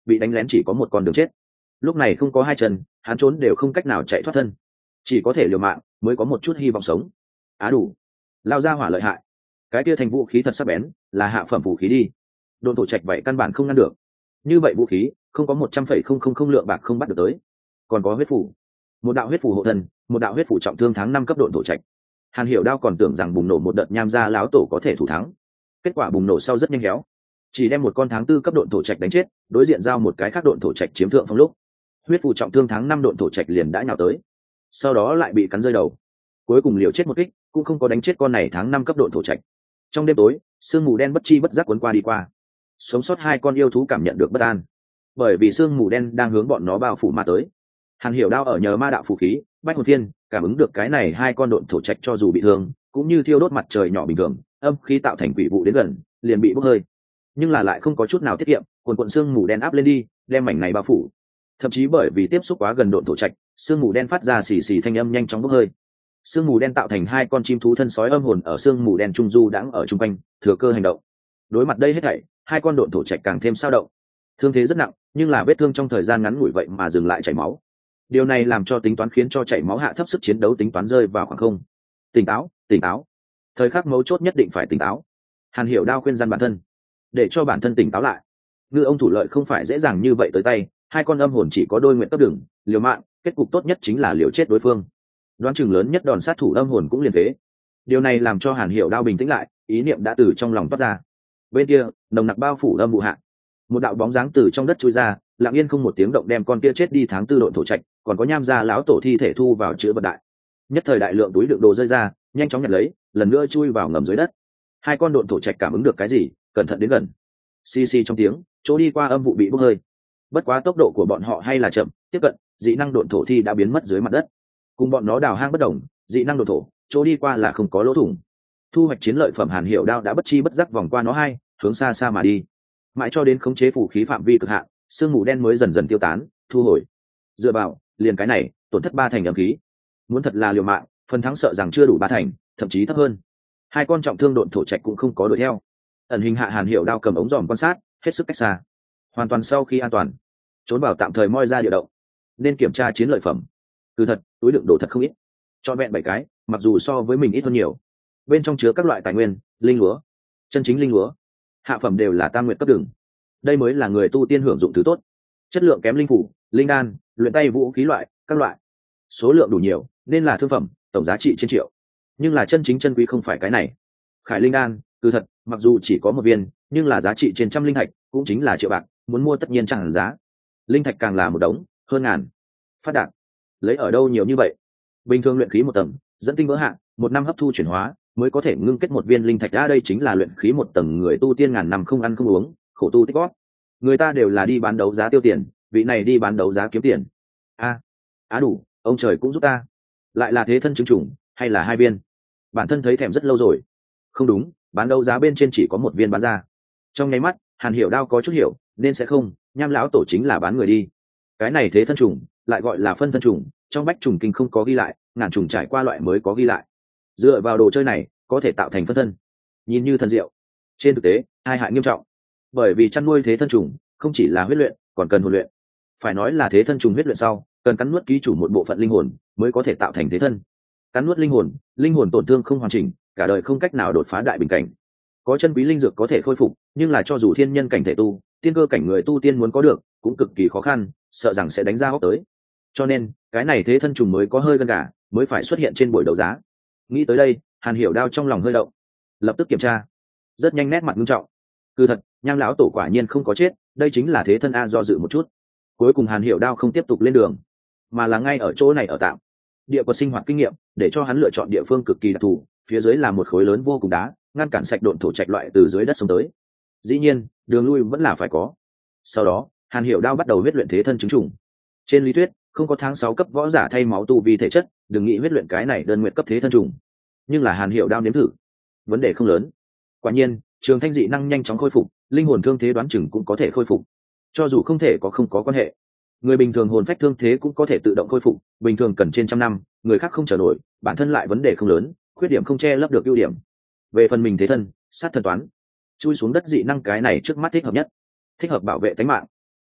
bị đánh lén chỉ có một con đường chết. Lúc này không có hai chân, hắn trốn đều không cách nào chạy thoát thân, chỉ có thể liều mạng mới có một chút hy vọng sống. Á đủ, lao ra hỏa lợi hại, cái kia thành vũ khí thật sắc bén, là hạ phẩm vũ khí đi. Độn thổ trạch vậy căn bản không ngăn được. Như vậy vũ khí không có một trăm phẩy không không không lượng bạc không bắt được tới. Còn có huyết phủ, một đạo huyết phủ hộ thân, một đạo huyết phủ trọng thương tháng năm cấp độn thổ trạch. Hàn Hiểu Đao còn tưởng rằng bùng nổ một đợt nham gia láo tổ có thể thủ thắng, kết quả bùng nổ sau rất nhanh héo, chỉ đem một con tháng tư cấp độn thổ trạch đánh chết, đối diện giao một cái khác độn thổ trạch chiếm thượng phong lúc huyết phủ trọng thương tháng năm độn thổ trạch liền đã nhào tới, sau đó lại bị cắn rơi đầu, cuối cùng liều chết một kích cũng không có đánh chết con này tháng năm cấp độn thổ trạch. Trong đêm tối, sương mù đen bất chi bất giác cuốn qua đi qua, sống sót hai con yêu thú cảm nhận được bất an, bởi vì sương mù đen đang hướng bọn nó bao phủ mà tới. Hàn Hiểu Đao ở nhờ ma đạo phù khí bách hồn phiên cảm ứng được cái này hai con độn thổ trạch cho dù bị thương cũng như thiêu đốt mặt trời nhỏ bình thường, âm khí tạo thành quỷ vụ đến gần liền bị bốc hơi, nhưng là lại không có chút nào tiết kiệm, cuồn cuộn sương mù đen áp lên đi đem mảnh này bao phủ, thậm chí bởi vì tiếp xúc quá gần độn thổ trạch, sương mù đen phát ra xì xì thanh âm nhanh chóng bốc hơi. Sương mù đen tạo thành hai con chim thú thân sói âm hồn ở sương mù đen trung du đãng ở trung quanh, thừa cơ hành động. Đối mặt đây hết thảy, hai con độn thổ trạch càng thêm sao động. Thương thế rất nặng, nhưng là vết thương trong thời gian ngắn ngủi vậy mà dừng lại chảy máu. Điều này làm cho tính toán khiến cho chảy máu hạ thấp sức chiến đấu tính toán rơi vào khoảng không. Tỉnh táo, tỉnh táo. Thời khắc mấu chốt nhất định phải tỉnh táo. Hàn Hiểu Đao khuyên răn bản thân, để cho bản thân tỉnh táo lại. Ngư ông thủ lợi không phải dễ dàng như vậy tới tay, hai con âm hồn chỉ có đôi nguyện cấp đường, liều mạng, kết cục tốt nhất chính là liều chết đối phương. Đoán chừng lớn nhất đòn sát thủ âm hồn cũng liền thế. Điều này làm cho Hàn Hiểu Đao bình tĩnh lại, ý niệm đã từ trong lòng toát ra. Bên kia, nồng nặc bao phủ âm vụ hạ, một đạo bóng dáng từ trong đất chui ra, lặng yên không một tiếng động đem con kia chết đi tháng tư độn thổ trạch, còn có nham gia lão tổ thi thể thu vào chứa vật đại. Nhất thời đại lượng túi đựng đồ rơi ra, nhanh chóng nhặt lấy, lần nữa chui vào ngầm dưới đất. Hai con độn thổ trạch cảm ứng được cái gì, cẩn thận đến gần. Xì xì trong tiếng, chỗ đi qua âm vụ bị bốc hơi. Bất quá tốc độ của bọn họ hay là chậm, tiếp cận, dị năng độn thổ thi đã biến mất dưới mặt đất. Cùng bọn nó đào hang bất đồng, dị năng độn thổ, chỗ đi qua là không có lỗ thủng. Thu hoạch chiến lợi phẩm Hàn Hiểu Đao đã bất chi bất giác vòng qua nó hai, hướng xa xa mà đi. Mãi cho đến khống chế phủ khí phạm vi cực hạn, sương mù đen mới dần dần tiêu tán, thu hồi. Dựa vào, liền cái này, tổn thất ba thành âm khí. Muốn thật là liều mạng, phần thắng sợ rằng chưa đủ ba thành, thậm chí thấp hơn. Hai con trọng thương độn thổ trạch cũng không có đuổi theo. Ẩn hình hạ Hàn Hiểu Đao cầm ống dòm quan sát, hết sức cách xa. Hoàn toàn sau khi an toàn, trốn vào tạm thời moi ra địa động, nên kiểm tra chiến lợi phẩm. Cứ thật, túi đựng đồ thật không ít, cho vẹn bảy cái, mặc dù so với mình ít hơn nhiều. Bên trong chứa các loại tài nguyên, linh lúa, chân chính linh lúa, hạ phẩm đều là tam nguyện cấp đường. Đây mới là người tu tiên hưởng dụng thứ tốt. Chất lượng kém linh phủ, linh đan, luyện tay vũ khí loại, các loại. Số lượng đủ nhiều, nên là thương phẩm, tổng giá trị trên triệu. Nhưng là chân chính chân quý không phải cái này. Khải linh đan, cứ thật, mặc dù chỉ có một viên, nhưng là giá trị trên trăm linh thạch, cũng chính là triệu bạc, muốn mua tất nhiên chẳng hẳn giá. Linh thạch càng là một đống, hơn ngàn. Phát đạt. Lấy ở đâu nhiều như vậy? Bình thường luyện khí một tầng, dẫn tinh vỡ hạn, một năm hấp thu chuyển hóa, mới có thể ngưng kết một viên linh thạch. Ra đây chính là luyện khí một tầng người tu tiên ngàn năm không ăn không uống, khổ tu tích góp. Người ta đều là đi bán đấu giá tiêu tiền, vị này đi bán đấu giá kiếm tiền. A, á đủ, ông trời cũng giúp ta. Lại là thế thân chứng chủng, hay là hai viên? Bản thân thấy thèm rất lâu rồi. Không đúng, bán đấu giá bên trên chỉ có một viên bán ra. Trong nháy mắt, Hàn Hiểu Đao có chút hiểu, nên sẽ không, nham lão tổ chính là bán người đi. Cái này thế thân trùng, lại gọi là phân thân trùng, trong bách trùng kinh không có ghi lại, ngàn trùng trải qua loại mới có ghi lại. Dựa vào đồ chơi này, có thể tạo thành phân thân. Nhìn như thần diệu, trên thực tế, hai hại nghiêm trọng. Bởi vì chăn nuôi thế thân trùng, không chỉ là huyết luyện, còn cần hồn luyện. Phải nói là thế thân trùng huyết luyện sau, cần cắn nuốt ký chủ một bộ phận linh hồn, mới có thể tạo thành thế thân. Cắn nuốt linh hồn, linh hồn tổn thương không hoàn chỉnh, cả đời không cách nào đột phá đại bình cảnh. Có chân quý linh dược có thể khôi phục, nhưng là cho dù thiên nhân cảnh thể tu, tiên cơ cảnh người tu tiên muốn có được, cũng cực kỳ khó khăn, sợ rằng sẽ đánh ra hốc tới. Cho nên, cái này thế thân trùng mới có hơi gân gà, mới phải xuất hiện trên buổi đấu giá. Nghĩ tới đây, Hàn Hiểu Đao trong lòng hơi động, lập tức kiểm tra. Rất nhanh nét mặt nghiêm trọng. Cứ thật, nham lão tổ quả nhiên không có chết, đây chính là thế thân a. Do dự một chút, cuối cùng Hàn Hiểu Đao không tiếp tục lên đường, mà là ngay ở chỗ này ở tạm. Địa quật sinh hoạt kinh nghiệm để cho hắn lựa chọn địa phương cực kỳ đặc thù, phía dưới là một khối lớn vô cùng đá, ngăn cản sạch độn thổ trạch loại từ dưới đất xuống tới. Dĩ nhiên, đường lui vẫn là phải có. Sau đó, Hàn Hiểu Đao bắt đầu huyết luyện thế thân chứng trùng. Trên lý thuyết, không có tháng sáu cấp võ giả thay máu tu vi thể chất, đừng nghĩ huyết luyện cái này đơn nguyện cấp thế thân trùng. Nhưng là Hàn Hiểu Đao nếm thử, vấn đề không lớn. Quả nhiên, Trường Thanh dị năng nhanh chóng khôi phục, linh hồn thương thế đoán chừng cũng có thể khôi phục. Cho dù không thể có không có quan hệ, người bình thường hồn phách thương thế cũng có thể tự động khôi phục, bình thường cần trên trăm năm, người khác không chờ nổi, bản thân lại vấn đề không lớn, khuyết điểm không che lấp được ưu điểm. Về phần mình thế thân, sát thần toán, chui xuống đất dị năng cái này trước mắt thích hợp nhất, thích hợp bảo vệ tính mạng.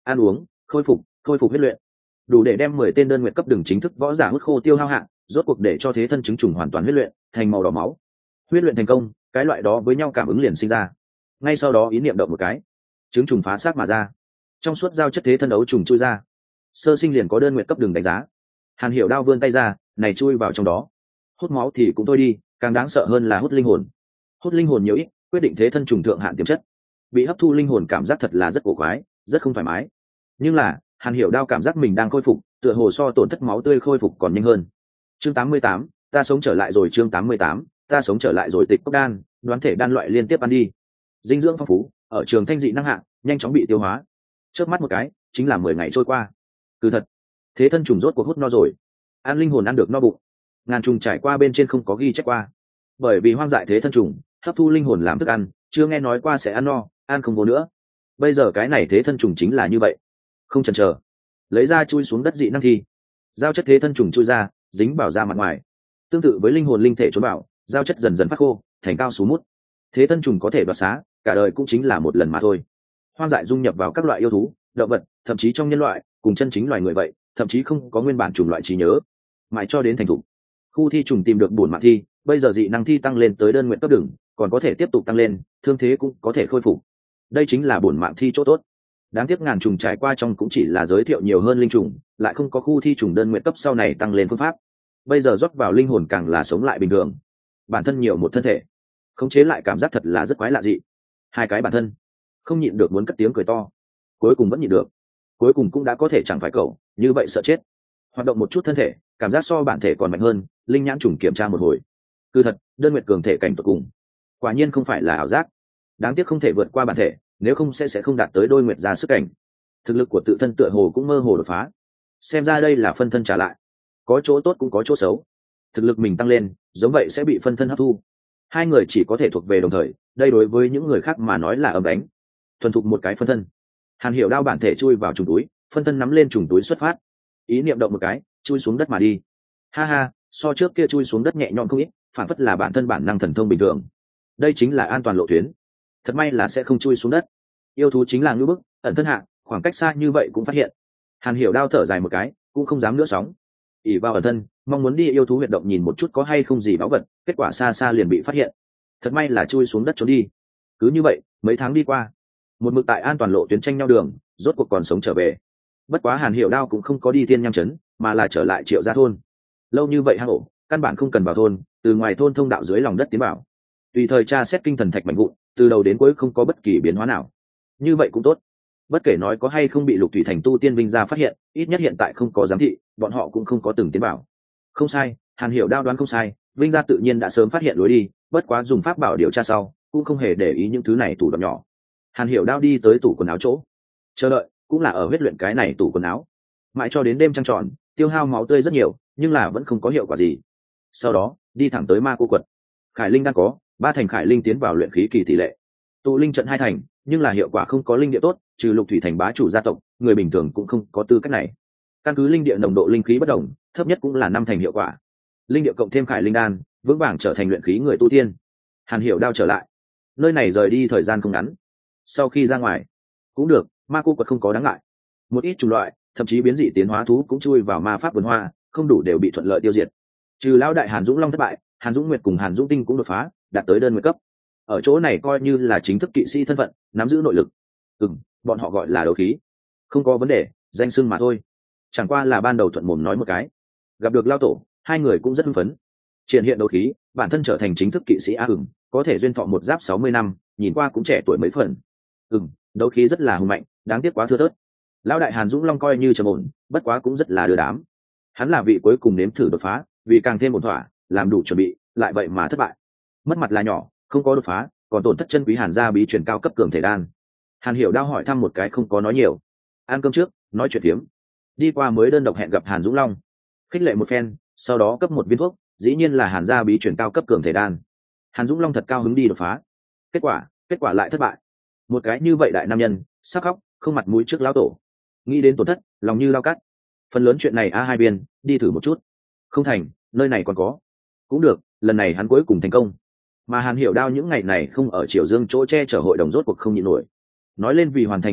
ăn uống khôi phục khôi phục huyết luyện, đủ để đem mười tên đơn nguyện cấp đường chính thức võ giả hút khô tiêu hao hạn, rốt cuộc để cho thế thân chứng trùng hoàn toàn huyết luyện thành màu đỏ máu. Huyết luyện thành công, cái loại đó với nhau cảm ứng liền sinh ra. Ngay sau đó ý niệm động một cái, chứng trùng phá xác mà ra, trong suốt giao chất thế thân đấu trùng chui ra, sơ sinh liền có đơn nguyện cấp đường đánh giá. Hàn Hiểu Đao vươn tay ra, này chui vào trong đó, hút máu thì cũng thôi đi, càng đáng sợ hơn là hút linh hồn. Hút linh hồn nhiều ít, quyết định thế thân trùng thượng hạn tiềm chất. Bị hấp thu linh hồn cảm giác thật là rất cổ quái, rất không thoải mái. Nhưng là, Hàn Hiểu Đao cảm giác mình đang khôi phục, tựa hồ so tổn thất máu tươi khôi phục còn nhanh hơn. Chương tám mươi tám, ta sống trở lại rồi. Chương tám mươi tám, ta sống trở lại rồi. Tịch cốc đan, đoán thể đan loại liên tiếp ăn đi. Dinh dưỡng phong phú, ở trường thanh dị năng hạng, nhanh chóng bị tiêu hóa. Chớp mắt một cái, chính là mười ngày trôi qua. Cứ thật, thế thân trùng rốt cuộc hút no rồi. Ăn linh hồn ăn được no bụng. Ngàn trùng trải qua bên trên không có ghi chép qua. Bởi vì hoang dại thế thân trùng, hấp thu linh hồn làm thức ăn, chưa nghe nói qua sẽ ăn no, ăn không vô nữa. Bây giờ cái này thế thân trùng chính là như vậy. Không chần chờ, lấy ra chui xuống đất dị năng thi, giao chất thế thân trùng chui ra, dính vào da mặt ngoài. Tương tự với linh hồn linh thể trốn bảo, giao chất dần dần phát khô, thành cao sú mút. Thế thân trùng có thể đoạt xá, cả đời cũng chính là một lần mà thôi. Hoang dại dung nhập vào các loại yêu thú, động vật, thậm chí trong nhân loại, cùng chân chính loài người vậy, thậm chí không có nguyên bản chủng loại trí nhớ, mãi cho đến thành thủ. Khu thi trùng tìm được bổn mạng thi, bây giờ dị năng thi tăng lên tới đơn nguyện cấp đường, còn có thể tiếp tục tăng lên, thương thế cũng có thể khôi phục. Đây chính là bổn mạng thi chỗ tốt. Đáng tiếc ngàn trùng trải qua trong cũng chỉ là giới thiệu nhiều hơn linh trùng, lại không có khu thi trùng đơn nguyện cấp sau này tăng lên phương pháp. Bây giờ rót vào linh hồn càng là sống lại bình thường, bản thân nhiều một thân thể, khống chế lại cảm giác thật là rất quái lạ dị. Hai cái bản thân không nhịn được muốn cất tiếng cười to, cuối cùng vẫn nhịn được, cuối cùng cũng đã có thể chẳng phải cậu như vậy sợ chết. Hoạt động một chút thân thể, cảm giác so bản thể còn mạnh hơn. Linh nhãn trùng kiểm tra một hồi, cứ thật đơn nguyện cường thể cảnh tột cùng, quả nhiên không phải là ảo giác. Đáng tiếc không thể vượt qua bản thể, nếu không sẽ sẽ không đạt tới đôi nguyệt ra sức cảnh. Thực lực của tự thân tựa hồ cũng mơ hồ đột phá, xem ra đây là phân thân trả lại, có chỗ tốt cũng có chỗ xấu. Thực lực mình tăng lên, giống vậy sẽ bị phân thân hấp thu. Hai người chỉ có thể thuộc về đồng thời, đây đối với những người khác mà nói là ấm đánh. Thuần thục một cái phân thân, Hàn Hiểu Đao bản thể chui vào trùng túi, phân thân nắm lên trùng túi xuất phát, ý niệm động một cái, chui xuống đất mà đi. Ha ha, so trước kia chui xuống đất nhẹ nhõm không ít, phản phất là bản thân bản năng thần thông bình thường. Đây chính là an toàn lộ tuyến, thật may là sẽ không chui xuống đất. Yêu thú chính là ngưu bức, ẩn thân hạ, khoảng cách xa như vậy cũng phát hiện. Hàn Hiểu Đao thở dài một cái, cũng không dám nữa sóng, ỉ vào ẩn thân, mong muốn đi yêu thú huyệt động nhìn một chút có hay không gì báu vật, kết quả xa xa liền bị phát hiện. Thật may là chui xuống đất trốn đi. Cứ như vậy, mấy tháng đi qua, một mực tại an toàn lộ tuyến tranh nhau đường, rốt cuộc còn sống trở về. Bất quá Hàn Hiểu Đao cũng không có đi thiên nham trấn, mà là trở lại Triệu Gia thôn. Lâu như vậy hang ổ, căn bản không cần vào thôn, từ ngoài thôn thông đạo dưới lòng đất tiến vào, tùy thời tra xét kinh thần thạch mạnh vụn, từ đầu đến cuối không có bất kỳ biến hóa nào. Như vậy cũng tốt, bất kể nói có hay không bị Lục Thủy Thành tu tiên Vinh gia phát hiện, ít nhất hiện tại không có giám thị, bọn họ cũng không có từng tiến vào. Không sai, Hàn Hiểu Đao đoán không sai, Vinh gia tự nhiên đã sớm phát hiện lối đi, bất quá dùng pháp bảo điều tra sau, cũng không hề để ý những thứ này tủ đoạn nhỏ. Hàn Hiểu Đao đi tới tủ quần áo chỗ, chờ đợi, cũng là ở huyết luyện cái này tủ quần áo, mãi cho đến đêm trăng tròn, tiêu hao máu tươi rất nhiều, nhưng là vẫn không có hiệu quả gì. Sau đó, đi thẳng tới ma cô quật. Khải linh đang có ba thành khải linh tiến vào luyện khí kỳ tỷ lệ, tụ linh trận hai thành, nhưng là hiệu quả không có linh địa tốt, trừ Lục Thủy Thành bá chủ gia tộc, người bình thường cũng không có tư cách này. Căn cứ linh địa nồng độ linh khí bất đồng, thấp nhất cũng là năm thành hiệu quả. Linh địa cộng thêm khải linh đan, vững vàng trở thành luyện khí người tu tiên. Hàn Hiểu Đao trở lại nơi này, rời đi thời gian không ngắn. Sau khi ra ngoài cũng được, ma cô quật không có đáng ngại. Một ít chủng loại, thậm chí biến dị tiến hóa thú cũng chui vào ma pháp vườn hoa, không đủ đều bị thuận lợi tiêu diệt. Trừ lão đại Hàn Dũng Long thất bại, Hàn Dũng Nguyệt cùng Hàn Dũng Tinh cũng đột phá, đạt tới đơn nguyệt cấp. Ở chỗ này coi như là chính thức kỵ sĩ thân phận, nắm giữ nội lực. Ừm, bọn họ gọi là đấu khí, không có vấn đề, danh xưng mà thôi. Chẳng qua là ban đầu thuận mồm nói một cái. Gặp được lao tổ, hai người cũng rất hưng phấn. Triển hiện đấu khí, bản thân trở thành chính thức kỵ sĩ a ừm, có thể duyên thọ một giáp sáu mươi năm, nhìn qua cũng trẻ tuổi mấy phần. Ừm, đấu khí rất là hùng mạnh, đáng tiếc quá thưa thớt. Lão đại Hàn Dũng Long coi như trầm ổn, bất quá cũng rất là đưa đám. Hắn là vị cuối cùng nếm thử đột phá, vì càng thêm ổn thỏa, làm đủ chuẩn bị, lại vậy mà thất bại. Mất mặt là nhỏ, không có đột phá, còn tổn thất chân quý Hàn gia bí truyền cao cấp cường thể đan. Hàn Hiểu Đao hỏi thăm một cái không có nói nhiều. Ăn cơm trước, nói chuyện phiếm. Đi qua mới đơn độc hẹn gặp Hàn Dũng Long, khích lệ một phen, sau đó cấp một viên thuốc, dĩ nhiên là Hàn gia bí truyền cao cấp cường thể đan. Hàn Dũng Long thật cao hứng đi đột phá. Kết quả, kết quả lại thất bại. Một cái như vậy đại nam nhân, sắp khóc, không mặt mũi trước lão tổ. Nghĩ đến tổn thất, lòng như lao cắt. Phần lớn chuyện này a hai biên, đi thử một chút. Không thành, nơi này còn có. Cũng được, lần này hắn cuối cùng thành công. Mà Hàn Hiểu Đao những ngày này không ở Triều Dương chỗ che chở hội đồng rốt cuộc không nhịn nổi. Nói lên vì hoàn thành nhiệm vụ,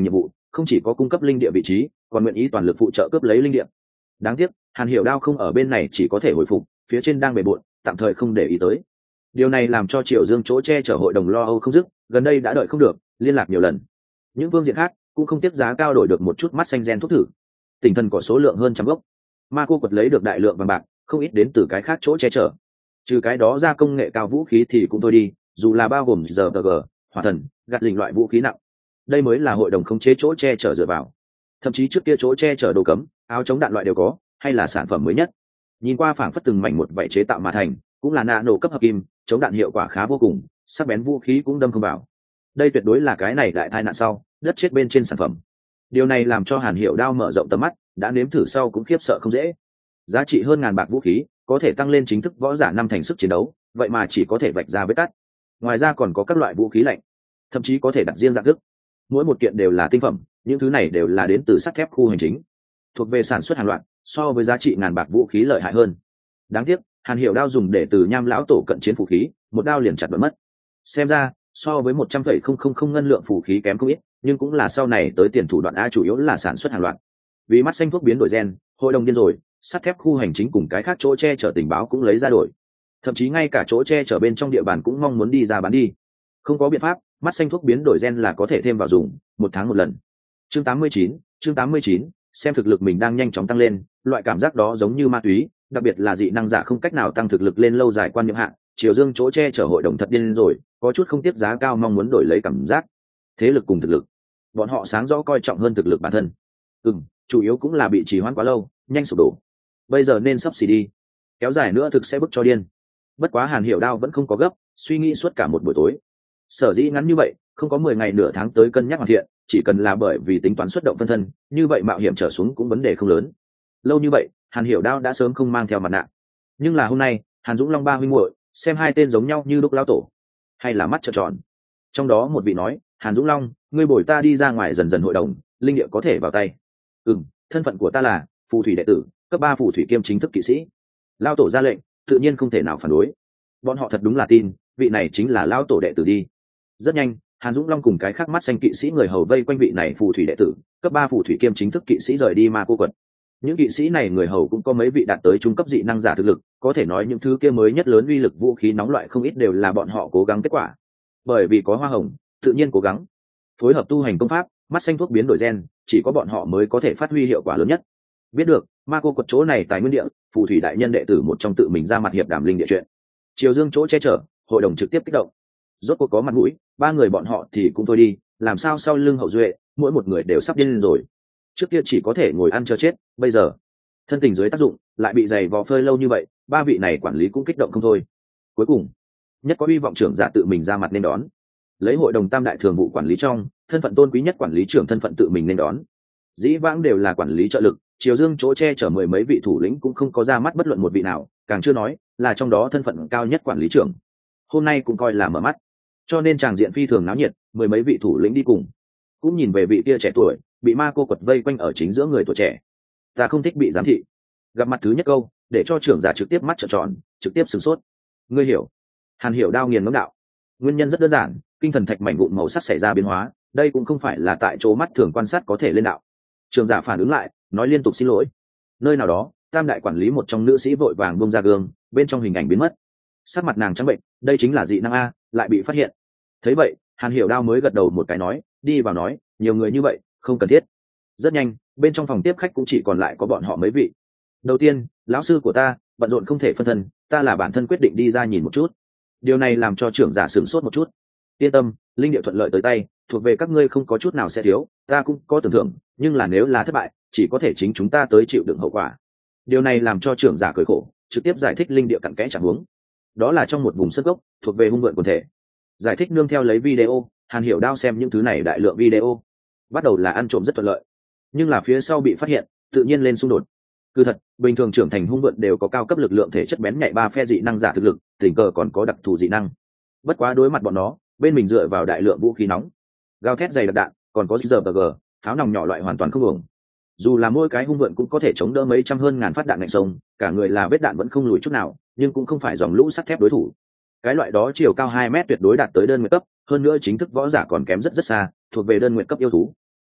không chỉ có cung cấp linh địa vị trí, còn nguyện ý toàn lực phụ trợ cướp lấy linh địa. Đáng tiếc Hàn Hiểu Đao không ở bên này, chỉ có thể hồi phục, phía trên đang bề bộn, tạm thời không để ý tới. Điều này làm cho Triệu Dương chỗ che chở hội đồng lo âu không dứt, gần đây đã đợi không được, liên lạc nhiều lần. Những phương diện khác cũng không tiếp giá cao đổi được một chút mắt xanh gen thuốc thử. Tinh thần có số lượng hơn trăm gốc, ma cô quật lấy được đại lượng vàng bạc, không ít đến từ cái khác chỗ che chở. Trừ cái đó ra công nghệ cao vũ khí thì cũng thôi đi, dù là bao gồm giờ tờ gờ, hỏa thần, gạt lình loại vũ khí nặng. Đây mới là hội đồng khống chế chỗ che chở dựa vào. Thậm chí trước kia chỗ che chở đồ cấm, áo chống đạn loại đều có, hay là sản phẩm mới nhất. Nhìn qua phảng phất từng mảnh một vậy chế tạo mà thành, cũng là nano cấp hợp kim, chống đạn hiệu quả khá vô cùng, sắc bén vũ khí cũng đâm không vào. Đây tuyệt đối là cái này đại tai nạn sau đất chết bên trên sản phẩm. Điều này làm cho Hàn Hiểu Đao mở rộng tầm mắt, đã nếm thử sau cũng khiếp sợ không dễ. Giá trị hơn ngàn bạc vũ khí có thể tăng lên chính thức võ giả năm thành sức chiến đấu, vậy mà chỉ có thể vạch ra vết cắt. Ngoài ra còn có các loại vũ khí lạnh, thậm chí có thể đặt riêng dạng thức. Mỗi một kiện đều là tinh phẩm, những thứ này đều là đến từ sắt thép khu hành chính, thuộc về sản xuất hàng loạt, so với giá trị ngàn bạc vũ khí lợi hại hơn. Đáng tiếc Hàn Hiểu Đao dùng để từ nham lão tổ cận chiến vũ khí, một đao liền chặt bật mất. Xem ra so với một trăm phẩy không không không ngân lượng vũ khí kém không ít, nhưng cũng là sau này tới tiền thủ đoạn a, chủ yếu là sản xuất hàng loạt. Vì mắt xanh thuốc biến đổi gen, hội đồng điên rồi, sắt thép khu hành chính cùng cái khác chỗ che chở tình báo cũng lấy ra đổi. Thậm chí ngay cả chỗ che chở bên trong địa bàn cũng mong muốn đi ra bán đi. Không có biện pháp, mắt xanh thuốc biến đổi gen là có thể thêm vào dùng, một tháng một lần. Chương tám mươi chín, chương tám mươi chín, xem thực lực mình đang nhanh chóng tăng lên, loại cảm giác đó giống như ma túy, đặc biệt là dị năng giả không cách nào tăng thực lực lên lâu dài quan niệm hạn. Triều Dương chỗ che chở hội đồng thật điên rồi, có chút không tiếp giá cao mong muốn đổi lấy cảm giác. Thế lực cùng thực lực, bọn họ sáng rõ coi trọng hơn thực lực bản thân. Ừm, chủ yếu cũng là bị trì hoãn quá lâu, nhanh sụp đổ. Bây giờ nên sắp xỉ đi, kéo dài nữa thực sẽ bức cho điên. Bất quá Hàn Hiểu Đao vẫn không có gấp, suy nghĩ suốt cả một buổi tối. Sở dĩ ngắn như vậy, không có mười ngày nửa tháng tới cân nhắc hoàn thiện, chỉ cần là bởi vì tính toán xuất động phân thân, như vậy mạo hiểm trở xuống cũng vấn đề không lớn. Lâu như vậy, Hàn Hiểu Đao đã sớm không mang theo mặt nạ. Nhưng là hôm nay, Hàn Dũng Long ba huynh muội xem hai tên giống nhau như lúc lão tổ, hay là mắt trợn tròn. Trong đó một vị nói, Hàn Dũng Long, ngươi bồi ta đi ra ngoài dần dần hội đồng, linh địa có thể vào tay. Ừm, thân phận của ta là phù thủy đệ tử, cấp ba phù thủy kiêm chính thức kỵ sĩ. Lão tổ ra lệnh, tự nhiên không thể nào phản đối. Bọn họ thật đúng là tin, vị này chính là lão tổ đệ tử đi. Rất nhanh, Hàn Dũng Long cùng cái khác mắt xanh kỵ sĩ người hầu vây quanh vị này phù thủy đệ tử, cấp ba phù thủy kiêm chính thức kỵ sĩ rời đi ma cô quật. Những kỵ sĩ này người hầu cũng có mấy vị đạt tới trung cấp dị năng giả thực lực, có thể nói những thứ kia mới nhất lớn uy lực vũ khí nóng loại không ít đều là bọn họ cố gắng kết quả. Bởi vì có hoa hồng, tự nhiên cố gắng phối hợp tu hành công pháp, mắt xanh thuốc biến đổi gen, chỉ có bọn họ mới có thể phát huy hiệu quả lớn nhất. Biết được, ma cô quật chỗ này tài nguyên địa, phù thủy đại nhân đệ tử một trong tự mình ra mặt hiệp đàm linh địa chuyện. Triều Dương chỗ che chở, hội đồng trực tiếp kích động. Rốt cuộc có mặt mũi, ba người bọn họ thì cũng thôi đi, làm sao sau lưng hậu duệ, mỗi một người đều sắp điên lên rồi. Trước kia chỉ có thể ngồi ăn chờ chết, bây giờ thân tình dưới tác dụng lại bị giày vò phơi lâu như vậy, ba vị này quản lý cũng kích động không thôi. Cuối cùng nhất có hy vọng trưởng giả tự mình ra mặt nên đón, lấy hội đồng tam đại thường vụ quản lý trong thân phận tôn quý nhất quản lý trưởng thân phận tự mình nên đón. Dĩ vãng đều là quản lý trợ lực, Triều Dương chỗ che chở mười mấy vị thủ lĩnh cũng không có ra mắt bất luận một vị nào, càng chưa nói là trong đó thân phận cao nhất quản lý trưởng. Hôm nay cũng coi là mở mắt, cho nên tràng diện phi thường náo nhiệt, mười mấy vị thủ lĩnh đi cùng, cũng nhìn về vị kia trẻ tuổi bị ma cô quật vây quanh ở chính giữa người tuổi trẻ. Ta không thích bị giám thị. Gặp mặt thứ nhất câu để cho trưởng giả trực tiếp mắt trợn tròn, trực tiếp sửng sốt. Ngươi hiểu? Hàn Hiểu Đao nghiền ngẫm đạo. Nguyên nhân rất đơn giản, kinh thần thạch mảnh vụn màu sắc xảy ra biến hóa, đây cũng không phải là tại chỗ mắt thường quan sát có thể lên đạo. Trưởng giả phản ứng lại, nói liên tục xin lỗi. Nơi nào đó, tam đại quản lý một trong nữ sĩ vội vàng buông ra gương, bên trong hình ảnh biến mất. Sắc mặt nàng trắng bệnh, đây chính là dị năng a, lại bị phát hiện. Thấy vậy, Hàn Hiểu Đao mới gật đầu một cái nói, đi vào nói, nhiều người như vậy, không cần thiết. Rất nhanh, bên trong phòng tiếp khách cũng chỉ còn lại có bọn họ mấy vị. Đầu tiên, lão sư của ta bận rộn không thể phân thân, ta là bản thân quyết định đi ra nhìn một chút. Điều này làm cho trưởng giả sửng sốt một chút. Yên tâm, linh địa thuận lợi tới tay, thuộc về các ngươi không có chút nào sẽ thiếu, ta cũng có tưởng thưởng, nhưng là nếu là thất bại, chỉ có thể chính chúng ta tới chịu đựng hậu quả. Điều này làm cho trưởng giả cười khổ, trực tiếp giải thích linh địa cặn kẽ chẳng huống. Đó là trong một vùng sơn cốc, thuộc về hung vượn quần thể. Giải thích nương theo lấy video, Hàn Hiểu Đao xem những thứ này đại lượng video. Bắt đầu là ăn trộm rất thuận lợi, nhưng là phía sau bị phát hiện, tự nhiên lên xung đột. Cứ thật, bình thường trưởng thành hung vượn đều có cao cấp lực lượng thể chất bén nhạy ba phe dị năng giả thực lực, tình cờ còn có đặc thù dị năng. Bất quá đối mặt bọn nó, bên mình dựa vào đại lượng vũ khí nóng, gào thét dày đặc đạn, còn có giờ bờ gờ, pháo nòng nhỏ loại hoàn toàn không ổn. Dù là mỗi cái hung vượn cũng có thể chống đỡ mấy trăm hơn ngàn phát đạn ngạnh sông, cả người là vết đạn vẫn không lùi chút nào, nhưng cũng không phải dòng lũ sắt thép đối thủ. Cái loại đó chiều cao hai mét tuyệt đối đạt tới đơn nguyệt cấp, hơn nữa chính thức võ giả còn kém rất rất xa, thuộc về đơn nguyệt cấp yêu thú.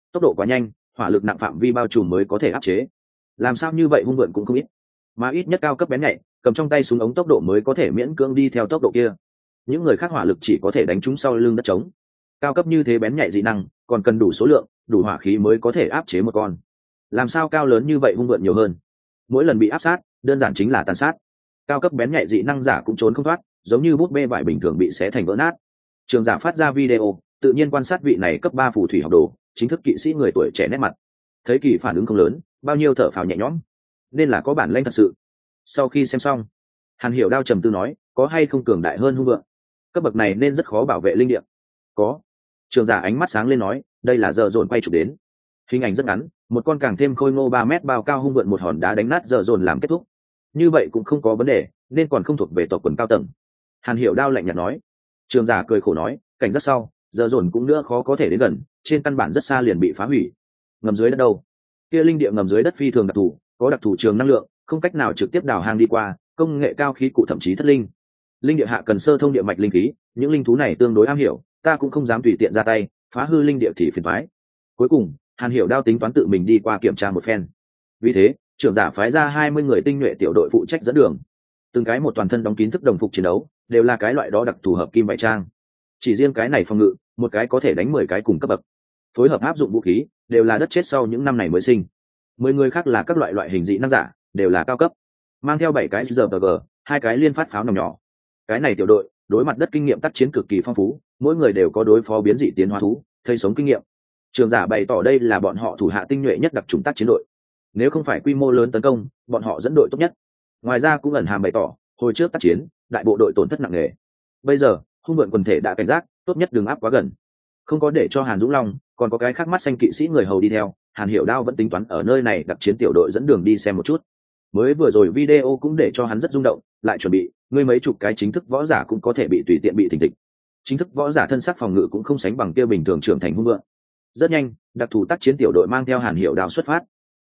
tốc độ quá nhanh, hỏa lực nặng phạm vi bao trùm mới có thể áp chế. Làm sao như vậy hung vượn cũng không ít, mà ít nhất cao cấp bén nhạy, cầm trong tay súng ống tốc độ mới có thể miễn cưỡng đi theo tốc độ kia. Những người khác hỏa lực chỉ có thể đánh trúng sau lưng đất trống. Cao cấp như thế bén nhạy dị năng, còn cần đủ số lượng, đủ hỏa khí mới có thể áp chế một con. Làm sao cao lớn như vậy hung vượn nhiều hơn? Mỗi lần bị áp sát, đơn giản chính là tàn sát. Cao cấp bén nhạy dị năng giả cũng trốn không thoát, giống như bút bê vải bình thường bị xé thành vỡ nát. Trường giả phát ra video, tự nhiên quan sát vị này cấp ba phù thủy học đồ, chính thức kỵ sĩ người tuổi trẻ nét mặt. Thấy Kỳ phản ứng không lớn, bao nhiêu thở phào nhẹ nhõm, nên là có bản lĩnh thật sự. Sau khi xem xong, Hàn Hiểu Đao trầm tư nói, có hay không cường đại hơn hung vượng? Cấp bậc này nên rất khó bảo vệ linh địa. Có. Trường giả ánh mắt sáng lên nói, đây là giờ dồn quay chụp đến. Hình ảnh rất ngắn, một con càng thêm khôi ngô ba mét bao cao hung vượn một hòn đá đánh nát giờ dồn làm kết thúc. Như vậy cũng không có vấn đề, nên còn không thuộc về tộc quần cao tầng. Hàn Hiểu Đao lạnh nhạt nói. Trường giả cười khổ nói, cảnh rất sau, giờ dồn cũng nữa khó có thể đến gần, trên căn bản rất xa liền bị phá hủy. Ngầm dưới đất đâu? Kia linh địa ngầm dưới đất phi thường đặc thù, có đặc thù trường năng lượng, không cách nào trực tiếp đào hang đi qua, công nghệ cao khí cụ thậm chí thất linh. Linh địa hạ cần sơ thông địa mạch linh khí, những linh thú này tương đối am hiểu, ta cũng không dám tùy tiện ra tay, phá hư linh địa thì phiền toái. Cuối cùng, Hàn Hiểu Đao tính toán tự mình đi qua kiểm tra một phen. Vì thế, trưởng giả phái ra hai mươi người tinh nhuệ tiểu đội phụ trách dẫn đường. Từng cái một toàn thân đóng kín thức đồng phục chiến đấu, đều là cái loại đó đặc thù hợp kim vậy trang. Chỉ riêng cái này phòng ngự, một cái có thể đánh mười cái cùng cấp bậc. Phối hợp áp dụng vũ khí, đều là đất chết sau những năm này mới sinh. Mười người khác là các loại loại hình dị năng giả, đều là cao cấp. Mang theo bảy cái giờ pê giê, hai cái liên phát pháo nòng nhỏ. Cái này tiểu đội, đối mặt đất kinh nghiệm tác chiến cực kỳ phong phú, mỗi người đều có đối phó biến dị tiến hóa thú, thây sống kinh nghiệm. Trường giả bày tỏ đây là bọn họ thủ hạ tinh nhuệ nhất đặc trùng tác chiến đội. Nếu không phải quy mô lớn tấn công, bọn họ dẫn đội tốt nhất. Ngoài ra cũng ẩn hàm bày tỏ, hồi trước tác chiến, đại bộ đội tổn thất nặng nề. Bây giờ, hung vượn quần thể đã cảnh giác, tốt nhất đừng áp quá gần. Không có để cho Hàn Dũng Long, còn có cái khác mắt xanh kỵ sĩ người hầu đi theo, Hàn Hiểu Đao vẫn tính toán ở nơi này đặc chiến tiểu đội dẫn đường đi xem một chút. Mới vừa rồi video cũng để cho hắn rất rung động, lại chuẩn bị, ngươi mấy chục cái chính thức võ giả cũng có thể bị tùy tiện bị thình thịch. Chính thức võ giả thân sắc phòng ngự cũng không sánh bằng kia bình thường trưởng thành hung vượng. Rất nhanh, đặc thù tác chiến tiểu đội mang theo Hàn Hiểu Đao xuất phát.